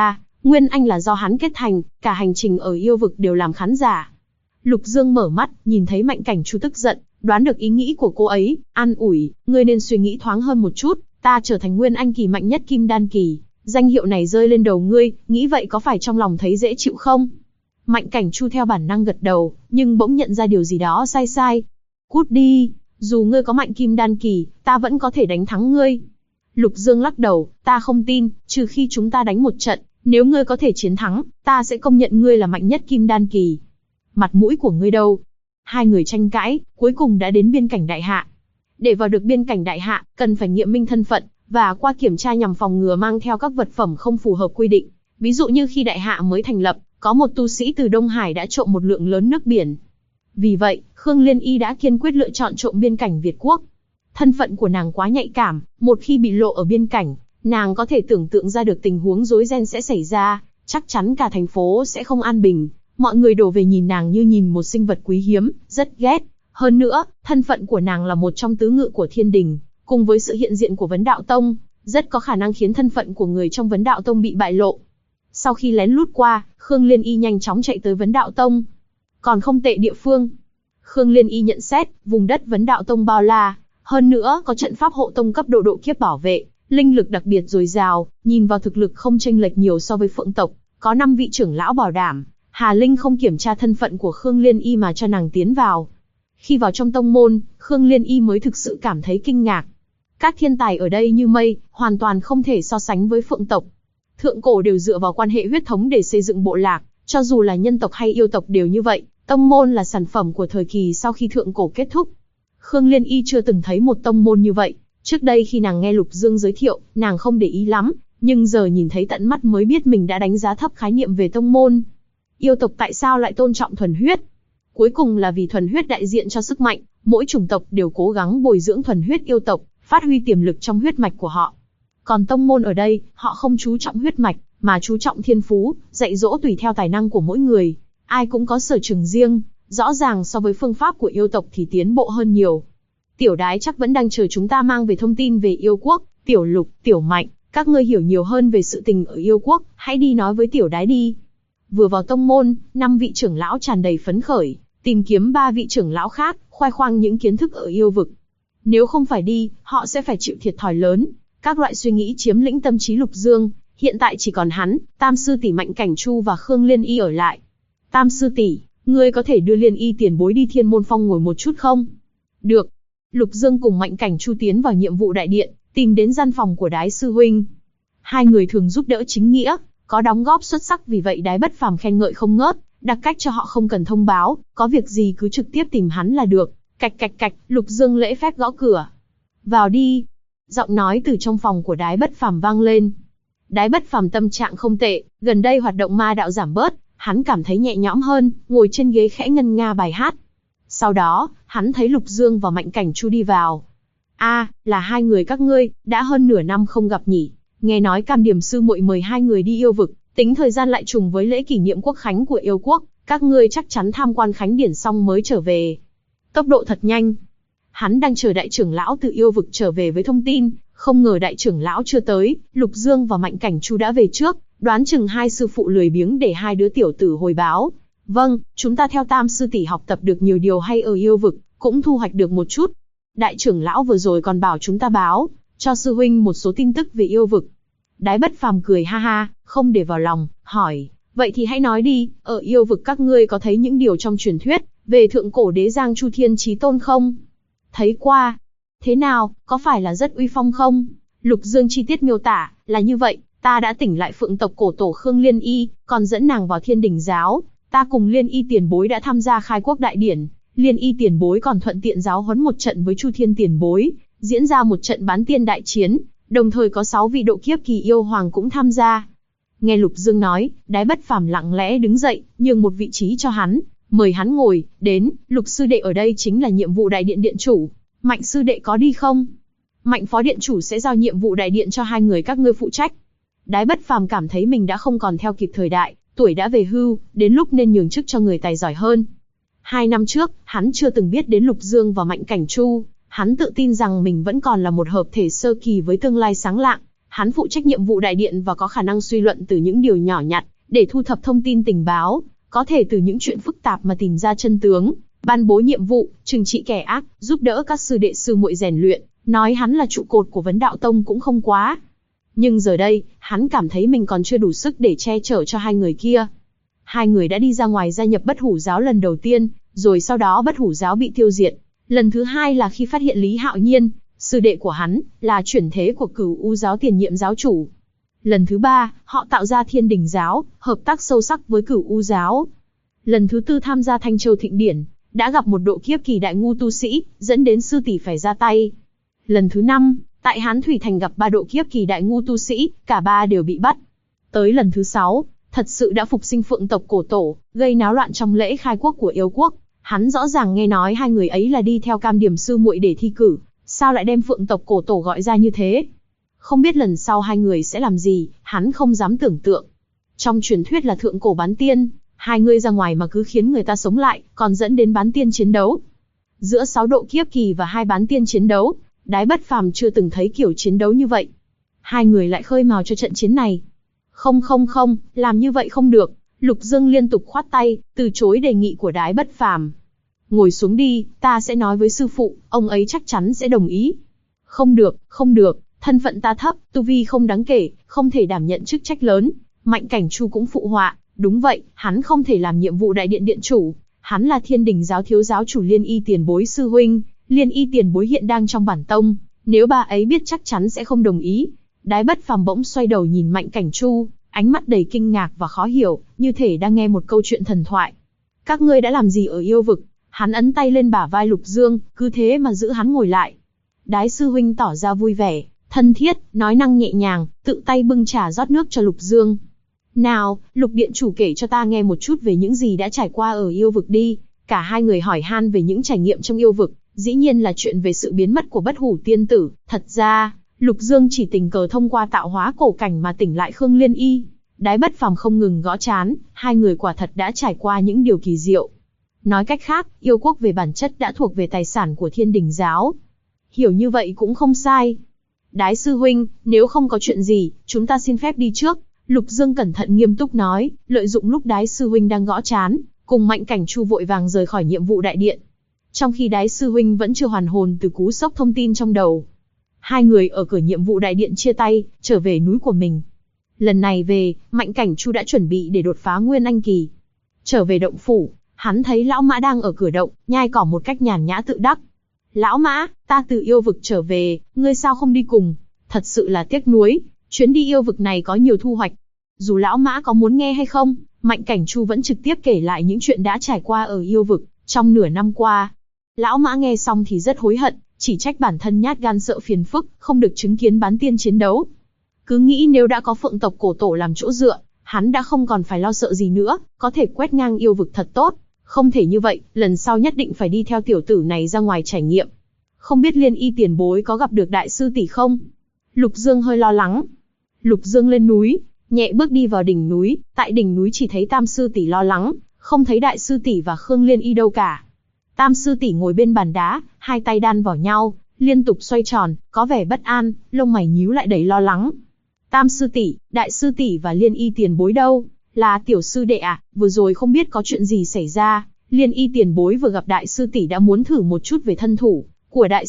Speaker 1: Nguyên Anh là do hắn kết thành, cả hành trình ở yêu vực đều làm khán giả. Lục Dương mở mắt, nhìn thấy Mạnh Cảnh Chu tức giận, đoán được ý nghĩ của cô ấy, an ủi, ngươi nên suy nghĩ thoáng hơn một chút, ta trở thành Nguyên Anh kỳ mạnh nhất Kim Đan kỳ, danh hiệu này rơi lên đầu ngươi, nghĩ vậy có phải trong lòng thấy dễ chịu không? Mạnh Cảnh Chu theo bản năng gật đầu, nhưng bỗng nhận ra điều gì đó sai sai. Cút đi, dù ngươi có mạnh Kim Đan kỳ, ta vẫn có thể đánh thắng ngươi. Lục Dương lắc đầu, ta không tin, trừ khi chúng ta đánh một trận, nếu ngươi có thể chiến thắng, ta sẽ công nhận ngươi là mạnh nhất Kim Đan kỳ. Mặt mũi của ngươi đâu? Hai người tranh cãi, cuối cùng đã đến biên cảnh Đại Hạ. Để vào được biên cảnh Đại Hạ, cần phải nghiệm minh thân phận, và qua kiểm tra nhằm phòng ngừa mang theo các vật phẩm không phù hợp quy định. Ví dụ như khi Đại Hạ mới thành lập, có một tu sĩ từ Đông Hải đã trộm một lượng lớn nước biển. Vì vậy, Khương Liên Y đã kiên quyết lựa chọn trộm biên cảnh Việt Quốc. Thân phận của nàng quá nhạy cảm, một khi bị lộ ở biên cảnh, nàng có thể tưởng tượng ra được tình huống rối ren sẽ xảy ra, chắc chắn cả thành phố sẽ không an bình. Mọi người đổ về nhìn nàng như nhìn một sinh vật quý hiếm, rất ghét. Hơn nữa, thân phận của nàng là một trong tứ ngự của Thiên Đình, cùng với sự hiện diện của Vấn Đạo Tông, rất có khả năng khiến thân phận của người trong Vấn Đạo Tông bị bại lộ. Sau khi lén lút qua, Khương Liên Y nhanh chóng chạy tới Vấn Đạo Tông. Còn không tệ địa phương. Khương Liên Y nhận xét, vùng đất Vấn Đạo Tông bao la, hơn nữa có trận pháp hộ tông cấp độ độ kiếp bảo vệ, linh lực đặc biệt dồi dào, nhìn vào thực lực không chênh lệch nhiều so với Phượng tộc, có 5 vị trưởng lão bảo đảm. Hà Linh không kiểm tra thân phận của Khương Liên Y mà cho nàng tiến vào. Khi vào trong tông môn, Khương Liên Y mới thực sự cảm thấy kinh ngạc. Các thiên tài ở đây như mây, hoàn toàn không thể so sánh với Phượng tộc. Thượng cổ đều dựa vào quan hệ huyết thống để xây dựng bộ lạc, cho dù là nhân tộc hay yêu tộc đều như vậy, tông môn là sản phẩm của thời kỳ sau khi thượng cổ kết thúc. Khương Liên Y chưa từng thấy một tông môn như vậy, trước đây khi nàng nghe Lục Dương giới thiệu, nàng không để ý lắm, nhưng giờ nhìn thấy tận mắt mới biết mình đã đánh giá thấp khái niệm về tông môn. Yêu tộc tại sao lại tôn trọng thuần huyết? Cuối cùng là vì thuần huyết đại diện cho sức mạnh, mỗi chủng tộc đều cố gắng bồi dưỡng thuần huyết yêu tộc, phát huy tiềm lực trong huyết mạch của họ. Còn tông môn ở đây, họ không chú trọng huyết mạch, mà chú trọng thiên phú, dạy dỗ tùy theo tài năng của mỗi người. Ai cũng có sở trường riêng, rõ ràng so với phương pháp của yêu tộc thì tiến bộ hơn nhiều. Tiểu Đái chắc vẫn đang chờ chúng ta mang về thông tin về yêu quốc. Tiểu Lục, Tiểu Mạnh, các ngươi hiểu nhiều hơn về sự tình ở yêu quốc, hãy đi nói với Tiểu Đái đi. Vừa vào tông môn, 5 vị trưởng lão tràn đầy phấn khởi, tìm kiếm 3 vị trưởng lão khác, khoe khoang những kiến thức ở yêu vực. Nếu không phải đi, họ sẽ phải chịu thiệt thòi lớn. Các loại suy nghĩ chiếm lĩnh tâm trí Lục Dương, hiện tại chỉ còn hắn, Tam sư tỷ Mạnh Cảnh Chu và Khương Liên Y ở lại. Tam sư tỷ, ngươi có thể đưa Liên Y tiền bối đi Thiên Môn Phong ngồi một chút không? Được. Lục Dương cùng Mạnh Cảnh Chu tiến vào nhiệm vụ đại điện, tìm đến gian phòng của Đái sư huynh. Hai người thường giúp đỡ chính nghĩa, có đóng góp xuất sắc, vì vậy Đái Bất Phàm khen ngợi không ngớt, đặc cách cho họ không cần thông báo, có việc gì cứ trực tiếp tìm hắn là được. Cạch cạch cạch, Lục Dương lễ phép gõ cửa. Vào đi. Giọng nói từ trong phòng của Đái Bất Phàm vang lên. Đái Bất Phàm tâm trạng không tệ, gần đây hoạt động ma đạo giảm bớt, hắn cảm thấy nhẹ nhõm hơn, ngồi trên ghế khẽ ngân nga bài hát. Sau đó, hắn thấy Lục Dương và Mạnh Cảnh Chu đi vào. Là hai người các ngươi, đã hơn nửa năm không gặp nhỉ. Nghe nói Cam Điểm sư muội mời hai người đi yêu vực, tính thời gian lại trùng với lễ kỷ niệm quốc khánh của yêu quốc, các ngươi chắc chắn tham quan khánh điển xong mới trở về. Tốc độ thật nhanh. Hắn đang chờ đại trưởng lão từ yêu vực trở về với thông tin, không ngờ đại trưởng lão chưa tới, Lục Dương và Mạnh Cảnh Chu đã về trước, đoán chừng hai sư phụ lười biếng để hai đứa tiểu tử hồi báo. Vâng, chúng ta theo Tam sư tỷ học tập được nhiều điều hay ở yêu vực, cũng thu hoạch được một chút. Đại trưởng lão vừa rồi còn bảo chúng ta báo cho sư huynh một số tin tức về yêu vực. Đái Bất Phàm cười ha ha, không để vào lòng, hỏi, vậy thì hãy nói đi, ở yêu vực các ngươi có thấy những điều trong truyền thuyết về thượng cổ đế giang Chu Thiên Chí Tôn không? Thấy qua. Thế nào, có phải là rất uy phong không? Lục Dương chi tiết miêu tả, là như vậy, ta đã tỉnh lại Phượng tộc cổ tổ Khương Liên Y, còn dẫn nàng vào Thiên Đình giáo. Ta cùng Liên Y tiền bối đã tham gia khai quốc đại điển, Liên Y tiền bối còn thuận tiện giáo huấn một trận với Chu Thiên tiền bối, diễn ra một trận bán tiên đại chiến, đồng thời có 6 vị độ kiếp kỳ yêu hoàng cũng tham gia. Nghe Lục Dương nói, Đái Bất Phàm lặng lẽ đứng dậy, nhường một vị trí cho hắn, mời hắn ngồi. Đến, Lục sư đệ ở đây chính là nhiệm vụ đại điện điện chủ, Mạnh sư đệ có đi không? Mạnh phó điện chủ sẽ giao nhiệm vụ đại điện cho hai người các ngươi phụ trách. Đái Bất Phàm cảm thấy mình đã không còn theo kịp thời đại, tuổi đã về hưu, đến lúc nên nhường chức cho người tài giỏi hơn. 2 năm trước, hắn chưa từng biết đến Lục Dương và Mạnh Cảnh Chu, hắn tự tin rằng mình vẫn còn là một hợp thể sơ kỳ với tương lai sáng lạng. Hắn phụ trách nhiệm vụ đại điện và có khả năng suy luận từ những điều nhỏ nhặt, để thu thập thông tin tình báo, có thể từ những chuyện phức tạp mà tìm ra chân tướng, ban bố nhiệm vụ, trừng trị kẻ ác, giúp đỡ các sư đệ sư muội rèn luyện, nói hắn là trụ cột của Vấn Đạo Tông cũng không quá. Nhưng giờ đây, hắn cảm thấy mình còn chưa đủ sức để che chở cho hai người kia. Hai người đã đi ra ngoài gia nhập Bất Hủ Giáo lần đầu tiên, rồi sau đó Bất Hủ Giáo bị tiêu diệt. Lần thứ hai là khi phát hiện Lý Hạo Nhiên, sư đệ của hắn, là chuyển thế của Cửu U Giáo tiền nhiệm giáo chủ. Lần thứ ba, họ tạo ra Thiên Đình Giáo, hợp tác sâu sắc với Cửu U Giáo. Lần thứ tư tham gia Thanh Châu Thịnh Điển, đã gặp một độ kiếp kỳ đại ngu tu sĩ, dẫn đến sư tỷ phải ra tay. Lần thứ năm, tại Hán Thủy Thành gặp 3 độ kiếp kỳ đại ngu tu sĩ, cả 3 đều bị bắt. Tới lần thứ 6, thật sự đã phục sinh Phượng tộc cổ tổ, gây náo loạn trong lễ khai quốc của yêu quốc. Hắn rõ ràng nghe nói hai người ấy là đi theo Cam Điểm sư muội để thi cử, sao lại đem Phượng tộc cổ tổ gọi ra như thế? Không biết lần sau hai người sẽ làm gì, hắn không dám tưởng tượng. Trong truyền thuyết là thượng cổ bán tiên, hai người ra ngoài mà cứ khiến người ta sống lại, còn dẫn đến bán tiên chiến đấu. Giữa 6 độ kiếp kỳ và 2 bán tiên chiến đấu, Đái Bất Phàm chưa từng thấy kiểu chiến đấu như vậy. Hai người lại khơi mào cho trận chiến này. Không, làm như vậy không được. Lục Dương liên tục khoát tay, từ chối đề nghị của Đái Bất Phàm. Ngồi xuống đi, ta sẽ nói với sư phụ, ông ấy chắc chắn sẽ đồng ý. Không được, thân phận ta thấp, tu vi không đáng kể, không thể đảm nhận chức trách lớn. Mạnh Cảnh Chu cũng phụ họa, đúng vậy, hắn không thể làm nhiệm vụ đại điện điện chủ. Hắn là Thiên Đình Giáo thiếu giáo chủ Liên Y tiền bối sư huynh, Liên Y tiền bối hiện đang trong bản tông, nếu bà ấy biết chắc chắn sẽ không đồng ý. Đái Bất Phàm bỗng xoay đầu nhìn Mạnh Cảnh Chu, ánh mắt đầy kinh ngạc và khó hiểu, như thể đang nghe một câu chuyện thần thoại. Các ngươi đã làm gì ở yêu vực? Hắn ấn tay lên bả vai Lục Dương, cứ thế mà giữ hắn ngồi lại. Đái sư huynh tỏ ra vui vẻ, thân thiết, nói năng nhẹ nhàng, tự tay bưng trà rót nước cho Lục Dương. Nào, Lục điện chủ kể cho ta nghe một chút về những gì đã trải qua ở yêu vực đi. Cả hai người hỏi han về những trải nghiệm trong yêu vực, dĩ nhiên là chuyện về sự biến mất của Bất Hủ tiên tử. Thật ra, Lục Dương chỉ tình cờ thông qua tạo hóa cổ cảnh mà tỉnh lại Khương Liên Y. Đái Bất Phàm không ngừng gõ trán, hai người quả thật đã trải qua những điều kỳ diệu. Nói cách khác, yêu quốc về bản chất đã thuộc về tài sản của Thiên Đình Giáo. Hiểu như vậy cũng không sai. Đái sư huynh, nếu không có chuyện gì, chúng ta xin phép đi trước. Lục Dương cẩn thận nghiêm túc nói, lợi dụng lúc Đái sư huynh đang gõ trán, cùng Mạnh Cảnh Chu vội vàng rời khỏi nhiệm vụ đại điện. Trong khi Đái sư huynh vẫn chưa hoàn hồn từ cú sốc thông tin trong đầu. Hai người ở cửa nhiệm vụ đại điện chia tay, trở về núi của mình. Lần này về, Mạnh Cảnh Chu đã chuẩn bị để đột phá Nguyên Anh kỳ. Trở về động phủ, hắn thấy Lão Mã đang ở cửa động, nhai cỏ một cách nhàn nhã tự đắc. Lão Mã, ta từ yêu vực trở về, ngươi sao không đi cùng? Thật sự là tiếc nuối, chuyến đi yêu vực này có nhiều thu hoạch. Dù Lão Mã có muốn nghe hay không, Mạnh Cảnh Chu vẫn trực tiếp kể lại những chuyện đã trải qua ở yêu vực, trong nửa năm qua. Lão Mã nghe xong thì rất hối hận, chỉ trách bản thân nhát gan sợ phiền phức, không được chứng kiến bán tiên chiến đấu. Cứ nghĩ nếu đã có Phượng tộc cổ tổ làm chỗ dựa, hắn đã không còn phải lo sợ gì nữa, có thể quét ngang yêu vực thật tốt. Không thể như vậy, lần sau nhất định phải đi theo tiểu tử này ra ngoài trải nghiệm. Không biết Liên Y tiền bối có gặp được đại sư tỷ không? Lục Dương hơi lo lắng. Lục Dương lên núi, nhẹ bước đi vào đỉnh núi, tại đỉnh núi chỉ thấy Tam sư tỷ lo lắng, không thấy đại sư tỷ và Khương Liên Y đâu cả. Tam sư tỷ ngồi bên bàn đá, hai tay đan vào nhau, liên tục xoay tròn, có vẻ bất an, lông mày nhíu lại đầy lo lắng. Tam sư tỷ, đại sư tỷ và Liên Y tiền bối đâu? Là tiểu sư đệ à? Vừa rồi không biết có chuyện gì xảy ra, Liên Y tiền bối vừa gặp đại sư tỷ đã muốn thử một chút về thân thủ của đại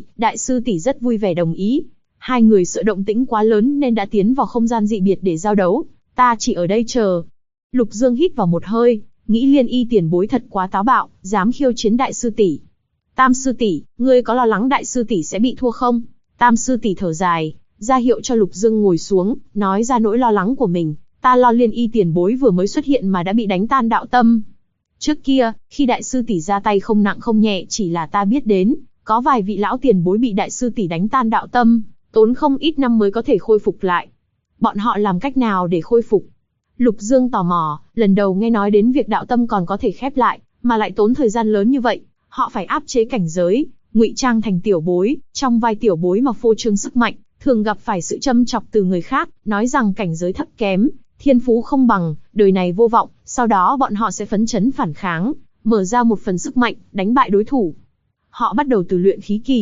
Speaker 1: sư tỷ rất vui vẻ đồng ý. Hai người sợ động tĩnh quá lớn nên đã tiến vào không gian dị biệt để giao đấu, ta chỉ ở đây chờ. Lục Dương hít vào một hơi, nghĩ Liên Y tiền bối thật quá táo bạo, dám khiêu chiến đại sư tỷ. Tam sư tỷ, ngươi có lo lắng đại sư tỷ sẽ bị thua không? Tam sư tỷ thở dài, ra hiệu cho Lục Dương ngồi xuống, nói ra nỗi lo lắng của mình. Ta lo Liên Y tiền bối vừa mới xuất hiện mà đã bị đánh tan đạo tâm. Trước kia, khi đại sư tỷ ra tay không nặng không nhẹ chỉ là ta biết đến, có vài vị lão tiền bối bị đại sư tỷ đánh tan đạo tâm, tốn không ít năm mới có thể khôi phục lại. Bọn họ làm cách nào để khôi phục? Lục Dương tò mò, lần đầu nghe nói đến việc đạo tâm còn có thể khép lại, mà lại tốn thời gian lớn như vậy. Họ phải áp chế cảnh giới, ngụy trang thành tiểu bối, trong vai tiểu bối mà phô trương sức mạnh, thường gặp phải sự châm chọc từ người khác, nói rằng cảnh giới thấp kém, thiên phú không bằng, đời này vô vọng, sau đó bọn họ sẽ phấn chấn phản kháng, mở ra một phần sức mạnh, đánh bại đối thủ. Họ bắt đầu từ luyện khí kỳ,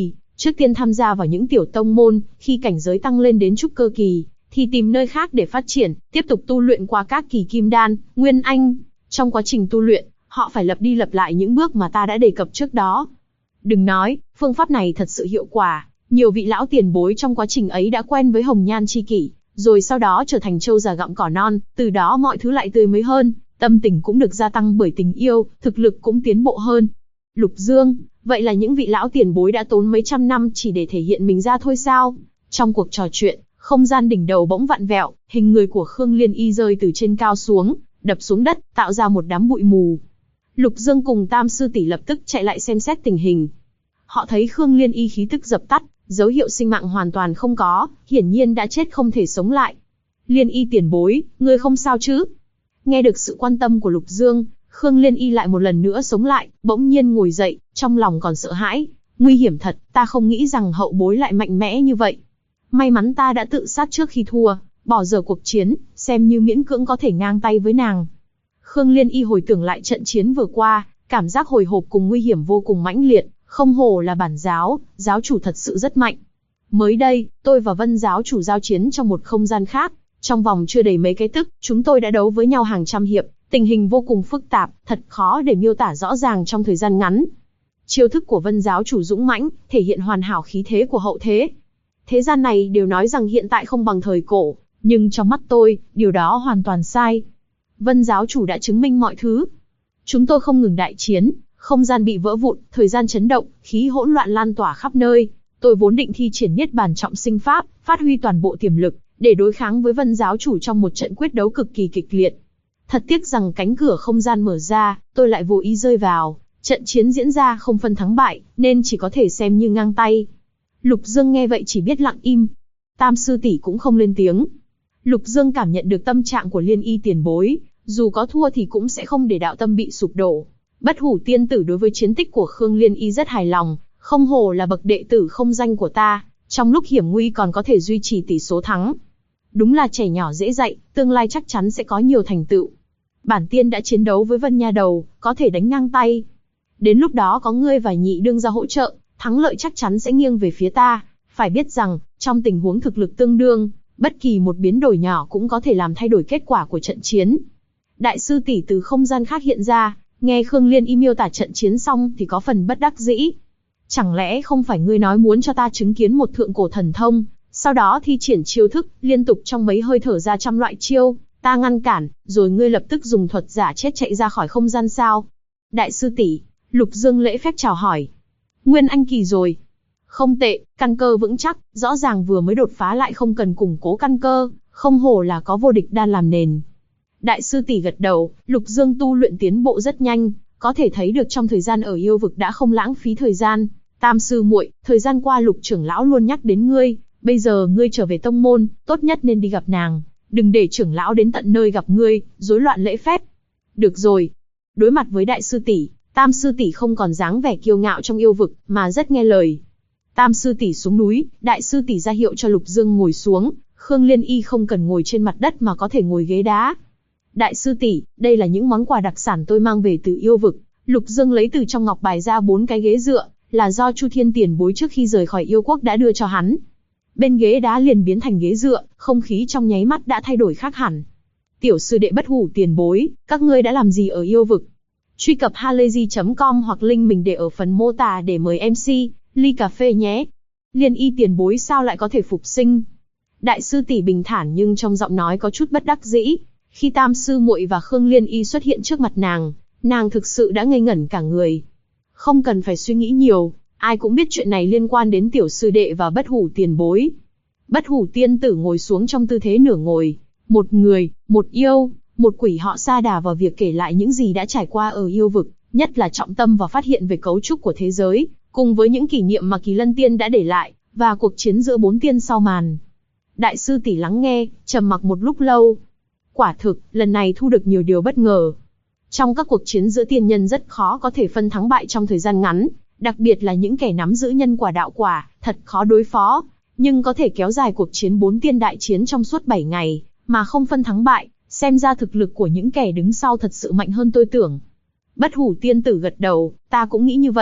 Speaker 1: trước tiên tham gia vào những tiểu tông môn, khi cảnh giới tăng lên đến trúc cơ kỳ, thì tìm nơi khác để phát triển, tiếp tục tu luyện qua các kỳ kim đan, nguyên anh. Trong quá trình tu luyện, họ phải lặp đi lặp lại những bước mà ta đã đề cập trước đó. Đừng nói, phương pháp này thật sự hiệu quả. Nhiều vị lão tiền bối trong quá trình ấy đã quen với hồng nhan chi kỷ, rồi sau đó trở thành trâu già gặm cỏ non, từ đó mọi thứ lại tươi mới hơn, tâm tình cũng được gia tăng bởi tình yêu, thực lực cũng tiến bộ hơn. Lục Dương, vậy là những vị lão tiền bối đã tốn mấy trăm năm chỉ để thể hiện mình ra thôi sao? Trong cuộc trò chuyện, không gian đỉnh đầu bỗng vặn vẹo, hình người của Khương Liên Y rơi từ trên cao xuống, đập xuống đất, tạo ra một đám bụi mù. Lục Dương cùng Tam sư tỷ lập tức chạy lại xem xét tình hình. Họ thấy Khương Liên Y khí tức dập tắt, dấu hiệu sinh mạng hoàn toàn không có, hiển nhiên đã chết không thể sống lại. Liên Y tiền bối, ngươi không sao chứ? Nghe được sự quan tâm của Lục Dương, Khương Liên Y lại một lần nữa sống lại, bỗng nhiên ngồi dậy, trong lòng còn sợ hãi. Nguy hiểm thật, ta không nghĩ rằng hậu bối lại mạnh mẽ như vậy. May mắn ta đã tự sát trước khi thua, bỏ dở cuộc chiến, xem như miễn cưỡng có thể ngang tay với nàng. Khương Liên Y hồi tưởng lại trận chiến vừa qua, cảm giác hồi hộp cùng nguy hiểm vô cùng mãnh liệt, không hổ là bản giáo, giáo chủ thật sự rất mạnh. Mới đây, tôi và Vân giáo chủ giao chiến trong một không gian khác, trong vòng chưa đầy mấy cái tức, chúng tôi đã đấu với nhau hàng trăm hiệp, tình hình vô cùng phức tạp, thật khó để miêu tả rõ ràng trong thời gian ngắn. Chiêu thức của Vân giáo chủ dũng mãnh, thể hiện hoàn hảo khí thế của hậu thế. Thế gian này đều nói rằng hiện tại không bằng thời cổ, nhưng trong mắt tôi, điều đó hoàn toàn sai. Vân giáo chủ đã chứng minh mọi thứ. Chúng tôi không ngừng đại chiến, không gian bị vỡ vụn, thời gian chấn động, khí hỗn loạn lan tỏa khắp nơi. Tôi vốn định thi triển Niết Bàn trọng sinh pháp, phát huy toàn bộ tiềm lực, để đối kháng với Vân giáo chủ trong một trận quyết đấu cực kỳ kịch liệt. Thật tiếc rằng cánh cửa không gian mở ra, tôi lại vô ý rơi vào. Trận chiến diễn ra không phân thắng bại, nên chỉ có thể xem như ngang tay. Lục Dương nghe vậy chỉ biết lặng im. Tam sư tỷ cũng không lên tiếng. Lục Dương cảm nhận được tâm trạng của Liên Y tiền bối, dù có thua thì cũng sẽ không để đạo tâm bị sụp đổ. Bất Hủ tiên tử đối với chiến tích của Khương Liên Y rất hài lòng, không hổ là bậc đệ tử không danh của ta, trong lúc hiểm nguy còn có thể duy trì tỷ số thắng. Đúng là trẻ nhỏ dễ dạy, tương lai chắc chắn sẽ có nhiều thành tựu. Bản tiên đã chiến đấu với Vân Nha Đầu, có thể đánh ngang tay. Đến lúc đó có ngươi và Nhị đương ra hỗ trợ, thắng lợi chắc chắn sẽ nghiêng về phía ta. Phải biết rằng, trong tình huống thực lực tương đương, bất kỳ một biến đổi nhỏ cũng có thể làm thay đổi kết quả của trận chiến. Đại sư tỷ từ không gian khác hiện ra, nghe Khương Liên Y miêu tả trận chiến xong thì có phần bất đắc dĩ. Chẳng lẽ không phải ngươi nói muốn cho ta chứng kiến một thượng cổ thần thông, sau đó thi triển chiêu thức, liên tục trong mấy hơi thở ra trăm loại chiêu, ta ngăn cản, rồi ngươi lập tức dùng thuật giả chết chạy ra khỏi không gian sao? Đại sư tỷ, Lục Dương lễ phép chào hỏi. Nguyên anh kỳ rồi. Không tệ, căn cơ vững chắc, rõ ràng vừa mới đột phá lại không cần củng cố căn cơ, không hổ là có vô địch đan làm nền. Đại sư tỷ gật đầu, Lục Dương tu luyện tiến bộ rất nhanh, có thể thấy được trong thời gian ở yêu vực đã không lãng phí thời gian. Tam sư muội, thời gian qua Lục trưởng lão luôn nhắc đến ngươi, bây giờ ngươi trở về tông môn, tốt nhất nên đi gặp nàng, đừng để trưởng lão đến tận nơi gặp ngươi, rối loạn lễ phép. Được rồi. Đối mặt với đại sư tỷ, Tam sư tỷ không còn dáng vẻ kiêu ngạo trong yêu vực, mà rất nghe lời. Tam sư tỷ xuống núi, đại sư tỷ ra hiệu cho Lục Dương ngồi xuống, Khương Liên Y không cần ngồi trên mặt đất mà có thể ngồi ghế đá. Đại sư tỷ, đây là những món quà đặc sản tôi mang về từ yêu vực. Lục Dương lấy từ trong ngọc bài ra 4 cái ghế dựa, là do Chu Thiên tiền bối trước khi rời khỏi yêu quốc đã đưa cho hắn. Bên ghế đá liền biến thành ghế dựa, không khí trong nháy mắt đã thay đổi khác hẳn. Tiểu sư đệ Bất Hủ tiền bối, các ngươi đã làm gì ở yêu vực? Truy cập halayzi.com hoặc link mình để ở phần mô tả để mời MC, ly cà phê nhé. Liên Y tiền bối sao lại có thể phục sinh? Đại sư tỷ bình thản nhưng trong giọng nói có chút bất đắc dĩ. Khi Tam sư muội và Khương Liên Y xuất hiện trước mặt nàng thực sự đã ngây ngẩn cả người. Không cần phải suy nghĩ nhiều, ai cũng biết chuyện này liên quan đến tiểu sư đệ và Bất Hủ tiền bối. Bất Hủ tiên tử ngồi xuống trong tư thế nửa ngồi. Một người, một yêu, một quỷ họ sa đà vào việc kể lại những gì đã trải qua ở yêu vực, nhất là trọng tâm vào phát hiện về cấu trúc của thế giới, cùng với những kỷ niệm mà Kỳ Lân Tiên đã để lại, và cuộc chiến giữa 4 tiên sau màn. Đại sư tỷ lắng nghe, trầm mặc một lúc lâu. Quả thực, lần này thu được nhiều điều bất ngờ. Trong các cuộc chiến giữa tiên nhân rất khó có thể phân thắng bại trong thời gian ngắn, đặc biệt là những kẻ nắm giữ nhân quả đạo quả, thật khó đối phó. Nhưng có thể kéo dài cuộc chiến 4 tiên đại chiến trong suốt 7 ngày, mà không phân thắng bại, xem ra thực lực của những kẻ đứng sau thật sự mạnh hơn tôi tưởng. Bất Hủ tiên tử gật đầu, ta cũng nghĩ như vậy.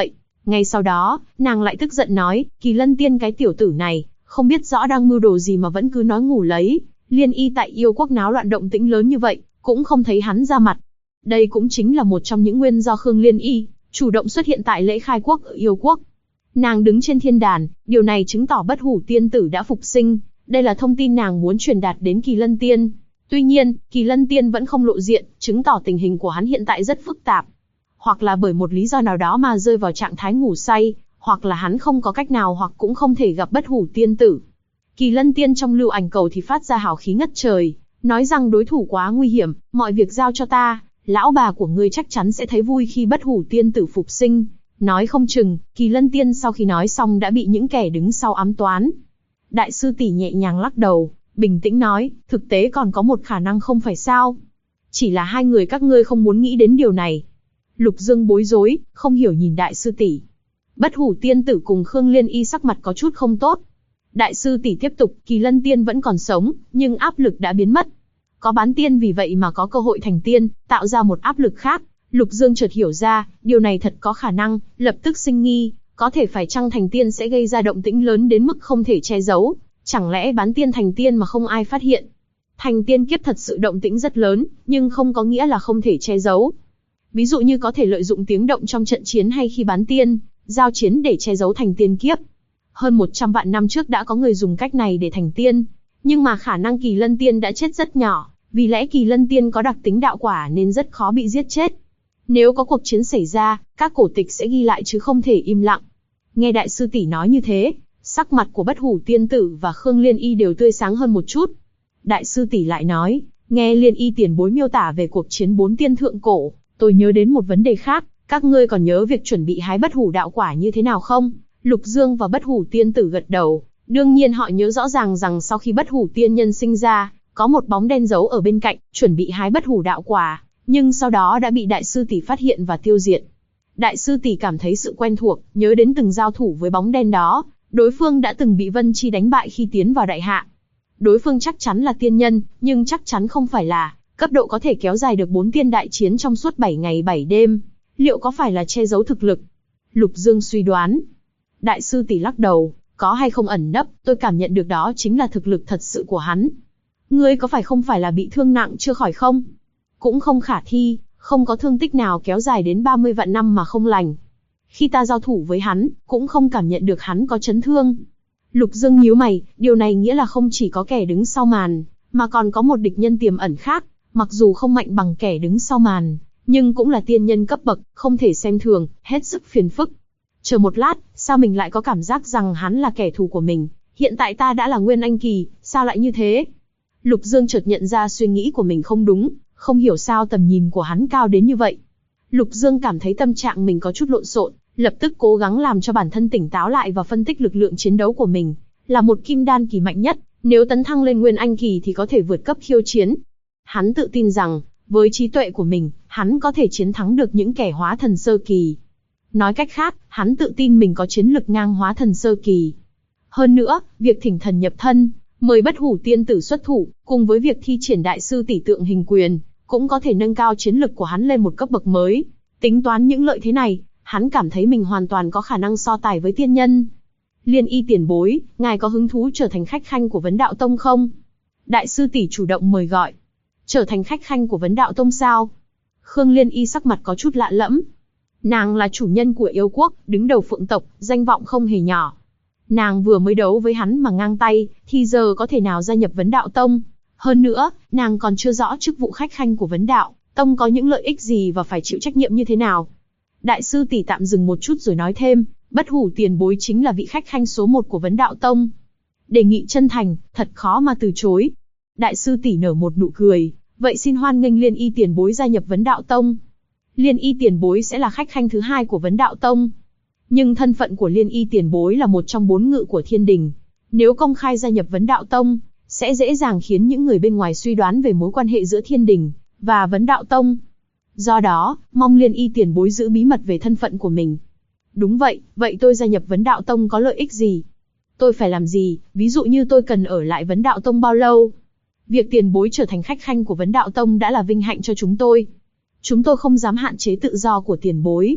Speaker 1: Ngay sau đó, nàng lại tức giận nói, Kỳ Lân Tiên cái tiểu tử này, không biết rõ đang mưu đồ gì mà vẫn cứ nói ngủ lấy. Liên Y tại yêu quốc náo loạn động tĩnh lớn như vậy, cũng không thấy hắn ra mặt. Đây cũng chính là một trong những nguyên do Khương Liên Y chủ động xuất hiện tại lễ khai quốc ở yêu quốc. Nàng đứng trên thiên đàn, điều này chứng tỏ Bất Hủ Tiên tử đã phục sinh, đây là thông tin nàng muốn truyền đạt đến Kỳ Lân Tiên. Tuy nhiên, Kỳ Lân Tiên vẫn không lộ diện, chứng tỏ tình hình của hắn hiện tại rất phức tạp. Hoặc là bởi một lý do nào đó mà rơi vào trạng thái ngủ say, hoặc là hắn không có cách nào hoặc cũng không thể gặp Bất Hủ Tiên tử. Kỳ Lân Tiên trong lưu ảnh cầu thì phát ra hào khí ngất trời, nói rằng đối thủ quá nguy hiểm, mọi việc giao cho ta, lão bà của ngươi chắc chắn sẽ thấy vui khi Bất Hủ Tiên tử phục sinh. Nói không chừng, Kỳ Lân Tiên sau khi nói xong đã bị những kẻ đứng sau ám toán. Đại sư tỷ nhẹ nhàng lắc đầu, bình tĩnh nói, thực tế còn có một khả năng không phải sao. Chỉ là hai người các ngươi không muốn nghĩ đến điều này. Lục Dương bối rối, không hiểu nhìn đại sư tỷ. Bất Hủ Tiên tử cùng Khương Liên Y sắc mặt có chút không tốt. Đại sư tỷ tiếp tục, Kỳ Lân Tiên vẫn còn sống, nhưng áp lực đã biến mất. Có bán tiên vì vậy mà có cơ hội thành tiên, tạo ra một áp lực khác. Lục Dương chợt hiểu ra, điều này thật có khả năng, lập tức sinh nghi, có thể phải chăng thành tiên sẽ gây ra động tĩnh lớn đến mức không thể che giấu, chẳng lẽ bán tiên thành tiên mà không ai phát hiện. Thành tiên kiếp thật sự động tĩnh rất lớn, nhưng không có nghĩa là không thể che giấu. Ví dụ như có thể lợi dụng tiếng động trong trận chiến hay khi bán tiên, giao chiến để che giấu thành tiên kiếp. Hơn 100 vạn năm trước đã có người dùng cách này để thành tiên, nhưng mà khả năng Kỳ Lân Tiên đã chết rất nhỏ, vì lẽ Kỳ Lân Tiên có đặc tính đạo quả nên rất khó bị giết chết. Nếu có cuộc chiến xảy ra, các cổ tịch sẽ ghi lại chứ không thể im lặng. Nghe đại sư tỷ nói như thế, sắc mặt của Bất Hủ Tiên tử và Khương Liên Y đều tươi sáng hơn một chút. Đại sư tỷ lại nói, nghe Liên Y tiền bối miêu tả về cuộc chiến 4 tiên thượng cổ, tôi nhớ đến một vấn đề khác, các ngươi còn nhớ việc chuẩn bị hái bất hủ đạo quả như thế nào không? Lục Dương và Bất Hủ Tiên tử gật đầu, đương nhiên họ nhớ rõ ràng rằng sau khi Bất Hủ Tiên nhân sinh ra, có một bóng đen giấu ở bên cạnh, chuẩn bị hái bất hủ đạo quả, nhưng sau đó đã bị đại sư tỷ phát hiện và tiêu diệt. Đại sư tỷ cảm thấy sự quen thuộc, nhớ đến từng giao thủ với bóng đen đó, đối phương đã từng bị Vân Chi đánh bại khi tiến vào đại hạ. Đối phương chắc chắn là tiên nhân, nhưng chắc chắn không phải là cấp độ có thể kéo dài được 4 tiên đại chiến trong suốt 7 ngày 7 đêm. Liệu có phải là che giấu thực lực? Lục Dương suy đoán. Đại sư tỷ lắc đầu, có hay không ẩn nấp, tôi cảm nhận được đó chính là thực lực thật sự của hắn. Ngươi có phải không phải là bị thương nặng chưa khỏi không? Cũng không khả thi, không có thương tích nào kéo dài đến 30 vạn năm mà không lành. Khi ta giao thủ với hắn, cũng không cảm nhận được hắn có chấn thương. Lục Dương nhíu mày, điều này nghĩa là không chỉ có kẻ đứng sau màn, mà còn có một địch nhân tiềm ẩn khác, mặc dù không mạnh bằng kẻ đứng sau màn, nhưng cũng là tiên nhân cấp bậc, không thể xem thường, hết sức phiền phức. Chờ một lát, sao mình lại có cảm giác rằng hắn là kẻ thù của mình? Hiện tại ta đã là Nguyên Anh kỳ, sao lại như thế? Lục Dương chợt nhận ra suy nghĩ của mình không đúng, không hiểu sao tầm nhìn của hắn cao đến như vậy. Lục Dương cảm thấy tâm trạng mình có chút lộn xộn, lập tức cố gắng làm cho bản thân tỉnh táo lại và phân tích lực lượng chiến đấu của mình. Là một kim đan kỳ mạnh nhất, nếu tấn thăng lên Nguyên Anh kỳ thì có thể vượt cấp khiêu chiến. Hắn tự tin rằng, với trí tuệ của mình, hắn có thể chiến thắng được những kẻ hóa thần sơ kỳ. Nói cách khác, hắn tự tin mình có chiến lực ngang hóa thần sơ kỳ. Hơn nữa, việc thỉnh thần nhập thân, mời Bất Hủ Tiên tử xuất thủ, cùng với việc thi triển đại sư tỷ tượng hình quyền, cũng có thể nâng cao chiến lực của hắn lên một cấp bậc mới. Tính toán những lợi thế này, hắn cảm thấy mình hoàn toàn có khả năng so tài với tiên nhân. Liên Y tiền bối, ngài có hứng thú trở thành khách khanh của Vấn Đạo Tông không? Đại sư tỷ chủ động mời gọi. Trở thành khách khanh của Vấn Đạo Tông sao? Khương Liên Y sắc mặt có chút lạ lẫm. Nàng là chủ nhân của yêu quốc, đứng đầu Phượng tộc, danh vọng không hề nhỏ. Nàng vừa mới đấu với hắn mà ngang tay, thì giờ có thể nào gia nhập Vấn Đạo Tông? Hơn nữa, nàng còn chưa rõ chức vụ khách khanh của Vấn Đạo Tông có những lợi ích gì và phải chịu trách nhiệm như thế nào. Đại sư tỷ tạm dừng một chút rồi nói thêm, Bất Hủ tiền bối chính là vị khách khanh số 1 của Vấn Đạo Tông. Đề nghị chân thành, thật khó mà từ chối. Đại sư tỷ nở một nụ cười, vậy xin hoan nghênh Liên Y tiền bối gia nhập Vấn Đạo Tông. Liên Y tiền bối sẽ là khách khanh thứ 2 của Vấn Đạo Tông. Nhưng thân phận của Liên Y tiền bối là một trong 4 ngự của Thiên Đình. Nếu công khai gia nhập Vấn Đạo Tông, sẽ dễ dàng khiến những người bên ngoài suy đoán về mối quan hệ giữa Thiên Đình và Vấn Đạo Tông. Do đó, mong Liên Y tiền bối giữ bí mật về thân phận của mình. Đúng vậy, vậy tôi gia nhập Vấn Đạo Tông có lợi ích gì? Tôi phải làm gì, ví dụ như tôi cần ở lại Vấn Đạo Tông bao lâu? Việc tiền bối trở thành khách khanh của Vấn Đạo Tông đã là vinh hạnh cho chúng tôi. Chúng tôi không dám hạn chế tự do của tiền bối.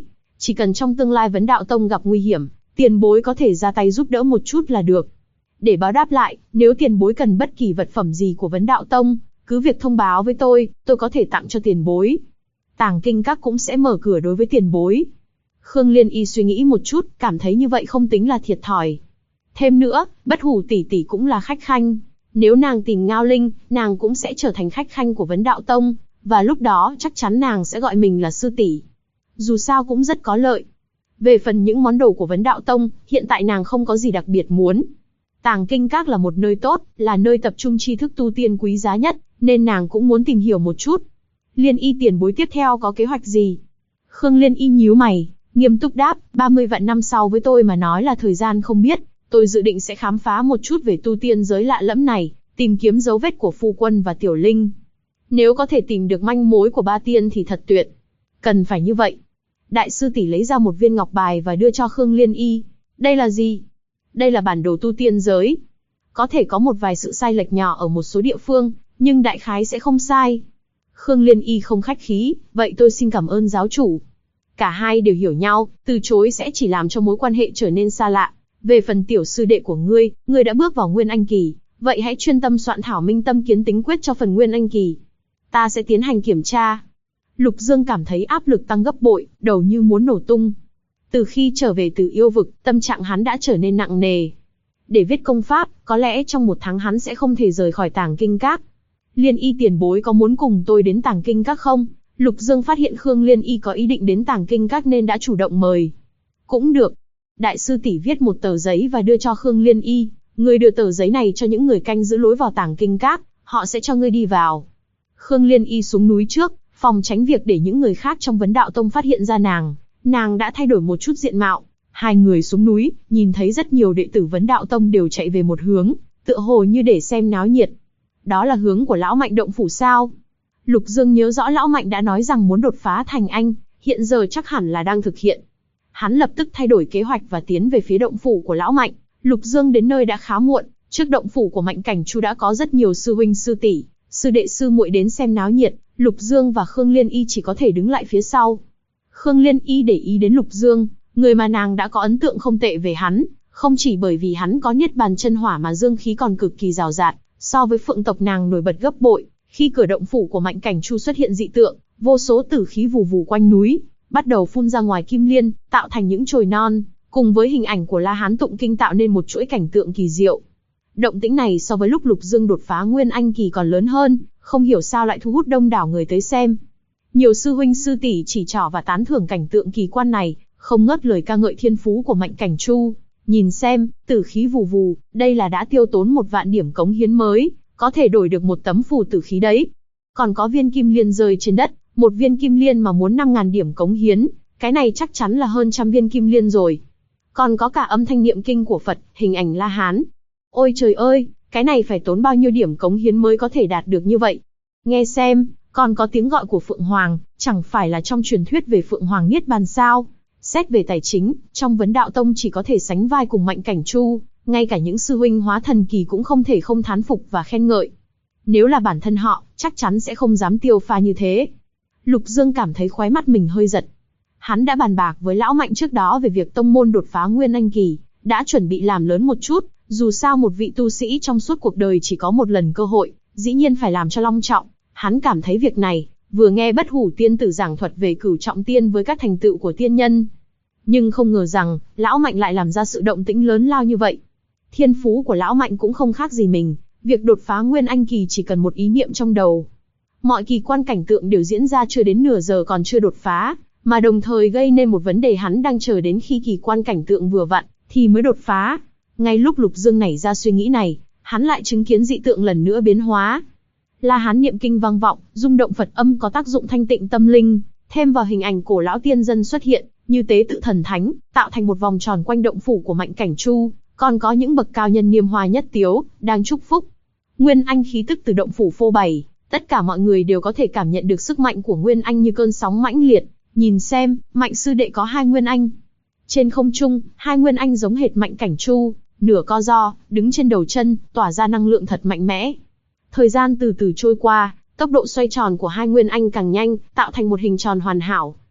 Speaker 1: chỉ cần trong tương lai Vấn Đạo Tông gặp nguy hiểm, tiền bối có thể ra tay giúp đỡ một chút là được. Để báo đáp lại, nếu tiền bối cần bất kỳ vật phẩm gì của Vấn Đạo Tông, cứ việc thông báo với tôi có thể tặng cho tiền bối. Tàng Kinh Các cũng sẽ mở cửa đối với tiền bối. Khương Liên Y suy nghĩ một chút, cảm thấy như vậy không tính là thiệt thòi. Thêm nữa, Bất Hủ tỷ tỷ cũng là khách khanh. Nếu nàng tìm Ngao Linh, nàng cũng sẽ trở thành khách khanh của Vấn Đạo Tông, và lúc đó chắc chắn nàng sẽ gọi mình là sư tỷ. Dù sao cũng rất có lợi. Về phần những món đồ của Vấn Đạo Tông, hiện tại nàng không có gì đặc biệt muốn. Tàng Kinh Các là một nơi tốt, là nơi tập trung tri thức tu tiên quý giá nhất, nên nàng cũng muốn tìm hiểu một chút. Liên Y tiền bối tiếp theo có kế hoạch gì? Khương Liên Y nhíu mày, nghiêm túc đáp, 30 vạn năm sau với tôi mà nói là thời gian không biết, tôi dự định sẽ khám phá một chút về tu tiên giới lạ lẫm này, tìm kiếm dấu vết của Phu Quân và Tiểu Linh. Nếu có thể tìm được manh mối của Ba Tiên thì thật tuyệt. Cần phải như vậy. Đại sư tỷ lấy ra một viên ngọc bài và đưa cho Khương Liên Y. Đây là gì? Đây là bản đồ tu tiên giới. Có thể có một vài sự sai lệch nhỏ ở một số địa phương, nhưng đại khái sẽ không sai. Khương Liên Y không khách khí, vậy tôi xin cảm ơn giáo chủ. Cả hai đều hiểu nhau, từ chối sẽ chỉ làm cho mối quan hệ trở nên xa lạ. Về phần tiểu sư đệ của ngươi đã bước vào Nguyên Anh Kỳ, vậy hãy chuyên tâm soạn thảo Minh Tâm Kiến Tính Quyết cho phần Nguyên Anh Kỳ. Ta sẽ tiến hành kiểm tra. Lục Dương cảm thấy áp lực tăng gấp bội, đầu như muốn nổ tung. Từ khi trở về từ yêu vực, tâm trạng hắn đã trở nên nặng nề. Để viết công pháp, có lẽ trong 1 tháng hắn sẽ không thể rời khỏi Tàng Kinh Các. Liên Y tiền bối có muốn cùng tôi đến Tàng Kinh Các không? Lục Dương phát hiện Khương Liên Y có ý định đến Tàng Kinh Các nên đã chủ động mời. Cũng được. Đại sư tỷ viết một tờ giấy và đưa cho Khương Liên Y. Ngươi đưa tờ giấy này cho những người canh giữ lối vào Tàng Kinh Các, họ sẽ cho ngươi đi vào. Khương Liên Y xuống núi trước, phòng tránh việc để những người khác trong Vấn Đạo Tông phát hiện ra nàng. Nàng đã thay đổi một chút diện mạo. Hai người xuống núi, nhìn thấy rất nhiều đệ tử Vấn Đạo Tông đều chạy về một hướng, tựa hồ như để xem náo nhiệt. Đó là hướng của Lão Mạnh động phủ sao? Lục Dương nhớ rõ Lão Mạnh đã nói rằng muốn đột phá thành anh, hiện giờ chắc hẳn là đang thực hiện. Hắn lập tức thay đổi kế hoạch và tiến về phía động phủ của Lão Mạnh. Lục Dương đến nơi đã khá muộn, trước động phủ của Mạnh Cảnh Chu đã có rất nhiều sư huynh sư tỷ, sư đệ sư muội đến xem náo nhiệt. Lục Dương và Khương Liên Y chỉ có thể đứng lại phía sau. Khương Liên Y để ý đến Lục Dương, người mà nàng đã có ấn tượng không tệ về hắn, không chỉ bởi vì hắn có Niết Bàn chân hỏa mà dương khí còn cực kỳ rào rạt, so với Phượng tộc nàng nổi bật gấp bội. Khi cửa động phủ của Mạnh Cảnh Chu xuất hiện dị tượng, vô số tử khí vù vù quanh núi, bắt đầu phun ra ngoài kim liên, tạo thành những chồi non, cùng với hình ảnh của La Hán tụng kinh tạo nên một chuỗi cảnh tượng kỳ diệu. Động tĩnh này so với lúc Lục Dương đột phá Nguyên Anh Kỳ còn lớn hơn, không hiểu sao lại thu hút đông đảo người tới xem. Nhiều sư huynh sư tỷ chỉ trỏ và tán thưởng cảnh tượng kỳ quan này, không ngớt lời ca ngợi thiên phú của Mạnh Cảnh Chu. Nhìn xem, tử khí vù vù, đây là đã tiêu tốn 1 vạn điểm cống hiến mới, có thể đổi được một tấm phù tử khí đấy. Còn có viên kim liên rơi trên đất, một viên kim liên mà muốn 5.000 điểm cống hiến, cái này chắc chắn là hơn 100 viên kim liên rồi. Còn có cả âm thanh niệm kinh của Phật, hình ảnh La Hán. Ôi trời ơi, cái này phải tốn bao nhiêu điểm cống hiến mới có thể đạt được như vậy? Nghe xem, còn có tiếng gọi của Phượng Hoàng, chẳng phải là trong truyền thuyết về Phượng Hoàng Niết Bàn sao? Xét về tài chính, trong Vấn Đạo Tông chỉ có thể sánh vai cùng Mạnh Cảnh Chu, ngay cả những sư huynh hóa thần kỳ cũng không thể không thán phục và khen ngợi. Nếu là bản thân họ, chắc chắn sẽ không dám tiêu pha như thế. Lục Dương cảm thấy khóe mắt mình hơi giật. Hắn đã bàn bạc với Lão Mạnh trước đó về việc tông môn đột phá Nguyên Anh Kỳ, đã chuẩn bị làm lớn một chút, dù sao một vị tu sĩ trong suốt cuộc đời chỉ có một lần cơ hội, dĩ nhiên phải làm cho long trọng. Hắn cảm thấy việc này, vừa nghe Bất Hủ tiên tử giảng thuật về Cửu Trọng Tiên với các thành tựu của tiên nhân, nhưng không ngờ rằng, Lão Mạnh lại làm ra sự động tĩnh lớn lao như vậy. Thiên phú của Lão Mạnh cũng không khác gì mình, việc đột phá Nguyên Anh Kỳ chỉ cần một ý niệm trong đầu. Mọi kỳ quan cảnh tượng đều diễn ra chưa đến nửa giờ còn chưa đột phá, mà đồng thời gây nên một vấn đề hắn đang chờ đến khi kỳ quan cảnh tượng vừa vặn, thì mới đột phá. Ngay lúc Lục Dương nảy ra suy nghĩ này, hắn lại chứng kiến dị tượng lần nữa biến hóa. La Hán niệm kinh vang vọng, rung động Phật âm có tác dụng thanh tịnh tâm linh, thêm vào hình ảnh cổ lão tiên dân xuất hiện, như tế tự thần thánh, tạo thành một vòng tròn quanh động phủ của Mạnh Cảnh Chu, còn có những bậc cao nhân niêm hoa nhất tiếu, đang chúc phúc. Nguyên Anh khí tức từ động phủ phô bày, tất cả mọi người đều có thể cảm nhận được sức mạnh của Nguyên Anh như cơn sóng mãnh liệt. Nhìn xem, Mạnh sư đệ có 2 Nguyên Anh. Trên không trung, 2 Nguyên Anh giống hệt Mạnh Cảnh Chu, nửa co ro, đứng trên đầu chân, tỏa ra năng lượng thật mạnh mẽ. Thời gian từ từ trôi qua, tốc độ xoay tròn của 2 Nguyên Anh càng nhanh, tạo thành một hình tròn hoàn hảo.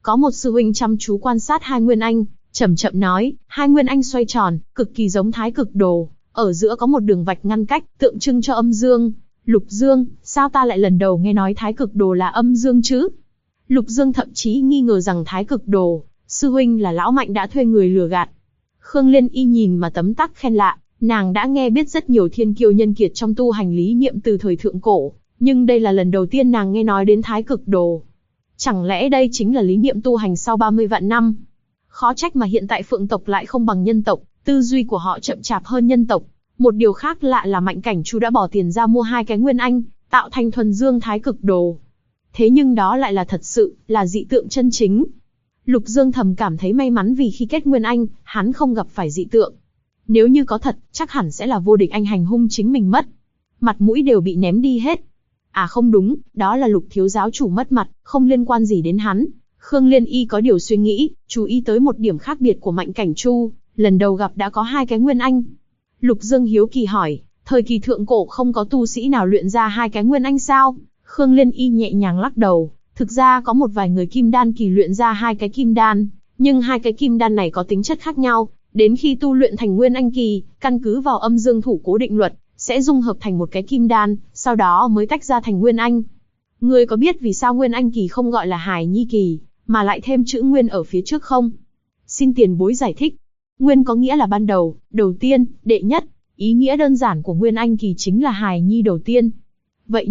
Speaker 1: Có một sư huynh chăm chú quan sát hai nguyên anh, chậm chậm nói, hai nguyên anh xoay tròn, cực kỳ giống thái cực đồ, ở giữa có một đường vạch ngăn cách, tượng trưng cho âm dương. Lục Dương, sao ta lại lần đầu nghe nói thái cực đồ là âm dương chứ? Lục Dương thậm chí nghi ngờ rằng thái cực đồ, sư huynh là lão Mạnh đã thuê người lừa gạt. Khương Liên Y nhìn mà tấm tắc khen lạ, nàng đã nghe biết rất nhiều thiên kiêu nhân kiệt trong tu hành lý niệm từ thời thượng cổ, nhưng đây là lần đầu tiên nàng nghe nói đến thái cực đồ. Chẳng lẽ đây chính là lý niệm tu hành sau 30 vạn năm? Khó trách mà hiện tại Phượng tộc lại không bằng nhân tộc, tư duy của họ chậm chạp hơn nhân tộc. Một điều khác lạ là Mạnh Cảnh Chu đã bỏ tiền ra mua hai cái nguyên anh, tạo thành thuần dương thái cực đồ. Thế nhưng đó lại là thật sự, là dị tượng chân chính. Lục Dương thầm cảm thấy may mắn vì khi kết nguyên anh, hắn không gặp phải dị tượng. Nếu như có thật, chắc hẳn sẽ là vô địch anh hành hung chính mình mất. Mặt mũi đều bị ném đi hết. À không đúng, đó là Lục thiếu giáo chủ mất mặt, không liên quan gì đến hắn. Khương Liên Y có điều suy nghĩ, chú ý tới một điểm khác biệt của Mạnh Cảnh Chu, lần đầu gặp đã có hai cái nguyên anh. Lục Dương hiếu kỳ hỏi, thời kỳ thượng cổ không có tu sĩ nào luyện ra hai cái nguyên anh sao? Khương Liên Y nhẹ nhàng lắc đầu, thực ra có một vài người kim đan kỳ luyện ra hai cái kim đan, nhưng hai cái kim đan này có tính chất khác nhau, đến khi tu luyện thành nguyên anh kỳ, căn cứ vào âm dương thủ cố định luật, sẽ dung hợp thành một cái kim đan, sau đó mới tách ra thành nguyên anh. Ngươi có biết vì sao nguyên anh kỳ không gọi là hài nhi kỳ, mà lại thêm chữ nguyên ở phía trước không? Xin tiền bối giải thích. Nguyên có nghĩa là ban đầu, đầu tiên, đệ nhất. Ý nghĩa đơn giản của nguyên anh kỳ chính là hài nhi đầu tiên. Vậy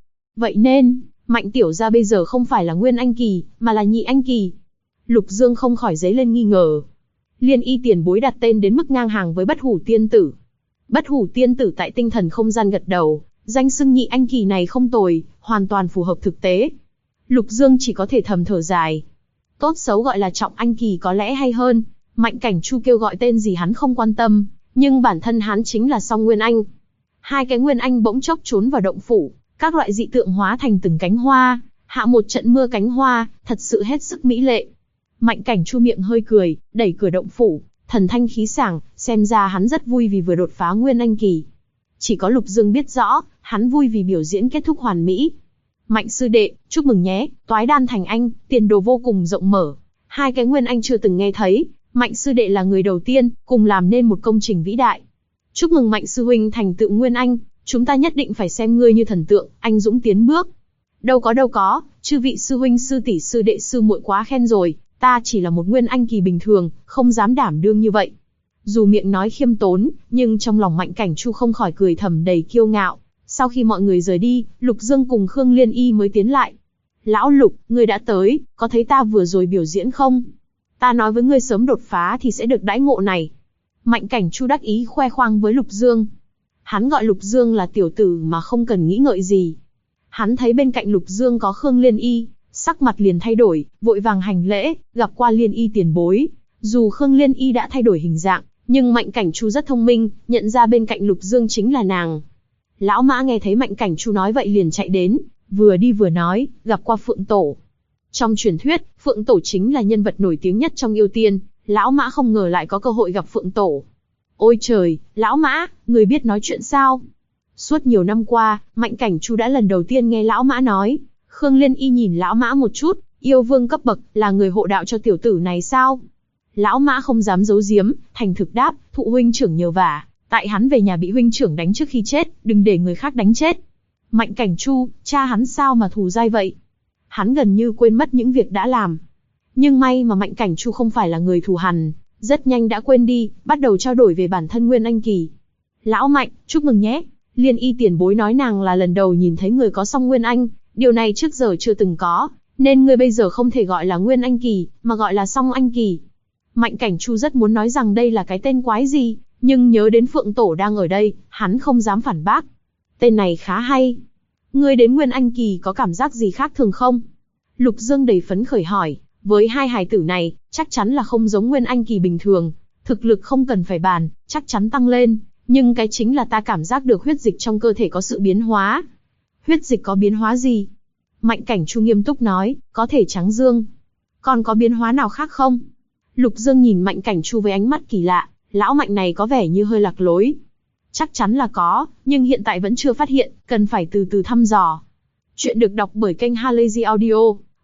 Speaker 1: nên, Mạnh tiểu gia bây giờ không phải là nguyên anh kỳ, mà là nhị anh kỳ. Lục Dương không khỏi dấy lên nghi ngờ. Liên Y tiền bối đặt tên đến mức ngang hàng với Bất Hủ tiên tử. Bất Hủ tiên tử tại tinh thần không gian gật đầu, danh xưng nhị anh kỳ này không tồi, hoàn toàn phù hợp thực tế. Lục Dương chỉ có thể thầm thở dài. Tốt xấu gọi là trọng anh kỳ có lẽ hay hơn. Mạnh Cảnh Chu kêu gọi tên gì hắn không quan tâm, nhưng bản thân hắn chính là song nguyên anh. Hai cái nguyên anh bỗng chốc trốn vào động phủ, các loại dị tượng hóa thành từng cánh hoa, hạ một trận mưa cánh hoa, thật sự hết sức mỹ lệ. Mạnh Cảnh Chu miệng hơi cười, đẩy cửa động phủ, thần thanh khí sảng, xem ra hắn rất vui vì vừa đột phá nguyên anh kỳ. Chỉ có Lục Dương biết rõ, hắn vui vì biểu diễn kết thúc hoàn mỹ. Mạnh sư đệ, chúc mừng nhé, toái đan thành anh, tiền đồ vô cùng rộng mở. Hai cái nguyên anh chưa từng nghe thấy, Mạnh sư đệ là người đầu tiên, cùng làm nên một công trình vĩ đại. Chúc mừng Mạnh sư huynh thành tựu nguyên anh, chúng ta nhất định phải xem ngươi như thần tượng, anh dũng tiến bước. Đâu có, chư vị sư huynh sư tỷ sư đệ sư muội quá khen rồi, ta chỉ là một nguyên anh kỳ bình thường, không dám đảm đương như vậy. Dù miệng nói khiêm tốn, nhưng trong lòng Mạnh Cảnh Chu không khỏi cười thầm đầy kiêu ngạo. Sau khi mọi người rời đi, Lục Dương cùng Khương Liên Y mới tiến lại. Lão Lục, ngươi đã tới, có thấy ta vừa rồi biểu diễn không? Ta nói với ngươi sớm đột phá thì sẽ được đãi ngộ này. Mạnh Cảnh Chu đắc ý khoe khoang với Lục Dương. Hắn gọi Lục Dương là tiểu tử mà không cần nghĩ ngợi gì. Hắn thấy bên cạnh Lục Dương có Khương Liên Y, sắc mặt liền thay đổi, vội vàng hành lễ, gặp qua Liên Y tiền bối. Dù Khương Liên Y đã thay đổi hình dạng, nhưng Mạnh Cảnh Chu rất thông minh, nhận ra bên cạnh Lục Dương chính là nàng. Lão Mã nghe thấy Mạnh Cảnh Chu nói vậy liền chạy đến, vừa đi vừa nói, gặp qua Phượng Tổ. Trong truyền thuyết, Phượng Tổ chính là nhân vật nổi tiếng nhất trong yêu tiên, Lão Mã không ngờ lại có cơ hội gặp Phượng Tổ. Ôi trời, Lão Mã, người biết nói chuyện sao? Suốt nhiều năm qua, Mạnh Cảnh Chu đã lần đầu tiên nghe Lão Mã nói. Khương Liên Y nhìn Lão Mã một chút, yêu vương cấp bậc, là người hộ đạo cho tiểu tử này sao? Lão Mã không dám giấu giếm, thành thực đáp, thụ huynh trưởng nhờ vả, tại hắn về nhà bị huynh trưởng đánh trước khi chết, đừng để người khác đánh chết. Mạnh Cảnh Chu, cha hắn sao mà thù dai vậy? Hắn gần như quên mất những việc đã làm. Nhưng may mà Mạnh Cảnh Chu không phải là người thù hằn, rất nhanh đã quên đi, bắt đầu trao đổi về bản thân nguyên anh kỳ. Lão Mạnh, chúc mừng nhé. Liên Y tiền bối nói nàng là lần đầu nhìn thấy người có song nguyên anh, điều này trước giờ chưa từng có, nên người bây giờ không thể gọi là nguyên anh kỳ, mà gọi là song anh kỳ. Mạnh Cảnh Chu rất muốn nói rằng đây là cái tên quái gì, nhưng nhớ đến Phượng Tổ đang ở đây, hắn không dám phản bác. Tên này khá hay. Ngươi đến nguyên anh kỳ có cảm giác gì khác thường không? Lục Dương đầy phấn khởi hỏi, với hai hài tử này, chắc chắn là không giống nguyên anh kỳ bình thường, thực lực không cần phải bàn, chắc chắn tăng lên, nhưng cái chính là ta cảm giác được huyết dịch trong cơ thể có sự biến hóa. Huyết dịch có biến hóa gì? Mạnh Cảnh Chu nghiêm túc nói, có thể trắng dương. Còn có biến hóa nào khác không? Lục Dương nhìn Mạnh Cảnh Chu với ánh mắt kỳ lạ, lão Mạnh này có vẻ như hơi lạc lối. Chắc chắn là có, nhưng hiện tại vẫn chưa phát hiện, cần phải từ từ thăm dò. Chuyện được đọc bởi kênh Halazy Audio.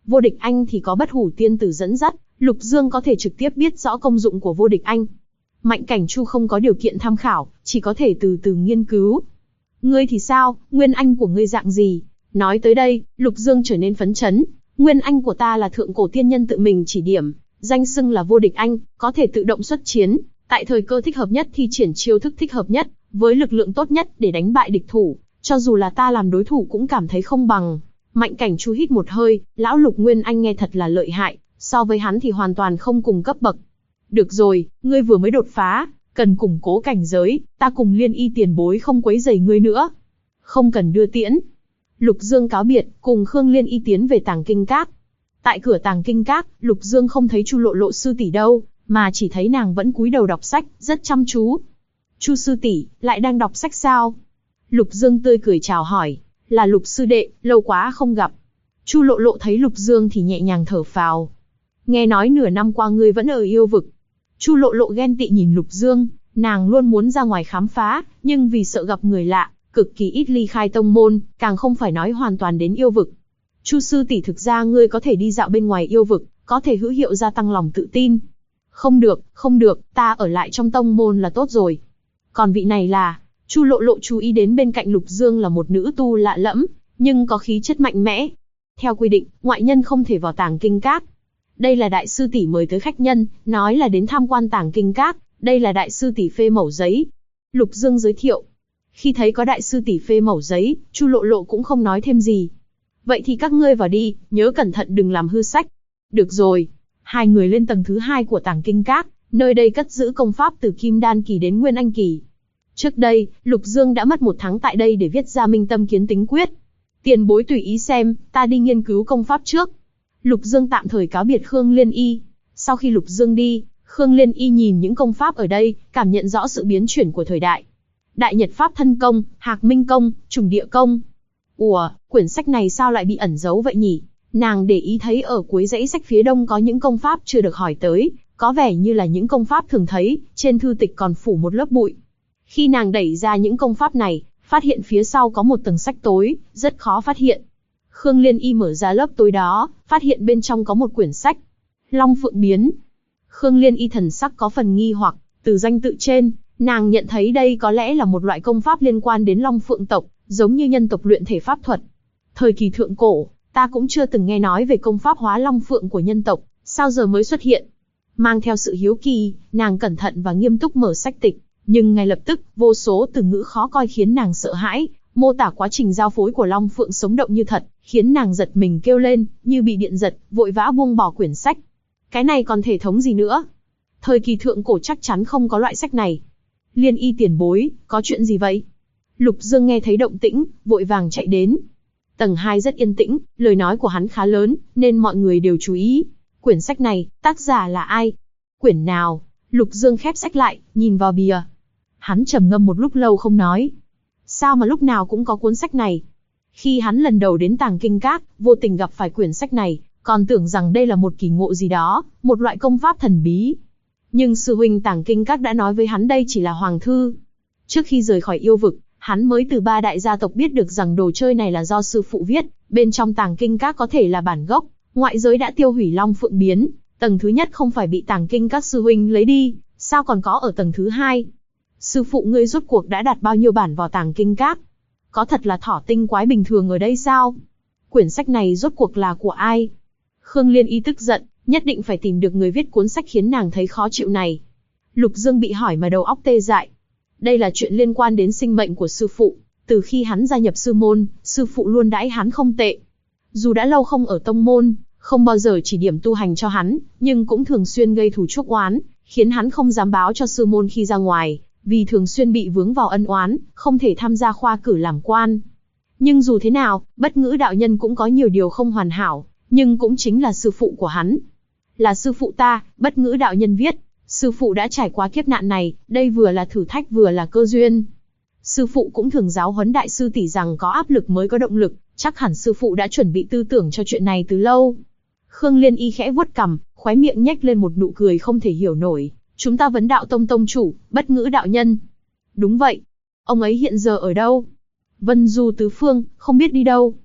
Speaker 1: Vô Địch Anh thì có Bất Hủ Tiên Tử dẫn dắt, Lục Dương có thể trực tiếp biết rõ công dụng của Vô Địch Anh. Mạnh Cảnh Chu không có điều kiện tham khảo, chỉ có thể từ từ nghiên cứu. Ngươi thì sao, nguyên anh của ngươi dạng gì? Nói tới đây, Lục Dương trở nên phấn chấn. Nguyên anh của ta là thượng cổ tiên nhân tự mình chỉ điểm, danh xưng là Vô Địch Anh, có thể tự động xuất chiến, tại thời cơ thích hợp nhất thi triển chiêu thức thích hợp nhất, với lực lượng tốt nhất để đánh bại địch thủ, cho dù là ta làm đối thủ cũng cảm thấy không bằng. Mạnh Cảnh Chu hít một hơi, lão Lục Nguyên Anh nghe thật là lợi hại, so với hắn thì hoàn toàn không cùng cấp bậc. Được rồi, ngươi vừa mới đột phá, cần củng cố cảnh giới, ta cùng Liên Y tiền bối không quấy rầy ngươi nữa. Không cần đưa tiễn. Lục Dương cáo biệt, cùng Khương Liên Y tiến về Tàng Kinh Các. Tại cửa Tàng Kinh Các, Lục Dương không thấy Chu Lộ Lộ sư tỷ đâu, mà chỉ thấy nàng vẫn cúi đầu đọc sách, rất chăm chú. Chu sư tỷ, lại đang đọc sách sao? Lục Dương tươi cười chào hỏi, là Lục sư đệ, lâu quá không gặp. Chu Lộ Lộ thấy Lục Dương thì nhẹ nhàng thở phào. Nghe nói nửa năm qua ngươi vẫn ở yêu vực. Chu Lộ Lộ ghen tị nhìn Lục Dương, nàng luôn muốn ra ngoài khám phá, nhưng vì sợ gặp người lạ, cực kỳ ít ly khai tông môn, càng không phải nói hoàn toàn đến yêu vực. Chu sư tỷ, thực ra ngươi có thể đi dạo bên ngoài yêu vực, có thể hữu hiệu gia tăng lòng tự tin. Không được, ta ở lại trong tông môn là tốt rồi. Còn vị này là... Chu Lộ Lộ chú ý đến bên cạnh Lục Dương là một nữ tu lạ lẫm, nhưng có khí chất mạnh mẽ. Theo quy định, ngoại nhân không thể vào Tàng Kinh Các. Đây là đại sư tỷ mời tới khách nhân, nói là đến tham quan Tàng Kinh Các, đây là đại sư tỷ phê mẩu giấy. Lục Dương giới thiệu. Khi thấy có đại sư tỷ phê mẩu giấy, Chu Lộ Lộ cũng không nói thêm gì. Vậy thì các ngươi vào đi, nhớ cẩn thận đừng làm hư sách. Được rồi. Hai người lên tầng thứ 2 của Tàng Kinh Các, nơi đây cất giữ công pháp từ Kim Đan kỳ đến Nguyên Anh kỳ. Trước đây, Lục Dương đã mất 1 tháng tại đây để viết ra Minh Tâm Kiến Tính Quyết. Tiền bối tùy ý xem, ta đi nghiên cứu công pháp trước. Lục Dương tạm thời cáo biệt Khương Liên Y. Sau khi Lục Dương đi, Khương Liên Y nhìn những công pháp ở đây, cảm nhận rõ sự biến chuyển của thời đại. Đại Nhật Pháp Thân Công, Hạc Minh Công, Trùng Địa Công. Ủa, quyển sách này sao lại bị ẩn giấu vậy nhỉ? Nàng để ý thấy ở cuối dãy sách phía đông có những công pháp chưa được hỏi tới, có vẻ như là những công pháp thường thấy, trên thư tịch còn phủ một lớp bụi. Khi nàng đẩy ra những công pháp này, phát hiện phía sau có một tầng sách tối, rất khó phát hiện. Khương Liên Y mở ra lớp tối đó, phát hiện bên trong có một quyển sách. Long Phượng Biến. Khương Liên Y thần sắc có phần nghi hoặc, từ danh tự trên, nàng nhận thấy đây có lẽ là một loại công pháp liên quan đến Long Phượng tộc, giống như nhân tộc luyện thể pháp thuật. Thời kỳ thượng cổ, ta cũng chưa từng nghe nói về công pháp hóa Long Phượng của nhân tộc, sao giờ mới xuất hiện? Mang theo sự hiếu kỳ, nàng cẩn thận và nghiêm túc mở sách tịch, nhưng ngay lập tức, vô số từ ngữ khó coi khiến nàng sợ hãi, mô tả quá trình giao phối của Long Phượng sống động như thật, khiến nàng giật mình kêu lên, như bị điện giật, vội vã buông bỏ quyển sách. Cái này còn thể thống gì nữa? Thời kỳ thượng cổ chắc chắn không có loại sách này. Liên Y tiền bối, có chuyện gì vậy? Lục Dương nghe thấy động tĩnh, vội vàng chạy đến. Tầng 2 rất yên tĩnh, lời nói của hắn khá lớn, nên mọi người đều chú ý. Quyển sách này, tác giả là ai? Quyển nào? Lục Dương khép sách lại, nhìn vào bìa. Hắn trầm ngâm một lúc lâu không nói. Sao mà lúc nào cũng có cuốn sách này? Khi hắn lần đầu đến Tàng Kinh Các, vô tình gặp phải quyển sách này, còn tưởng rằng đây là một kỳ ngộ gì đó, một loại công pháp thần bí. Nhưng sư huynh Tàng Kinh Các đã nói với hắn đây chỉ là hoàng thư. Trước khi rời khỏi yêu vực, hắn mới từ 3 đại gia tộc biết được rằng đồ chơi này là do sư phụ viết, bên trong Tàng Kinh Các có thể là bản gốc, ngoại giới đã tiêu hủy Long Phượng Biến, tầng thứ nhất không phải bị Tàng Kinh Các sư huynh lấy đi, sao còn có ở tầng thứ 2? Sư phụ ngươi rốt cuộc đã đặt bao nhiêu bản vào Tàng Kinh Các? Có thật là thỏ tinh quái bình thường ở đây sao? Quyển sách này rốt cuộc là của ai? Khương Liên Y tức giận, nhất định phải tìm được người viết cuốn sách khiến nàng thấy khó chịu này. Lục Dương bị hỏi mà đầu óc tê dại. Đây là chuyện liên quan đến sinh mệnh của sư phụ. Từ khi hắn gia nhập sư môn, sư phụ luôn đãi hắn không tệ. Dù đã lâu không ở tông môn, không bao giờ chỉ điểm tu hành cho hắn, nhưng cũng thường xuyên gây thù chuốc oán, khiến hắn không dám báo cho sư môn khi ra ngoài, vì thường xuyên bị vướng vào ân oán, không thể tham gia khoa cử làm quan. Nhưng dù thế nào, Bất Ngữ đạo nhân cũng có nhiều điều không hoàn hảo, nhưng cũng chính là sư phụ của hắn. Là sư phụ ta, Bất Ngữ đạo nhân viết, sư phụ đã trải qua kiếp nạn này, đây vừa là thử thách vừa là cơ duyên. Sư phụ cũng thường giáo huấn đại sư tỷ rằng có áp lực mới có động lực, chắc hẳn sư phụ đã chuẩn bị tư tưởng cho chuyện này từ lâu. Khương Liên Y khẽ vuốt cằm, khóe miệng nhếch lên một nụ cười không thể hiểu nổi. Chúng ta vấn đạo tông tông chủ, Bất Ngữ đạo nhân. Đúng vậy. Ông ấy hiện giờ ở đâu? Vân du tứ phương, không biết đi đâu.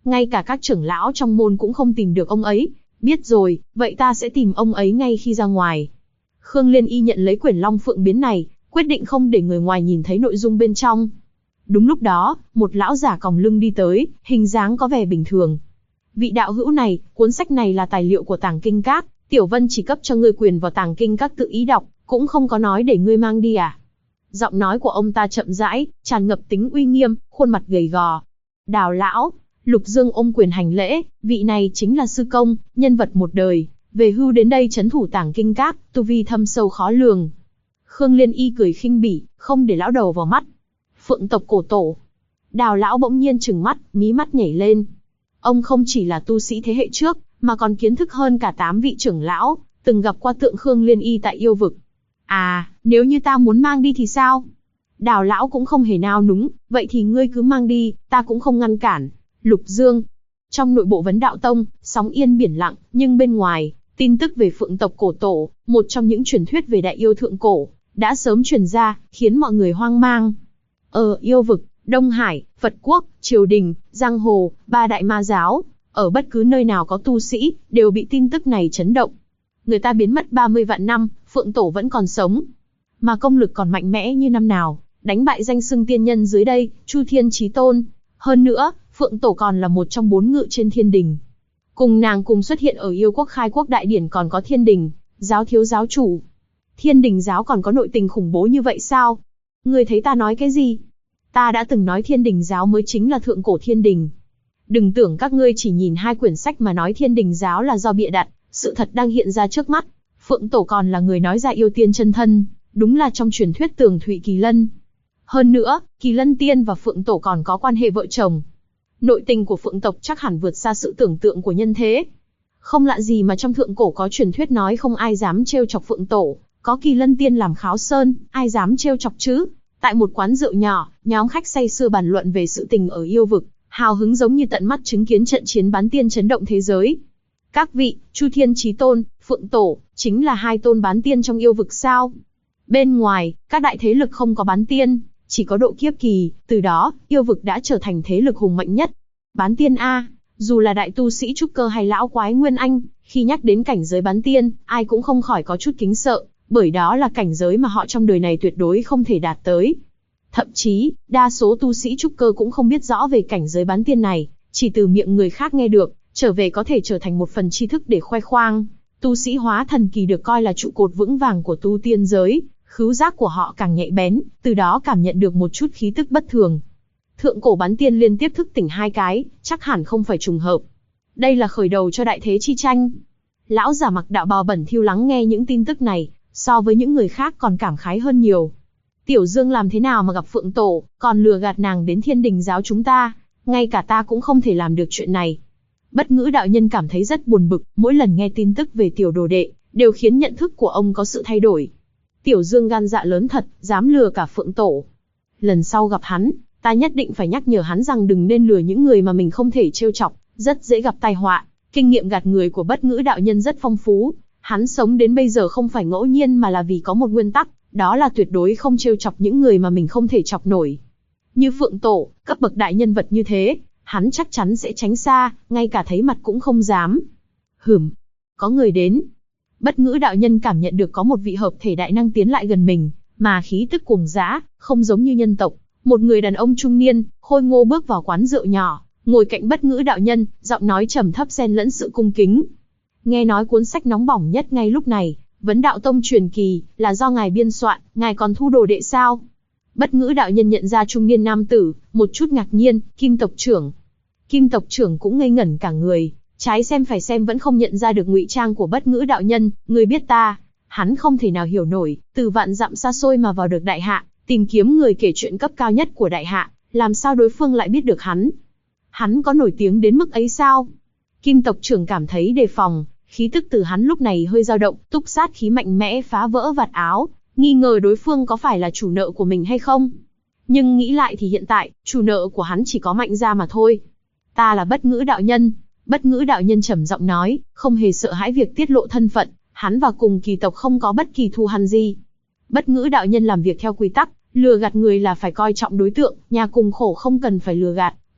Speaker 1: Ngay cả các trưởng lão trong môn cũng không tìm được ông ấy. Biết rồi, vậy ta sẽ tìm ông ấy ngay khi ra ngoài. Khương Liên Y nhận lấy quyển Long Phượng Biến này, quyết định không để người ngoài nhìn thấy nội dung bên trong. Đúng lúc đó, một lão giả còng lưng đi tới, hình dáng có vẻ bình thường. Vị đạo hữu này, cuốn sách này là tài liệu của Tàng Kinh Các, Tiểu Vân chỉ cấp cho ngươi quyền vào Tàng Kinh Các tự ý đọc, cũng không có nói để ngươi mang đi à? Giọng nói của ông ta chậm rãi, tràn ngập tính uy nghiêm, khuôn mặt gầy gò. Đào lão. Lục Dương ôm quyền hành lễ, vị này chính là sư công, nhân vật một đời, về hưu đến đây trấn thủ Tàng Kinh Các, tu vi thâm sâu khó lường. Khương Liên Y cười khinh bỉ, không để lão đầu vào mắt. Phượng tộc cổ tổ. Đào lão bỗng nhiên trừng mắt, mí mắt nhảy lên. Ông không chỉ là tu sĩ thế hệ trước, mà còn kiến thức hơn cả 8 vị trưởng lão, từng gặp qua tượng Khương Liên Y tại yêu vực. À, nếu như ta muốn mang đi thì sao? Đào lão cũng không hề nao núng, vậy thì ngươi cứ mang đi, ta cũng không ngăn cản. Lục Dương. Trong nội bộ Vấn Đạo Tông, sóng yên biển lặng, nhưng bên ngoài, tin tức về Phượng tộc cổ tổ, một trong những truyền thuyết về đại yêu thượng cổ, đã sớm truyền ra, khiến mọi người hoang mang. Ở yêu vực, Đông Hải, Phật Quốc, Triều Đình, Giang Hồ, 3 đại ma giáo, ở bất cứ nơi nào có tu sĩ, đều bị tin tức này chấn động. Người ta biến mất 30 vạn năm, Phượng tổ vẫn còn sống. Mà công lực còn mạnh mẽ như năm nào, đánh bại danh xưng tiên nhân dưới đây, Chu Thiên Chí Tôn. Hơn nữa, Phượng tổ còn là một trong 4 ngự trên thiên đình. Cùng nàng cùng xuất hiện ở yêu quốc khai quốc đại điển còn có thiên đình, giáo thiếu giáo chủ. Thiên đình giáo còn có nội tình khủng bố như vậy sao? Ngươi thấy ta nói cái gì? Ta đã từng nói thiên đình giáo mới chính là thượng cổ thiên đình. Đừng tưởng các ngươi chỉ nhìn 2 quyển sách mà nói thiên đình giáo là do bịa đặt, sự thật đang hiện ra trước mắt. Phượng tổ còn là người nói ra yêu tiên chân thân, đúng là trong truyền thuyết tường thụy kỳ lân. Hơn nữa, Kỳ Lân Tiên và Phượng tổ còn có quan hệ vợ chồng. Nội tình của Phượng tộc chắc hẳn vượt xa sự tưởng tượng của nhân thế. Không lạ gì mà trong thượng cổ có truyền thuyết nói không ai dám trêu chọc Phượng tổ, có Kỳ Lân Tiên làm kháo sơn, ai dám trêu chọc chứ? Tại một quán rượu nhỏ, nhóm khách say sưa bàn luận về sự tình ở yêu vực, hào hứng giống như tận mắt chứng kiến trận chiến bán tiên chấn động thế giới. Các vị, Chu Thiên Chí Tôn, Phượng tổ, chính là 2 tôn bán tiên trong yêu vực sao? Bên ngoài, các đại thế lực không có bán tiên, chỉ có độ kiếp kỳ, từ đó, yêu vực đã trở thành thế lực hùng mạnh nhất. Bán tiên A, dù là đại tu sĩ trúc cơ hay lão quái Nguyên Anh, khi nhắc đến cảnh giới bán tiên, ai cũng không khỏi có chút kính sợ, bởi đó là cảnh giới mà họ trong đời này tuyệt đối không thể đạt tới. Thậm chí, đa số tu sĩ trúc cơ cũng không biết rõ về cảnh giới bán tiên này, chỉ từ miệng người khác nghe được, trở về có thể trở thành một phần tri thức để khoe khoang. Tu sĩ hóa thần kỳ được coi là trụ cột vững vàng của tu tiên giới, khứu giác của họ càng nhạy bén, từ đó cảm nhận được một chút khí tức bất thường. Thượng cổ bán tiên liên tiếp thức tỉnh 2 cái, chắc hẳn không phải trùng hợp. Đây là khởi đầu cho đại thế chi tranh. Lão giả mặc đạo bào bẩn thỉu lắng nghe những tin tức này, so với những người khác còn cảm khái hơn nhiều. Tiểu Dương làm thế nào mà gặp Phượng tổ, còn lừa gạt nàng đến thiên đình giáo chúng ta, ngay cả ta cũng không thể làm được chuyện này. Bất Ngữ đạo nhân cảm thấy rất buồn bực, mỗi lần nghe tin tức về tiểu đồ đệ, đều khiến nhận thức của ông có sự thay đổi. Tiểu Dương gan dạ lớn thật, dám lừa cả Phượng tổ. Lần sau gặp hắn, ta nhất định phải nhắc nhở hắn rằng đừng nên lừa những người mà mình không thể trêu chọc, rất dễ gặp tai họa. Kinh nghiệm gạt người của Bất Ngữ đạo nhân rất phong phú, hắn sống đến bây giờ không phải ngẫu nhiên mà là vì có một nguyên tắc, đó là tuyệt đối không trêu chọc những người mà mình không thể chọc nổi. Như Phượng tổ, cấp bậc đại nhân vật như thế, hắn chắc chắn sẽ tránh xa, ngay cả thấy mặt cũng không dám. Có người đến. Bất Ngữ đạo nhân cảm nhận được có một vị hợp thể đại năng tiến lại gần mình, mà khí tức cuồng dã, không giống như nhân tộc. Một người đàn ông trung niên, khôi ngô bước vào quán rượu nhỏ, ngồi cạnh Bất Ngữ đạo nhân, giọng nói trầm thấp xen lẫn sự cung kính. Nghe nói cuốn sách nóng bỏng nhất ngay lúc này, Vấn Đạo Tông truyền kỳ, là do ngài biên soạn, ngài còn thu đồ đệ sao? Bất Ngữ đạo nhân nhận ra trung niên nam tử, một chút ngạc nhiên, Kim tộc trưởng. Kim tộc trưởng cũng ngây ngẩn cả người, trái xem phải xem vẫn không nhận ra được ngụy trang của Bất Ngữ đạo nhân. Người biết ta? Hắn không thể nào hiểu nổi, từ vạn dặm xa xôi mà vào được đại hạ, tìm kiếm người kể chuyện cấp cao nhất của đại hạ, làm sao đối phương lại biết được hắn? Hắn có nổi tiếng đến mức ấy sao? Kim tộc trưởng cảm thấy đề phòng, khí tức từ hắn lúc này hơi dao động, túc sát khí mạnh mẽ phá vỡ vạt áo, nghi ngờ đối phương có phải là chủ nợ của mình hay không. Nhưng nghĩ lại thì hiện tại, chủ nợ của hắn chỉ có Mạnh gia mà thôi. Ta là Bất Ngữ đạo nhân. Bất Ngữ đạo nhân trầm giọng nói, không hề sợ hãi việc tiết lộ thân phận, hắn và cùng kỳ tộc không có bất kỳ thù hằn gì. Bất Ngữ đạo nhân làm việc theo quy tắc, lừa gạt người là phải coi trọng đối tượng, nhà cùng khổ không cần phải lừa gạt,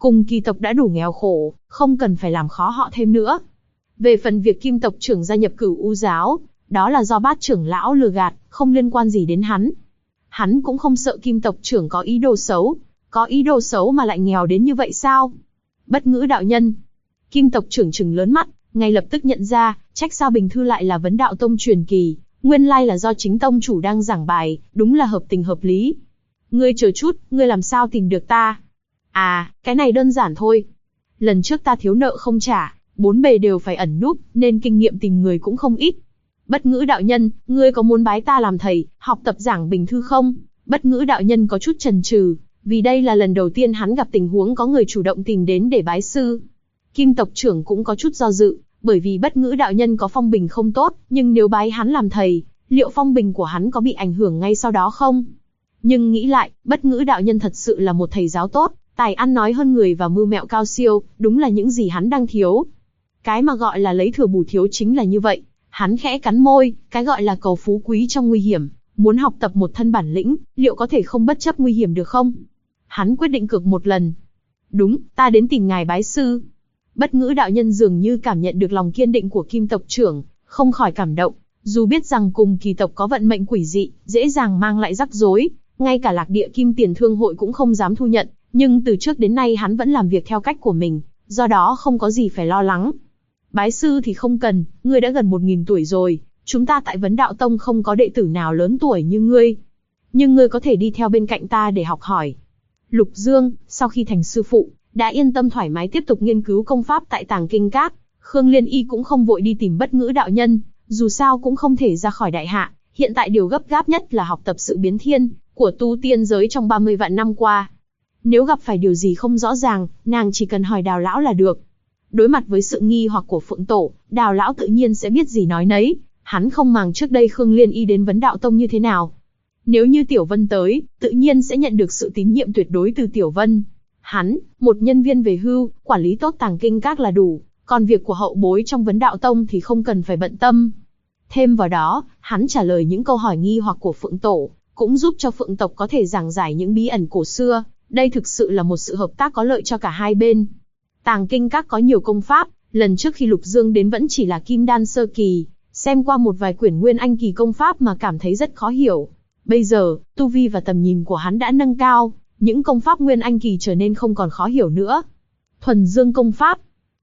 Speaker 1: Cùng kỳ tộc đã đủ nghèo khổ, không cần phải làm khó họ thêm nữa. Về phần việc Kim tộc trưởng gia nhập Cửu U giáo, đó là do Bát trưởng lão lừa gạt, không liên quan gì đến hắn. Hắn cũng không sợ Kim tộc trưởng có ý đồ xấu. Có ý đồ xấu mà lại nghèo đến như vậy sao? Bất Ngữ đạo nhân. Kim tộc trưởng trừng lớn mắt, ngay lập tức nhận ra, trách sao Bình Thư lại là Vấn Đạo Tông truyền kỳ, nguyên lai là do chính tông chủ đang giảng bài, đúng là hợp tình hợp lý. Ngươi chờ chút, ngươi làm sao tìm được ta? À, cái này đơn giản thôi. Lần trước ta thiếu nợ không trả, bốn bề đều phải ẩn núp, nên kinh nghiệm tìm người cũng không ít. Bất Ngữ đạo nhân, ngươi có muốn bái ta làm thầy, học tập giảng Bình Thư không? Bất Ngữ đạo nhân có chút chần chừ, vì đây là lần đầu tiên hắn gặp tình huống có người chủ động tìm đến để bái sư. Kim tộc trưởng cũng có chút do dự, bởi vì Bất Ngữ đạo nhân có phong bình không tốt, nhưng nếu bái hắn làm thầy, liệu phong bình của hắn có bị ảnh hưởng ngay sau đó không? Nhưng nghĩ lại, Bất Ngữ đạo nhân thật sự là một thầy giáo tốt, tài ăn nói hơn người và mưu mẹo cao siêu, đúng là những gì hắn đang thiếu. Cái mà gọi là lấy thừa bù thiếu chính là như vậy. Hắn khẽ cắn môi, cái gọi là cầu phú quý trong nguy hiểm, muốn học tập một thân bản lĩnh, liệu có thể không bất chấp nguy hiểm được không? Hắn quyết định cược một lần. Đúng, ta đến tìm ngài bái sư. Bất Ngữ đạo nhân dường như cảm nhận được lòng kiên định của Kim tộc trưởng, không khỏi cảm động. Dù biết rằng cùng kỳ tộc có vận mệnh quỷ dị, dễ dàng mang lại rắc rối, ngay cả Lạc Địa Kim Tiền Thương hội cũng không dám thu nhận, nhưng từ trước đến nay hắn vẫn làm việc theo cách của mình, do đó không có gì phải lo lắng. Bái sư thì không cần, ngươi đã gần 1000 tuổi rồi, chúng ta tại Vấn Đạo Tông không có đệ tử nào lớn tuổi như ngươi. Nhưng ngươi có thể đi theo bên cạnh ta để học hỏi. Lục Dương, sau khi thành sư phụ, đã yên tâm thoải mái tiếp tục nghiên cứu công pháp tại Tàng Kinh Các. Khương Liên Y cũng không vội đi tìm Bất Ngữ đạo nhân, dù sao cũng không thể ra khỏi đại hạ. Hiện tại điều gấp gáp nhất là học tập sự biến thiên của tu tiên giới trong 30 vạn năm qua. Nếu gặp phải điều gì không rõ ràng, nàng chỉ cần hỏi Đào lão là được. Đối mặt với sự nghi hoặc của Phượng Tổ, Đào lão tự nhiên sẽ biết gì nói nấy. Hắn không màng trước đây Khương Liên Y đến Vấn Đạo Tông như thế nào. Nếu như Tiểu Vân tới, tự nhiên sẽ nhận được sự tín nhiệm tuyệt đối từ Tiểu Vân. Hắn, một nhân viên về hưu, quản lý tốt Tàng Kinh Các là đủ, còn việc của hậu bối trong Vấn Đạo Tông thì không cần phải bận tâm. Thêm vào đó, hắn trả lời những câu hỏi nghi hoặc của Phượng Tổ, cũng giúp cho Phượng tộc có thể giảng giải những bí ẩn cổ xưa. Đây thực sự là một sự hợp tác có lợi cho cả hai bên. Tàng Kinh Các có nhiều công pháp, lần trước khi Lục Dương đến vẫn chỉ là Kim Đan sơ kỳ, xem qua một vài quyển Nguyên Anh kỳ công pháp mà cảm thấy rất khó hiểu. Bây giờ, tu vi và tầm nhìn của hắn đã nâng cao, những công pháp Nguyên Anh kỳ trở nên không còn khó hiểu nữa. Thuần Dương công pháp.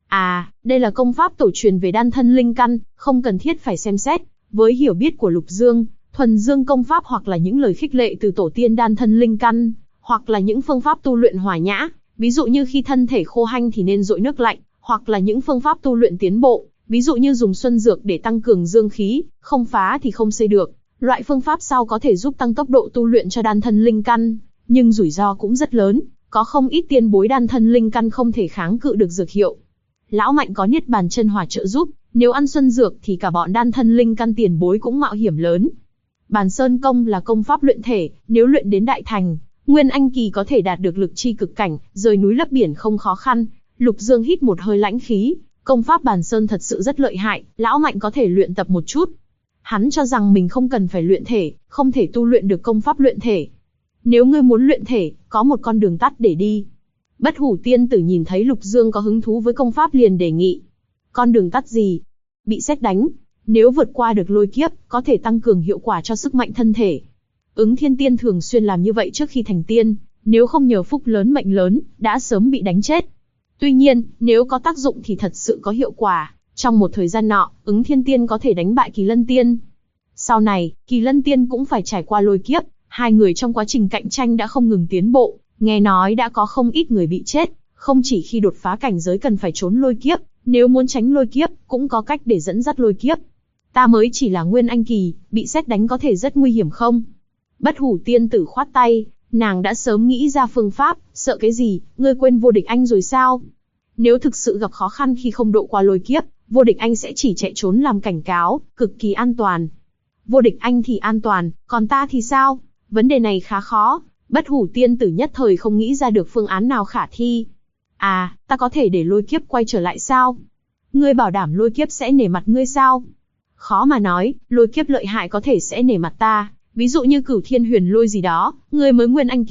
Speaker 1: À, đây là công pháp tổ truyền về đan thân linh căn, không cần thiết phải xem xét. Với hiểu biết của Lục Dương, Thuần Dương công pháp hoặc là những lời khích lệ từ tổ tiên đan thân linh căn, hoặc là những phương pháp tu luyện hòa nhã, ví dụ như khi thân thể khô hanh thì nên dội nước lạnh, hoặc là những phương pháp tu luyện tiến bộ, ví dụ như dùng xuân dược để tăng cường dương khí, không phá thì không xây được. Loại phương pháp sau có thể giúp tăng tốc độ tu luyện cho đan thân linh căn, nhưng rủi ro cũng rất lớn, có không ít tiên bối đan thân linh căn không thể kháng cự được dược hiệu. Lão Mạnh có Niết Bàn Chân Hỏa trợ giúp, nếu ăn xuân dược thì cả bọn đan thân linh căn tiền bối cũng mạo hiểm lớn. Bàn Sơn công là công pháp luyện thể, nếu luyện đến đại thành, Nguyên Anh kỳ có thể đạt được lực chi cực cảnh, rời núi lấp biển không khó khăn. Lục Dương hít một hơi lãnh khí, công pháp Bàn Sơn thật sự rất lợi hại, Lão Mạnh có thể luyện tập một chút. Hắn cho rằng mình không cần phải luyện thể, không thể tu luyện được công pháp luyện thể. Nếu ngươi muốn luyện thể, có một con đường tắt để đi. Bất Hủ tiên tử nhìn thấy Lục Dương có hứng thú với công pháp liền đề nghị. Con đường tắt gì? Bị sét đánh. Nếu vượt qua được lôi kiếp, có thể tăng cường hiệu quả cho sức mạnh thân thể. Ứng Thiên Tiên thường xuyên làm như vậy trước khi thành tiên, nếu không nhờ phúc lớn mệnh lớn, đã sớm bị đánh chết. Tuy nhiên, nếu có tác dụng thì thật sự có hiệu quả. Trong một thời gian nọ, Ứng Thiên Tiên có thể đánh bại Kỳ Lân Tiên. Sau này, Kỳ Lân Tiên cũng phải trải qua lôi kiếp, hai người trong quá trình cạnh tranh đã không ngừng tiến bộ, nghe nói đã có không ít người bị chết, không chỉ khi đột phá cảnh giới cần phải trốn lôi kiếp, nếu muốn tránh lôi kiếp, cũng có cách để dẫn dắt lôi kiếp. Ta mới chỉ là Nguyên Anh kỳ, bị sét đánh có thể rất nguy hiểm không? Bất Hủ tiên tử khoát tay, nàng đã sớm nghĩ ra phương pháp, sợ cái gì, ngươi quên Vô Địch Anh rồi sao? Nếu thực sự gặp khó khăn khi không độ qua lôi kiếp, Vô Địch Anh sẽ chỉ chạy trốn làm cảnh cáo, cực kỳ an toàn. Vô Địch Anh thì an toàn, còn ta thì sao? Vấn đề này khá khó, Bất Hủ tiên tử nhất thời không nghĩ ra được phương án nào khả thi. À, ta có thể để lôi kiếp quay trở lại sao? Ngươi bảo đảm lôi kiếp sẽ nể mặt ngươi sao? Khó mà nói, lôi kiếp lợi hại có thể sẽ nể mặt ta, ví dụ như Cửu Thiên Huyền Lôi gì đó, ngươi mới Nguyên Anh kỳ,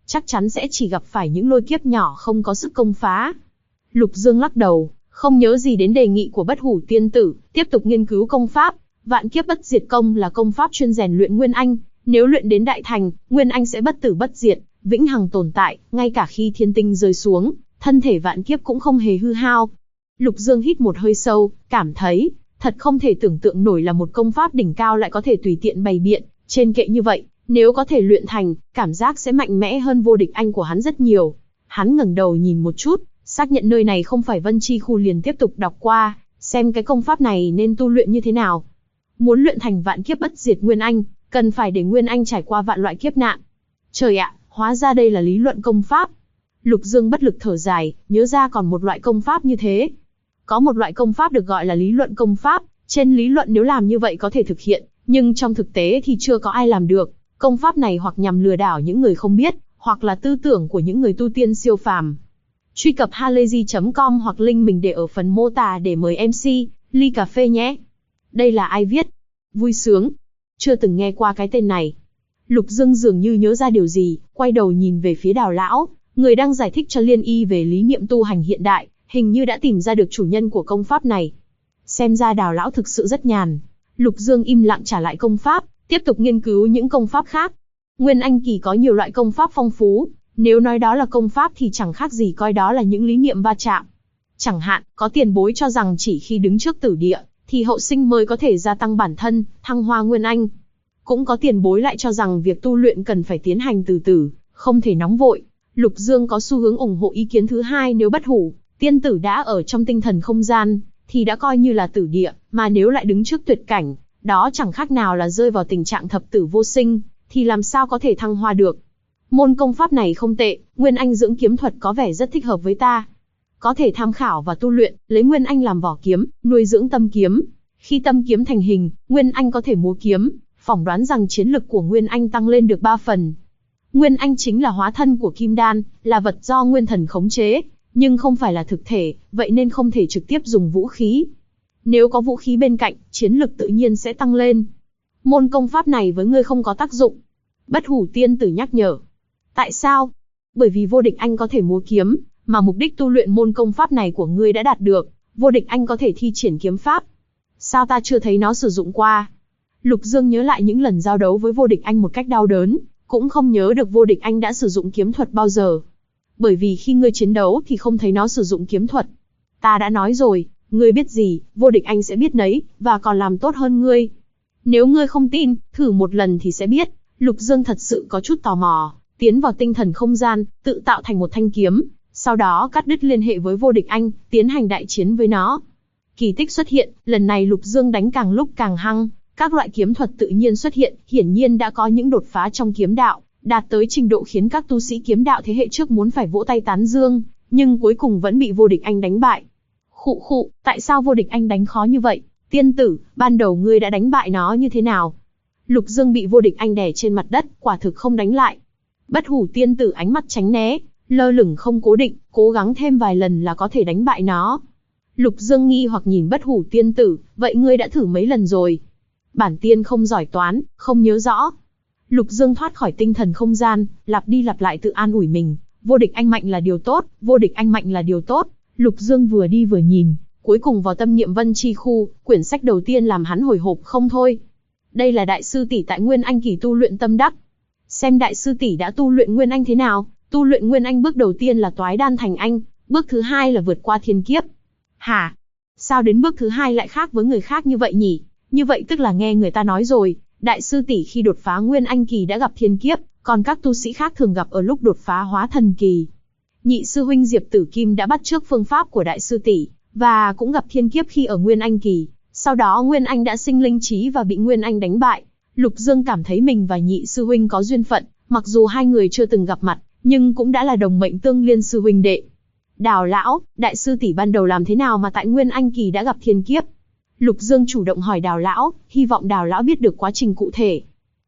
Speaker 1: chắc chắn sẽ chỉ gặp phải những lôi kiếp nhỏ không có sức công phá. Lục Dương lắc đầu, không nhớ gì đến đề nghị của Bất Hủ tiên tử, tiếp tục nghiên cứu công pháp. Vạn kiếp bất diệt công là công pháp chuyên rèn luyện Nguyên Anh, nếu luyện đến đại thành, Nguyên Anh sẽ bất tử bất diệt, vĩnh hằng tồn tại, ngay cả khi thiên tinh rơi xuống, thân thể vạn kiếp cũng không hề hư hao. Lục Dương hít một hơi sâu, cảm thấy, thật không thể tưởng tượng nổi là một công pháp đỉnh cao lại có thể tùy tiện bày biện, trên kệ như vậy, nếu có thể luyện thành, cảm giác sẽ mạnh mẽ hơn vô địch anh của hắn rất nhiều. Hắn ngẩng đầu nhìn một chút, xác nhận nơi này không phải Vân Chi khu liền tiếp tục đọc qua, xem cái công pháp này nên tu luyện như thế nào. Muốn luyện thành vạn kiếp bất diệt Nguyên Anh, cần phải để Nguyên Anh trải qua vạn loại kiếp nạn. Trời ạ, hóa ra đây là lý luận công pháp. Lục Dương bất lực thở dài, nhớ ra còn một loại công pháp như thế. Có một loại công pháp được gọi là lý luận công pháp, trên lý luận nếu làm như vậy có thể thực hiện, nhưng trong thực tế thì chưa có ai làm được. Công pháp này hoặc nhằm lừa đảo những người không biết, hoặc là tư tưởng của những người tu tiên siêu phàm. Truy cập halayzi.com hoặc link mình để ở phần mô tả để mời MC, ly cà phê nhé. Đây là ai viết? Vui sướng. Chưa từng nghe qua cái tên này. Lục Dương dường như nhớ ra điều gì, quay đầu nhìn về phía Đào lão, người đang giải thích cho Liên Y về lý niệm tu hành hiện đại, hình như đã tìm ra được chủ nhân của công pháp này. Xem ra Đào lão thực sự rất nhàn. Lục Dương im lặng trả lại công pháp, tiếp tục nghiên cứu những công pháp khác. Nguyên Anh kỳ có nhiều loại công pháp phong phú, nếu nói đó là công pháp thì chẳng khác gì coi đó là những lý niệm va chạm. Chẳng hạn, có tiền bối cho rằng chỉ khi đứng trước tử địa, thì hậu sinh mới có thể gia tăng bản thân, thăng hoa Nguyên Anh. Cũng có tiền bối lại cho rằng việc tu luyện cần phải tiến hành từ từ, không thể nóng vội. Lục Dương có xu hướng ủng hộ ý kiến thứ hai, nếu Bất Hủ tiên tử đã ở trong tinh thần không gian, thì đã coi như là tử địa, mà nếu lại đứng trước tuyệt cảnh, đó chẳng khác nào là rơi vào tình trạng thập tử vô sinh, thì làm sao có thể thăng hoa được. Môn công pháp này không tệ, Nguyên Anh dưỡng kiếm thuật có vẻ rất thích hợp với ta. Có thể tham khảo và tu luyện, lấy Nguyên Anh làm vỏ kiếm, nuôi dưỡng tâm kiếm. Khi tâm kiếm thành hình, Nguyên Anh có thể múa kiếm, phỏng đoán rằng chiến lực của Nguyên Anh tăng lên được 3 phần. Nguyên Anh chính là hóa thân của Kim Đan, là vật do Nguyên Thần khống chế, nhưng không phải là thực thể, vậy nên không thể trực tiếp dùng vũ khí. Nếu có vũ khí bên cạnh, chiến lực tự nhiên sẽ tăng lên. Môn công pháp này với ngươi không có tác dụng. Bất Hủ tiên tử nhắc nhở. Tại sao? Bởi vì vô địch anh có thể múa kiếm, mà mục đích tu luyện môn công pháp này của ngươi đã đạt được, vô địch anh có thể thi triển kiếm pháp. Sao ta chưa thấy nó sử dụng qua? Lục Dương nhớ lại những lần giao đấu với vô địch anh một cách đau đớn, cũng không nhớ được vô địch anh đã sử dụng kiếm thuật bao giờ. Bởi vì khi ngươi chiến đấu thì không thấy nó sử dụng kiếm thuật. Ta đã nói rồi, ngươi biết gì, vô địch anh sẽ biết nấy, và còn làm tốt hơn ngươi. Nếu ngươi không tin, thử một lần thì sẽ biết. Lục Dương thật sự có chút tò mò, tiến vào tinh thần không gian, tự tạo thành một thanh kiếm, sau đó cắt đứt liên hệ với vô địch anh, tiến hành đại chiến với nó. Kỳ tích xuất hiện, lần này Lục Dương đánh càng lúc càng hăng, các loại kiếm thuật tự nhiên xuất hiện, hiển nhiên đã có những đột phá trong kiếm đạo, đạt tới trình độ khiến các tu sĩ kiếm đạo thế hệ trước muốn phải vỗ tay tán dương, nhưng cuối cùng vẫn bị vô địch anh đánh bại. Khụ khụ, tại sao vô địch anh đánh khó như vậy? Tiên tử, ban đầu ngươi đã đánh bại nó như thế nào? Lục Dương bị vô địch anh đè trên mặt đất, quả thực không đánh lại. Bất Hủ tiên tử ánh mắt tránh né, lơ lửng không cố định, cố gắng thêm vài lần là có thể đánh bại nó. Lục Dương nghi hoặc nhìn Bất Hủ tiên tử, vậy ngươi đã thử mấy lần rồi? Bản tiên không giỏi toán, không nhớ rõ. Lục Dương thoát khỏi tinh thần không gian, lặp đi lặp lại tự an ủi mình, vô địch anh mạnh là điều tốt, vô địch anh mạnh là điều tốt. Lục Dương vừa đi vừa nhìn, cuối cùng vào tâm niệm Vân Chi khu, quyển sách đầu tiên làm hắn hồi hộp không thôi. Đây là đại sư tỷ tại Nguyên Anh kỳ tu luyện tâm đắc. Xem đại sư tỷ đã tu luyện Nguyên Anh thế nào. Tu luyện Nguyên Anh bước đầu tiên là toái đan thành anh, bước thứ hai là vượt qua thiên kiếp. Hả? Sao đến bước thứ hai lại khác với người khác như vậy nhỉ? Như vậy tức là nghe người ta nói rồi, đại sư tỷ khi đột phá Nguyên Anh kỳ đã gặp thiên kiếp, còn các tu sĩ khác thường gặp ở lúc đột phá hóa thần kỳ. Nhị sư huynh Diệp Tử Kim đã bắt chước phương pháp của đại sư tỷ, và cũng gặp thiên kiếp khi ở Nguyên Anh kỳ. Sau đó Nguyên Anh đã sinh linh trí và bị Nguyên Anh đánh bại. Lục Dương cảm thấy mình và nhị sư huynh có duyên phận, mặc dù hai người chưa từng gặp mặt, nhưng cũng đã là đồng mệnh tương liên sư huynh đệ. Đào lão, đại sư tỷ ban đầu làm thế nào mà tại Nguyên Anh kỳ đã gặp thiên kiếp? Lục Dương chủ động hỏi Đào lão, hy vọng Đào lão biết được quá trình cụ thể.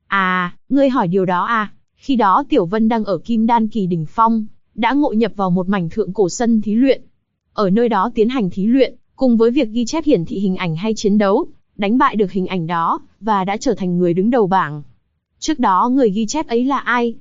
Speaker 1: À, ngươi hỏi điều đó à? Khi đó Tiểu Vân đang ở Kim Đan kỳ đỉnh phong, đã ngộ nhập vào một mảnh thượng cổ sân thí luyện. Ở nơi đó tiến hành thí luyện, cùng với việc ghi chép hiển thị hình ảnh hay chiến đấu, đánh bại được hình ảnh đó, và đã trở thành người đứng đầu bảng. Trước đó người ghi chép ấy là ai?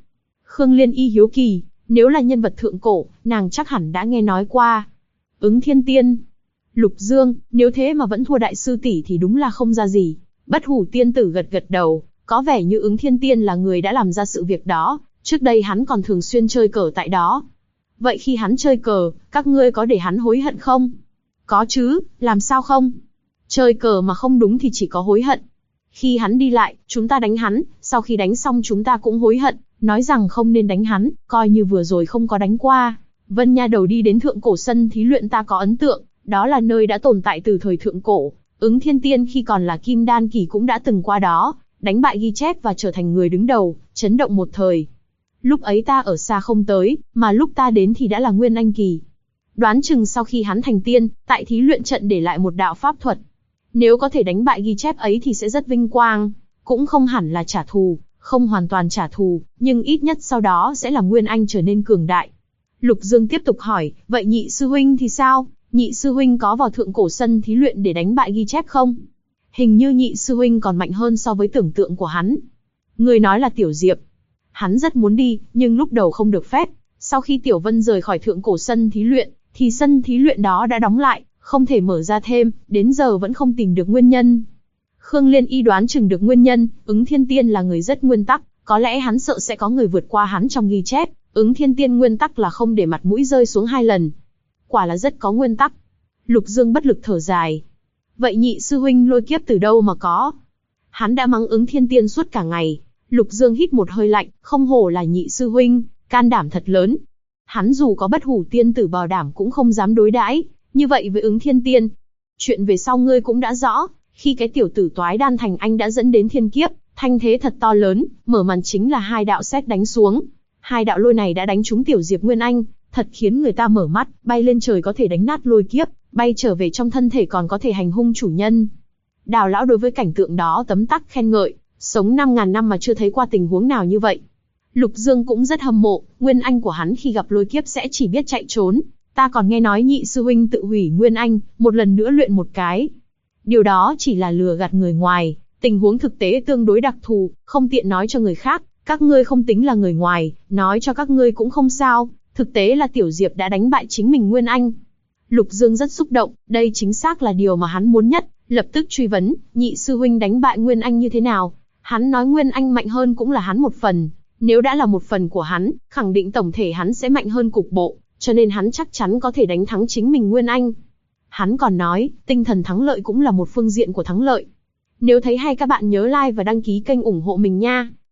Speaker 1: Khương Liên Y hiếu kỳ, nếu là nhân vật thượng cổ, nàng chắc hẳn đã nghe nói qua. Ứng Thiên Tiên. Lục Dương, nếu thế mà vẫn thua đại sư tỷ thì đúng là không ra gì. Bất Hủ tiên tử gật gật đầu, có vẻ như Ứng Thiên Tiên là người đã làm ra sự việc đó, trước đây hắn còn thường xuyên chơi cờ tại đó. Vậy khi hắn chơi cờ, các ngươi có để hắn hối hận không? Có chứ, làm sao không? Chơi cờ mà không đúng thì chỉ có hối hận. Khi hắn đi lại, chúng ta đánh hắn, sau khi đánh xong chúng ta cũng hối hận, nói rằng không nên đánh hắn, coi như vừa rồi không có đánh qua. Vân Nha Đầu đi đến thượng cổ sân thí luyện ta có ấn tượng, đó là nơi đã tồn tại từ thời thượng cổ. Ứng Thiên Tiên khi còn là Kim Đan kỳ cũng đã từng qua đó, đánh bại ghi chép và trở thành người đứng đầu, chấn động một thời. Lúc ấy ta ở xa không tới, mà lúc ta đến thì đã là Nguyên Anh kỳ. Đoán chừng sau khi hắn thành tiên, tại thí luyện trận để lại một đạo pháp thuật. Nếu có thể đánh bại ghi chép ấy thì sẽ rất vinh quang, cũng không hẳn là trả thù, không hoàn toàn trả thù, nhưng ít nhất sau đó sẽ làm Nguyên Anh trở nên cường đại. Lục Dương tiếp tục hỏi, vậy nhị sư huynh thì sao? Nhị sư huynh có vào thượng cổ sân thí luyện để đánh bại ghi chép không? Hình như nhị sư huynh còn mạnh hơn so với tưởng tượng của hắn. Người nói là Tiểu Diệp. Hắn rất muốn đi, nhưng lúc đầu không được phép. Sau khi Tiểu Vân rời khỏi thượng cổ sân thí luyện, thì sân thí luyện đó đã đóng lại, không thể mở ra thêm, đến giờ vẫn không tìm được nguyên nhân. Khương Liên Y đoán chừng được nguyên nhân, Ứng Thiên Tiên là người rất nguyên tắc, có lẽ hắn sợ sẽ có người vượt qua hắn trong ghi chép. Ứng Thiên Tiên nguyên tắc là không để mặt mũi rơi xuống 2 lần. Quả là rất có nguyên tắc. Lục Dương bất lực thở dài. Vậy nhị sư huynh lôi kiếp từ đâu mà có? Hắn đã mắng Ứng Thiên Tiên suốt cả ngày. Lục Dương hít một hơi lạnh, không hổ là nhị sư huynh, can đảm thật lớn. Hắn dù có Bất Hủ tiên tử bảo đảm cũng không dám đối đãi như vậy với Ứng Thiên Tiên. Chuyện về sau ngươi cũng đã rõ, khi cái tiểu tử toái đan thành anh đã dẫn đến thiên kiếp, thanh thế thật to lớn, mở màn chính là 2 đạo sét đánh xuống. 2 đạo lôi này đã đánh trúng Tiểu Diệp Nguyên Anh, thật khiến người ta mở mắt, bay lên trời có thể đánh nát lôi kiếp, bay trở về trong thân thể còn có thể hành hung chủ nhân. Đào lão đối với cảnh tượng đó tấm tắc khen ngợi, sống 5.000 năm mà chưa thấy qua tình huống nào như vậy. Lục Dương cũng rất hâm mộ, Nguyên Anh của hắn khi gặp lôi kiếp sẽ chỉ biết chạy trốn. Ta còn nghe nói nhị sư huynh tự hủy Nguyên Anh, một lần nữa luyện một cái. Điều đó chỉ là lừa gạt người ngoài, tình huống thực tế tương đối đặc thù, không tiện nói cho người khác. Các ngươi không tính là người ngoài, nói cho các ngươi cũng không sao. Thực tế là Tiểu Diệp đã đánh bại chính mình Nguyên Anh. Lục Dương rất xúc động, đây chính xác là điều mà hắn muốn nhất, lập tức truy vấn, nhị sư huynh đánh bại Nguyên Anh như thế nào? Hắn nói Nguyên Anh mạnh hơn cũng là hắn một phần, nếu đã là một phần của hắn, khẳng định tổng thể hắn sẽ mạnh hơn cục bộ, cho nên hắn chắc chắn có thể đánh thắng chính mình Nguyên Anh. Hắn còn nói, tinh thần thắng lợi cũng là một phương diện của thắng lợi. Nếu thấy hay các bạn nhớ like và đăng ký kênh ủng hộ mình nha.